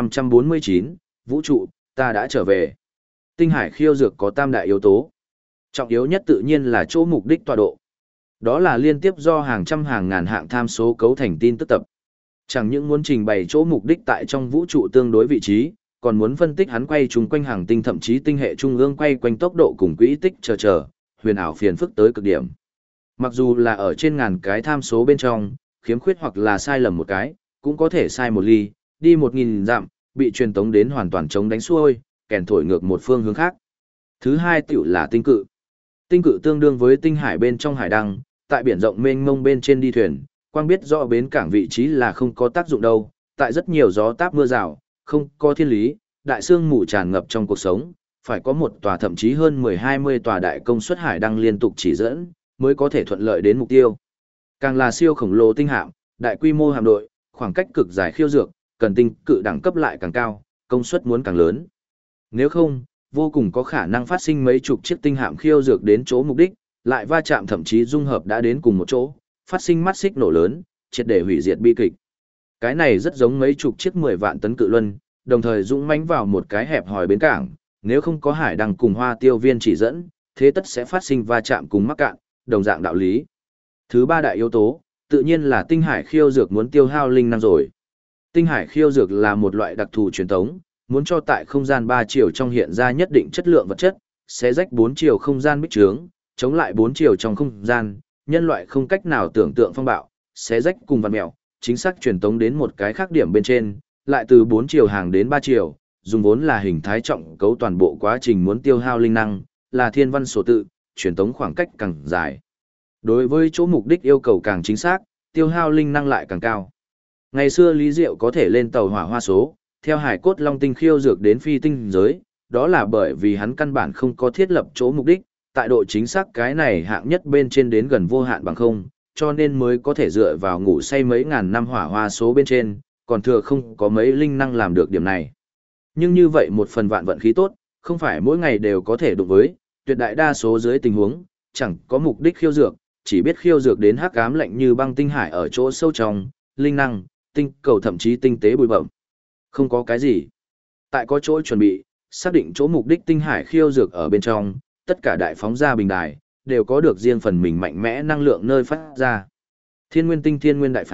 1549, Vũ trụ, ta đã trở về. Tinh hải khiêu dược có tam đại yếu tố. Trọng yếu nhất tự nhiên là chỗ mục đích tọa độ. Đó là liên tiếp do hàng trăm hàng ngàn hạng tham số cấu thành tin tức tập. Chẳng những muốn trình bày chỗ mục đích tại trong vũ trụ tương đối vị trí, còn muốn phân tích hắn quay chung quanh hàng tinh thậm chí tinh hệ trung ương quay quanh tốc độ cùng quỹ tích chờ, huyền ảo phiền phức tới cực điểm. Mặc dù là ở trên ngàn cái tham số bên trong, khiếm khuyết hoặc là sai lầm một cái, cũng có thể sai một ly, đi 1000 dặm, bị truyền tống đến hoàn toàn chống đánh xuôi, kèn thổi ngược một phương hướng khác. Thứ hai tiểu là tinh cự. Tinh cự tương đương với tinh hải bên trong hải đăng, tại biển rộng mênh mông bên trên đi thuyền, quang biết rõ bến cảng vị trí là không có tác dụng đâu, tại rất nhiều gió táp mưa rào, không có thiên lý, đại sương mù tràn ngập trong cuộc sống, phải có một tòa thậm chí hơn 10-20 tòa đại công suất hải đăng liên tục chỉ dẫn, mới có thể thuận lợi đến mục tiêu. Càng là siêu khổng lồ tinh hạm, đại quy mô hạm đội, khoảng cách cực dài khiêu dược, cần tinh cự đẳng cấp lại càng cao, công suất muốn càng lớn. Nếu không, vô cùng có khả năng phát sinh mấy chục chiếc tinh hạm khiêu dược đến chỗ mục đích, lại va chạm thậm chí dung hợp đã đến cùng một chỗ, phát sinh mắt xích nổ lớn, triệt để hủy diệt bi kịch. Cái này rất giống mấy chục chiếc 10 vạn tấn cự luân, đồng thời dũng mãnh vào một cái hẹp hòi bến cảng, nếu không có hải đăng cùng hoa tiêu viên chỉ dẫn, thế tất sẽ phát sinh va chạm cùng mắc cạn, đồng dạng đạo lý. Thứ ba đại yếu tố, tự nhiên là tinh hải khiêu dược muốn tiêu hao linh năng rồi. Tinh hải khiêu dược là một loại đặc thù truyền thống, muốn cho tại không gian 3 chiều trong hiện ra nhất định chất lượng vật chất, sẽ rách 4 chiều không gian bích trướng, chống lại 4 chiều trong không gian, nhân loại không cách nào tưởng tượng phong bạo, sẽ rách cùng vặn mèo, chính xác truyền tống đến một cái khác điểm bên trên, lại từ 4 chiều hàng đến 3 chiều, dùng vốn là hình thái trọng cấu toàn bộ quá trình muốn tiêu hao linh năng, là thiên văn số tự, truyền tống khoảng cách càng dài. Đối với chỗ mục đích yêu cầu càng chính xác, tiêu hao linh năng lại càng cao. Ngày xưa Lý Diệu có thể lên tàu hỏa hoa số, theo hải cốt long tinh khiêu dược đến phi tinh giới, đó là bởi vì hắn căn bản không có thiết lập chỗ mục đích, tại độ chính xác cái này hạng nhất bên trên đến gần vô hạn bằng không, cho nên mới có thể dựa vào ngủ say mấy ngàn năm hỏa hoa số bên trên, còn thừa không có mấy linh năng làm được điểm này. Nhưng như vậy một phần vạn vận khí tốt, không phải mỗi ngày đều có thể đụng với, tuyệt đại đa số dưới tình huống, chẳng có mục đích khiêu dược, chỉ biết khiêu dược đến hắc ám lạnh như băng tinh hải ở chỗ sâu trong, linh năng, tinh cầu thậm chí tinh tế bụi bẩm. Không có cái gì. Tại có chỗ chuẩn bị, xác định chỗ mục đích tinh hải khiêu dược ở bên trong, tất cả đại phóng ra bình đài, đều có được riêng phần mình mạnh mẽ năng lượng nơi phát ra. Thiên nguyên tinh thiên nguyên đại pháo,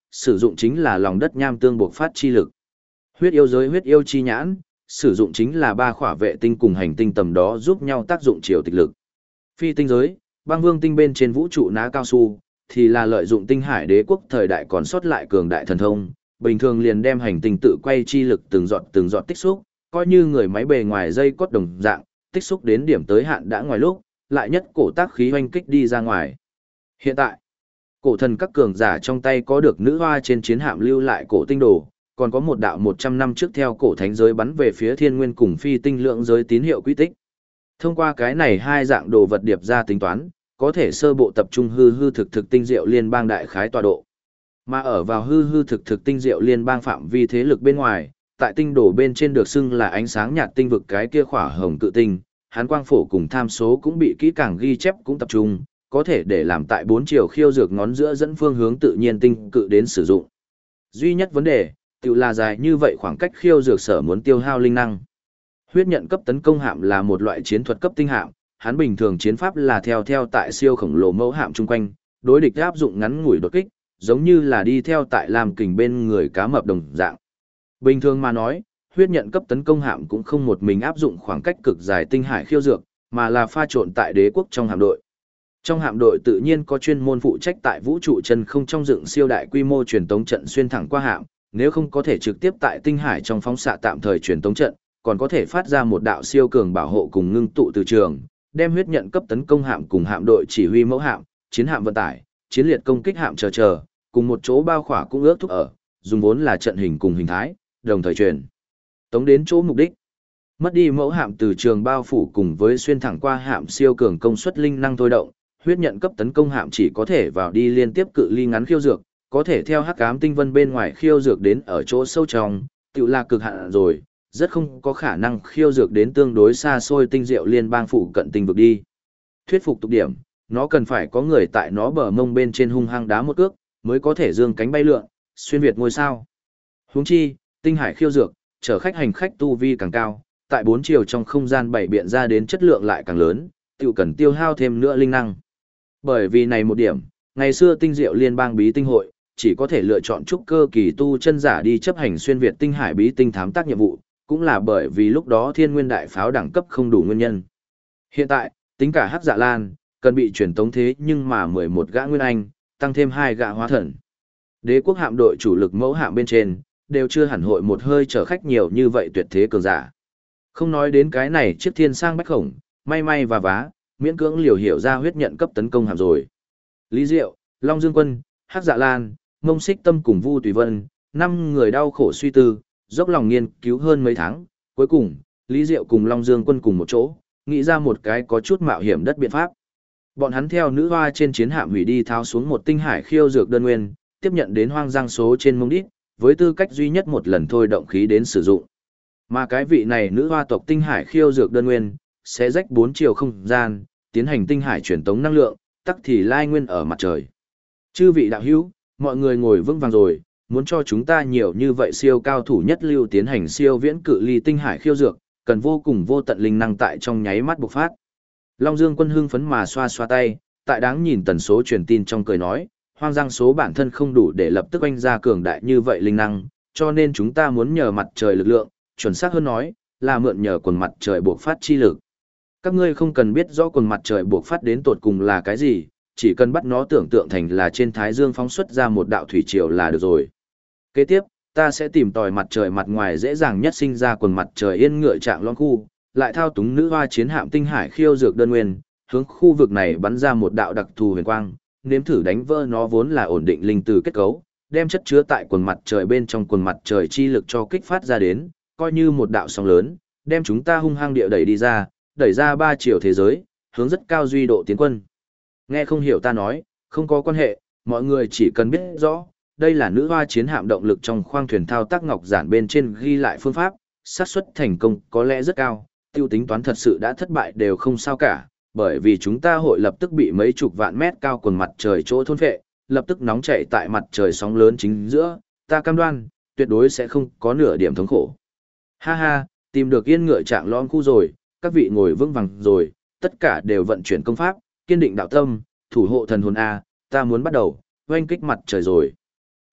sử dụng chính là lòng đất nham tương buộc phát chi lực. Huyết yêu giới huyết yêu chi nhãn, sử dụng chính là ba khỏa vệ tinh cùng hành tinh tầm đó giúp nhau tác dụng chiều tịch lực. Phi tinh giới, băng vương tinh bên trên vũ trụ ná cao su, thì là lợi dụng tinh hải đế quốc thời đại còn sót lại cường đại thần thông, bình thường liền đem hành tinh tự quay chi lực từng giọt tích xúc, coi như người máy bề ngoài dây cốt đồng dạng, tích xúc đến điểm tới hạn đã ngoài lúc, lại nhất cổ tác khí hoanh kích đi ra ngoài. Hiện tại, cổ thần các cường giả trong tay có được nữ hoa trên chiến hạm lưu lại cổ tinh đồ, còn có một đạo 100 năm trước theo cổ thánh giới bắn về phía thiên nguyên cùng phi tinh lượng giới tín hiệu quy tích. Thông qua cái này hai dạng đồ vật điệp ra tính toán, có thể sơ bộ tập trung hư hư thực thực tinh diệu liên bang đại khái tọa độ. Mà ở vào hư hư thực thực tinh diệu liên bang phạm vi thế lực bên ngoài, tại tinh đồ bên trên được xưng là ánh sáng nhạt tinh vực cái kia khỏa hồng cự tinh, hán quang phổ cùng tham số cũng bị kỹ càng ghi chép cũng tập trung, có thể để làm tại 4 chiều khiêu dược ngón giữa dẫn phương hướng tự nhiên tinh cự đến sử dụng. Duy nhất vấn đề, tự là dài như vậy khoảng cách khiêu dược sở muốn tiêu hao linh năng. Huyết nhận cấp tấn công hạm là một loại chiến thuật cấp tinh hạm, hắn bình thường chiến pháp là theo tại siêu khổng lồ mẫu hạm chung quanh, đối địch áp dụng ngắn ngủi đột kích, giống như là đi theo tại làm kình bên người cá mập đồng dạng. Bình thường mà nói, huyết nhận cấp tấn công hạm cũng không một mình áp dụng khoảng cách cực dài tinh hải khiêu dược, mà là pha trộn tại đế quốc trong hạm đội. Trong hạm đội tự nhiên có chuyên môn phụ trách tại vũ trụ chân không trong dựng siêu đại quy mô truyền tống trận xuyên thẳng qua hạm, nếu không có thể trực tiếp tại tinh hải trong phóng xạ tạm thời truyền tống trận, còn có thể phát ra một đạo siêu cường bảo hộ cùng ngưng tụ từ trường, đem huyết nhận cấp tấn công hạm cùng hạm đội chỉ huy mẫu hạm, chiến hạm vận tải, chiến liệt công kích hạm chờ, cùng một chỗ bao khỏa cũng ước thúc ở, dùng vốn là trận hình cùng hình thái, đồng thời truyền tống đến chỗ mục đích. Mất đi mẫu hạm từ trường bao phủ cùng với xuyên thẳng qua hạm siêu cường công suất linh năng thôi động, huyết nhận cấp tấn công hạm chỉ có thể vào đi liên tiếp cự ly ngắn khiêu dược, có thể theo hắc ám tinh vân bên ngoài khiêu dược đến ở chỗ sâu trong, tự là cực hạn rồi, rất không có khả năng khiêu dược đến tương đối xa xôi tinh diệu liên bang phụ cận tinh vực đi. Thuyết phục tục điểm, nó cần phải có người tại nó bờ mông bên trên hung hăng đá một cước, mới có thể dương cánh bay lượn, xuyên việt ngôi sao. Huống chi, tinh hải khiêu dược, chở khách hành khách tu vi càng cao, tại 4 chiều trong không gian bảy biện ra đến chất lượng lại càng lớn, tự cần tiêu hao thêm nữa linh năng. Bởi vì này một điểm, ngày xưa tinh diệu liên bang bí tinh hội, chỉ có thể lựa chọn trúc cơ kỳ tu chân giả đi chấp hành xuyên việt tinh hải bí tinh thám tác nhiệm vụ, cũng là bởi vì lúc đó thiên nguyên đại pháo đẳng cấp không đủ nguyên nhân. Hiện tại, tính cả hắc dạ lan, cần bị chuyển tống thế nhưng mà 11 gã nguyên anh, tăng thêm 2 gã hóa thần. Đế quốc hạm đội chủ lực mẫu hạm bên trên, đều chưa hẳn hội một hơi chở khách nhiều như vậy tuyệt thế cường giả. Không nói đến cái này chiếc thiên sang bách khổng, may và vá, miễn cưỡng liều hiểu ra huyết nhận cấp tấn công hạm rồi. Lý Diệu, Long Dương Quân, hắc dạ lan, Mông Xích Tâm cùng Vu Tùy Vân, 5 người đau khổ suy tư, dốc lòng nghiên cứu hơn mấy tháng, cuối cùng, Lý Diệu cùng Long Dương Quân cùng một chỗ, nghĩ ra một cái có chút mạo hiểm đất biện pháp. Bọn hắn theo nữ hoa trên chiến hạm hủy đi tháo xuống một tinh hải khiêu dược đơn nguyên, tiếp nhận đến hoang giang số trên mông đít, với tư cách duy nhất một lần thôi động khí đến sử dụng. Mà cái vị này nữ hoa tộc tinh hải khiêu dược đơn nguyên, sẽ rách 4 chiều không gian, tiến hành tinh hải truyền tống năng lượng, tắc thì lai nguyên ở mặt trời. Chư vị đạo hữu, mọi người ngồi vững vàng rồi, muốn cho chúng ta nhiều như vậy siêu cao thủ nhất lưu tiến hành siêu viễn cự ly tinh hải khiêu dược, cần vô cùng vô tận linh năng tại trong nháy mắt bộc phát. Long Dương Quân hưng phấn mà xoa xoa tay, tại đáng nhìn tần số truyền tin trong cười nói, hoang giang số bản thân không đủ để lập tức oanh ra cường đại như vậy linh năng, cho nên chúng ta muốn nhờ mặt trời lực lượng, chuẩn xác hơn nói, là mượn nhờ quần mặt trời bộc phát chi lực. Các ngươi không cần biết rõ quần mặt trời bộc phát đến tột cùng là cái gì, chỉ cần bắt nó tưởng tượng thành là trên thái dương phóng xuất ra một đạo thủy triều là được rồi. Kế tiếp, ta sẽ tìm tòi mặt trời mặt ngoài dễ dàng nhất sinh ra quần mặt trời yên ngựa trạng loan khu, lại thao túng nữ hoa chiến hạm tinh hải khiêu dược đơn nguyên, hướng khu vực này bắn ra một đạo đặc thù huyền quang, nếm thử đánh vỡ nó vốn là ổn định linh từ kết cấu, đem chất chứa tại quần mặt trời bên trong quần mặt trời chi lực cho kích phát ra đến, coi như một đạo sóng lớn, đem chúng ta hung hăng địa đẩy ra 3 chiều thế giới, hướng rất cao duy độ tiến quân. Nghe không hiểu ta nói, không có quan hệ, mọi người chỉ cần biết rõ, đây là nữ hoa chiến hạm động lực trong khoang thuyền thao tác ngọc giản bên trên ghi lại phương pháp, xác suất thành công có lẽ rất cao, tiêu tính toán thật sự đã thất bại đều không sao cả, bởi vì chúng ta hội lập tức bị mấy chục vạn mét cao quần mặt trời chỗ thôn phệ, lập tức nóng chảy tại mặt trời sóng lớn chính giữa, ta cam đoan, tuyệt đối sẽ không có nửa điểm thống khổ. Ha ha, tìm được yên ngựa trạng lõm khu rồi, các vị ngồi vững vàng rồi, tất cả đều vận chuyển công pháp, kiên định đạo tâm, thủ hộ thần hồn A, ta muốn bắt đầu, oanh kích mặt trời rồi.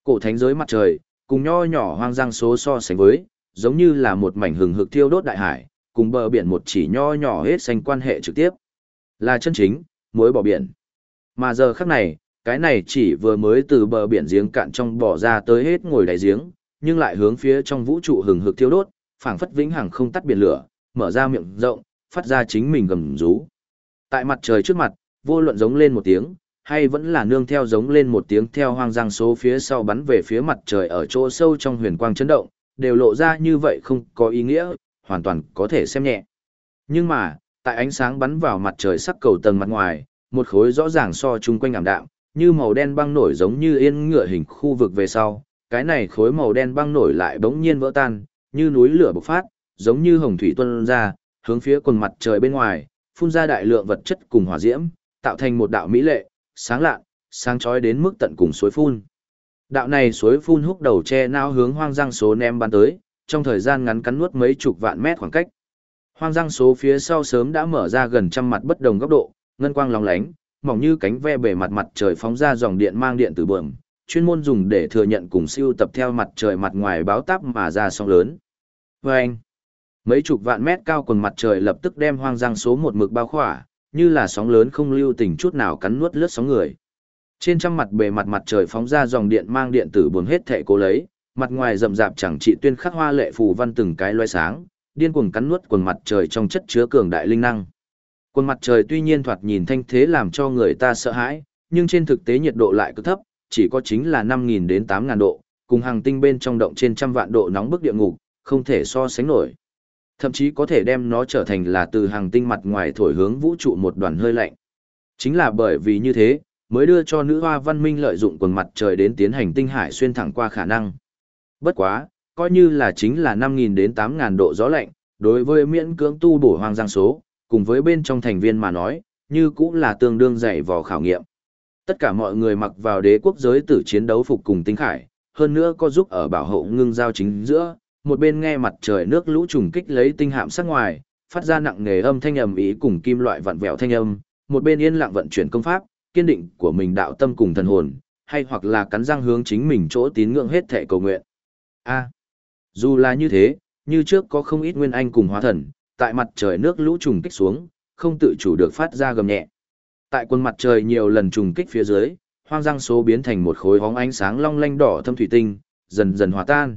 Cổ thánh giới mặt trời, cùng nho nhỏ hoang giang số so sánh với, giống như là một mảnh hừng hực thiêu đốt đại hải, cùng bờ biển một chỉ nho nhỏ hết xanh quan hệ trực tiếp. Là chân chính, muối bỏ biển. Mà giờ khắc này, cái này chỉ vừa mới từ bờ biển giếng cạn trong bỏ ra tới hết ngồi đáy giếng, nhưng lại hướng phía trong vũ trụ hừng hực thiêu đốt, phảng phất vĩnh hằng không tắt biển lửa, mở ra miệng rộng, phát ra chính mình gầm rú. Tại mặt trời trước mặt, vô luận giống lên một tiếng, hay vẫn là nương theo giống lên một tiếng theo hoang giang số phía sau bắn về phía mặt trời ở chỗ sâu trong huyền quang chấn động, đều lộ ra như vậy không có ý nghĩa, hoàn toàn có thể xem nhẹ. Nhưng mà, tại ánh sáng bắn vào mặt trời sắc cầu tầng mặt ngoài, một khối rõ ràng so chung quanh ảm đạm, như màu đen băng nổi giống như yên ngựa hình khu vực về sau, cái này khối màu đen băng nổi lại bỗng nhiên vỡ tan, như núi lửa bộc phát, giống như hồng thủy tuôn ra, hướng phía quần mặt trời bên ngoài, phun ra đại lượng vật chất cùng hỏa diễm, tạo thành một đạo mỹ lệ, sáng lạ, sáng chói đến mức tận cùng suối phun. Đạo này suối phun húc đầu che nao hướng hoang giang số ném bắn tới, trong thời gian ngắn cắn nuốt mấy chục vạn mét khoảng cách. Hoang giang số phía sau sớm đã mở ra gần trăm mặt bất đồng góc độ, ngân quang lóng lánh, mỏng như cánh ve bề mặt mặt trời phóng ra dòng điện mang điện từ bờm, chuyên môn dùng để thừa nhận cùng siêu tập theo mặt trời mặt ngoài báo táp mà ra sóng lớn. Vâng! Mấy chục vạn mét cao quần mặt trời lập tức đem hoang giang số một mực bao khỏa, như là sóng lớn không lưu tình chút nào cắn nuốt lướt sóng người. Trên trăm mặt bề mặt mặt trời phóng ra dòng điện mang điện tử buồm hết thệ cố lấy, mặt ngoài rậm rạp chẳng trị tuyên khắc hoa lệ phù văn từng cái loé sáng, điên cuồng cắn nuốt quần mặt trời trong chất chứa cường đại linh năng. Quần mặt trời tuy nhiên thoạt nhìn thanh thế làm cho người ta sợ hãi, nhưng trên thực tế nhiệt độ lại cực thấp, chỉ có chính là 5.000 đến 8.000 độ, cùng hàng tinh bên trong động trên trăm vạn độ nóng bức địa ngục, không thể so sánh nổi. Thậm chí có thể đem nó trở thành là từ hàng tinh mặt ngoài thổi hướng vũ trụ một đoàn hơi lạnh. Chính là bởi vì như thế, mới đưa cho nữ hoa văn minh lợi dụng quần mặt trời đến tiến hành tinh hải xuyên thẳng qua khả năng. Bất quá, coi như là chính là 5.000 đến 8.000 độ gió lạnh, đối với miễn cưỡng tu bổ hoang giang số, cùng với bên trong thành viên mà nói, như cũng là tương đương dày vò khảo nghiệm. Tất cả mọi người mặc vào đế quốc giới tử chiến đấu phục cùng tinh khải, hơn nữa có giúp ở bảo hộ ngưng giao chính giữa, một bên nghe mặt trời nước lũ trùng kích lấy tinh hạm sắc ngoài, phát ra nặng nề âm thanh ầm ĩ cùng kim loại vặn vẹo thanh âm, một bên yên lặng vận chuyển công pháp, kiên định của mình đạo tâm cùng thần hồn, hay hoặc là cắn răng hướng chính mình chỗ tín ngưỡng hết thệ cầu nguyện. Dù là như thế, như trước có không ít nguyên anh cùng hóa thần, tại mặt trời nước lũ trùng kích xuống, không tự chủ được phát ra gầm nhẹ. Tại quân mặt trời nhiều lần trùng kích phía dưới, hoang giang số biến thành một khối hóng ánh sáng long lanh đỏ thâm thủy tinh, dần dần hòa tan.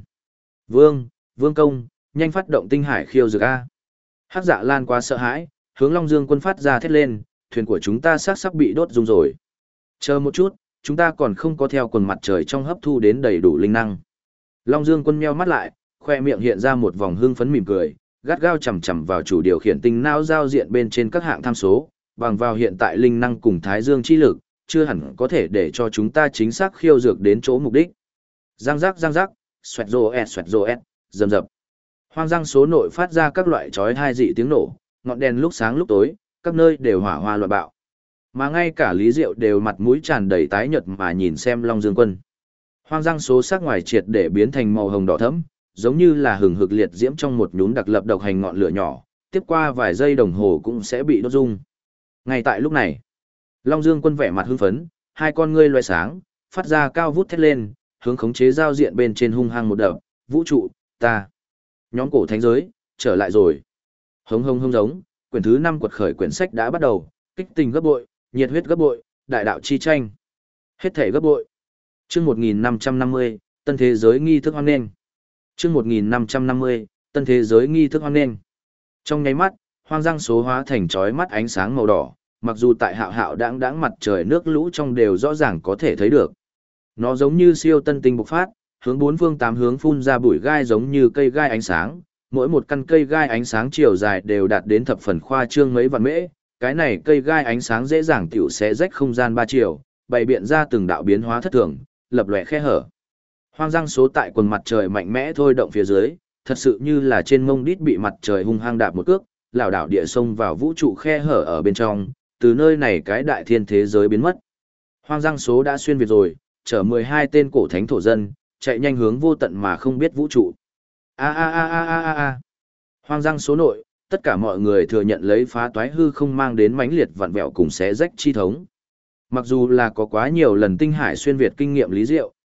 Vương công, nhanh phát động tinh hải khiêu dược A. Hắc Dạ Lan quá sợ hãi, hướng Long Dương quân phát ra thét lên, thuyền của chúng ta sắp bị đốt dung rồi. Chờ một chút, chúng ta còn không có theo quần mặt trời trong hấp thu đến đầy đủ linh năng. Long Dương quân meo mắt lại, khoe miệng hiện ra một vòng hưng phấn mỉm cười, gắt gao chầm chầm vào chủ điều khiển tinh não giao diện bên trên các hạng tham số, bằng vào hiện tại linh năng cùng thái dương chi lực, chưa hẳn có thể để cho chúng ta chính xác khiêu dược đến chỗ mục đích. Giang giác, xoẹt rô ẹt, rầm rập. Hoang giang số nội phát ra các loại chói tai dị tiếng nổ, ngọn đèn lúc sáng lúc tối, các nơi đều hỏa hoa loạn bạo. Mà ngay cả Lý Diệu đều mặt mũi tràn đầy tái nhợt mà nhìn xem Long Dương quân. Hoang giang số sắc ngoài triệt để biến thành màu hồng đỏ thẫm, giống như là hừng hực liệt diễm trong một nhúm đặc lập độc hành ngọn lửa nhỏ, tiếp qua vài giây đồng hồ cũng sẽ bị đốt rung. Ngay tại lúc này, Long Dương quân vẻ mặt hưng phấn, hai con ngươi loé sáng, phát ra cao vút thét lên, hướng khống chế giao diện bên trên hung hăng một đập, vũ trụ, ta. Nhóm cổ thánh giới, trở lại rồi. Hống giống, quyển thứ 5 quật khởi quyển sách đã bắt đầu, kích tình gấp bội, nhiệt huyết gấp bội, đại đạo chi tranh. Hết thể gấp bội. Chương 1550, tân thế giới nghi thức hoan nghênh. Chương 1550, tân thế giới nghi thức hoan nghênh. Trong nháy mắt, hoang giang số hóa thành chói mắt ánh sáng màu đỏ, mặc dù tại hạo hạo đãng mặt trời nước lũ trong đều rõ ràng có thể thấy được. Nó giống như siêu tân tinh bộc phát, hướng bốn phương tám hướng phun ra bụi gai giống như cây gai ánh sáng, mỗi một căn cây gai ánh sáng chiều dài đều đạt đến thập phần khoa trương mấy vạn mễ, cái này cây gai ánh sáng dễ dàng tiểu xé rách không gian ba chiều, bày biện ra từng đạo biến hóa thất thường, lập lòe khe hở. Hoang giang số tại quần mặt trời mạnh mẽ thôi động phía dưới, thật sự như là trên mông đít bị mặt trời hung hăng đạp một cước, lảo đảo địa sông vào vũ trụ khe hở ở bên trong, từ nơi này cái đại thiên thế giới biến mất. Hoang giang số đã xuyên việt rồi, chở 12 tên cổ thánh thổ dân, chạy nhanh hướng vô tận mà không biết vũ trụ. Hoang giang số nội, tất cả mọi người thừa nhận lấy phá toái hư không mang đến mãnh liệt vặn vẹo cùng xé rách chi thống. Mặc dù là có quá nhiều lần tinh hải xuyên việt kinh nghiệm Lý Diệu,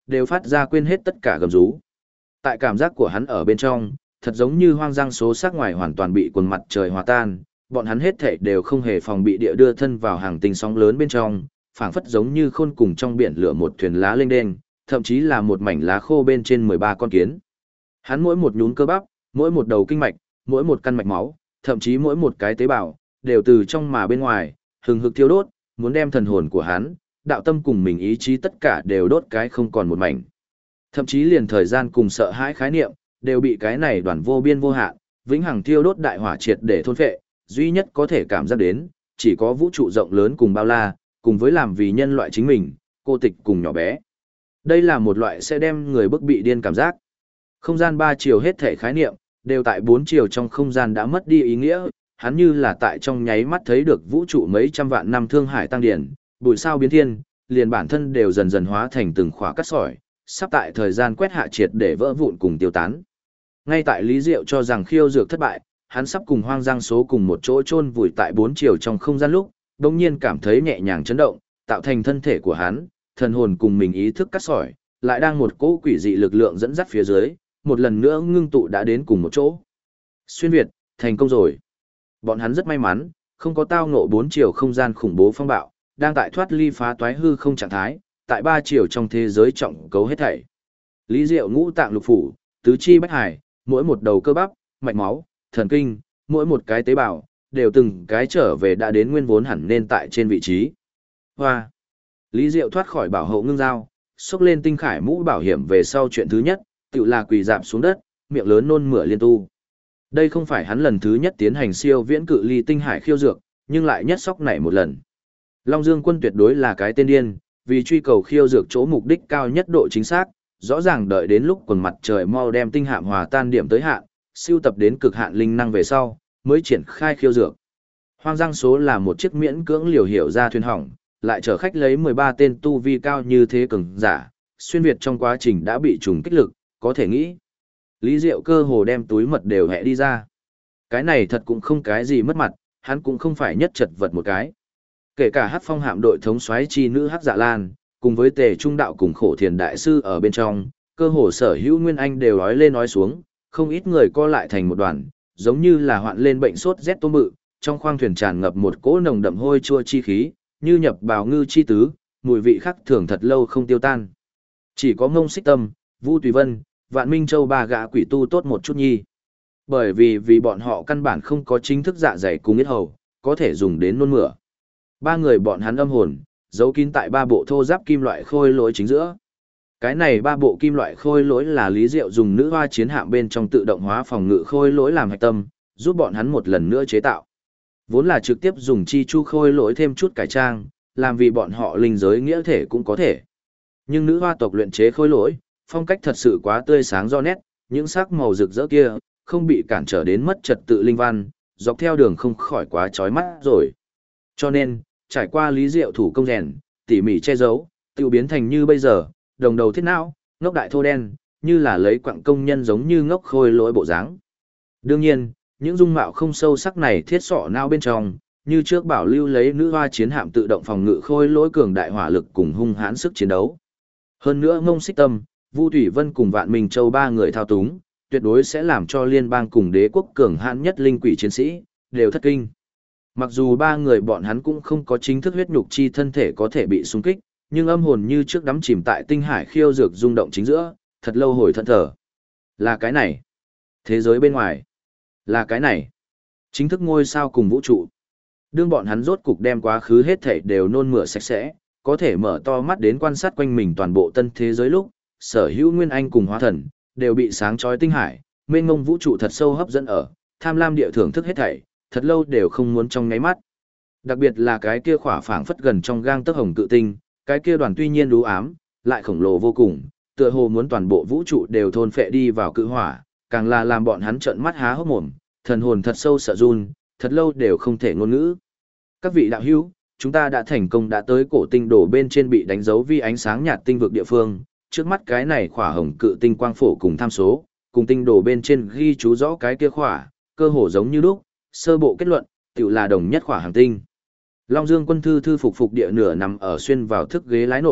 đều phát ra quên hết tất cả gầm rú. Tại cảm giác của hắn ở bên trong, thật giống như hoang giang số sắc ngoài hoàn toàn bị quần mặt trời hòa tan, bọn hắn hết thảy đều không hề phòng bị địa đưa thân vào hàng tinh sóng lớn bên trong, phảng phất giống như khôn cùng trong biển lửa một thuyền lá lênh đênh, thậm chí là một mảnh lá khô bên trên 13 con kiến. Hắn mỗi một nhún cơ bắp, mỗi một đầu kinh mạch, mỗi một căn mạch máu, thậm chí mỗi một cái tế bào, đều từ trong mà bên ngoài, hừng hực thiêu đốt, muốn đem thần hồn của hắn, đạo tâm cùng mình ý chí tất cả đều đốt cái không còn một mảnh. Thậm chí liền thời gian cùng sợ hãi khái niệm, đều bị cái này đoàn vô biên vô hạn, vĩnh hằng thiêu đốt đại hỏa triệt để thôn phệ, duy nhất có thể cảm giác đến, chỉ có vũ trụ rộng lớn cùng bao la, cùng với làm vì nhân loại chính mình, cô tịch cùng nhỏ bé. Đây là một loại sẽ đem người bức bị điên cảm giác. Không gian 3 chiều hết thể khái niệm, đều tại 4 chiều trong không gian đã mất đi ý nghĩa, hắn như là tại trong nháy mắt thấy được vũ trụ mấy trăm vạn năm thương hải tăng điển, bụi sao biến thiên, liền bản thân đều dần dần hóa thành từng khóa cắt sỏi, sắp tại thời gian quét hạ triệt để vỡ vụn cùng tiêu tán. Ngay tại Lý Diệu cho rằng khiêu dược thất bại, hắn sắp cùng hoang giang số cùng một chỗ chôn vùi tại 4 chiều trong không gian lúc, đồng nhiên cảm thấy nhẹ nhàng chấn động, tạo thành thân thể của hắn, thần hồn cùng mình ý thức cắt sỏi, lại đang một cỗ quỷ dị lực lượng dẫn dắt phía dưới, một lần nữa ngưng tụ đã đến cùng một chỗ. Xuyên Việt, thành công rồi. Bọn hắn rất may mắn, không có tao ngộ 4 chiều không gian khủng bố phong bạo, đang tại thoát ly phá toái hư không trạng thái, tại 3 chiều trong thế giới trọng cấu hết thảy. Lý Diệu ngũ tạng lục phủ, tứ chi bách hải, mỗi một đầu cơ bắp, mạch máu, thần kinh, mỗi một cái tế bào, đều từng cái trở về đã đến nguyên vốn hẳn nên tại trên vị trí. Hoa! Lý Diệu thoát khỏi bảo hộ ngưng dao, xốc lên tinh khải mũ bảo hiểm về sau chuyện thứ nhất, tự là quỳ dạp xuống đất, miệng lớn nôn mửa liên tu. Đây không phải hắn lần thứ nhất tiến hành siêu viễn cự ly tinh hải khiêu dược, nhưng lại nhất sóc nảy một lần. Long Dương Quân tuyệt đối là cái tên điên, vì truy cầu khiêu dược chỗ mục đích cao nhất độ chính xác, rõ ràng đợi đến lúc quần mặt trời mau đem tinh hạm hòa tan điểm tới hạn, siêu tập đến cực hạn linh năng về sau, mới triển khai khiêu dược. Hoang giang số là một chiếc miễn cưỡng liều hiểu ra thuyền hỏng, lại chở khách lấy 13 tên tu vi cao như thế cường giả, xuyên việt trong quá trình đã bị trùng kích lực, có thể nghĩ. Lý Diệu cơ hồ đem túi mật đều hẹ đi ra. Cái này thật cũng không cái gì mất mặt, hắn cũng không phải nhất chật vật một cái. Kể cả Hắc Phong hạm đội thống soái chi nữ Hắc Dạ Lan, cùng với Tề Trung đạo cùng Khổ Thiền đại sư ở bên trong, cơ hồ sở hữu nguyên anh đều nói lên nói xuống, không ít người co lại thành một đoàn, giống như là hoạn lên bệnh sốt rét tôm mự, trong khoang thuyền tràn ngập một cỗ nồng đậm hôi chua chi khí, như nhập bào ngư chi tứ, mùi vị khắc thường thật lâu không tiêu tan. Chỉ có Ngông Xích Tâm, Vu Tùy Vân, Vạn Minh Châu ba gã quỷ tu tốt một chút nhi. Bởi vì bọn họ căn bản không có chính thức dạ dày cùng yết hầu, có thể dùng đến nôn mửa. Ba người bọn hắn âm hồn, giấu kín tại ba bộ thô giáp kim loại khôi lỗi chính giữa. Cái này ba bộ kim loại khôi lỗi là Lý Diệu dùng nữ hoa chiến hạm bên trong tự động hóa phòng ngự khôi lỗi làm hạch tâm, giúp bọn hắn một lần nữa chế tạo. Vốn là trực tiếp dùng chi chu khôi lỗi thêm chút cải trang, làm vì bọn họ linh giới nghĩa thể cũng có thể. Nhưng nữ hoa tộc luyện chế khôi lỗi, phong cách thật sự quá tươi sáng do nét, những sắc màu rực rỡ kia, không bị cản trở đến mất trật tự linh văn, dọc theo đường không khỏi quá chói mắt rồi. Cho nên, trải qua Lý Diệu thủ công rèn, tỉ mỉ che giấu, tiêu biến thành như bây giờ, đồng đầu thiết não, ngốc đại thô đen, như là lấy quặng công nhân giống như ngốc khôi lỗi bộ dáng. Đương nhiên, những dung mạo không sâu sắc này thiết sọ não bên trong, như trước bảo lưu lấy nữ hoa chiến hạm tự động phòng ngự khôi lỗi cường đại hỏa lực cùng hung hãn sức chiến đấu. Hơn nữa Ngông Xích Tâm, Vu Thủy Vân cùng Vạn Minh Châu ba người thao túng, tuyệt đối sẽ làm cho liên bang cùng đế quốc cường hãn nhất linh quỷ chiến sĩ đều thất kinh. Mặc dù ba người bọn hắn cũng không có chính thức huyết nhục chi thân thể có thể bị xung kích, nhưng âm hồn như trước đắm chìm tại tinh hải khiêu dược rung động chính giữa, thật lâu hồi thẫn thờ. Là cái này. Thế giới bên ngoài. Là cái này. Chính thức ngôi sao cùng vũ trụ. Đương bọn hắn rốt cục đem quá khứ hết thảy đều nôn mửa sạch sẽ, có thể mở to mắt đến quan sát quanh mình toàn bộ tân thế giới lúc, sở hữu nguyên anh cùng hóa thần, đều bị sáng chói tinh hải, mênh mông vũ trụ thật sâu hấp dẫn ở, tham lam địa thưởng thức hết thảy, thật lâu đều không muốn trong ngáy mắt. Đặc biệt là cái kia khỏa phảng phất gần trong gang tấc hồng cự tinh, cái kia đoàn tuy nhiên đú ám, lại khổng lồ vô cùng, tựa hồ muốn toàn bộ vũ trụ đều thôn phệ đi vào cự hỏa, càng là làm bọn hắn trợn mắt há hốc mồm, thần hồn thật sâu sợ run, thật lâu đều không thể ngôn ngữ. Các vị đạo hữu, chúng ta đã thành công đã tới cổ tinh đồ bên trên bị đánh dấu vi ánh sáng nhạt tinh vực địa phương, trước mắt cái này khỏa hồng cự tinh quang phổ cùng tham số, cùng tinh đồ bên trên ghi chú rõ cái kia khỏa, cơ hồ giống như lúc, sơ bộ kết luận, tự là đồng nhất khỏa hành tinh. Long Dương Quân thư thư phục phục địa nửa nằm ở xuyên vào thức ghế lái nội,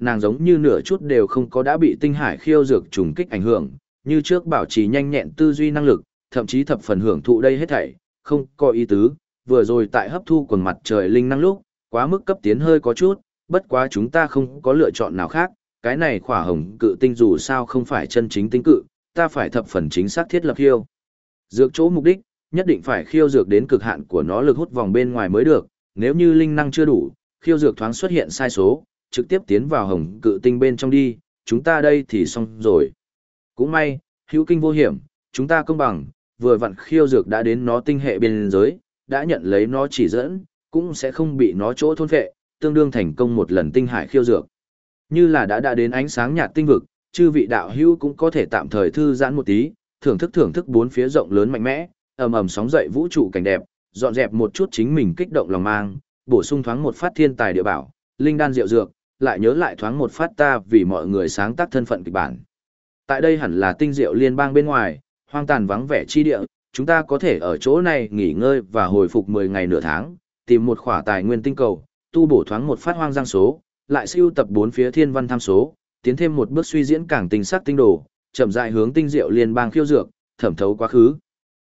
nàng giống như nửa chút đều không có đã bị tinh hải khiêu dược trùng kích ảnh hưởng, như trước bảo trì nhanh nhẹn tư duy năng lực, thậm chí thập phần hưởng thụ đây hết thảy, không có ý tứ, vừa rồi tại hấp thu quần mặt trời linh năng lúc, quá mức cấp tiến hơi có chút, bất quá chúng ta không có lựa chọn nào khác, cái này khỏa hồng cự tinh dù sao không phải chân chính tinh cự, ta phải thập phần chính xác thiết lập khiêu. Dược chỗ mục đích, nhất định phải khiêu dược đến cực hạn của nó lực hút vòng bên ngoài mới được, nếu như linh năng chưa đủ, khiêu dược thoáng xuất hiện sai số, trực tiếp tiến vào hồng cự tinh bên trong đi, chúng ta đây thì xong rồi. Cũng may, hữu kinh vô hiểm, chúng ta công bằng, vừa vặn khiêu dược đã đến nó tinh hệ biên giới, đã nhận lấy nó chỉ dẫn, cũng sẽ không bị nó chỗ thôn phệ, tương đương thành công một lần tinh hải khiêu dược. Như là đã đến ánh sáng nhạt tinh vực, chư vị đạo hữu cũng có thể tạm thời thư giãn một tí, thưởng thức bốn phía rộng lớn mạnh mẽ, ầm ầm sóng dậy vũ trụ cảnh đẹp, dọn dẹp một chút chính mình kích động lòng mang, bổ sung thoáng một phát thiên tài địa bảo, linh đan diệu dược, lại nhớ lại thoáng một phát ta vì mọi người sáng tác thân phận kịch bản. Tại đây hẳn là tinh diệu liên bang bên ngoài, hoang tàn vắng vẻ chi địa, chúng ta có thể ở chỗ này nghỉ ngơi và hồi phục 10 ngày nửa tháng, tìm một khỏa tài nguyên tinh cầu, tu bổ thoáng một phát hoang giang số, lại siêu tập bốn phía thiên văn tham số, tiến thêm một bước suy diễn càng tinh sắc tinh đồ, chậm rãi hướng tinh diệu liên bang khiêu dược, thẩm thấu quá khứ.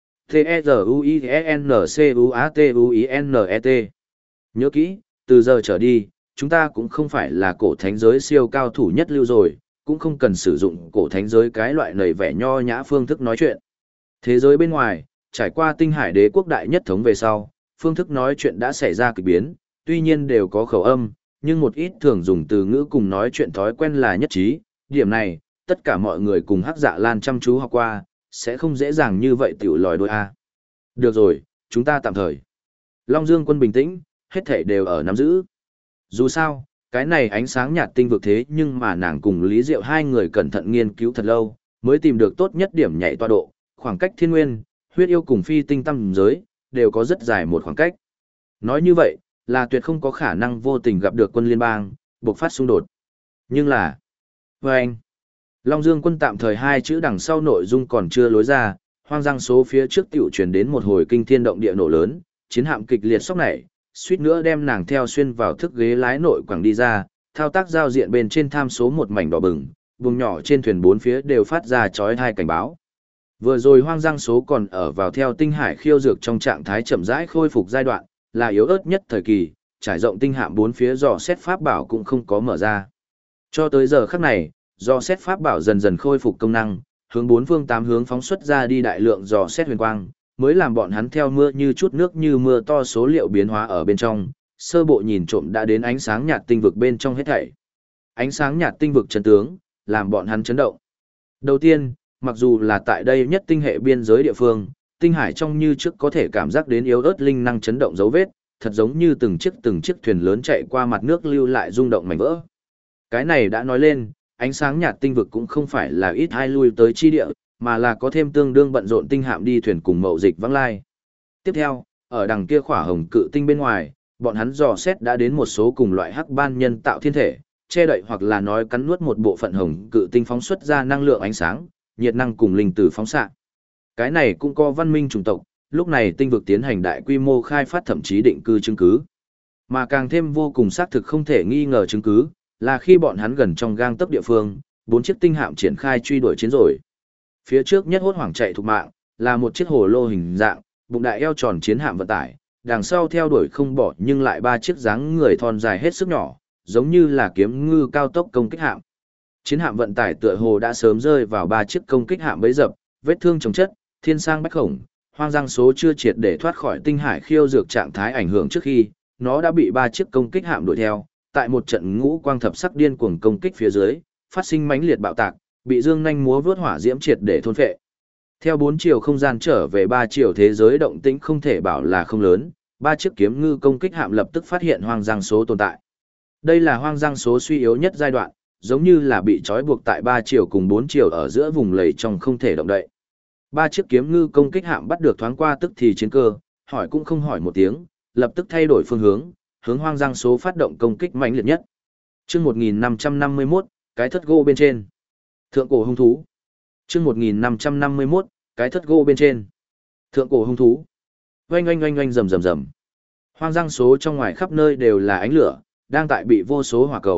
T-E-Z-U-I-N-C-U-A-T-U-I-N-E-T. Nhớ kỹ, từ giờ trở đi, chúng ta cũng không phải là cổ thánh giới siêu cao thủ nhất lưu rồi, cũng không cần sử dụng cổ thánh giới cái loại nầy vẻ nho nhã phương thức nói chuyện. Thế giới bên ngoài, trải qua tinh hải đế quốc đại nhất thống về sau, phương thức nói chuyện đã xảy ra kỳ biến, tuy nhiên đều có khẩu âm, nhưng một ít thường dùng từ ngữ cùng nói chuyện thói quen là nhất trí, điểm này, tất cả mọi người cùng Hắc Dạ Lan chăm chú học qua, sẽ không dễ dàng như vậy tiểu lòi đôi A. Được rồi, chúng ta tạm thời. Long Dương quân bình tĩnh, hết thảy đều ở nắm giữ. Dù sao, cái này ánh sáng nhạt tinh vực thế nhưng mà nàng cùng Lý Diệu hai người cẩn thận nghiên cứu thật lâu, mới tìm được tốt nhất điểm nhảy tọa độ, khoảng cách thiên nguyên, huyết yêu cùng phi tinh tâm giới, đều có rất dài một khoảng cách. Nói như vậy, là tuyệt không có khả năng vô tình gặp được quân liên bang, buộc phát xung đột. Nhưng là... Vâng! Long Dương quân tạm thời hai chữ đằng sau nội dung còn chưa lối ra, hoang giang số phía trước tiểu truyền đến một hồi kinh thiên động địa nổ lớn, chiến hạm kịch liệt sốc nảy, suýt nữa đem nàng theo xuyên vào thức ghế lái nội quẳng đi ra, thao tác giao diện bên trên tham số một mảnh đỏ bừng, vùng nhỏ trên thuyền bốn phía đều phát ra chói tai cảnh báo. Vừa rồi hoang giang số còn ở vào theo tinh hải khiêu dược trong trạng thái chậm rãi khôi phục giai đoạn, là yếu ớt nhất thời kỳ, trải rộng tinh hạm bốn phía dò xét pháp bảo cũng không có mở ra. Cho tới giờ khắc này, dò xét pháp bảo dần dần khôi phục công năng, hướng bốn phương tám hướng phóng xuất ra đi đại lượng dò xét huyền quang, mới làm bọn hắn theo mưa như chút nước như mưa to số liệu biến hóa ở bên trong, sơ bộ nhìn trộm đã đến ánh sáng nhạt tinh vực bên trong hết thảy. Ánh sáng nhạt tinh vực chân tướng, làm bọn hắn chấn động. Đầu tiên, mặc dù là tại đây nhất tinh hệ biên giới địa phương, tinh hải trong như trước có thể cảm giác đến yếu ớt linh năng chấn động dấu vết, thật giống như từng chiếc thuyền lớn chạy qua mặt nước lưu lại rung động mảnh vỡ. Cái này đã nói lên, ánh sáng nhạt tinh vực cũng không phải là ít ai lui tới chi địa, mà là có thêm tương đương bận rộn tinh hạm đi thuyền cùng mậu dịch vắng lai. Tiếp theo, ở đằng kia khỏa hồng cự tinh bên ngoài, bọn hắn dò xét đã đến một số cùng loại hắc ban nhân tạo thiên thể, che đậy hoặc là nói cắn nuốt một bộ phận hồng cự tinh phóng xuất ra năng lượng ánh sáng, nhiệt năng cùng linh tử phóng xạ. Cái này cũng có văn minh chủng tộc, lúc này tinh vực tiến hành đại quy mô khai phát thậm chí định cư chứng cứ. Mà càng thêm vô cùng xác thực không thể nghi ngờ chứng cứ, là khi bọn hắn gần trong gang tấc địa phương, 4 chiếc tinh hạm triển khai truy đuổi chiến rồi. Phía trước nhất hốt hoảng chạy thục mạng, là một chiếc hồ lô hình dạng, bụng đại eo tròn chiến hạm vận tải, đằng sau theo đuổi không bỏ nhưng lại 3 chiếc dáng người thon dài hết sức nhỏ, giống như là kiếm ngư cao tốc công kích hạm. Chiến hạm vận tải tựa hồ đã sớm rơi vào 3 chiếc công kích hạm bấy dập, vết thương chồng chất, thiên sang bách khổng, hoang giang số chưa triệt để thoát khỏi tinh hải khiêu dược trạng thái ảnh hưởng trước khi, nó đã bị 3 chiếc công kích hạm đuổi theo, tại một trận ngũ quang thập sắc điên cuồng công kích phía dưới, phát sinh mãnh liệt bạo tạc, bị dương nhanh múa vớt hỏa diễm triệt để thôn phệ. Theo 4 chiều không gian trở về 3 chiều thế giới động tĩnh không thể bảo là không lớn, 3 chiếc kiếm ngư công kích hạm lập tức phát hiện hoang giang số tồn tại. Đây là hoang giang số suy yếu nhất giai đoạn, giống như là bị trói buộc tại 3 chiều cùng 4 chiều ở giữa vùng lầy trong không thể động đậy. 3 chiếc kiếm ngư công kích hạm bắt được thoáng qua tức thì chiến cơ, hỏi cũng không hỏi một tiếng, lập tức thay đổi phương hướng hoang giang số phát động công kích mãnh liệt nhất. Chương 1551, cái thất gỗ bên trên. Thượng cổ hung thú. Chương 1551, cái thất gỗ bên trên. Thượng cổ hung thú. Oanh oanh oanh oanh rầm rầm rầm. Hoang giang số trong ngoài khắp nơi đều là ánh lửa, đang tại bị vô số hỏa cầu,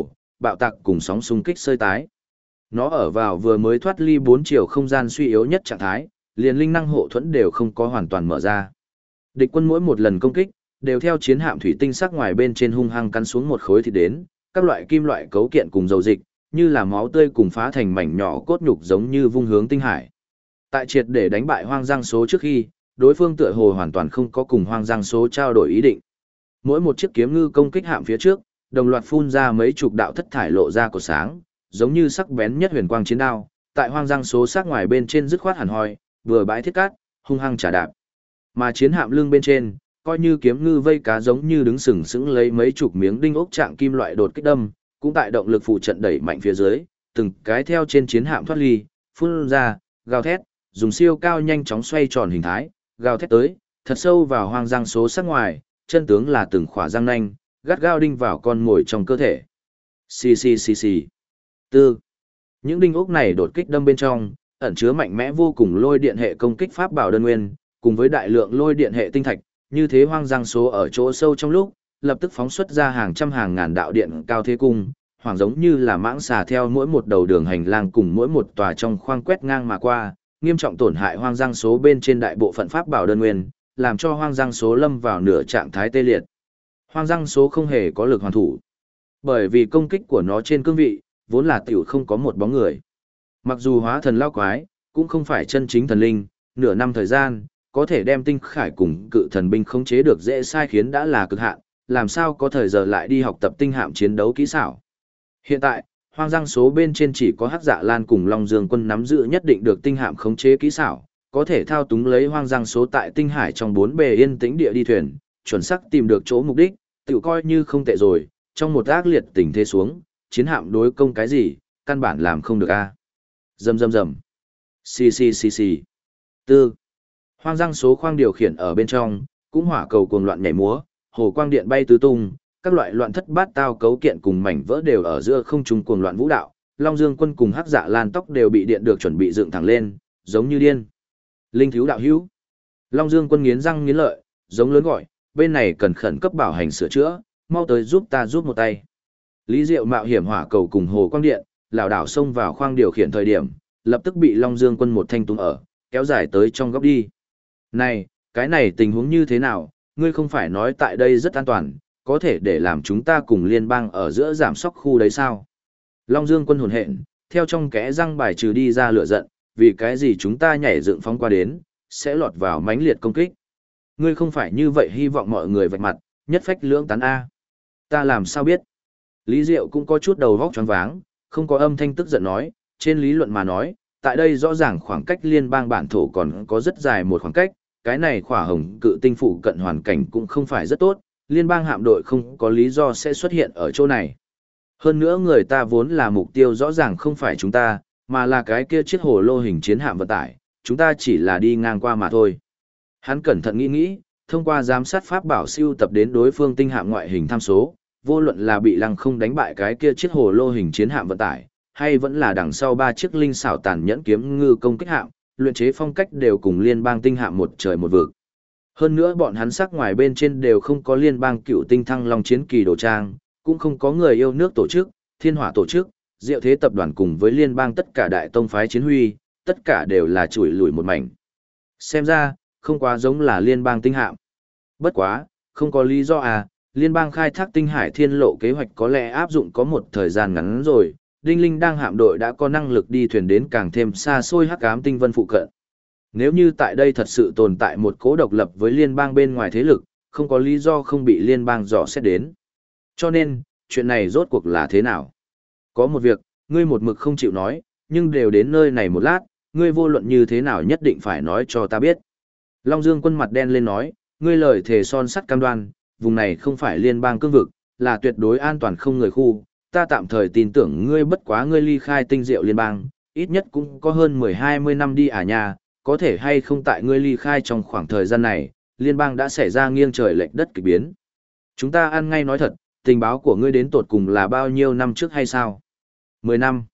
bạo tạc cùng sóng xung kích sơi tái. Nó ở vào vừa mới thoát ly 4 chiều không gian suy yếu nhất trạng thái, liền linh năng hộ thuẫn đều không có hoàn toàn mở ra. Địch quân mỗi một lần công kích, đều theo chiến hạm thủy tinh sắc ngoài bên trên hung hăng cắn xuống một khối thịt đến, các loại kim loại cấu kiện cùng dầu dịch, như là máu tươi cùng phá thành mảnh nhỏ cốt nhục giống như vung hướng tinh hải. Tại triệt để đánh bại Hoang Giang số trước khi, đối phương tựa hồ hoàn toàn không có cùng Hoang Giang số trao đổi ý định. Mỗi một chiếc kiếm ngư công kích hạm phía trước, đồng loạt phun ra mấy chục đạo thất thải lộ ra của sáng, giống như sắc bén nhất huyền quang chiến đao, tại Hoang Giang số sắc ngoài bên trên dứt khoát hẳn hoi, vừa bãi thiết cát, hung hăng trả đạp. Mà chiến hạm lưng bên trên, coi như kiếm ngư vây cá giống như đứng sừng sững lấy mấy chục miếng đinh ốc trạng kim loại đột kích đâm, cũng tại động lực phụ trận đẩy mạnh phía dưới, từng cái theo trên chiến hạm thoát ly, phun ra, gào thét, dùng siêu cao nhanh chóng xoay tròn hình thái, gào thét tới, thật sâu vào Hoang Giang số sắc ngoài, chân tướng là từng khỏa răng nanh, gắt gao đinh vào con mồi trong cơ thể. Xì xì xì xì. Tư. Những đinh ốc này đột kích đâm bên trong, ẩn chứa mạnh mẽ vô cùng lôi điện hệ công kích pháp bảo đơn nguyên, cùng với đại lượng lôi điện hệ tinh thạch, như thế Hoang Giang số ở chỗ sâu trong lúc, lập tức phóng xuất ra hàng trăm hàng ngàn đạo điện cao thế cung, hoàng giống như là mãng xà theo mỗi một đầu đường hành lang cùng mỗi một tòa trong khoang quét ngang mà qua, nghiêm trọng tổn hại Hoang Giang số bên trên đại bộ phận pháp bảo đơn nguyên, làm cho Hoang Giang số lâm vào nửa trạng thái tê liệt. Hoang Giang số không hề có lực hoàn thủ, bởi vì công kích của nó trên cương vị, vốn là tiểu không có một bóng người. Mặc dù hóa thần lao quái, cũng không phải chân chính thần linh, nửa năm thời gian, có thể đem tinh khải cùng cự thần binh khống chế được dễ sai khiến đã là cực hạn, làm sao có thời giờ lại đi học tập tinh hạm chiến đấu kỹ xảo. Hiện tại, Hoang Giang số bên trên chỉ có Hắc Dạ Lan cùng Long Dương Quân nắm giữ nhất định được tinh hạm khống chế kỹ xảo, có thể thao túng lấy Hoang Giang số tại tinh hải trong bốn bề yên tĩnh địa đi thuyền, chuẩn xác tìm được chỗ mục đích, tự coi như không tệ rồi, trong một ác liệt tình thế xuống, chiến hạm đối công cái gì, căn bản làm không được a. Rầm rầm rầm. Xì xì xì xì. Tư. Hoang Giang số khoang điều khiển ở bên trong, cũng hỏa cầu cuồng loạn nhảy múa, hồ quang điện bay tứ tung, các loại loạn thất bát tao cấu kiện cùng mảnh vỡ đều ở giữa không trung cuồng loạn vũ đạo, Long Dương Quân cùng Hắc Dạ Lan tóc đều bị điện được chuẩn bị dựng thẳng lên, giống như điên. Linh thiếu đạo hữu. Long Dương Quân nghiến răng nghiến lợi, giống lớn gọi, bên này cần khẩn cấp bảo hành sửa chữa, mau tới giúp ta giúp một tay. Lý Diệu mạo hiểm hỏa cầu cùng hồ quang điện, lảo đảo xông vào khoang điều khiển thời điểm, lập tức bị Long Dương Quân một thanh tung ở, kéo dài tới trong góc đi. Này, cái này tình huống như thế nào, ngươi không phải nói tại đây rất an toàn, có thể để làm chúng ta cùng liên bang ở giữa giảm sóc khu đấy sao? Long Dương Quân hồn hện, theo trong kẽ răng bài trừ đi ra lửa giận, vì cái gì chúng ta nhảy dựng phóng qua đến, sẽ lọt vào mãnh liệt công kích. Ngươi không phải như vậy hy vọng mọi người vạch mặt, nhất phách lưỡng tán A. Ta làm sao biết? Lý Diệu cũng có chút đầu vóc choáng váng, không có âm thanh tức giận nói, trên lý luận mà nói, tại đây rõ ràng khoảng cách liên bang bản thổ còn có rất dài một khoảng cách, cái này khỏa hồng cự tinh phụ cận hoàn cảnh cũng không phải rất tốt, liên bang hạm đội không có lý do sẽ xuất hiện ở chỗ này. Hơn nữa người ta vốn là mục tiêu rõ ràng không phải chúng ta, mà là cái kia chiếc hồ lô hình chiến hạm vận tải, chúng ta chỉ là đi ngang qua mà thôi. Hắn cẩn thận nghĩ, thông qua giám sát pháp bảo siêu tập đến đối phương tinh hạm ngoại hình tham số, vô luận là bị lăng không đánh bại cái kia chiếc hồ lô hình chiến hạm vận tải, hay vẫn là đằng sau ba chiếc linh xảo tàn nhẫn kiếm ngư công kích hạm, luyện chế phong cách đều cùng liên bang tinh hạm một trời một vực. Hơn nữa bọn hắn sắc ngoài bên trên đều không có liên bang cựu tinh thăng long chiến kỳ đồ trang, cũng không có người yêu nước tổ chức, thiên hỏa tổ chức, diệu thế tập đoàn cùng với liên bang tất cả đại tông phái chiến huy, tất cả đều là chủi lủi một mảnh. Xem ra, không quá giống là liên bang tinh hạm. Bất quá, không có lý do à, liên bang khai thác tinh hải thiên lộ kế hoạch có lẽ áp dụng có một thời gian ngắn rồi, Đinh Linh đang hạm đội đã có năng lực đi thuyền đến càng thêm xa xôi hắc ám tinh vân phụ cận. Nếu như tại đây thật sự tồn tại một cố độc lập với liên bang bên ngoài thế lực, không có lý do không bị liên bang dò xét đến. Cho nên, chuyện này rốt cuộc là thế nào? Có một việc, ngươi một mực không chịu nói, nhưng đều đến nơi này một lát, ngươi vô luận như thế nào nhất định phải nói cho ta biết. Long Dương Quân mặt đen lên nói, ngươi lời thề son sắt cam đoan, vùng này không phải liên bang cương vực, là tuyệt đối an toàn không người khu, ta tạm thời tin tưởng ngươi bất quá ngươi ly khai tinh diệu liên bang, ít nhất cũng có hơn 10-20 năm đi à nhà, có thể hay không tại ngươi ly khai trong khoảng thời gian này, liên bang đã xảy ra nghiêng trời lệch đất kỳ biến. Chúng ta ăn ngay nói thật, tình báo của ngươi đến tột cùng là bao nhiêu năm trước hay sao? 10 năm,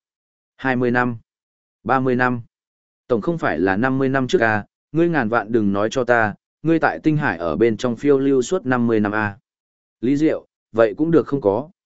20 năm, 30 năm, tổng không phải là 50 năm trước à, ngươi ngàn vạn đừng nói cho ta, ngươi tại tinh hải ở bên trong phiêu lưu suốt 50 năm à. Lý Diệu, vậy cũng được không có.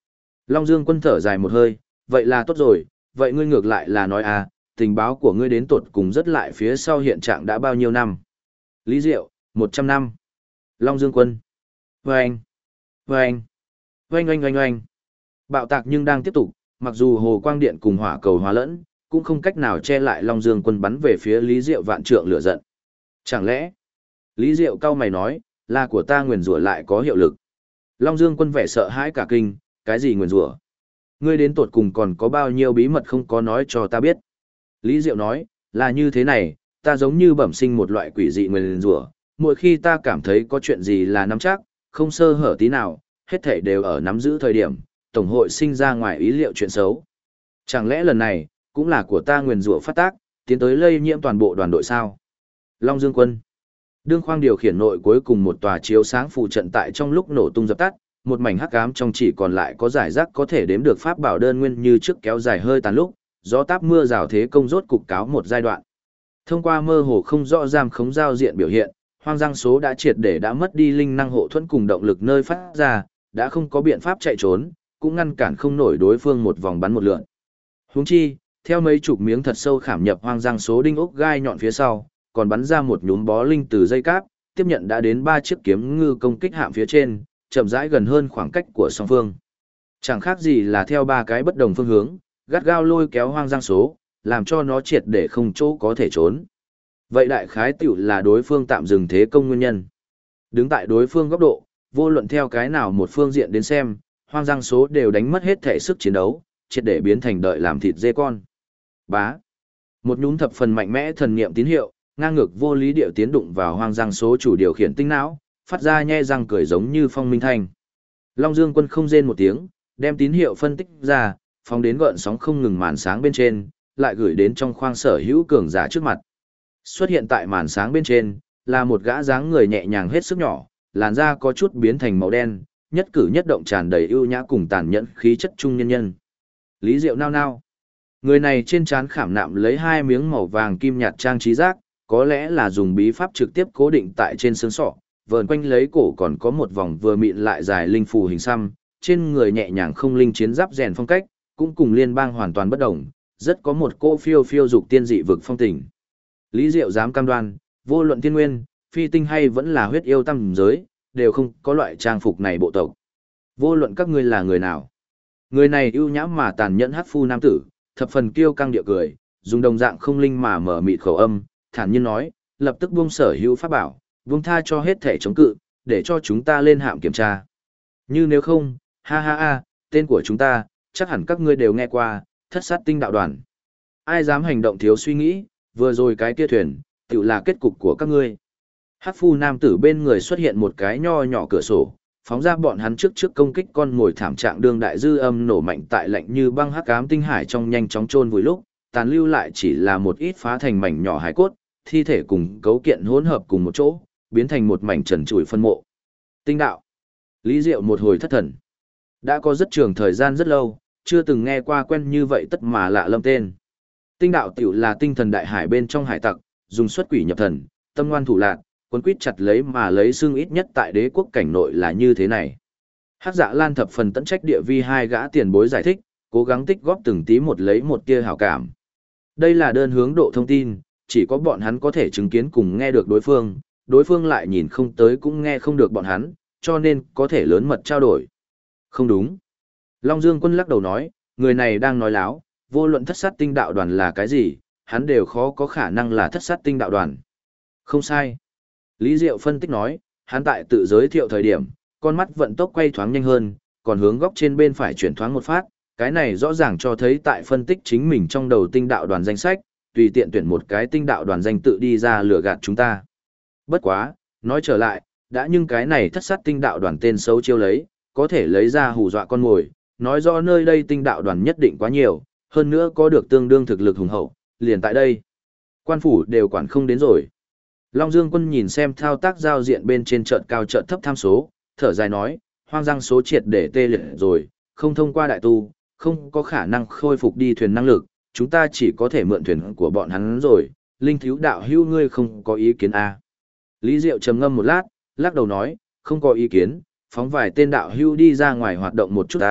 Long Dương Quân thở dài một hơi, vậy là tốt rồi, vậy ngươi ngược lại là nói à, tình báo của ngươi đến tột cùng rất lại phía sau hiện trạng đã bao nhiêu năm? Lý Diệu, 100 năm. Long Dương Quân. Vâng, vâng, vâng oanh oanh oanh. Bạo tạc nhưng đang tiếp tục, mặc dù hồ quang điện cùng hỏa cầu hóa lẫn, cũng không cách nào che lại Long Dương Quân bắn về phía Lý Diệu vạn trượng lửa giận. Chẳng lẽ, Lý Diệu cau mày nói, là của ta nguyền rủa lại có hiệu lực. Long Dương Quân vẻ sợ hãi cả kinh, cái gì nguyền rủa? Ngươi đến tột cùng còn có bao nhiêu bí mật không có nói cho ta biết. Lý Diệu nói, là như thế này, ta giống như bẩm sinh một loại quỷ dị nguyền rủa, mỗi khi ta cảm thấy có chuyện gì là nắm chắc, không sơ hở tí nào, hết thảy đều ở nắm giữ thời điểm, tổng hội sinh ra ngoài ý liệu chuyện xấu. Chẳng lẽ lần này, cũng là của ta nguyền rủa phát tác, tiến tới lây nhiễm toàn bộ đoàn đội sao? Long Dương Quân. Đương Khoang điều khiển nội cuối cùng một tòa chiếu sáng phụ trận tại trong lúc nổ tung dập tắt, một mảnh hắc ám trong chỉ còn lại có giải rác có thể đếm được pháp bảo đơn nguyên như trước kéo dài hơi tàn lúc, gió táp mưa rào thế công rốt cục cáo một giai đoạn. Thông qua mơ hồ không rõ giam khống giao diện biểu hiện, Hoang Giang số đã triệt để đã mất đi linh năng hộ thuẫn cùng động lực nơi phát ra, đã không có biện pháp chạy trốn, cũng ngăn cản không nổi đối phương một vòng bắn một lượn. Huống chi, theo mấy chục miếng thật sâu khảm nhập Hoang Giang số đinh ốc gai nhọn phía sau, còn bắn ra một nhúm bó linh từ dây cáp, tiếp nhận đã đến 3 chiếc kiếm ngư công kích hạm phía trên, chậm rãi gần hơn khoảng cách của song phương. Chẳng khác gì là theo 3 cái bất đồng phương hướng, gắt gao lôi kéo Hoang Giang số, làm cho nó triệt để không chỗ có thể trốn. Vậy đại khái tiểu là đối phương tạm dừng thế công nguyên nhân. Đứng tại đối phương góc độ, vô luận theo cái nào một phương diện đến xem, Hoang Giang số đều đánh mất hết thể sức chiến đấu, triệt để biến thành đợi làm thịt dê con. Bá. Một nhúm thập phần mạnh mẽ thần niệm tín hiệu, ngang ngược vô lý điệu tiến đụng vào Hoang Giang số chủ điều khiển tinh não, phát ra nhe răng cười giống như phong minh thanh. Long Dương Quân không rên một tiếng, đem tín hiệu phân tích ra, phóng đến gợn sóng không ngừng màn sáng bên trên, lại gửi đến trong khoang sở hữu cường giả trước mặt. Xuất hiện tại màn sáng bên trên, là một gã dáng người nhẹ nhàng hết sức nhỏ, làn da có chút biến thành màu đen, nhất cử nhất động tràn đầy ưu nhã cùng tàn nhẫn khí chất trung nhân nhân. Lý Diệu nao nao. Người này trên trán khảm nạm lấy 2 miếng màu vàng kim nhạt trang trí giác, có lẽ là dùng bí pháp trực tiếp cố định tại trên xương sọ, vờn quanh lấy cổ còn có một vòng vừa mịn lại dài linh phù hình xăm, trên người nhẹ nhàng không linh chiến giáp rèn phong cách, cũng cùng liên bang hoàn toàn bất đồng, rất có một cô phiêu phiêu dục tiên dị vực phong tình. Lý Diệu dám cam đoan, vô luận thiên nguyên, phi tinh hay vẫn là huyết yêu tam giới, đều không có loại trang phục này bộ tộc. Vô luận các ngươi là người nào. Người này ưu nhã mà tàn nhẫn hắc phu nam tử, thập phần kiêu căng địa cười, dùng đồng dạng không linh mà mở mịt khẩu âm, thản nhiên nói, lập tức buông sở hữu pháp bảo, buông tha cho hết thể chống cự, để cho chúng ta lên hạm kiểm tra. Như nếu không, ha ha ha, tên của chúng ta, chắc hẳn các ngươi đều nghe qua, Thất Sát Tinh Đạo Đoàn. Ai dám hành động thiếu suy nghĩ, vừa rồi cái kia thuyền, tự là kết cục của các ngươi. Hắc phu nam tử bên người xuất hiện một cái nho nhỏ cửa sổ, phóng ra bọn hắn trước công kích con ngồi thảm trạng đương đại dư âm nổ mạnh tại lạnh như băng hắc ám tinh hải trong nhanh chóng chôn vùi lúc, tàn lưu lại chỉ là một ít phá thành mảnh nhỏ hải cốt, thi thể cùng cấu kiện hỗn hợp cùng một chỗ, biến thành một mảnh trần trụi phân mộ. Tinh đạo. Lý Diệu một hồi thất thần. Đã có rất trường thời gian rất lâu, chưa từng nghe qua quen như vậy tất mà lạ lâm tên. Tinh đạo tiểu là tinh thần đại hải bên trong hải tặc, dùng xuất quỷ nhập thần, tâm ngoan thủ lạn, cuốn quýt chặt lấy mà lấy xương ít nhất tại đế quốc cảnh nội là như thế này. Hắc Dạ Lan thập phần tận trách địa vi 2 gã tiền bối giải thích, cố gắng tích góp từng tí một lấy một tia hảo cảm. Đây là đơn hướng độ thông tin, chỉ có bọn hắn có thể chứng kiến cùng nghe được đối phương lại nhìn không tới cũng nghe không được bọn hắn, cho nên có thể lớn mật trao đổi. Không đúng. Long Dương Quân lắc đầu nói, người này đang nói láo, vô luận Thất Sát Tinh Đạo Đoàn là cái gì, hắn đều khó có khả năng là Thất Sát Tinh Đạo Đoàn. Không sai. Lý Diệu phân tích nói, hắn tại tự giới thiệu thời điểm, con mắt vận tốc quay thoáng nhanh hơn, còn hướng góc trên bên phải chuyển thoáng một phát, cái này rõ ràng cho thấy tại phân tích chính mình trong đầu tinh đạo đoàn danh sách, tùy tiện tuyển một cái tinh đạo đoàn danh tự đi ra lừa gạt chúng ta. Bất quá, nói trở lại, đã nhưng cái này Thất Sát Tinh Đạo Đoàn tên xấu chiêu lấy, có thể lấy ra hù dọa con mồi, nói rõ nơi đây tinh đạo đoàn nhất định quá nhiều, hơn nữa có được tương đương thực lực hùng hậu, liền tại đây. Quan phủ đều quản không đến rồi. Long Dương Quân nhìn xem thao tác giao diện bên trên trận cao trận thấp tham số, thở dài nói, Hoang Giang số triệt để tê liệt rồi, không thông qua đại tu, không có khả năng khôi phục đi thuyền năng lực, chúng ta chỉ có thể mượn thuyền của bọn hắn rồi, Linh Thiếu đạo hữu ngươi không có ý kiến à. Lý Diệu trầm ngâm một lát, lắc đầu nói, không có ý kiến, phóng vài tên đạo hữu đi ra ngoài hoạt động một chút ta,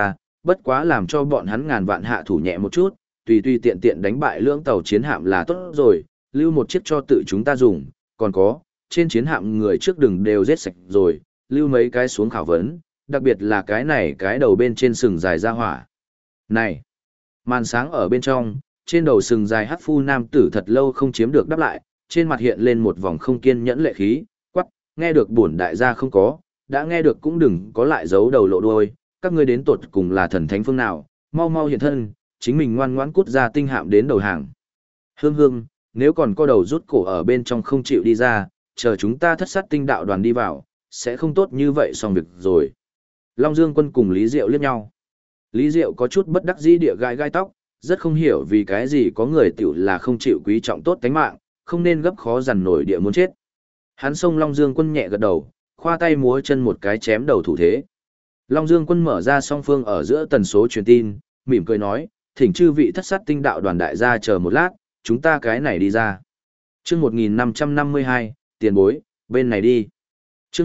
bất quá làm cho bọn hắn ngàn vạn hạ thủ nhẹ một chút, tùy tùy tiện tiện đánh bại lưỡng tàu chiến hạm là tốt rồi, lưu một chiếc cho tự chúng ta dùng, còn có, trên chiến hạm người trước đừng đều giết sạch rồi, lưu mấy cái xuống khảo vấn, đặc biệt là cái này cái đầu bên trên sừng dài ra hỏa. Này, màn sáng ở bên trong, trên đầu sừng dài hắc phu nam tử thật lâu không chiếm được đáp lại, trên mặt hiện lên một vòng không kiên nhẫn lệ khí, quắc, nghe được bổn đại gia không có, đã nghe được cũng đừng có lại giấu đầu lộ đuôi, các ngươi đến tột cùng là thần thánh phương nào, mau mau hiện thân, chính mình ngoan ngoãn cút ra tinh hạm đến đầu hàng. Hương hương, nếu còn có đầu rút cổ ở bên trong không chịu đi ra, chờ chúng ta thất sát tinh đạo đoàn đi vào, sẽ không tốt như vậy xong việc rồi. Long Dương Quân cùng Lý Diệu liếc nhau. Lý Diệu có chút bất đắc dĩ địa gai gai tóc, rất không hiểu vì cái gì có người tiểu là không chịu quý trọng tốt tánh mạng, không nên gấp khó dằn nổi địa muốn chết. Hắn xông Long Dương Quân nhẹ gật đầu, khoa tay múa chân một cái chém đầu thủ thế. Long Dương Quân mở ra song phương ở giữa tần số truyền tin, mỉm cười nói, thỉnh chư vị thất sát tinh đạo đoàn đại gia chờ một lát, chúng ta cái này đi ra. Chương 1552, tiền bối, bên này đi. Chương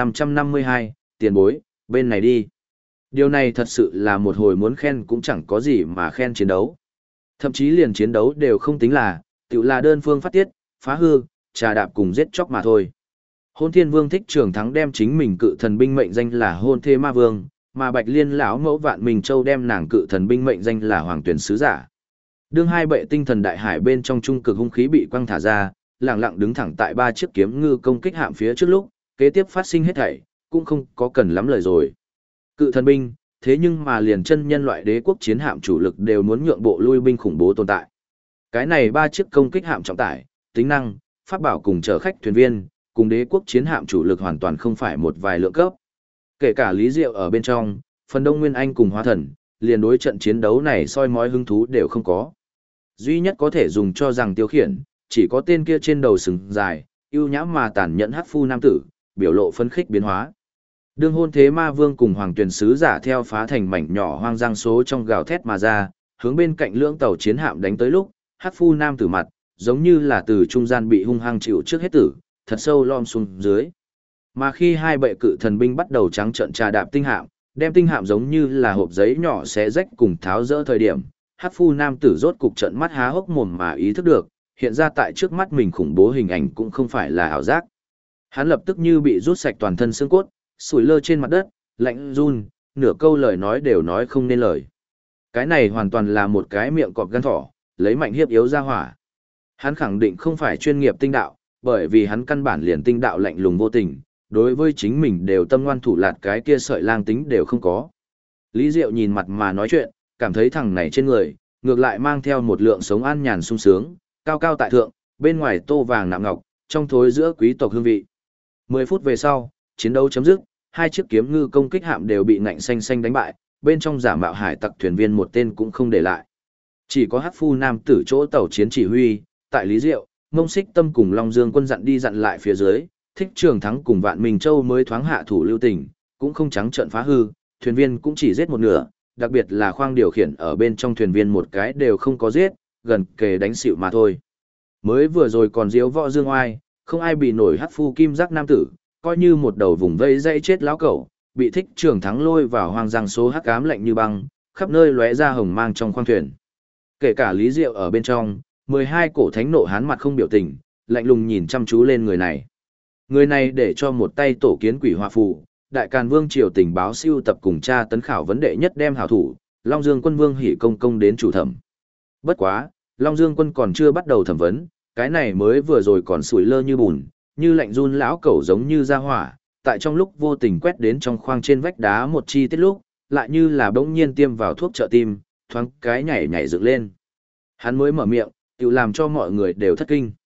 1552, tiền bối, bên này đi. Điều này thật sự là một hồi muốn khen cũng chẳng có gì mà khen chiến đấu. Thậm chí liền chiến đấu đều không tính là, tự là đơn phương phát tiết, phá hư, trà đạp cùng giết chóc mà thôi. Hôn Thiên Vương Thích Trường Thắng đem chính mình cự thần binh mệnh danh là Hôn Thê Ma Vương, mà Bạch Liên lão mẫu Vạn Minh Châu đem nàng cự thần binh mệnh danh là Hoàng Tuyển Sứ Giả. Đương hai bệ tinh thần đại hải bên trong trung cực hung khí bị quăng thả ra, lặng lặng đứng thẳng tại ba chiếc kiếm ngư công kích hạm phía trước lúc, kế tiếp phát sinh hết thảy, cũng không có cần lắm lời rồi. Cự thần binh, thế nhưng mà liền chân nhân loại đế quốc chiến hạm chủ lực đều muốn nhượng bộ lui binh khủng bố tồn tại. Cái này ba chiếc công kích hạm trọng tải, tính năng, pháp bảo cùng chở khách thuyền viên, cùng đế quốc chiến hạm chủ lực hoàn toàn không phải một vài lượng cấp. Kể cả Lý Diệu ở bên trong, phần Đông Nguyên Anh cùng Hóa Thần, liền đối trận chiến đấu này soi mói hứng thú đều không có. Duy nhất có thể dùng cho rằng tiêu khiển, chỉ có tên kia trên đầu sừng dài, ưu nhã mà tàn nhẫn hắc phu nam tử, biểu lộ phấn khích biến hóa. Đương Hôn Thế Ma Vương cùng Hoàng Tuyển Sứ Giả theo phá thành mảnh nhỏ hoang giang số trong gào thét mà ra, hướng bên cạnh lưỡng tàu chiến hạm đánh tới lúc, hắc phu nam tử mặt, giống như là từ trung gian bị hung hăng chịu trước hết tử, thật sâu lom xuống dưới. Mà khi hai bệ cự thần binh bắt đầu trắng trợn trà đạp tinh hạm, đem tinh hạm giống như là hộp giấy nhỏ xé rách cùng tháo rỡ thời điểm, hắc phu nam tử rốt cục trận mắt há hốc mồm mà ý thức được, hiện ra tại trước mắt mình khủng bố hình ảnh cũng không phải là ảo giác. Hắn lập tức như bị rút sạch toàn thân xương cốt, sủi lơ trên mặt đất, lạnh run, nửa câu lời nói đều nói không nên lời. Cái này hoàn toàn là một cái miệng cọp gan thỏ, lấy mạnh hiếp yếu ra hỏa. Hắn khẳng định không phải chuyên nghiệp tinh đạo, bởi vì hắn căn bản liền tinh đạo lạnh lùng vô tình, đối với chính mình đều tâm ngoan thủ lạt cái kia sợi lang tính đều không có. Lý Diệu nhìn mặt mà nói chuyện, cảm thấy thằng này trên người, ngược lại mang theo một lượng sống an nhàn sung sướng, cao cao tại thượng, bên ngoài tô vàng nạm ngọc, trong thối giữa quý tộc hương vị. 10 phút về sau, chiến đấu chấm dứt, hai chiếc kiếm ngư công kích hạm đều bị ngạnh xanh xanh đánh bại, bên trong giả mạo hải tặc thuyền viên một tên cũng không để lại. Chỉ có hắc phu nam tử chỗ tàu chiến chỉ huy, tại Lý Diệu, Mông Xích Tâm cùng Long Dương Quân dặn đi dặn lại phía dưới, Thích Trường Thắng cùng Vạn Minh Châu mới thoáng hạ thủ lưu tình, cũng không trắng trợn phá hư, thuyền viên cũng chỉ giết một nửa, đặc biệt là khoang điều khiển ở bên trong thuyền viên một cái đều không có giết, gần kề đánh xỉu mà thôi. Mới vừa rồi còn diếu võ dương oai, không ai bị nổi hắc phu kim giác nam tử, coi như một đầu vùng vây dây chết lão cẩu, bị Thích Trường Thắng lôi vào hoang giang số hắc ám lạnh như băng, khắp nơi lóe ra hồng mang trong khoang thuyền. Kể cả Lý Diệu ở bên trong, 12 cổ thánh nộ hán mặt không biểu tình, lạnh lùng nhìn chăm chú lên người này. Người này để cho một tay tổ kiến quỷ hòa phù, đại càn vương triều tình báo siêu tập cùng tra tấn khảo vấn đệ nhất đem hảo thủ, Long Dương Quân Vương Hỉ Công công đến chủ thẩm. Bất quá, Long Dương Quân còn chưa bắt đầu thẩm vấn, cái này mới vừa rồi còn sủi lơ như bùn, như lạnh run lão cẩu giống như ra hỏa, tại trong lúc vô tình quét đến trong khoang trên vách đá một chi tiết lúc, lại như là bỗng nhiên tiêm vào thuốc trợ tim, thoáng cái nhảy nhảy dựng lên. Hắn mới mở miệng, tự làm cho mọi người đều thất kinh.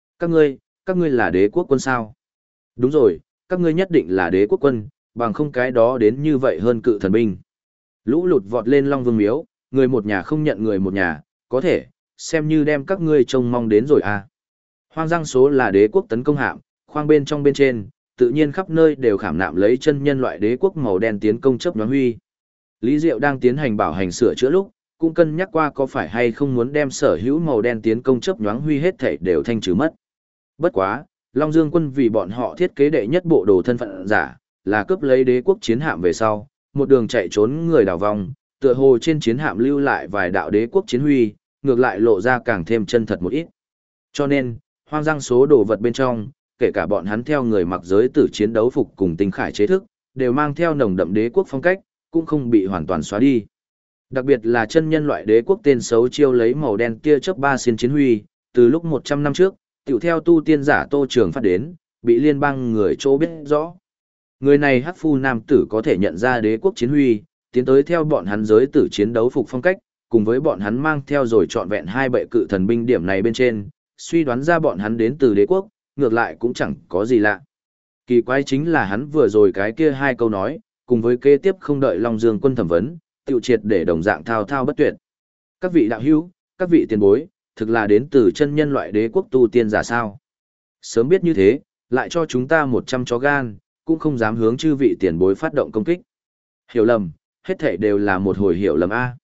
Các ngươi là đế quốc quân sao? Đúng rồi, các ngươi nhất định là đế quốc quân, bằng không cái đó đến như vậy hơn cự thần binh. Lũ lụt vọt lên Long Vương miếu, người một nhà không nhận người một nhà, có thể, xem như đem các ngươi trông mong đến rồi à. Hoang giang số là đế quốc tấn công hạm, khoang bên trong bên trên, tự nhiên khắp nơi đều khảm nạm lấy chân nhân loại đế quốc màu đen tiến công chớp nhoáng huy. Lý Diệu đang tiến hành bảo hành sửa chữa lúc, cũng cân nhắc qua có phải hay không muốn đem sở hữu màu đen tiến công chớp nhoáng huy hết thảy đều thanh trừ mất. Bất quá, Long Dương Quân vì bọn họ thiết kế đệ nhất bộ đồ thân phận giả, là cướp lấy đế quốc chiến hạm về sau, một đường chạy trốn người đào vong, Tựa hồ trên chiến hạm lưu lại vài đạo đế quốc chiến huy, ngược lại lộ ra càng thêm chân thật một ít. Cho nên, hoang giang số đồ vật bên trong, kể cả bọn hắn theo người mặc giới tử chiến đấu phục cùng tinh khải chế thức, đều mang theo nồng đậm đế quốc phong cách, cũng không bị hoàn toàn xóa đi. Đặc biệt là chân nhân loại đế quốc tên xấu chiêu lấy màu đen kia chớp ba xiên chiến huy, từ lúc 100 năm trước, tiểu theo tu tiên giả Tô Trường phát đến, bị liên bang người chỗ biết rõ. Người này hắc phu nam tử có thể nhận ra đế quốc chiến huy, tiến tới theo bọn hắn giới tử chiến đấu phục phong cách, cùng với bọn hắn mang theo rồi trọn vẹn hai bệ cự thần binh điểm này bên trên, suy đoán ra bọn hắn đến từ đế quốc, ngược lại cũng chẳng có gì lạ. Kỳ quái chính là hắn vừa rồi cái kia hai câu nói, cùng với kế tiếp không đợi Long Dương quân thẩm vấn, tiểu triệt để đồng dạng thao thao bất tuyệt. Các vị đạo hữu, các vị tiền bối, thực là đến từ chân nhân loại đế quốc tu tiên giả sao? Sớm biết như thế, lại cho chúng ta 100 chó gan, cũng không dám hướng chư vị tiền bối phát động công kích. Hiểu lầm, hết thảy đều là một hồi hiểu lầm a.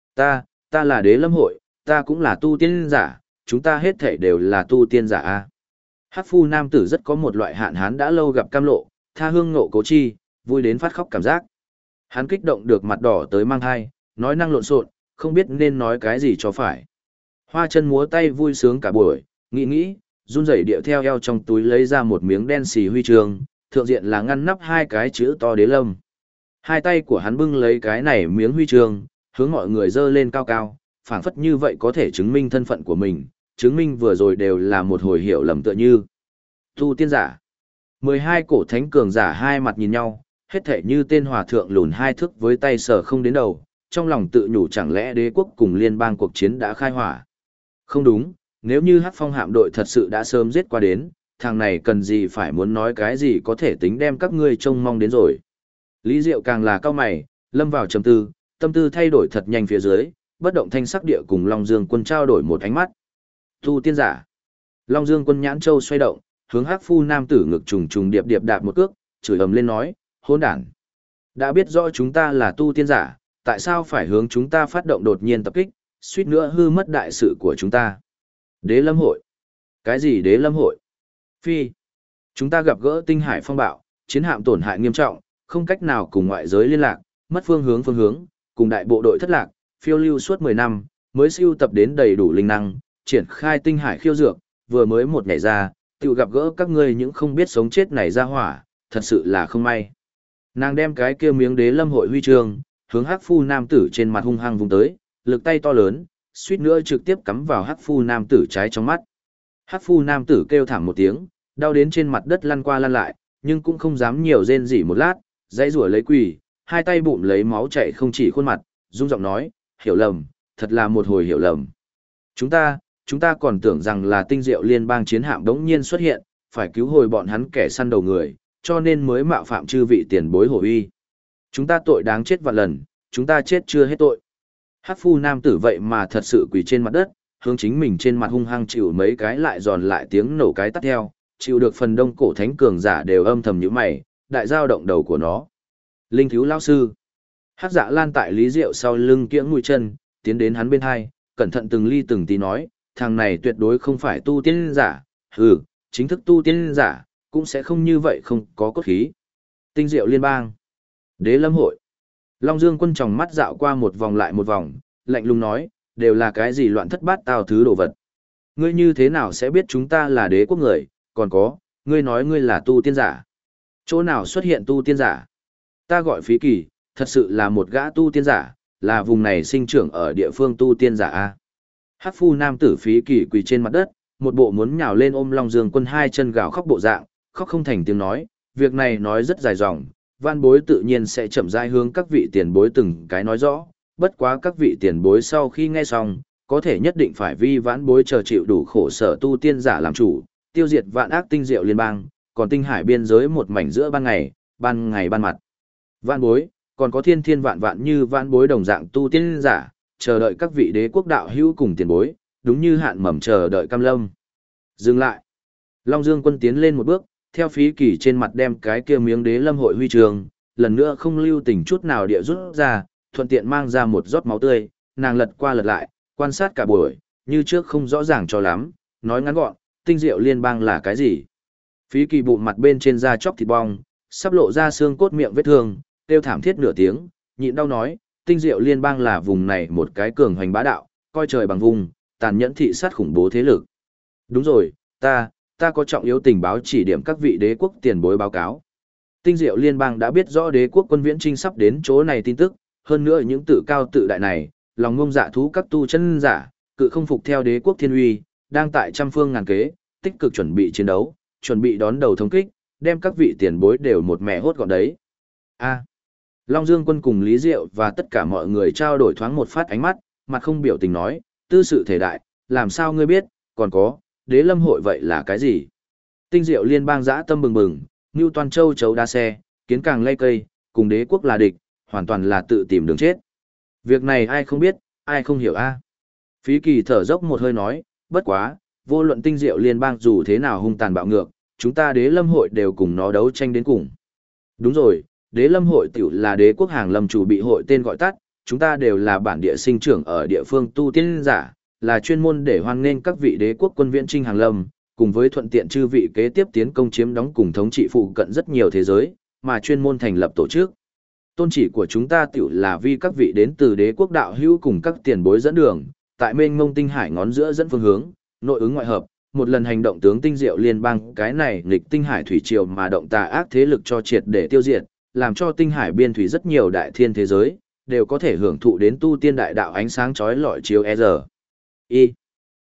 Ta là Đế Lâm hội, ta cũng là tu tiên giả, chúng ta hết thảy đều là tu tiên giả a. Hắc phu nam tử rất có một loại hạn hán đã lâu gặp cam lộ, tha hương ngộ cố chi, vui đến phát khóc cảm giác. Hắn kích động được mặt đỏ tới mang hai, nói năng lộn xộn, không biết nên nói cái gì cho phải. Hoa chân múa tay vui sướng cả buổi, nghĩ, run rẩy điệu theo eo trong túi lấy ra một miếng đen xì huy chương, thượng diện là ngăn nắp hai cái chữ to Đế Lâm. Hai tay của hắn bưng lấy cái này miếng huy chương, hướng mọi người dơ lên cao cao, phảng phất như vậy có thể chứng minh thân phận của mình, chứng minh vừa rồi đều là một hồi hiểu lầm tựa như. Tu tiên giả. 12 cổ thánh cường giả hai mặt nhìn nhau, hết thể như tên hòa thượng lùn hai thước với tay sờ không đến đầu, trong lòng tự nhủ chẳng lẽ đế quốc cùng liên bang cuộc chiến đã khai hỏa. Không đúng, nếu như Hắc Phong hạm đội thật sự đã sớm giết qua đến, thằng này cần gì phải muốn nói cái gì có thể tính đem các ngươi trông mong đến rồi. Lý Diệu càng là cao mày, lâm vào trầm tư, tâm tư thay đổi thật nhanh phía dưới, bất động thanh sắc địa cùng Long Dương quân trao đổi một ánh mắt. Tu tiên giả. Long Dương quân nhãn châu xoay động, hướng Hắc phu nam tử ngực trùng trùng điệp điệp đạp một cước, chửi ầm lên nói, hỗn đản. Đã biết rõ chúng ta là tu tiên giả, tại sao phải hướng chúng ta phát động đột nhiên tập kích, suýt nữa hư mất đại sự của chúng ta. Đế Lâm hội. Cái gì Đế Lâm hội? Phi. Chúng ta gặp gỡ tinh hải phong bạo, chiến hạm tổn hại nghiêm trọng, không cách nào cùng ngoại giới liên lạc, mất phương hướng, cùng đại bộ đội thất lạc, phiêu lưu suốt 10 năm, mới siêu tập đến đầy đủ linh năng, triển khai tinh hải khiêu dược, vừa mới một nhảy ra, tự gặp gỡ các ngươi những không biết sống chết này ra hỏa, thật sự là không may. Nàng đem cái kia miếng Đế Lâm hội huy chương, hướng Hắc phu nam tử trên mặt hung hăng vùng tới, lực tay to lớn, suýt nữa trực tiếp cắm vào Hắc phu nam tử trái trong mắt. Hắc phu nam tử kêu thảm một tiếng, đau đến trên mặt đất lăn qua lăn lại, nhưng cũng không dám nhiều rên rỉ một lát, dãy rủa lấy quỳ, hai tay bụng lấy máu chảy không chỉ khuôn mặt, rung giọng nói, hiểu lầm, thật là một hồi hiểu lầm. Chúng ta còn tưởng rằng là tinh diệu liên bang chiến hạm đống nhiên xuất hiện, phải cứu hồi bọn hắn kẻ săn đầu người, cho nên mới mạo phạm chư vị tiền bối hổ uy. Chúng ta tội đáng chết vạn lần, chúng ta chết chưa hết tội. Hắc phu nam tử vậy mà thật sự quỳ trên mặt đất, hướng chính mình trên mặt hung hăng chịu mấy cái lại giòn lại tiếng nổ cái tắt theo, chịu được phần đông cổ thánh cường giả đều âm thầm nhíu mày, đại giao động đầu của nó. Linh thiếu lão sư. Hắc Dạ Lan tại Lý Diệu sau lưng kiễng mũi chân, tiến đến hắn bên hai, cẩn thận từng ly từng tí nói, thằng này tuyệt đối không phải tu tiên giả, chính thức tu tiên giả, cũng sẽ không như vậy không có cốt khí. Tinh Diệu liên bang. Đế Lâm hội. Long Dương quân tròng mắt dạo qua một vòng lại một vòng, lạnh lùng nói, đều là cái gì loạn thất bát tao thứ đồ vật. Ngươi như thế nào sẽ biết chúng ta là đế quốc người, còn có, ngươi nói ngươi là tu tiên giả. Chỗ nào xuất hiện tu tiên giả? Ta gọi Phí Kỳ, thật sự là một gã tu tiên giả, là vùng này sinh trưởng ở địa phương tu tiên giả A. Hắc phu nam tử Phí Kỳ quỳ trên mặt đất, một bộ muốn nhào lên ôm Long Dương quân hai chân gào khóc bộ dạng, khóc không thành tiếng nói, việc này nói rất dài dòng, van bối tự nhiên sẽ chậm rãi hướng các vị tiền bối từng cái nói rõ, bất quá các vị tiền bối sau khi nghe xong, có thể nhất định phải vi vãn bối chờ chịu đủ khổ sở tu tiên giả làm chủ, tiêu diệt vạn ác tinh diệu liên bang, còn tinh hải biên giới một mảnh giữa ban ngày ban mặt. Vạn bối, còn có thiên thiên vạn vạn như vạn bối đồng dạng tu tiên giả, chờ đợi các vị đế quốc đạo hữu cùng tiền bối, đúng như hạn mầm chờ đợi cam lâm. Dừng lại. Long Dương quân tiến lên một bước, theo Phí Kỳ trên mặt đem cái kia miếng Đế Lâm hội huy trường, lần nữa không lưu tình chút nào địa rút ra, thuận tiện mang ra một giọt máu tươi, nàng lật qua lật lại, quan sát cả buổi, như trước không rõ ràng cho lắm, nói ngắn gọn, tinh diệu liên bang là cái gì? Phí Kỳ bụng mặt bên trên da chóc thịt bong, sắp lộ ra xương cốt miệng vết thương, kêu thảm thiết nửa tiếng, nhịn đau nói, tinh diệu liên bang là vùng này một cái cường hoành bá đạo, coi trời bằng vùng, tàn nhẫn thị sát khủng bố thế lực. Đúng rồi, ta có trọng yếu tình báo chỉ điểm các vị đế quốc tiền bối báo cáo. Tinh diệu liên bang đã biết rõ đế quốc quân viễn trinh sắp đến chỗ này tin tức, hơn nữa những tự cao tự đại này, lòng ngông dạ thú các tu chân giả, cự không phục theo đế quốc thiên uy, đang tại trăm phương ngàn kế, tích cực chuẩn bị chiến đấu, chuẩn bị đón đầu thống kích, đem các vị tiền bối đều một mẹ hốt gọn đấy. A. Long Dương Quân cùng Lý Diệu và tất cả mọi người trao đổi thoáng một phát ánh mắt, mặt không biểu tình nói, tư sự thể đại, làm sao ngươi biết, còn có, đế lâm hội vậy là cái gì? Tinh diệu liên bang dã tâm bừng bừng, như toàn châu chấu đa xe, kiến càng lay cây, cùng đế quốc là địch, hoàn toàn là tự tìm đường chết. Việc này ai không biết, ai không hiểu a? Phí Kỳ thở dốc một hơi nói, bất quá, vô luận tinh diệu liên bang dù thế nào hung tàn bạo ngược, chúng ta đế lâm hội đều cùng nó đấu tranh đến cùng. Đúng rồi, đế lâm hội tiểu là đế quốc hàng lâm chủ bị hội tên gọi tắt, chúng ta đều là bản địa sinh trưởng ở địa phương tu tiên giả, là chuyên môn để hoan nghênh các vị đế quốc quân viễn trinh hàng lâm, cùng với thuận tiện chư vị kế tiếp tiến công chiếm đóng cùng thống trị phụ cận rất nhiều thế giới, mà chuyên môn thành lập tổ chức. Tôn chỉ của chúng ta tiểu là vì các vị đến từ đế quốc đạo hữu cùng các tiền bối dẫn đường, tại mênh mông tinh hải ngón giữa dẫn phương hướng, nội ứng ngoại hợp, một lần hành động tướng tinh diệu liên bang cái này nghịch tinh hải thủy triều mà động tà ác thế lực cho triệt để tiêu diệt, làm cho tinh hải biên thủy rất nhiều đại thiên thế giới đều có thể hưởng thụ đến tu tiên đại đạo ánh sáng chói lọi chiếu y.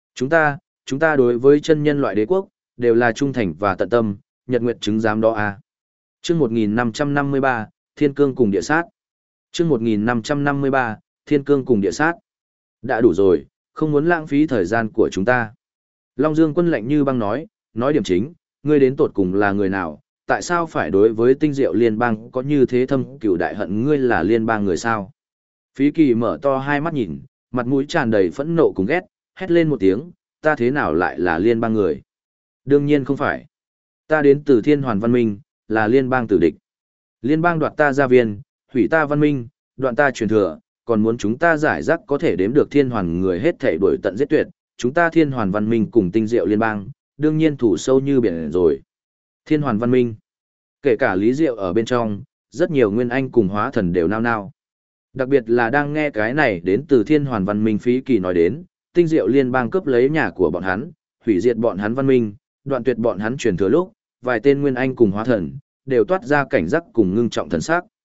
Chúng ta đối với chân nhân loại đế quốc đều là trung thành và tận tâm, nhật nguyệt chứng giám đó a. Chương 1553, Thiên Cương cùng địa sát. Chương 1553, Thiên Cương cùng địa sát. Đã đủ rồi, không muốn lãng phí thời gian của chúng ta. Long Dương Quân lạnh như băng nói điểm chính, ngươi đến tột cùng là người nào, tại sao phải đối với tinh diệu liên bang có như thế thâm cửu đại hận, ngươi là liên bang người sao? Phí Kỳ mở to hai mắt nhìn, mặt mũi tràn đầy phẫn nộ cùng ghét, hét lên một tiếng, ta thế nào lại là liên bang người? Đương nhiên không phải. Ta đến từ Thiên Hoàn Văn Minh, là liên bang tử địch. Liên bang đoạt ta gia viên, hủy ta văn minh, đoạn ta truyền thừa, còn muốn chúng ta giải rác có thể đếm được Thiên Hoàn người hết thảy đuổi tận giết tuyệt. Chúng ta Thiên Hoàn Văn Minh cùng tinh diệu liên bang, đương nhiên thủ sâu như biển rồi. Thiên Hoàn Văn Minh, kể cả Lý Diệu ở bên trong, rất nhiều nguyên anh cùng hóa thần đều nao nao. Đặc biệt là đang nghe cái này đến từ Thiên Hoàn Văn Minh Phí Kỳ nói đến, tinh diệu liên bang cướp lấy nhà của bọn hắn, hủy diệt bọn hắn văn minh, đoạn tuyệt bọn hắn truyền thừa lúc, vài tên nguyên anh cùng hóa thần đều toát ra cảnh giác cùng ngưng trọng thần sắc.